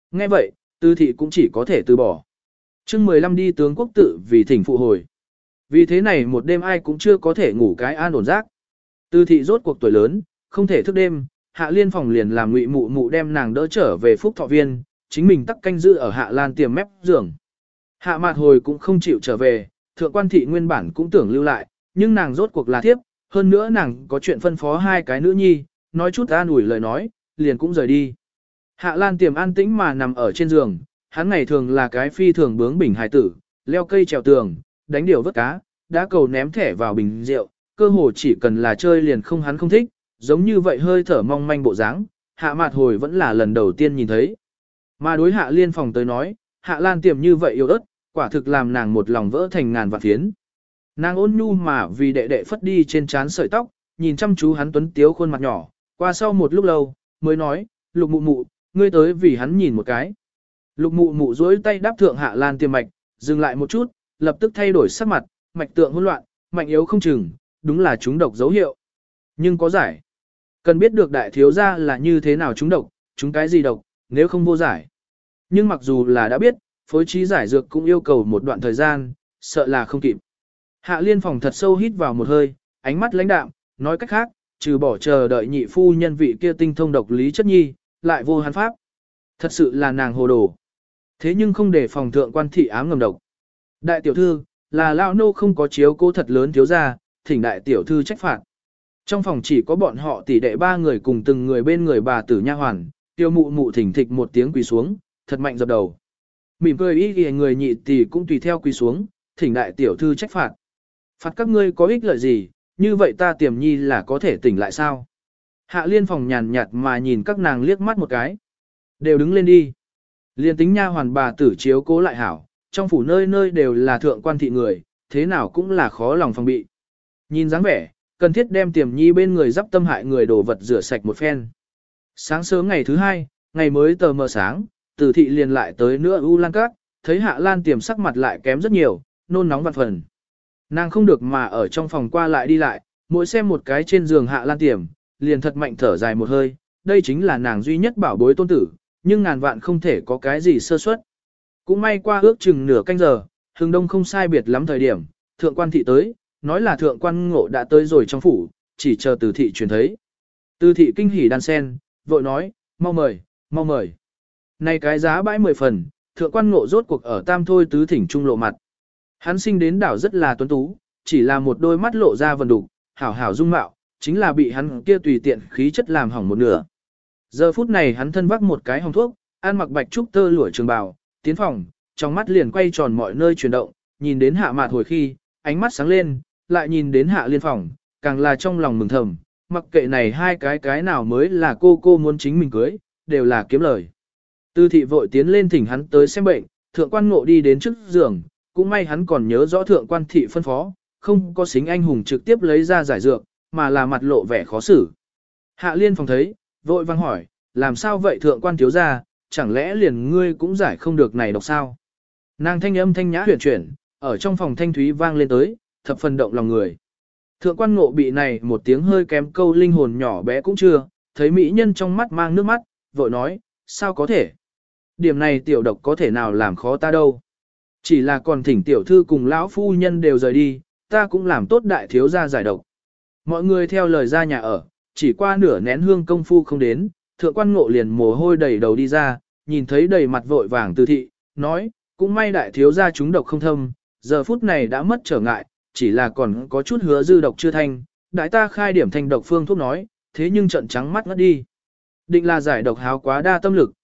Nghe vậy, Tư thị cũng chỉ có thể từ bỏ. chương 15 đi tướng quốc tự vì thỉnh phụ hồi. Vì thế này một đêm ai cũng chưa có thể ngủ cái an ổn giấc. Tư thị rốt cuộc tuổi lớn, không thể thức đêm, Hạ Liên phòng liền làm Ngụy Mụ Mụ đem nàng đỡ trở về Phúc Thọ Viên, chính mình tắc canh giữ ở Hạ Lan tiềm mép giường. Hạ Mạt Hồi cũng không chịu trở về, Thượng Quan Thị nguyên bản cũng tưởng lưu lại, nhưng nàng rốt cuộc là thiếp, hơn nữa nàng có chuyện phân phó hai cái nữ nhi, nói chút an ủi lời nói, liền cũng rời đi. Hạ Lan tiềm an tĩnh mà nằm ở trên giường, hắn ngày thường là cái phi thường bướng bỉnh hài tử, leo cây trèo tường, đánh điều vớt cá, đá cầu ném thẻ vào bình rượu, cơ hồ chỉ cần là chơi liền không hắn không thích, giống như vậy hơi thở mong manh bộ dáng, Hạ Mạt Hồi vẫn là lần đầu tiên nhìn thấy. Mà đối Hạ Liên phòng tới nói, Hạ Lan tiềm như vậy yếu ớt, quả thực làm nàng một lòng vỡ thành ngàn vạn phiến. Nàng ôn nhu mà vì đệ đệ phất đi trên trán sợi tóc, nhìn chăm chú hắn tuấn tiếu khuôn mặt nhỏ, qua sau một lúc lâu, mới nói, Lục Mụ Mụ, ngươi tới vì hắn nhìn một cái. Lục Mụ Mụ duỗi tay đáp thượng Hạ Lan tiềm mạch, dừng lại một chút, lập tức thay đổi sắc mặt, mạch tượng hỗn loạn, mạnh yếu không chừng, đúng là trúng độc dấu hiệu. Nhưng có giải. Cần biết được đại thiếu gia là như thế nào trúng độc, trúng cái gì độc, nếu không vô giải. Nhưng mặc dù là đã biết, phối trí giải dược cũng yêu cầu một đoạn thời gian, sợ là không kịp. Hạ Liên phòng thật sâu hít vào một hơi, ánh mắt lãnh đạm, nói cách khác, trừ bỏ chờ đợi nhị phu nhân vị kia tinh thông độc lý chất nhi, lại vô hắn pháp. Thật sự là nàng hồ đồ. Thế nhưng không để phòng Thượng Quan Thị ám ngầm độc. Đại tiểu thư, là lão nô không có chiếu cố thật lớn thiếu gia, thỉnh đại tiểu thư trách phạt. Trong phòng chỉ có bọn họ tỷ đệ ba người cùng từng người bên người bà tử nha hoàn, Tiêu Mụ Mụ thỉnh thịch một tiếng quỳ xuống, thật mạnh dập đầu. Mỉm cười ý kìa người nhị tỷ cũng tùy theo quỳ xuống, thỉnh đại tiểu thư trách phạt. Phạt các ngươi có ích lợi gì, như vậy ta Tiềm Nhi là có thể tỉnh lại sao? Hạ Liên phòng nhàn nhạt mà nhìn các nàng liếc mắt một cái. Đều đứng lên đi. Liên tính nha hoàn bà tử chiếu cố lại hảo, trong phủ nơi nơi đều là Thượng Quan Thị người, thế nào cũng là khó lòng phòng bị. Nhìn dáng vẻ, cần thiết đem Tiềm Nhi bên người dắp tâm hại người đồ vật rửa sạch một phen. Sáng sớm ngày thứ hai, ngày mới tờ mờ sáng, Từ thị liền lại tới nữa U Lan Các, thấy Hạ Lan Tiềm sắc mặt lại kém rất nhiều, nôn nóng vạn phần. Nàng không được mà ở trong phòng qua lại đi lại, mỗi xem một cái trên giường Hạ Lan Tiềm, liền thật mạnh thở dài một hơi, đây chính là nàng duy nhất bảo bối tôn tử, nhưng ngàn vạn không thể có cái gì sơ suất. Cũng may qua ước chừng nửa canh giờ, Hừng Đông không sai biệt lắm thời điểm, Thượng Quan Thị tới, nói là Thượng Quan Ngộ đã tới rồi trong phủ, chỉ chờ Từ thị truyền thấy. Từ thị kinh hỉ đan sen, vội nói, mau mời, mau mời. Này cái giá bãi 10 phần, Thượng Quan Ngộ rốt cuộc ở tam thôi tứ thỉnh trung lộ mặt. Hắn sinh đến đảo rất là tuấn tú, chỉ là một đôi mắt lộ ra vần đục, hảo hảo dung mạo, chính là bị hắn kia tùy tiện khí chất làm hỏng một nửa. Giờ phút này hắn thân vác một cái hồng thuốc, ăn mặc bạch trúc tơ lụa trường bào, tiến phòng, trong mắt liền quay tròn mọi nơi chuyển động, nhìn đến Hạ Mạt Hồi khi, ánh mắt sáng lên, lại nhìn đến Hạ Liên phòng, càng là trong lòng mừng thầm, mặc kệ này hai cái nào mới là cô muốn chính mình cưới, đều là kiếm lời. Tư thị vội tiến lên thỉnh hắn tới xem bệnh, Thượng Quan Ngộ đi đến trước giường, cũng may hắn còn nhớ rõ Thượng Quan Thị phân phó, không có xính anh hùng trực tiếp lấy ra giải dược, mà là mặt lộ vẻ khó xử. Hạ Liên phòng thấy, vội vang hỏi, làm sao vậy Thượng Quan thiếu gia, chẳng lẽ liền ngươi cũng giải không được này độc sao? Nàng thanh âm thanh nhã huyền chuyển, ở trong phòng thanh thúy vang lên tới, thập phần động lòng người. Thượng Quan Ngộ bị này một tiếng hơi kém câu linh hồn nhỏ bé cũng chưa, thấy mỹ nhân trong mắt mang nước mắt, vội nói, sao có thể? Điểm này tiểu độc có thể nào làm khó ta đâu? Chỉ là còn thỉnh tiểu thư cùng lão phu nhân đều rời đi, ta cũng làm tốt đại thiếu gia giải độc. Mọi người theo lời ra nhà ở, chỉ qua nửa nén hương công phu không đến, Thượng Quan Ngộ liền mồ hôi đầy đầu đi ra, nhìn thấy đầy mặt vội vàng Từ thị, nói, cũng may đại thiếu gia chúng độc không thâm, giờ phút này đã mất trở ngại, chỉ là còn có chút hứa dư độc chưa thanh, đại ta khai điểm thanh độc phương thuốc nói, thế nhưng trận trắng mắt ngất đi. Định là giải độc háo quá đa tâm lực,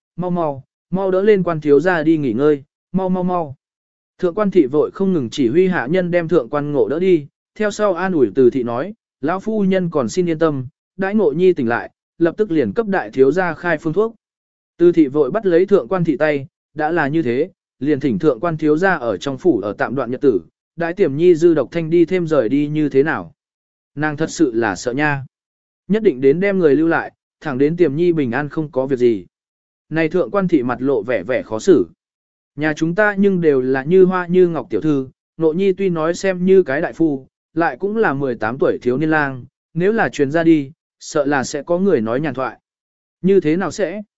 mau đỡ lên Quan thiếu gia đi nghỉ ngơi, mau. Thượng Quan Thị vội không ngừng chỉ huy hạ nhân đem Thượng Quan Ngộ đỡ đi, theo sau an ủi Từ thị nói, lão phu nhân còn xin yên tâm, đãi Ngộ nhi tỉnh lại, lập tức liền cấp đại thiếu gia khai phương thuốc. Từ thị vội bắt lấy Thượng Quan Thị tay, đã là như thế, liền thỉnh Thượng Quan thiếu gia ở trong phủ ở tạm đoạn nhật tử, đãi Tiềm Nhi dư độc thanh đi thêm rời đi như thế nào. Nàng thật sự là sợ nha. Nhất định đến đem người lưu lại, thẳng đến Tiềm Nhi bình an không có việc gì. Này Thượng Quan Thị mặt lộ vẻ khó xử. Nhà chúng ta nhưng đều là như hoa như ngọc tiểu thư, Ngộ nhi tuy nói xem như cái đại phu, lại cũng là 18 tuổi thiếu niên lang, nếu là truyền ra đi, sợ là sẽ có người nói nhàn thoại. Như thế nào sẽ?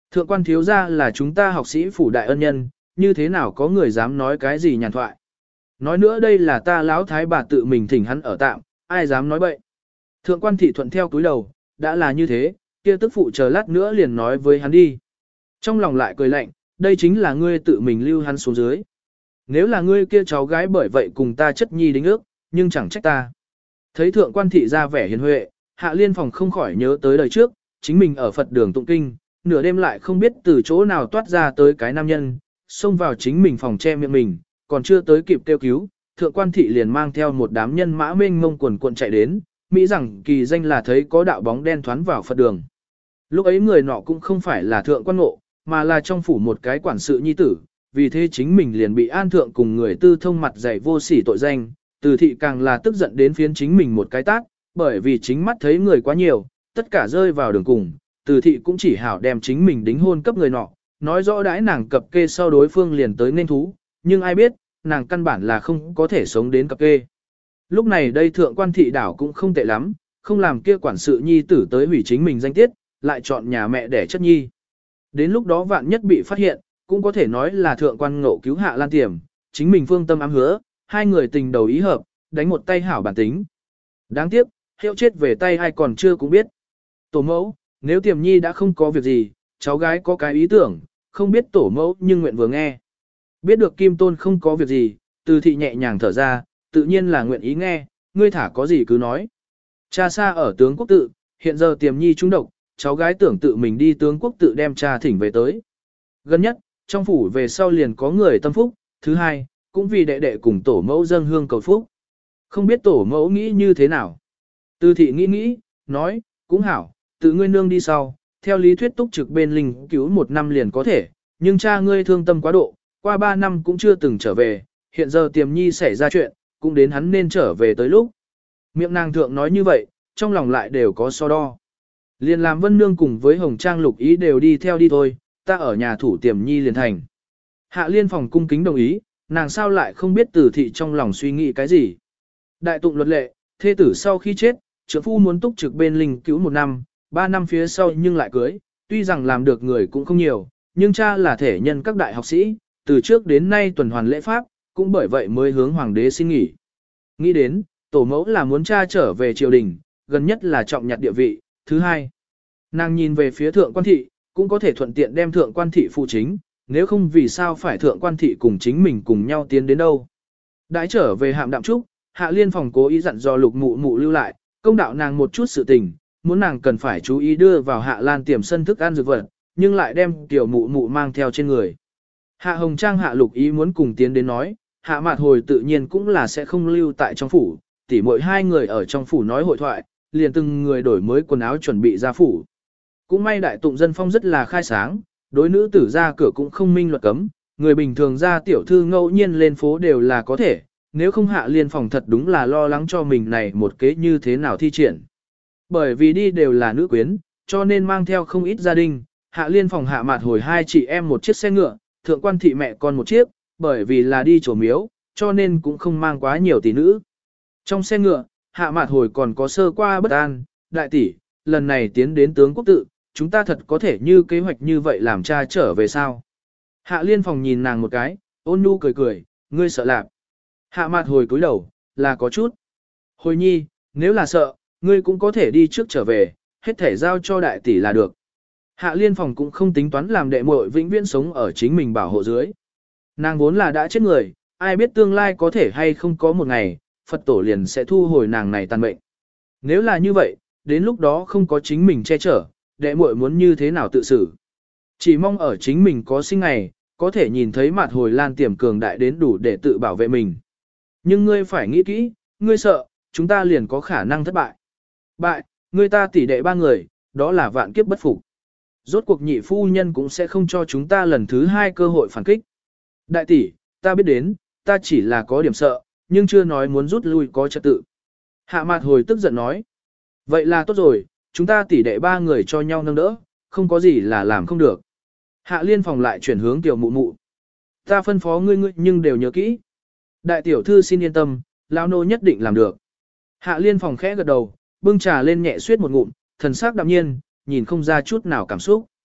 Thượng quan thiếu gia là chúng ta học sĩ phủ đại ân nhân, như thế nào có người dám nói cái gì nhàn thoại. Nói nữa đây là ta lão thái bà tự mình thỉnh hắn ở tạm, ai dám nói bậy. Thượng quan thị thuận theo cúi đầu, đã là như thế, kia tức phụ chờ lát nữa liền nói với hắn đi. Trong lòng lại cười lạnh, đây chính là ngươi tự mình lưu hắn xuống dưới. Nếu là ngươi kia cháu gái bởi vậy cùng ta chất nhi đính ước, nhưng chẳng trách ta. Thấy thượng quan thị ra vẻ hiền huệ, Hạ Liên Phòng không khỏi nhớ tới đời trước, chính mình ở Phật đường tụng kinh, nửa đêm lại không biết từ chỗ nào toát ra tới cái nam nhân, xông vào chính mình phòng che miệng mình, còn chưa tới kịp kêu cứu, thượng quan thị liền mang theo một đám nhân mã mênh mông quần cuộn chạy đến, Mỹ rằng kỳ danh là thấy có đạo bóng đen thoán vào Phật đường. Lúc ấy người nọ cũng không phải là thượng quan ngộ, mà là trong phủ một cái quản sự nhi tử, vì thế chính mình liền bị an thượng cùng người tư thông mặt dày vô sỉ tội danh, từ thị càng là tức giận đến phiến chính mình một cái tát, bởi vì chính mắt thấy người quá nhiều, tất cả rơi vào đường cùng, từ thị cũng chỉ hảo đem chính mình đính hôn cấp người nọ, nói rõ đãi nàng cập kê sau đối phương liền tới nên thú, nhưng ai biết, nàng căn bản là không có thể sống đến cập kê. Lúc này đây thượng quan thị đảo cũng không tệ lắm, không làm kia quản sự nhi tử tới hủy chính mình danh tiết, lại chọn nhà mẹ để chất nhi. Đến lúc đó vạn nhất bị phát hiện, cũng có thể nói là thượng quan ngộ cứu Hạ Lan Tiềm, chính mình phương tâm ám hứa, hai người tình đầu ý hợp, đánh một tay hảo bản tính. Đáng tiếc, hiệu chết về tay ai còn chưa cũng biết. Tổ mẫu, nếu Tiềm nhi đã không có việc gì, cháu gái có cái ý tưởng, không biết tổ mẫu nhưng nguyện vừa nghe. Biết được Kim Tôn không có việc gì, từ thị nhẹ nhàng thở ra, tự nhiên là nguyện ý nghe, ngươi thả có gì cứ nói. Cha xa ở tướng quốc tự, hiện giờ Tiềm nhi trúng độc, cháu gái tưởng tự mình đi tướng quốc tự đem cha thỉnh về tới. Gần nhất, trong phủ về sau liền có người tâm phúc, thứ hai, cũng vì đệ đệ cùng tổ mẫu dâng hương cầu phúc. Không biết tổ mẫu nghĩ như thế nào. Từ thị nghĩ, nói, cũng hảo, tự ngươi nương đi sau, theo lý thuyết túc trực bên linh cứu 1 năm liền có thể, nhưng cha ngươi thương tâm quá độ, qua 3 năm cũng chưa từng trở về, hiện giờ Tiềm nhi xảy ra chuyện, cũng đến hắn nên trở về tới lúc. Miệng nàng thượng nói như vậy, trong lòng lại đều có so đo. Liền làm Vân Nương cùng với Hồng Trang Lục Ý đều đi theo đi thôi, ta ở nhà thủ Tiềm nhi liền thành. Hạ Liên Phòng cung kính đồng ý, nàng sao lại không biết Từ thị trong lòng suy nghĩ cái gì. Đại tụng luật lệ, thê tử sau khi chết, trưởng phu muốn túc trực bên linh cứu 1 năm, 3 năm phía sau nhưng lại cưới, tuy rằng làm được người cũng không nhiều, nhưng cha là thể nhân các đại học sĩ, từ trước đến nay tuần hoàn lễ pháp, cũng bởi vậy mới hướng hoàng đế xin nghỉ. Nghĩ đến, tổ mẫu là muốn cha trở về triều đình, gần nhất là trọng nhặt địa vị, thứ hai. Nàng nhìn về phía thượng quan thị, cũng có thể thuận tiện đem thượng quan thị phụ chính, nếu không vì sao phải thượng quan thị cùng chính mình cùng nhau tiến đến đâu. Đãi trở về Hạm Đạm Trúc, Hạ Liên Phòng cố ý dặn dò Lục Mụ Mụ lưu lại, công đạo nàng một chút sự tình, muốn nàng cần phải chú ý đưa vào Hạ Lan Tiềm sân thức ăn dược vật, nhưng lại đem Tiểu Mụ Mụ mang theo trên người. Hạ Hồng Trang Hạ Lục Ý muốn cùng tiến đến nói, Hạ Mạt Hồi tự nhiên cũng là sẽ không lưu tại trong phủ, tỉ mỗi hai người ở trong phủ nói hội thoại, liền từng người đổi mới quần áo chuẩn bị ra phủ. Cũng may đại tụng dân phong rất là khai sáng, đối nữ tử ra cửa cũng không minh luật cấm, người bình thường ra tiểu thư ngẫu nhiên lên phố đều là có thể, nếu không Hạ Liên Phòng thật đúng là lo lắng cho mình này một kế như thế nào thi triển. Bởi vì đi đều là nữ quyến, cho nên mang theo không ít gia đình, Hạ Liên Phòng Hạ Mạt Hồi 2 chị em một chiếc xe ngựa, thượng quan thị mẹ con một chiếc, bởi vì là đi chùa miếu, cho nên cũng không mang quá nhiều tỷ nữ. Trong xe ngựa, Hạ Mạt Hồi còn có sơ qua bất an, đại tỷ, lần này tiến đến tướng quốc tự, chúng ta thật có thể như kế hoạch như vậy làm cha trở về sao. Hạ Liên Phòng nhìn nàng một cái, ôn nhu cười, ngươi sợ lạc. Hạ Mạt Hồi cúi đầu, là có chút. Hồi nhi, nếu là sợ, ngươi cũng có thể đi trước trở về, hết thể giao cho đại tỷ là được. Hạ Liên Phòng cũng không tính toán làm đệ muội vĩnh viễn sống ở chính mình bảo hộ dưới. Nàng vốn là đã chết người, ai biết tương lai có thể hay không có một ngày, Phật tổ liền sẽ thu hồi nàng này tàn mệnh. Nếu là như vậy, đến lúc đó không có chính mình che chở, đệ muội muốn như thế nào tự xử. Chỉ mong ở chính mình có sinh ngày, có thể nhìn thấy Mạt Hồi Lan Tiềm cường đại đến đủ để tự bảo vệ mình. Nhưng ngươi phải nghĩ kỹ, ngươi sợ, chúng ta liền có khả năng thất bại. Bại, ngươi ta tỷ đệ 3 người, đó là vạn kiếp bất phục. Rốt cuộc nhị phu nhân cũng sẽ không cho chúng ta lần thứ 2 cơ hội phản kích. Đại tỷ, ta biết đến, ta chỉ là có điểm sợ, nhưng chưa nói muốn rút lui có trật tự. Hạ Mạt Hồi tức giận nói. Vậy là tốt rồi, chúng ta tỷ đệ 3 người cho nhau nâng đỡ, không có gì là làm không được. Hạ Liên Phòng lại chuyển hướng Tiểu Mụ Mụ. Ta phân phó ngươi nhưng đều nhớ kỹ. Đại tiểu thư xin yên tâm, lão nô nhất định làm được. Hạ Liên Phòng khẽ gật đầu, bưng trà lên nhẹ suyết một ngụm, thần sắc đạm nhiên, nhìn không ra chút nào cảm xúc.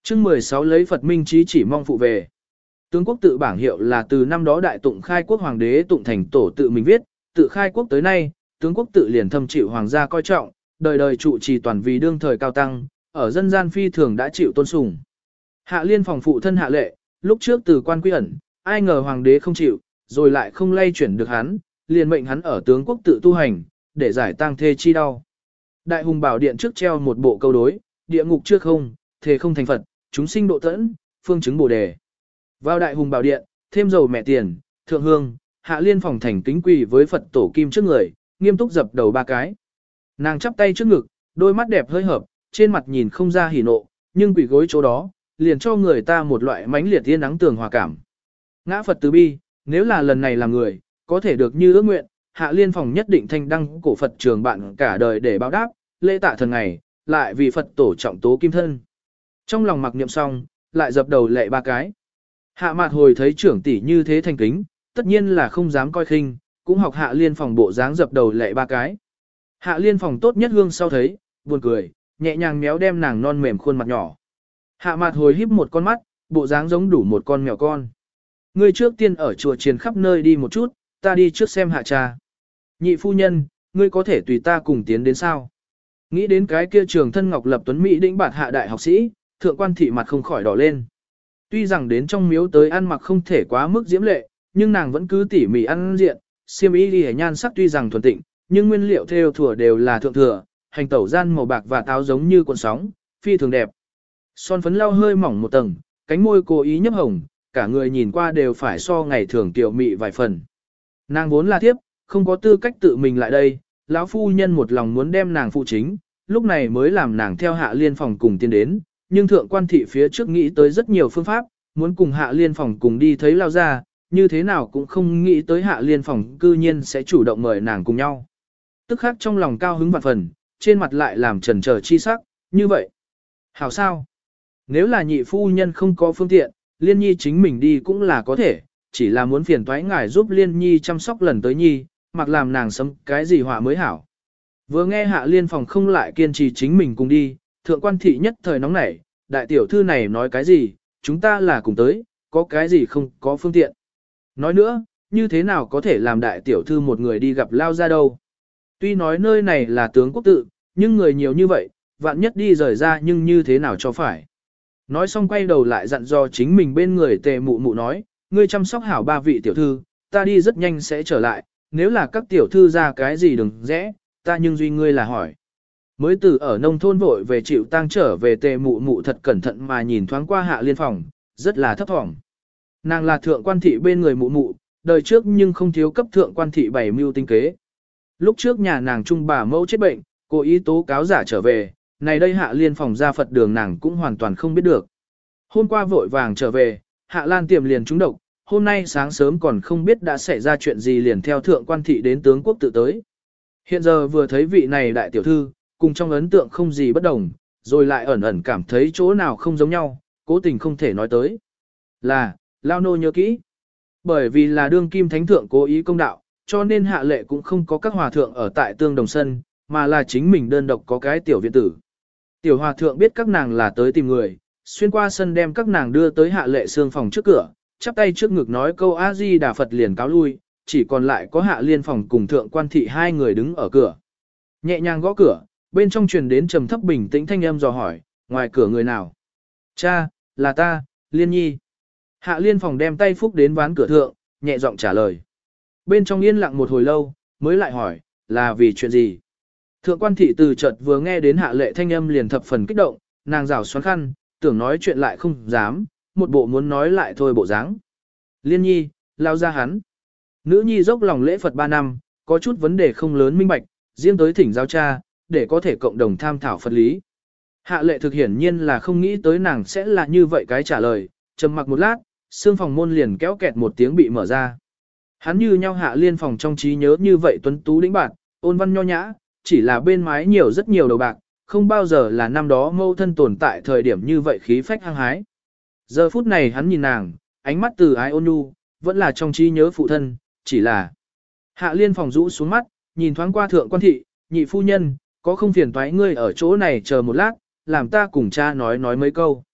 Chương 16 lấy Phật minh chí chỉ mong phụ về. Tướng quốc tự bảng hiệu là từ năm đó đại tụng khai quốc hoàng đế tụng thành tổ tự mình viết, tự khai quốc tới nay, tướng quốc tự liền thâm chịu hoàng gia coi trọng, đời đời trụ trì toàn vì đương thời cao tăng, ở dân gian phi thường đã chịu tôn sùng. Hạ Liên phòng phụ thân Hạ Lệ, lúc trước từ quan quy ẩn, ai ngờ hoàng đế không chịu, rồi lại không lay chuyển được hắn, liền mệnh hắn ở tướng quốc tự tu hành, để giải tang thê chi đau. Đại hùng bảo điện trước treo một bộ câu đối, địa ngục trước không, thề không thành Phật, chúng sinh độ tẫn, phương chứng bồ đề. Vào đại hùng bảo điện, thêm dầu mẹ tiền, thượng hương, Hạ Liên phòng thành kính quỳ với Phật tổ kim trước người, nghiêm túc dập đầu 3 cái. Nàng chắp tay trước ngực, đôi mắt đẹp hơi hợp, trên mặt nhìn không ra hỉ nộ, nhưng quỳ gối chỗ đó, liền cho người ta một loại mãnh liệt tiên nắng tường hòa cảm. Ngã Phật từ bi, nếu là lần này làm người, có thể được như ước nguyện, Hạ Liên phòng nhất định thanh đăng cổ Phật trường bạn cả đời để báo đáp, lễ tạ thần ngày, lại vì Phật tổ trọng tố kim thân. Trong lòng mặc niệm xong, lại dập đầu lệ 3 cái. Hạ Mạt hồi thấy trưởng tỷ như thế thành kính, tất nhiên là không dám coi khinh, cũng học Hạ Liên phòng bộ dáng dập đầu lệ 3 cái. Hạ Liên phòng tốt nhất hương sau thấy, buồn cười, nhẹ nhàng méo đem nàng non mềm khuôn mặt nhỏ. Hạ Mạt hồi híp một con mắt, bộ dáng giống đủ một con mèo con. Ngươi trước tiên ở chùa triền khắp nơi đi một chút, ta đi trước xem Hạ cha. Nhị phu nhân, ngươi có thể tùy ta cùng tiến đến sao? Nghĩ đến cái kia trường thân ngọc lập tuấn Mỹ đĩnh bạt hạ đại học sĩ, thượng quan thị mặt không khỏi đỏ lên. Tuy rằng đến trong miếu tới ăn mặc không thể quá mức diễm lệ, nhưng nàng vẫn cứ tỉ mỉ ăn diện, xiêm y đi nhan sắc tuy rằng thuần tịnh, nhưng nguyên liệu theo thủa đều là thượng thừa, hành tẩu gian màu bạc và táo giống như cuộn sóng, phi thường đẹp. Son phấn lau hơi mỏng một tầng, cánh môi cố ý nhấp hồng, cả người nhìn qua đều phải so ngày thường tiểu mị vài phần. Nàng vốn là thiếp, không có tư cách tự mình lại đây, lão phu nhân một lòng muốn đem nàng phụ chính, lúc này mới làm nàng theo Hạ Liên phòng cùng tiến đến, nhưng thượng quan thị phía trước nghĩ tới rất nhiều phương pháp, muốn cùng Hạ Liên phòng cùng đi thấy lao ra, như thế nào cũng không nghĩ tới Hạ Liên phòng cư nhiên sẽ chủ động mời nàng cùng nhau. Tức khắc trong lòng cao hứng vạn phần, trên mặt lại làm trần chờ chi sắc, như vậy. Hảo sao? Nếu là nhị phu nhân không có phương tiện, Liên Nhi chính mình đi cũng là có thể, chỉ là muốn phiền toái ngài giúp Liên Nhi chăm sóc lần tới Nhi, mặc làm nàng sấm cái gì họa mới hảo. Vừa nghe Hạ Liên phòng không lại kiên trì chính mình cùng đi, thượng quan thị nhất thời nóng nảy, đại tiểu thư này nói cái gì, chúng ta là cùng tới, có cái gì không có phương tiện. Nói nữa, như thế nào có thể làm đại tiểu thư một người đi gặp lao ra đâu. Tuy nói nơi này là tướng quốc tự, nhưng người nhiều như vậy, vạn nhất đi rời ra nhưng như thế nào cho phải. Nói xong quay đầu lại dặn dò chính mình bên người Tề mụ mụ nói, ngươi chăm sóc hảo 3 vị tiểu thư, ta đi rất nhanh sẽ trở lại, nếu là các tiểu thư ra cái gì đừng rẽ, ta nhưng duy ngươi là hỏi. Mới từ ở nông thôn vội về chịu tang trở về Tề mụ mụ thật cẩn thận mà nhìn thoáng qua Hạ Liên phòng, rất là thấp thỏm. Nàng là thượng quan thị bên người mụ mụ, đời trước nhưng không thiếu cấp thượng quan thị bày mưu tinh kế. Lúc trước nhà nàng trung bà mẫu chết bệnh, cố ý tố cáo giả trở về, này đây Hạ Liên phòng ra Phật đường nàng cũng hoàn toàn không biết được. Hôm qua vội vàng trở về, Hạ Lan tiềm liền trúng độc, hôm nay sáng sớm còn không biết đã xảy ra chuyện gì liền theo thượng quan thị đến tướng quốc tự tới. Hiện giờ vừa thấy vị này đại tiểu thư, cùng trong ấn tượng không gì bất đồng, rồi lại ẩn ẩn cảm thấy chỗ nào không giống nhau, cố tình không thể nói tới. Là, Lao Nô nhớ kỹ. Bởi vì là đương kim thánh thượng cố ý công đạo, cho nên Hạ Lệ cũng không có các hòa thượng ở tại tương đồng sân, mà là chính mình đơn độc có cái tiểu viện tử. Tiểu hòa thượng biết các nàng là tới tìm người, xuyên qua sân đem các nàng đưa tới Hạ Lệ xương phòng trước cửa, chắp tay trước ngực nói câu A-di Đà Phật liền cáo lui, chỉ còn lại có Hạ Liên phòng cùng thượng quan thị 2 người đứng ở cửa. Nhẹ nhàng gõ cửa, bên trong truyền đến trầm thấp bình tĩnh thanh âm dò hỏi, ngoài cửa người nào? Cha, là ta, Liên Nhi. Hạ Liên phòng đem tay phúc đến ván cửa thượng, nhẹ giọng trả lời. Bên trong yên lặng một hồi lâu, mới lại hỏi, là vì chuyện gì? Thượng quan thị từ chợt vừa nghe đến Hạ Lệ thanh âm liền thập phần kích động, nàng rảo xoắn khăn, tưởng nói chuyện lại không dám, một bộ muốn nói lại thôi bộ dáng. Liên Nhi, lao ra hắn. Nữ nhi dốc lòng lễ Phật 3 năm, có chút vấn đề không lớn minh bạch, riêng tới thỉnh giáo cha, để có thể cộng đồng tham thảo Phật lý. Hạ Lệ thực hiển nhiên là không nghĩ tới nàng sẽ là như vậy cái trả lời, trầm mặc một lát, xương phòng môn liền kéo kẹt một tiếng bị mở ra. Hắn như nhau Hạ Liên phòng trong trí nhớ như vậy tuấn tú đĩnh bạc, ôn văn nho nhã, chỉ là bên mái nhiều rất nhiều đầu bạc, không bao giờ là năm đó mâu thân tồn tại thời điểm như vậy khí phách hăng hái. Giờ phút này hắn nhìn nàng, ánh mắt từ ái ôn nhu, vẫn là trong trí nhớ phụ thân, chỉ là. Hạ Liên phòng rũ xuống mắt, nhìn thoáng qua thượng quan thị, nhị phu nhân, có không phiền toái ngươi ở chỗ này chờ một lát, làm ta cùng cha nói mấy câu.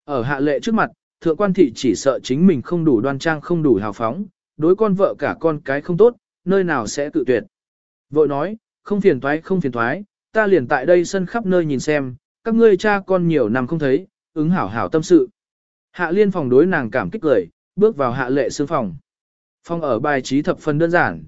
Ở hạ lệ trước mặt, thượng quan thị chỉ sợ chính mình không đủ đoan trang không đủ hào phóng, đối con vợ cả con cái không tốt, nơi nào sẽ tự tuyệt. Vội nói, không phiền toái, ta liền tại đây sân khắp nơi nhìn xem, các ngươi cha con nhiều năm không thấy, ứng hảo hảo tâm sự. Hạ liên phòng đối nàng cảm kích cười, bước vào hạ lệ sương phòng. Phòng ở bài trí thập phần đơn giản,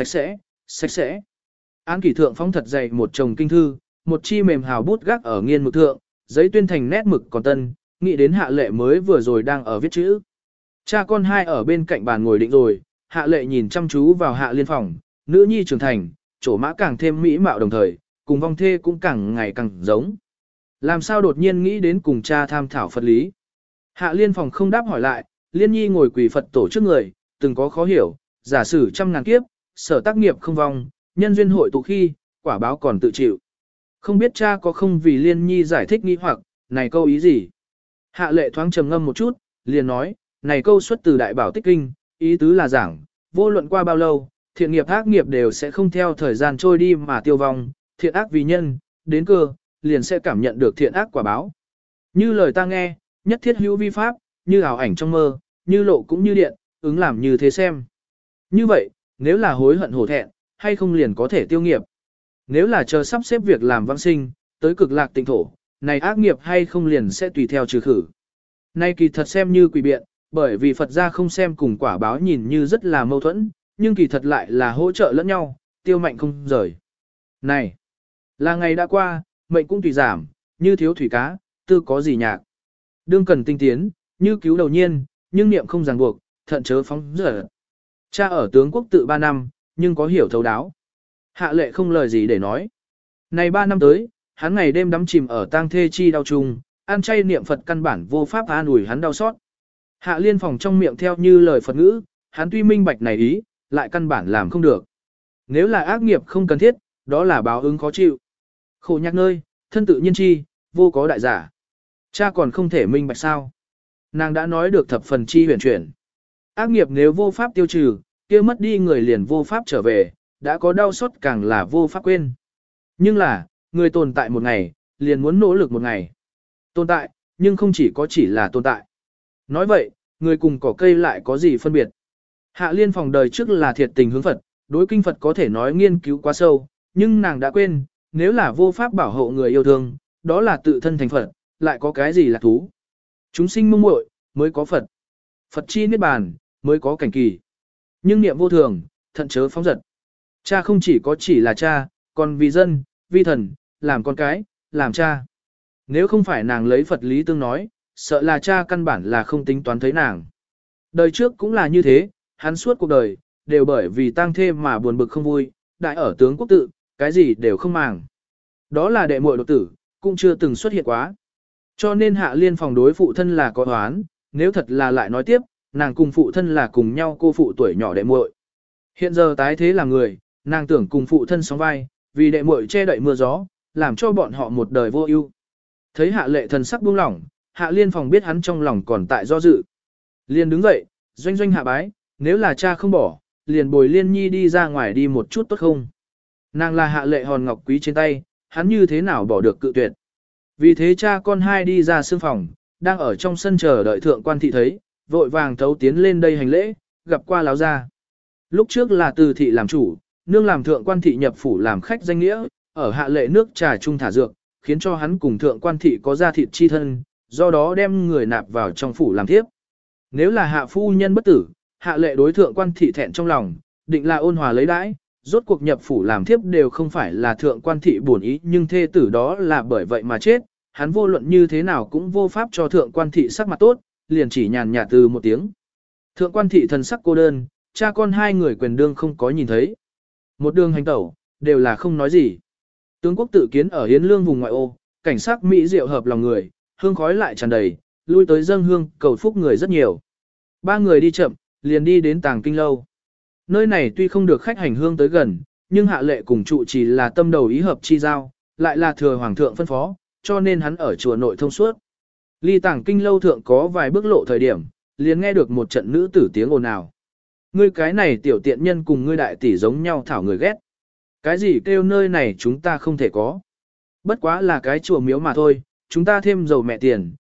sạch sẽ. Án kỷ thượng phóng thật dày một chồng kinh thư, một chi mềm hào bút gác ở nghiên mực thượng, giấy tuyên thành nét mực còn tân, nghĩ đến hạ lệ mới vừa rồi đang ở viết chữ. Cha con hai ở bên cạnh bàn ngồi định rồi, hạ lệ nhìn chăm chú vào hạ liên phòng, nữ nhi trưởng thành, trổ mã càng thêm mỹ mạo đồng thời, cùng vong thê cũng càng ngày càng giống. Làm sao đột nhiên nghĩ đến cùng cha tham thảo Phật lý. Hạ liên phòng không đáp hỏi lại, liên nhi ngồi quỳ Phật tổ trước người, từng có khó hiểu, giả sử trăm ngàn kiếp, sở tác nghiệp không vong, nhân duyên hội tụ khi, quả báo còn tự chịu. Không biết cha có không vì liên nhi giải thích nghi hoặc, này câu ý gì? Hạ lệ thoáng trầm ngâm một chút, liền nói, này câu xuất từ đại bảo tích kinh, ý tứ là giảng, vô luận qua bao lâu, thiện nghiệp ác nghiệp đều sẽ không theo thời gian trôi đi mà tiêu vong, thiện ác vì nhân, đến cơ, liền sẽ cảm nhận được thiện ác quả báo. Như lời ta nghe, nhất thiết hữu vi pháp, như ảo ảnh trong mơ, như lộ cũng như điện, ứng làm như thế xem. Như vậy, nếu là hối hận hổ thẹn, hay không liền có thể tiêu nghiệp. Nếu là chờ sắp xếp việc làm vãng sinh, tới cực lạc tịnh thổ, này ác nghiệp hay không liền sẽ tùy theo trừ khử. Nay kỳ thật xem như quỷ biện, bởi vì Phật gia không xem cùng quả báo nhìn như rất là mâu thuẫn, nhưng kỳ thật lại là hỗ trợ lẫn nhau, tiêu mạnh không rời. Này, là ngày đã qua, mệnh cũng tùy giảm, như thiếu thủy cá, tư có gì nhạc. Đương cần tinh tiến, như cứu đầu nhiên, nhưng niệm không ràng buộc, thận chớ phóng dở. Cha ở tướng quốc tự 3 năm, nhưng có hiểu thấu đáo. Hạ lệ không lời gì để nói. Này 3 năm tới, hắn ngày đêm đắm chìm ở tang thê chi đau chung, ăn chay niệm Phật căn bản vô pháp an ủi hắn đau xót. Hạ liên phòng trong miệng theo như lời Phật ngữ, hắn tuy minh bạch này ý, lại căn bản làm không được. Nếu là ác nghiệp không cần thiết, đó là báo ứng khó chịu. Khổ nhạc nơi, thân tự nhiên chi, vô có đại giả. Cha còn không thể minh bạch sao. Nàng đã nói được thập phần chi huyền chuyển. Ác nghiệp nếu vô pháp tiêu trừ, kia mất đi người liền vô pháp trở về, đã có đau xót càng là vô pháp quên. Nhưng là, người tồn tại một ngày, liền muốn nỗ lực một ngày. Tồn tại, nhưng không chỉ là tồn tại. Nói vậy, người cùng cỏ cây lại có gì phân biệt. Hạ liên phòng đời trước là thiệt tình hướng Phật, đối kinh Phật có thể nói nghiên cứu quá sâu, nhưng nàng đã quên, nếu là vô pháp bảo hộ người yêu thương, đó là tự thân thành Phật, lại có cái gì là thú. Chúng sinh mông muội mới có Phật. Phật chi niết bàn, mới có cảnh kỳ. Nhưng niệm vô thường, thận chớ phóng dật. Cha không chỉ là cha, còn vì dân, vi thần, làm con cái, làm cha. Nếu không phải nàng lấy Phật lý tương nói, sợ là cha căn bản là không tính toán thấy nàng. Đời trước cũng là như thế, hắn suốt cuộc đời, đều bởi vì tang thê mà buồn bực không vui, đại ở tướng quốc tự, cái gì đều không màng. Đó là đệ muội độc tử, cũng chưa từng xuất hiện quá. Cho nên hạ liên phòng đối phụ thân là có oán, nếu thật là lại nói tiếp, nàng cùng phụ thân là cùng nhau cô phụ tuổi nhỏ đệ muội. Hiện giờ tái thế là người, nàng tưởng cùng phụ thân sóng vai, vì đệ muội che đậy mưa gió, làm cho bọn họ một đời vô ưu. Thấy hạ lệ thần sắc buông lỏng, hạ liên phòng biết hắn trong lòng còn tại do dự. Liền đứng dậy, doanh doanh hạ bái, nếu là cha không bỏ, liền bồi liên nhi đi ra ngoài đi một chút tốt không. Nàng là hạ lệ hòn ngọc quý trên tay, hắn như thế nào bỏ được cự tuyệt. Vì thế cha con hai đi ra sương phòng, đang ở trong sân chờ đợi thượng quan thị thấy, vội vàng thấu tiến lên đây hành lễ, gặp qua láo gia. Lúc trước là từ thị làm chủ, nương làm thượng quan thị nhập phủ làm khách danh nghĩa, ở hạ lệ nước trà trung thả dược, khiến cho hắn cùng thượng quan thị có ra thịt chi thân, do đó đem người nạp vào trong phủ làm thiếp. Nếu là hạ phu nhân bất tử, hạ lệ đối thượng quan thị thẹn trong lòng, định là ôn hòa lấy đãi, rốt cuộc nhập phủ làm thiếp đều không phải là thượng quan thị buồn ý, nhưng thê tử đó là bởi vậy mà chết, hắn vô luận như thế nào cũng vô pháp cho thượng quan thị sắc mặt tốt, liền chỉ nhàn nhạt từ một tiếng. Thượng quan thị thần sắc cô đơn, cha con hai người quyền đương không có nhìn thấy. Một đường hành tẩu, đều là không nói gì. Tướng quốc tự kiến ở Yến Lương vùng ngoại ô, cảnh sắc mỹ diệu hợp lòng người, hương khói lại tràn đầy, lui tới dâng hương, cầu phúc người rất nhiều. Ba người đi chậm, liền đi đến Tàng Kinh lâu. Nơi này tuy không được khách hành hương tới gần, nhưng hạ lệ cùng trụ chỉ là tâm đầu ý hợp chi giao, lại là thừa hoàng thượng phân phó, cho nên hắn ở chùa nội thông suốt. Ly Tàng Kinh lâu thượng có vài bước lộ thời điểm, liền nghe được một trận nữ tử tiếng ồn ào. Ngươi cái này tiểu tiện nhân cùng ngươi đại tỷ giống nhau thảo người ghét. Cái gì kêu nơi này chúng ta không thể có. Bất quá là cái chùa miếu mà thôi, chúng ta thêm dầu mẹ tiền,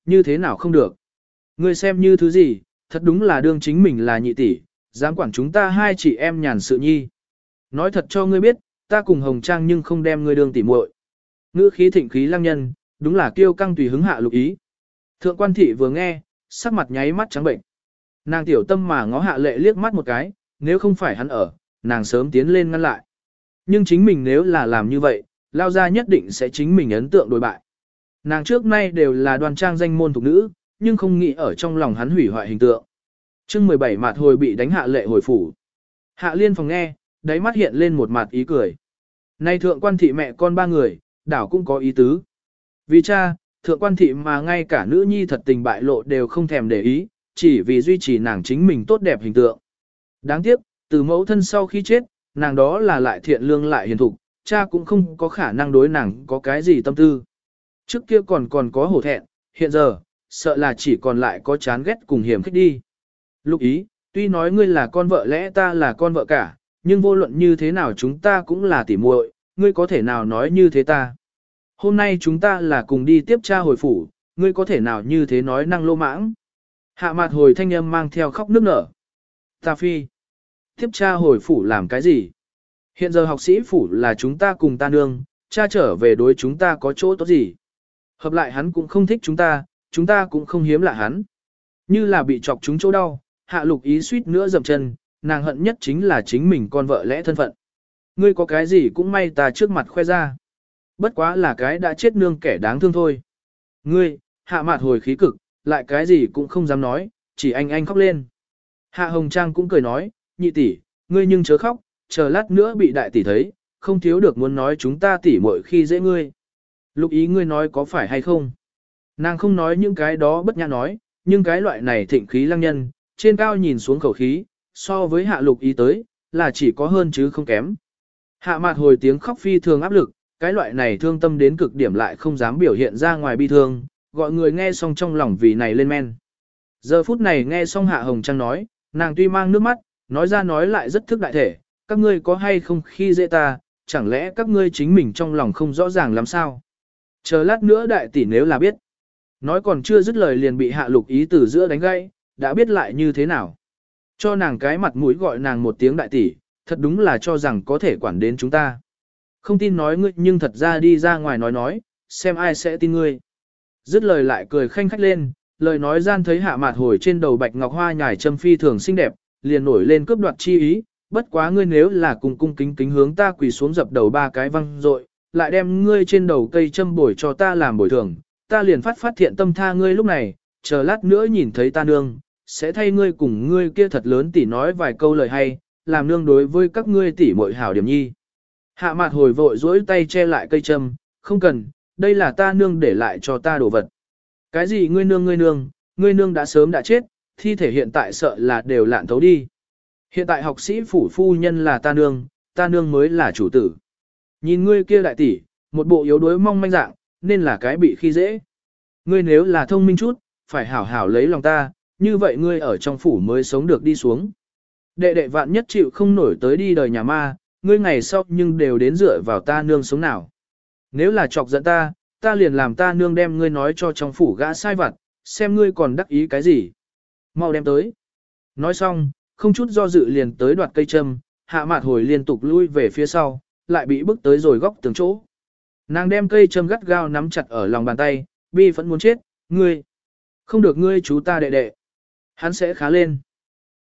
như thế nào không được. Ngươi xem như thứ gì, thật đúng là đương chính mình là nhị tỷ, dám quản chúng ta hai chị em nhàn sự nhi. Nói thật cho ngươi biết, ta cùng Hồng Trang nhưng không đem ngươi đương tỉ muội. Ngữ khí thịnh khí lăng nhân, đúng là kiêu căng tùy hứng hạ Lục Ý. Thượng quan thị vừa nghe, sắc mặt nháy mắt trắng bệnh. Nàng tiểu tâm mà ngó Hạ Lệ liếc mắt một cái, nếu không phải hắn ở, nàng sớm tiến lên ngăn lại. Nhưng chính mình nếu là làm như vậy, lao ra nhất định sẽ chính mình ấn tượng đối bại. Nàng trước nay đều là đoan trang danh môn thuộc nữ, nhưng không nghĩ ở trong lòng hắn hủy hoại hình tượng. Chương 17 mạt hồi bị đánh Hạ Lệ hồi phủ. Hạ Liên phòng nghe, đáy mắt hiện lên một mặt ý cười. Nay thượng quan thị mẹ con ba người, đảo cũng có ý tứ. Vì cha, thượng quan thị mà ngay cả nữ nhi thật tình bại lộ đều không thèm để ý, chỉ vì duy trì nàng chính mình tốt đẹp hình tượng. Đáng tiếc, từ mẫu thân sau khi chết, nàng đó là lại thiện lương lại hiền thục, cha cũng không có khả năng đối nàng có cái gì tâm tư. Trước kia còn có hổ thẹn, hiện giờ, sợ là chỉ còn lại có chán ghét cùng hiểm khích đi. Lục Ý, tuy nói ngươi là con vợ lẽ ta là con vợ cả, nhưng vô luận như thế nào chúng ta cũng là tỉ muội, ngươi có thể nào nói như thế ta. Hôm nay chúng ta là cùng đi tiếp cha hồi phủ, ngươi có thể nào như thế nói năng lô mãng. Hạ mặt hồi thanh âm mang theo khóc nức nở. Ta phi. Tiếp cha hồi phủ làm cái gì? Hiện giờ học sĩ phủ là chúng ta cùng ta nương, cha trở về đối chúng ta có chỗ tốt gì? Hợp lại hắn cũng không thích chúng ta cũng không hiếm lạ hắn. Như là bị chọc chúng chỗ đau, Hạ Lục Ý suýt nữa dậm chân, nàng hận nhất chính là chính mình con vợ lẽ thân phận. Ngươi có cái gì cũng may ta trước mặt khoe ra. Bất quá là cái đã chết nương kẻ đáng thương thôi. Ngươi, Hạ Mạt hồi khí cực, lại cái gì cũng không dám nói, chỉ anh khóc lên. Hạ Hồng Trang cũng cười nói, nhị tỷ, ngươi nhưng chớ khóc, chờ lát nữa bị đại tỷ thấy, không thiếu được muốn nói chúng ta tỷ muội khi dễ ngươi. Lục Ý ngươi nói có phải hay không? Nàng không nói những cái đó bất nhã nói, nhưng cái loại này thịnh khí lăng nhân, trên cao nhìn xuống khẩu khí, so với Hạ Lục Ý tới, là chỉ có hơn chứ không kém. Hạ Mạt hồi tiếng khóc phi thường áp lực, cái loại này thương tâm đến cực điểm lại không dám biểu hiện ra ngoài bi thương, gọi người nghe xong trong lòng vì này lên men. Giờ phút này nghe xong Hạ Hồng Trang nói, nàng tuy mang nước mắt, nói ra nói lại rất thức đại thể, các ngươi có hay không khi dễ ta, chẳng lẽ các ngươi chính mình trong lòng không rõ ràng làm sao? Chờ lát nữa đại tỷ nếu là biết. Nói còn chưa dứt lời liền bị Hạ Lục Ý từ giữa đánh gãy, đã biết lại như thế nào. Cho nàng cái mặt mũi gọi nàng một tiếng đại tỷ, thật đúng là cho rằng có thể quản đến chúng ta. Không tin nói ngươi nhưng thật ra đi ra ngoài nói, xem ai sẽ tin ngươi. Dứt lời lại cười khanh khách lên, lời nói gian thấy Hạ Mạt hồi trên đầu bạch ngọc hoa nhài châm phi thường xinh đẹp, liền nổi lên cướp đoạt chi ý, bất quá ngươi nếu là cùng cung kính kính hướng ta quỳ xuống dập đầu ba cái văng rồi, lại đem ngươi trên đầu cây châm bồi cho ta làm bồi thường, ta liền phát thiện tâm tha ngươi lúc này, chờ lát nữa nhìn thấy ta nương, sẽ thay ngươi cùng ngươi kia thật lớn tỷ nói vài câu lời hay, làm nương đối với các ngươi tỷ muội hảo điểm nhi. Hạ Mạt hồi vội dỗi tay che lại cây châm, không cần, đây là ta nương để lại cho ta đồ vật. Cái gì ngươi nương đã sớm đã chết, thi thể hiện tại sợ là đều lạn thấu đi. Hiện tại học sĩ phủ phu nhân là ta nương mới là chủ tử. Nhìn ngươi kia đại tỷ, một bộ yếu đuối mong manh dạng, nên là cái bị khi dễ. Ngươi nếu là thông minh chút, phải hảo hảo lấy lòng ta, như vậy ngươi ở trong phủ mới sống được đi xuống. Đệ đệ vạn nhất chịu không nổi tới đi đời nhà ma, ngươi ngày sau nhưng đều đến dựa vào ta nương sống nào. Nếu là chọc giận ta, ta liền làm ta nương đem ngươi nói cho trong phủ gã sai vặt, xem ngươi còn đắc ý cái gì. Mau đem tới. Nói xong, không chút do dự liền tới đoạt cây châm, Hạ Mạt hồi liên tục lui về phía sau, lại bị bước tới rồi góc tường chỗ. Nàng đem cây châm gắt gao nắm chặt ở lòng bàn tay, bi vẫn muốn chết, ngươi. Không được ngươi chú ta đệ đệ. Hắn sẽ khá lên.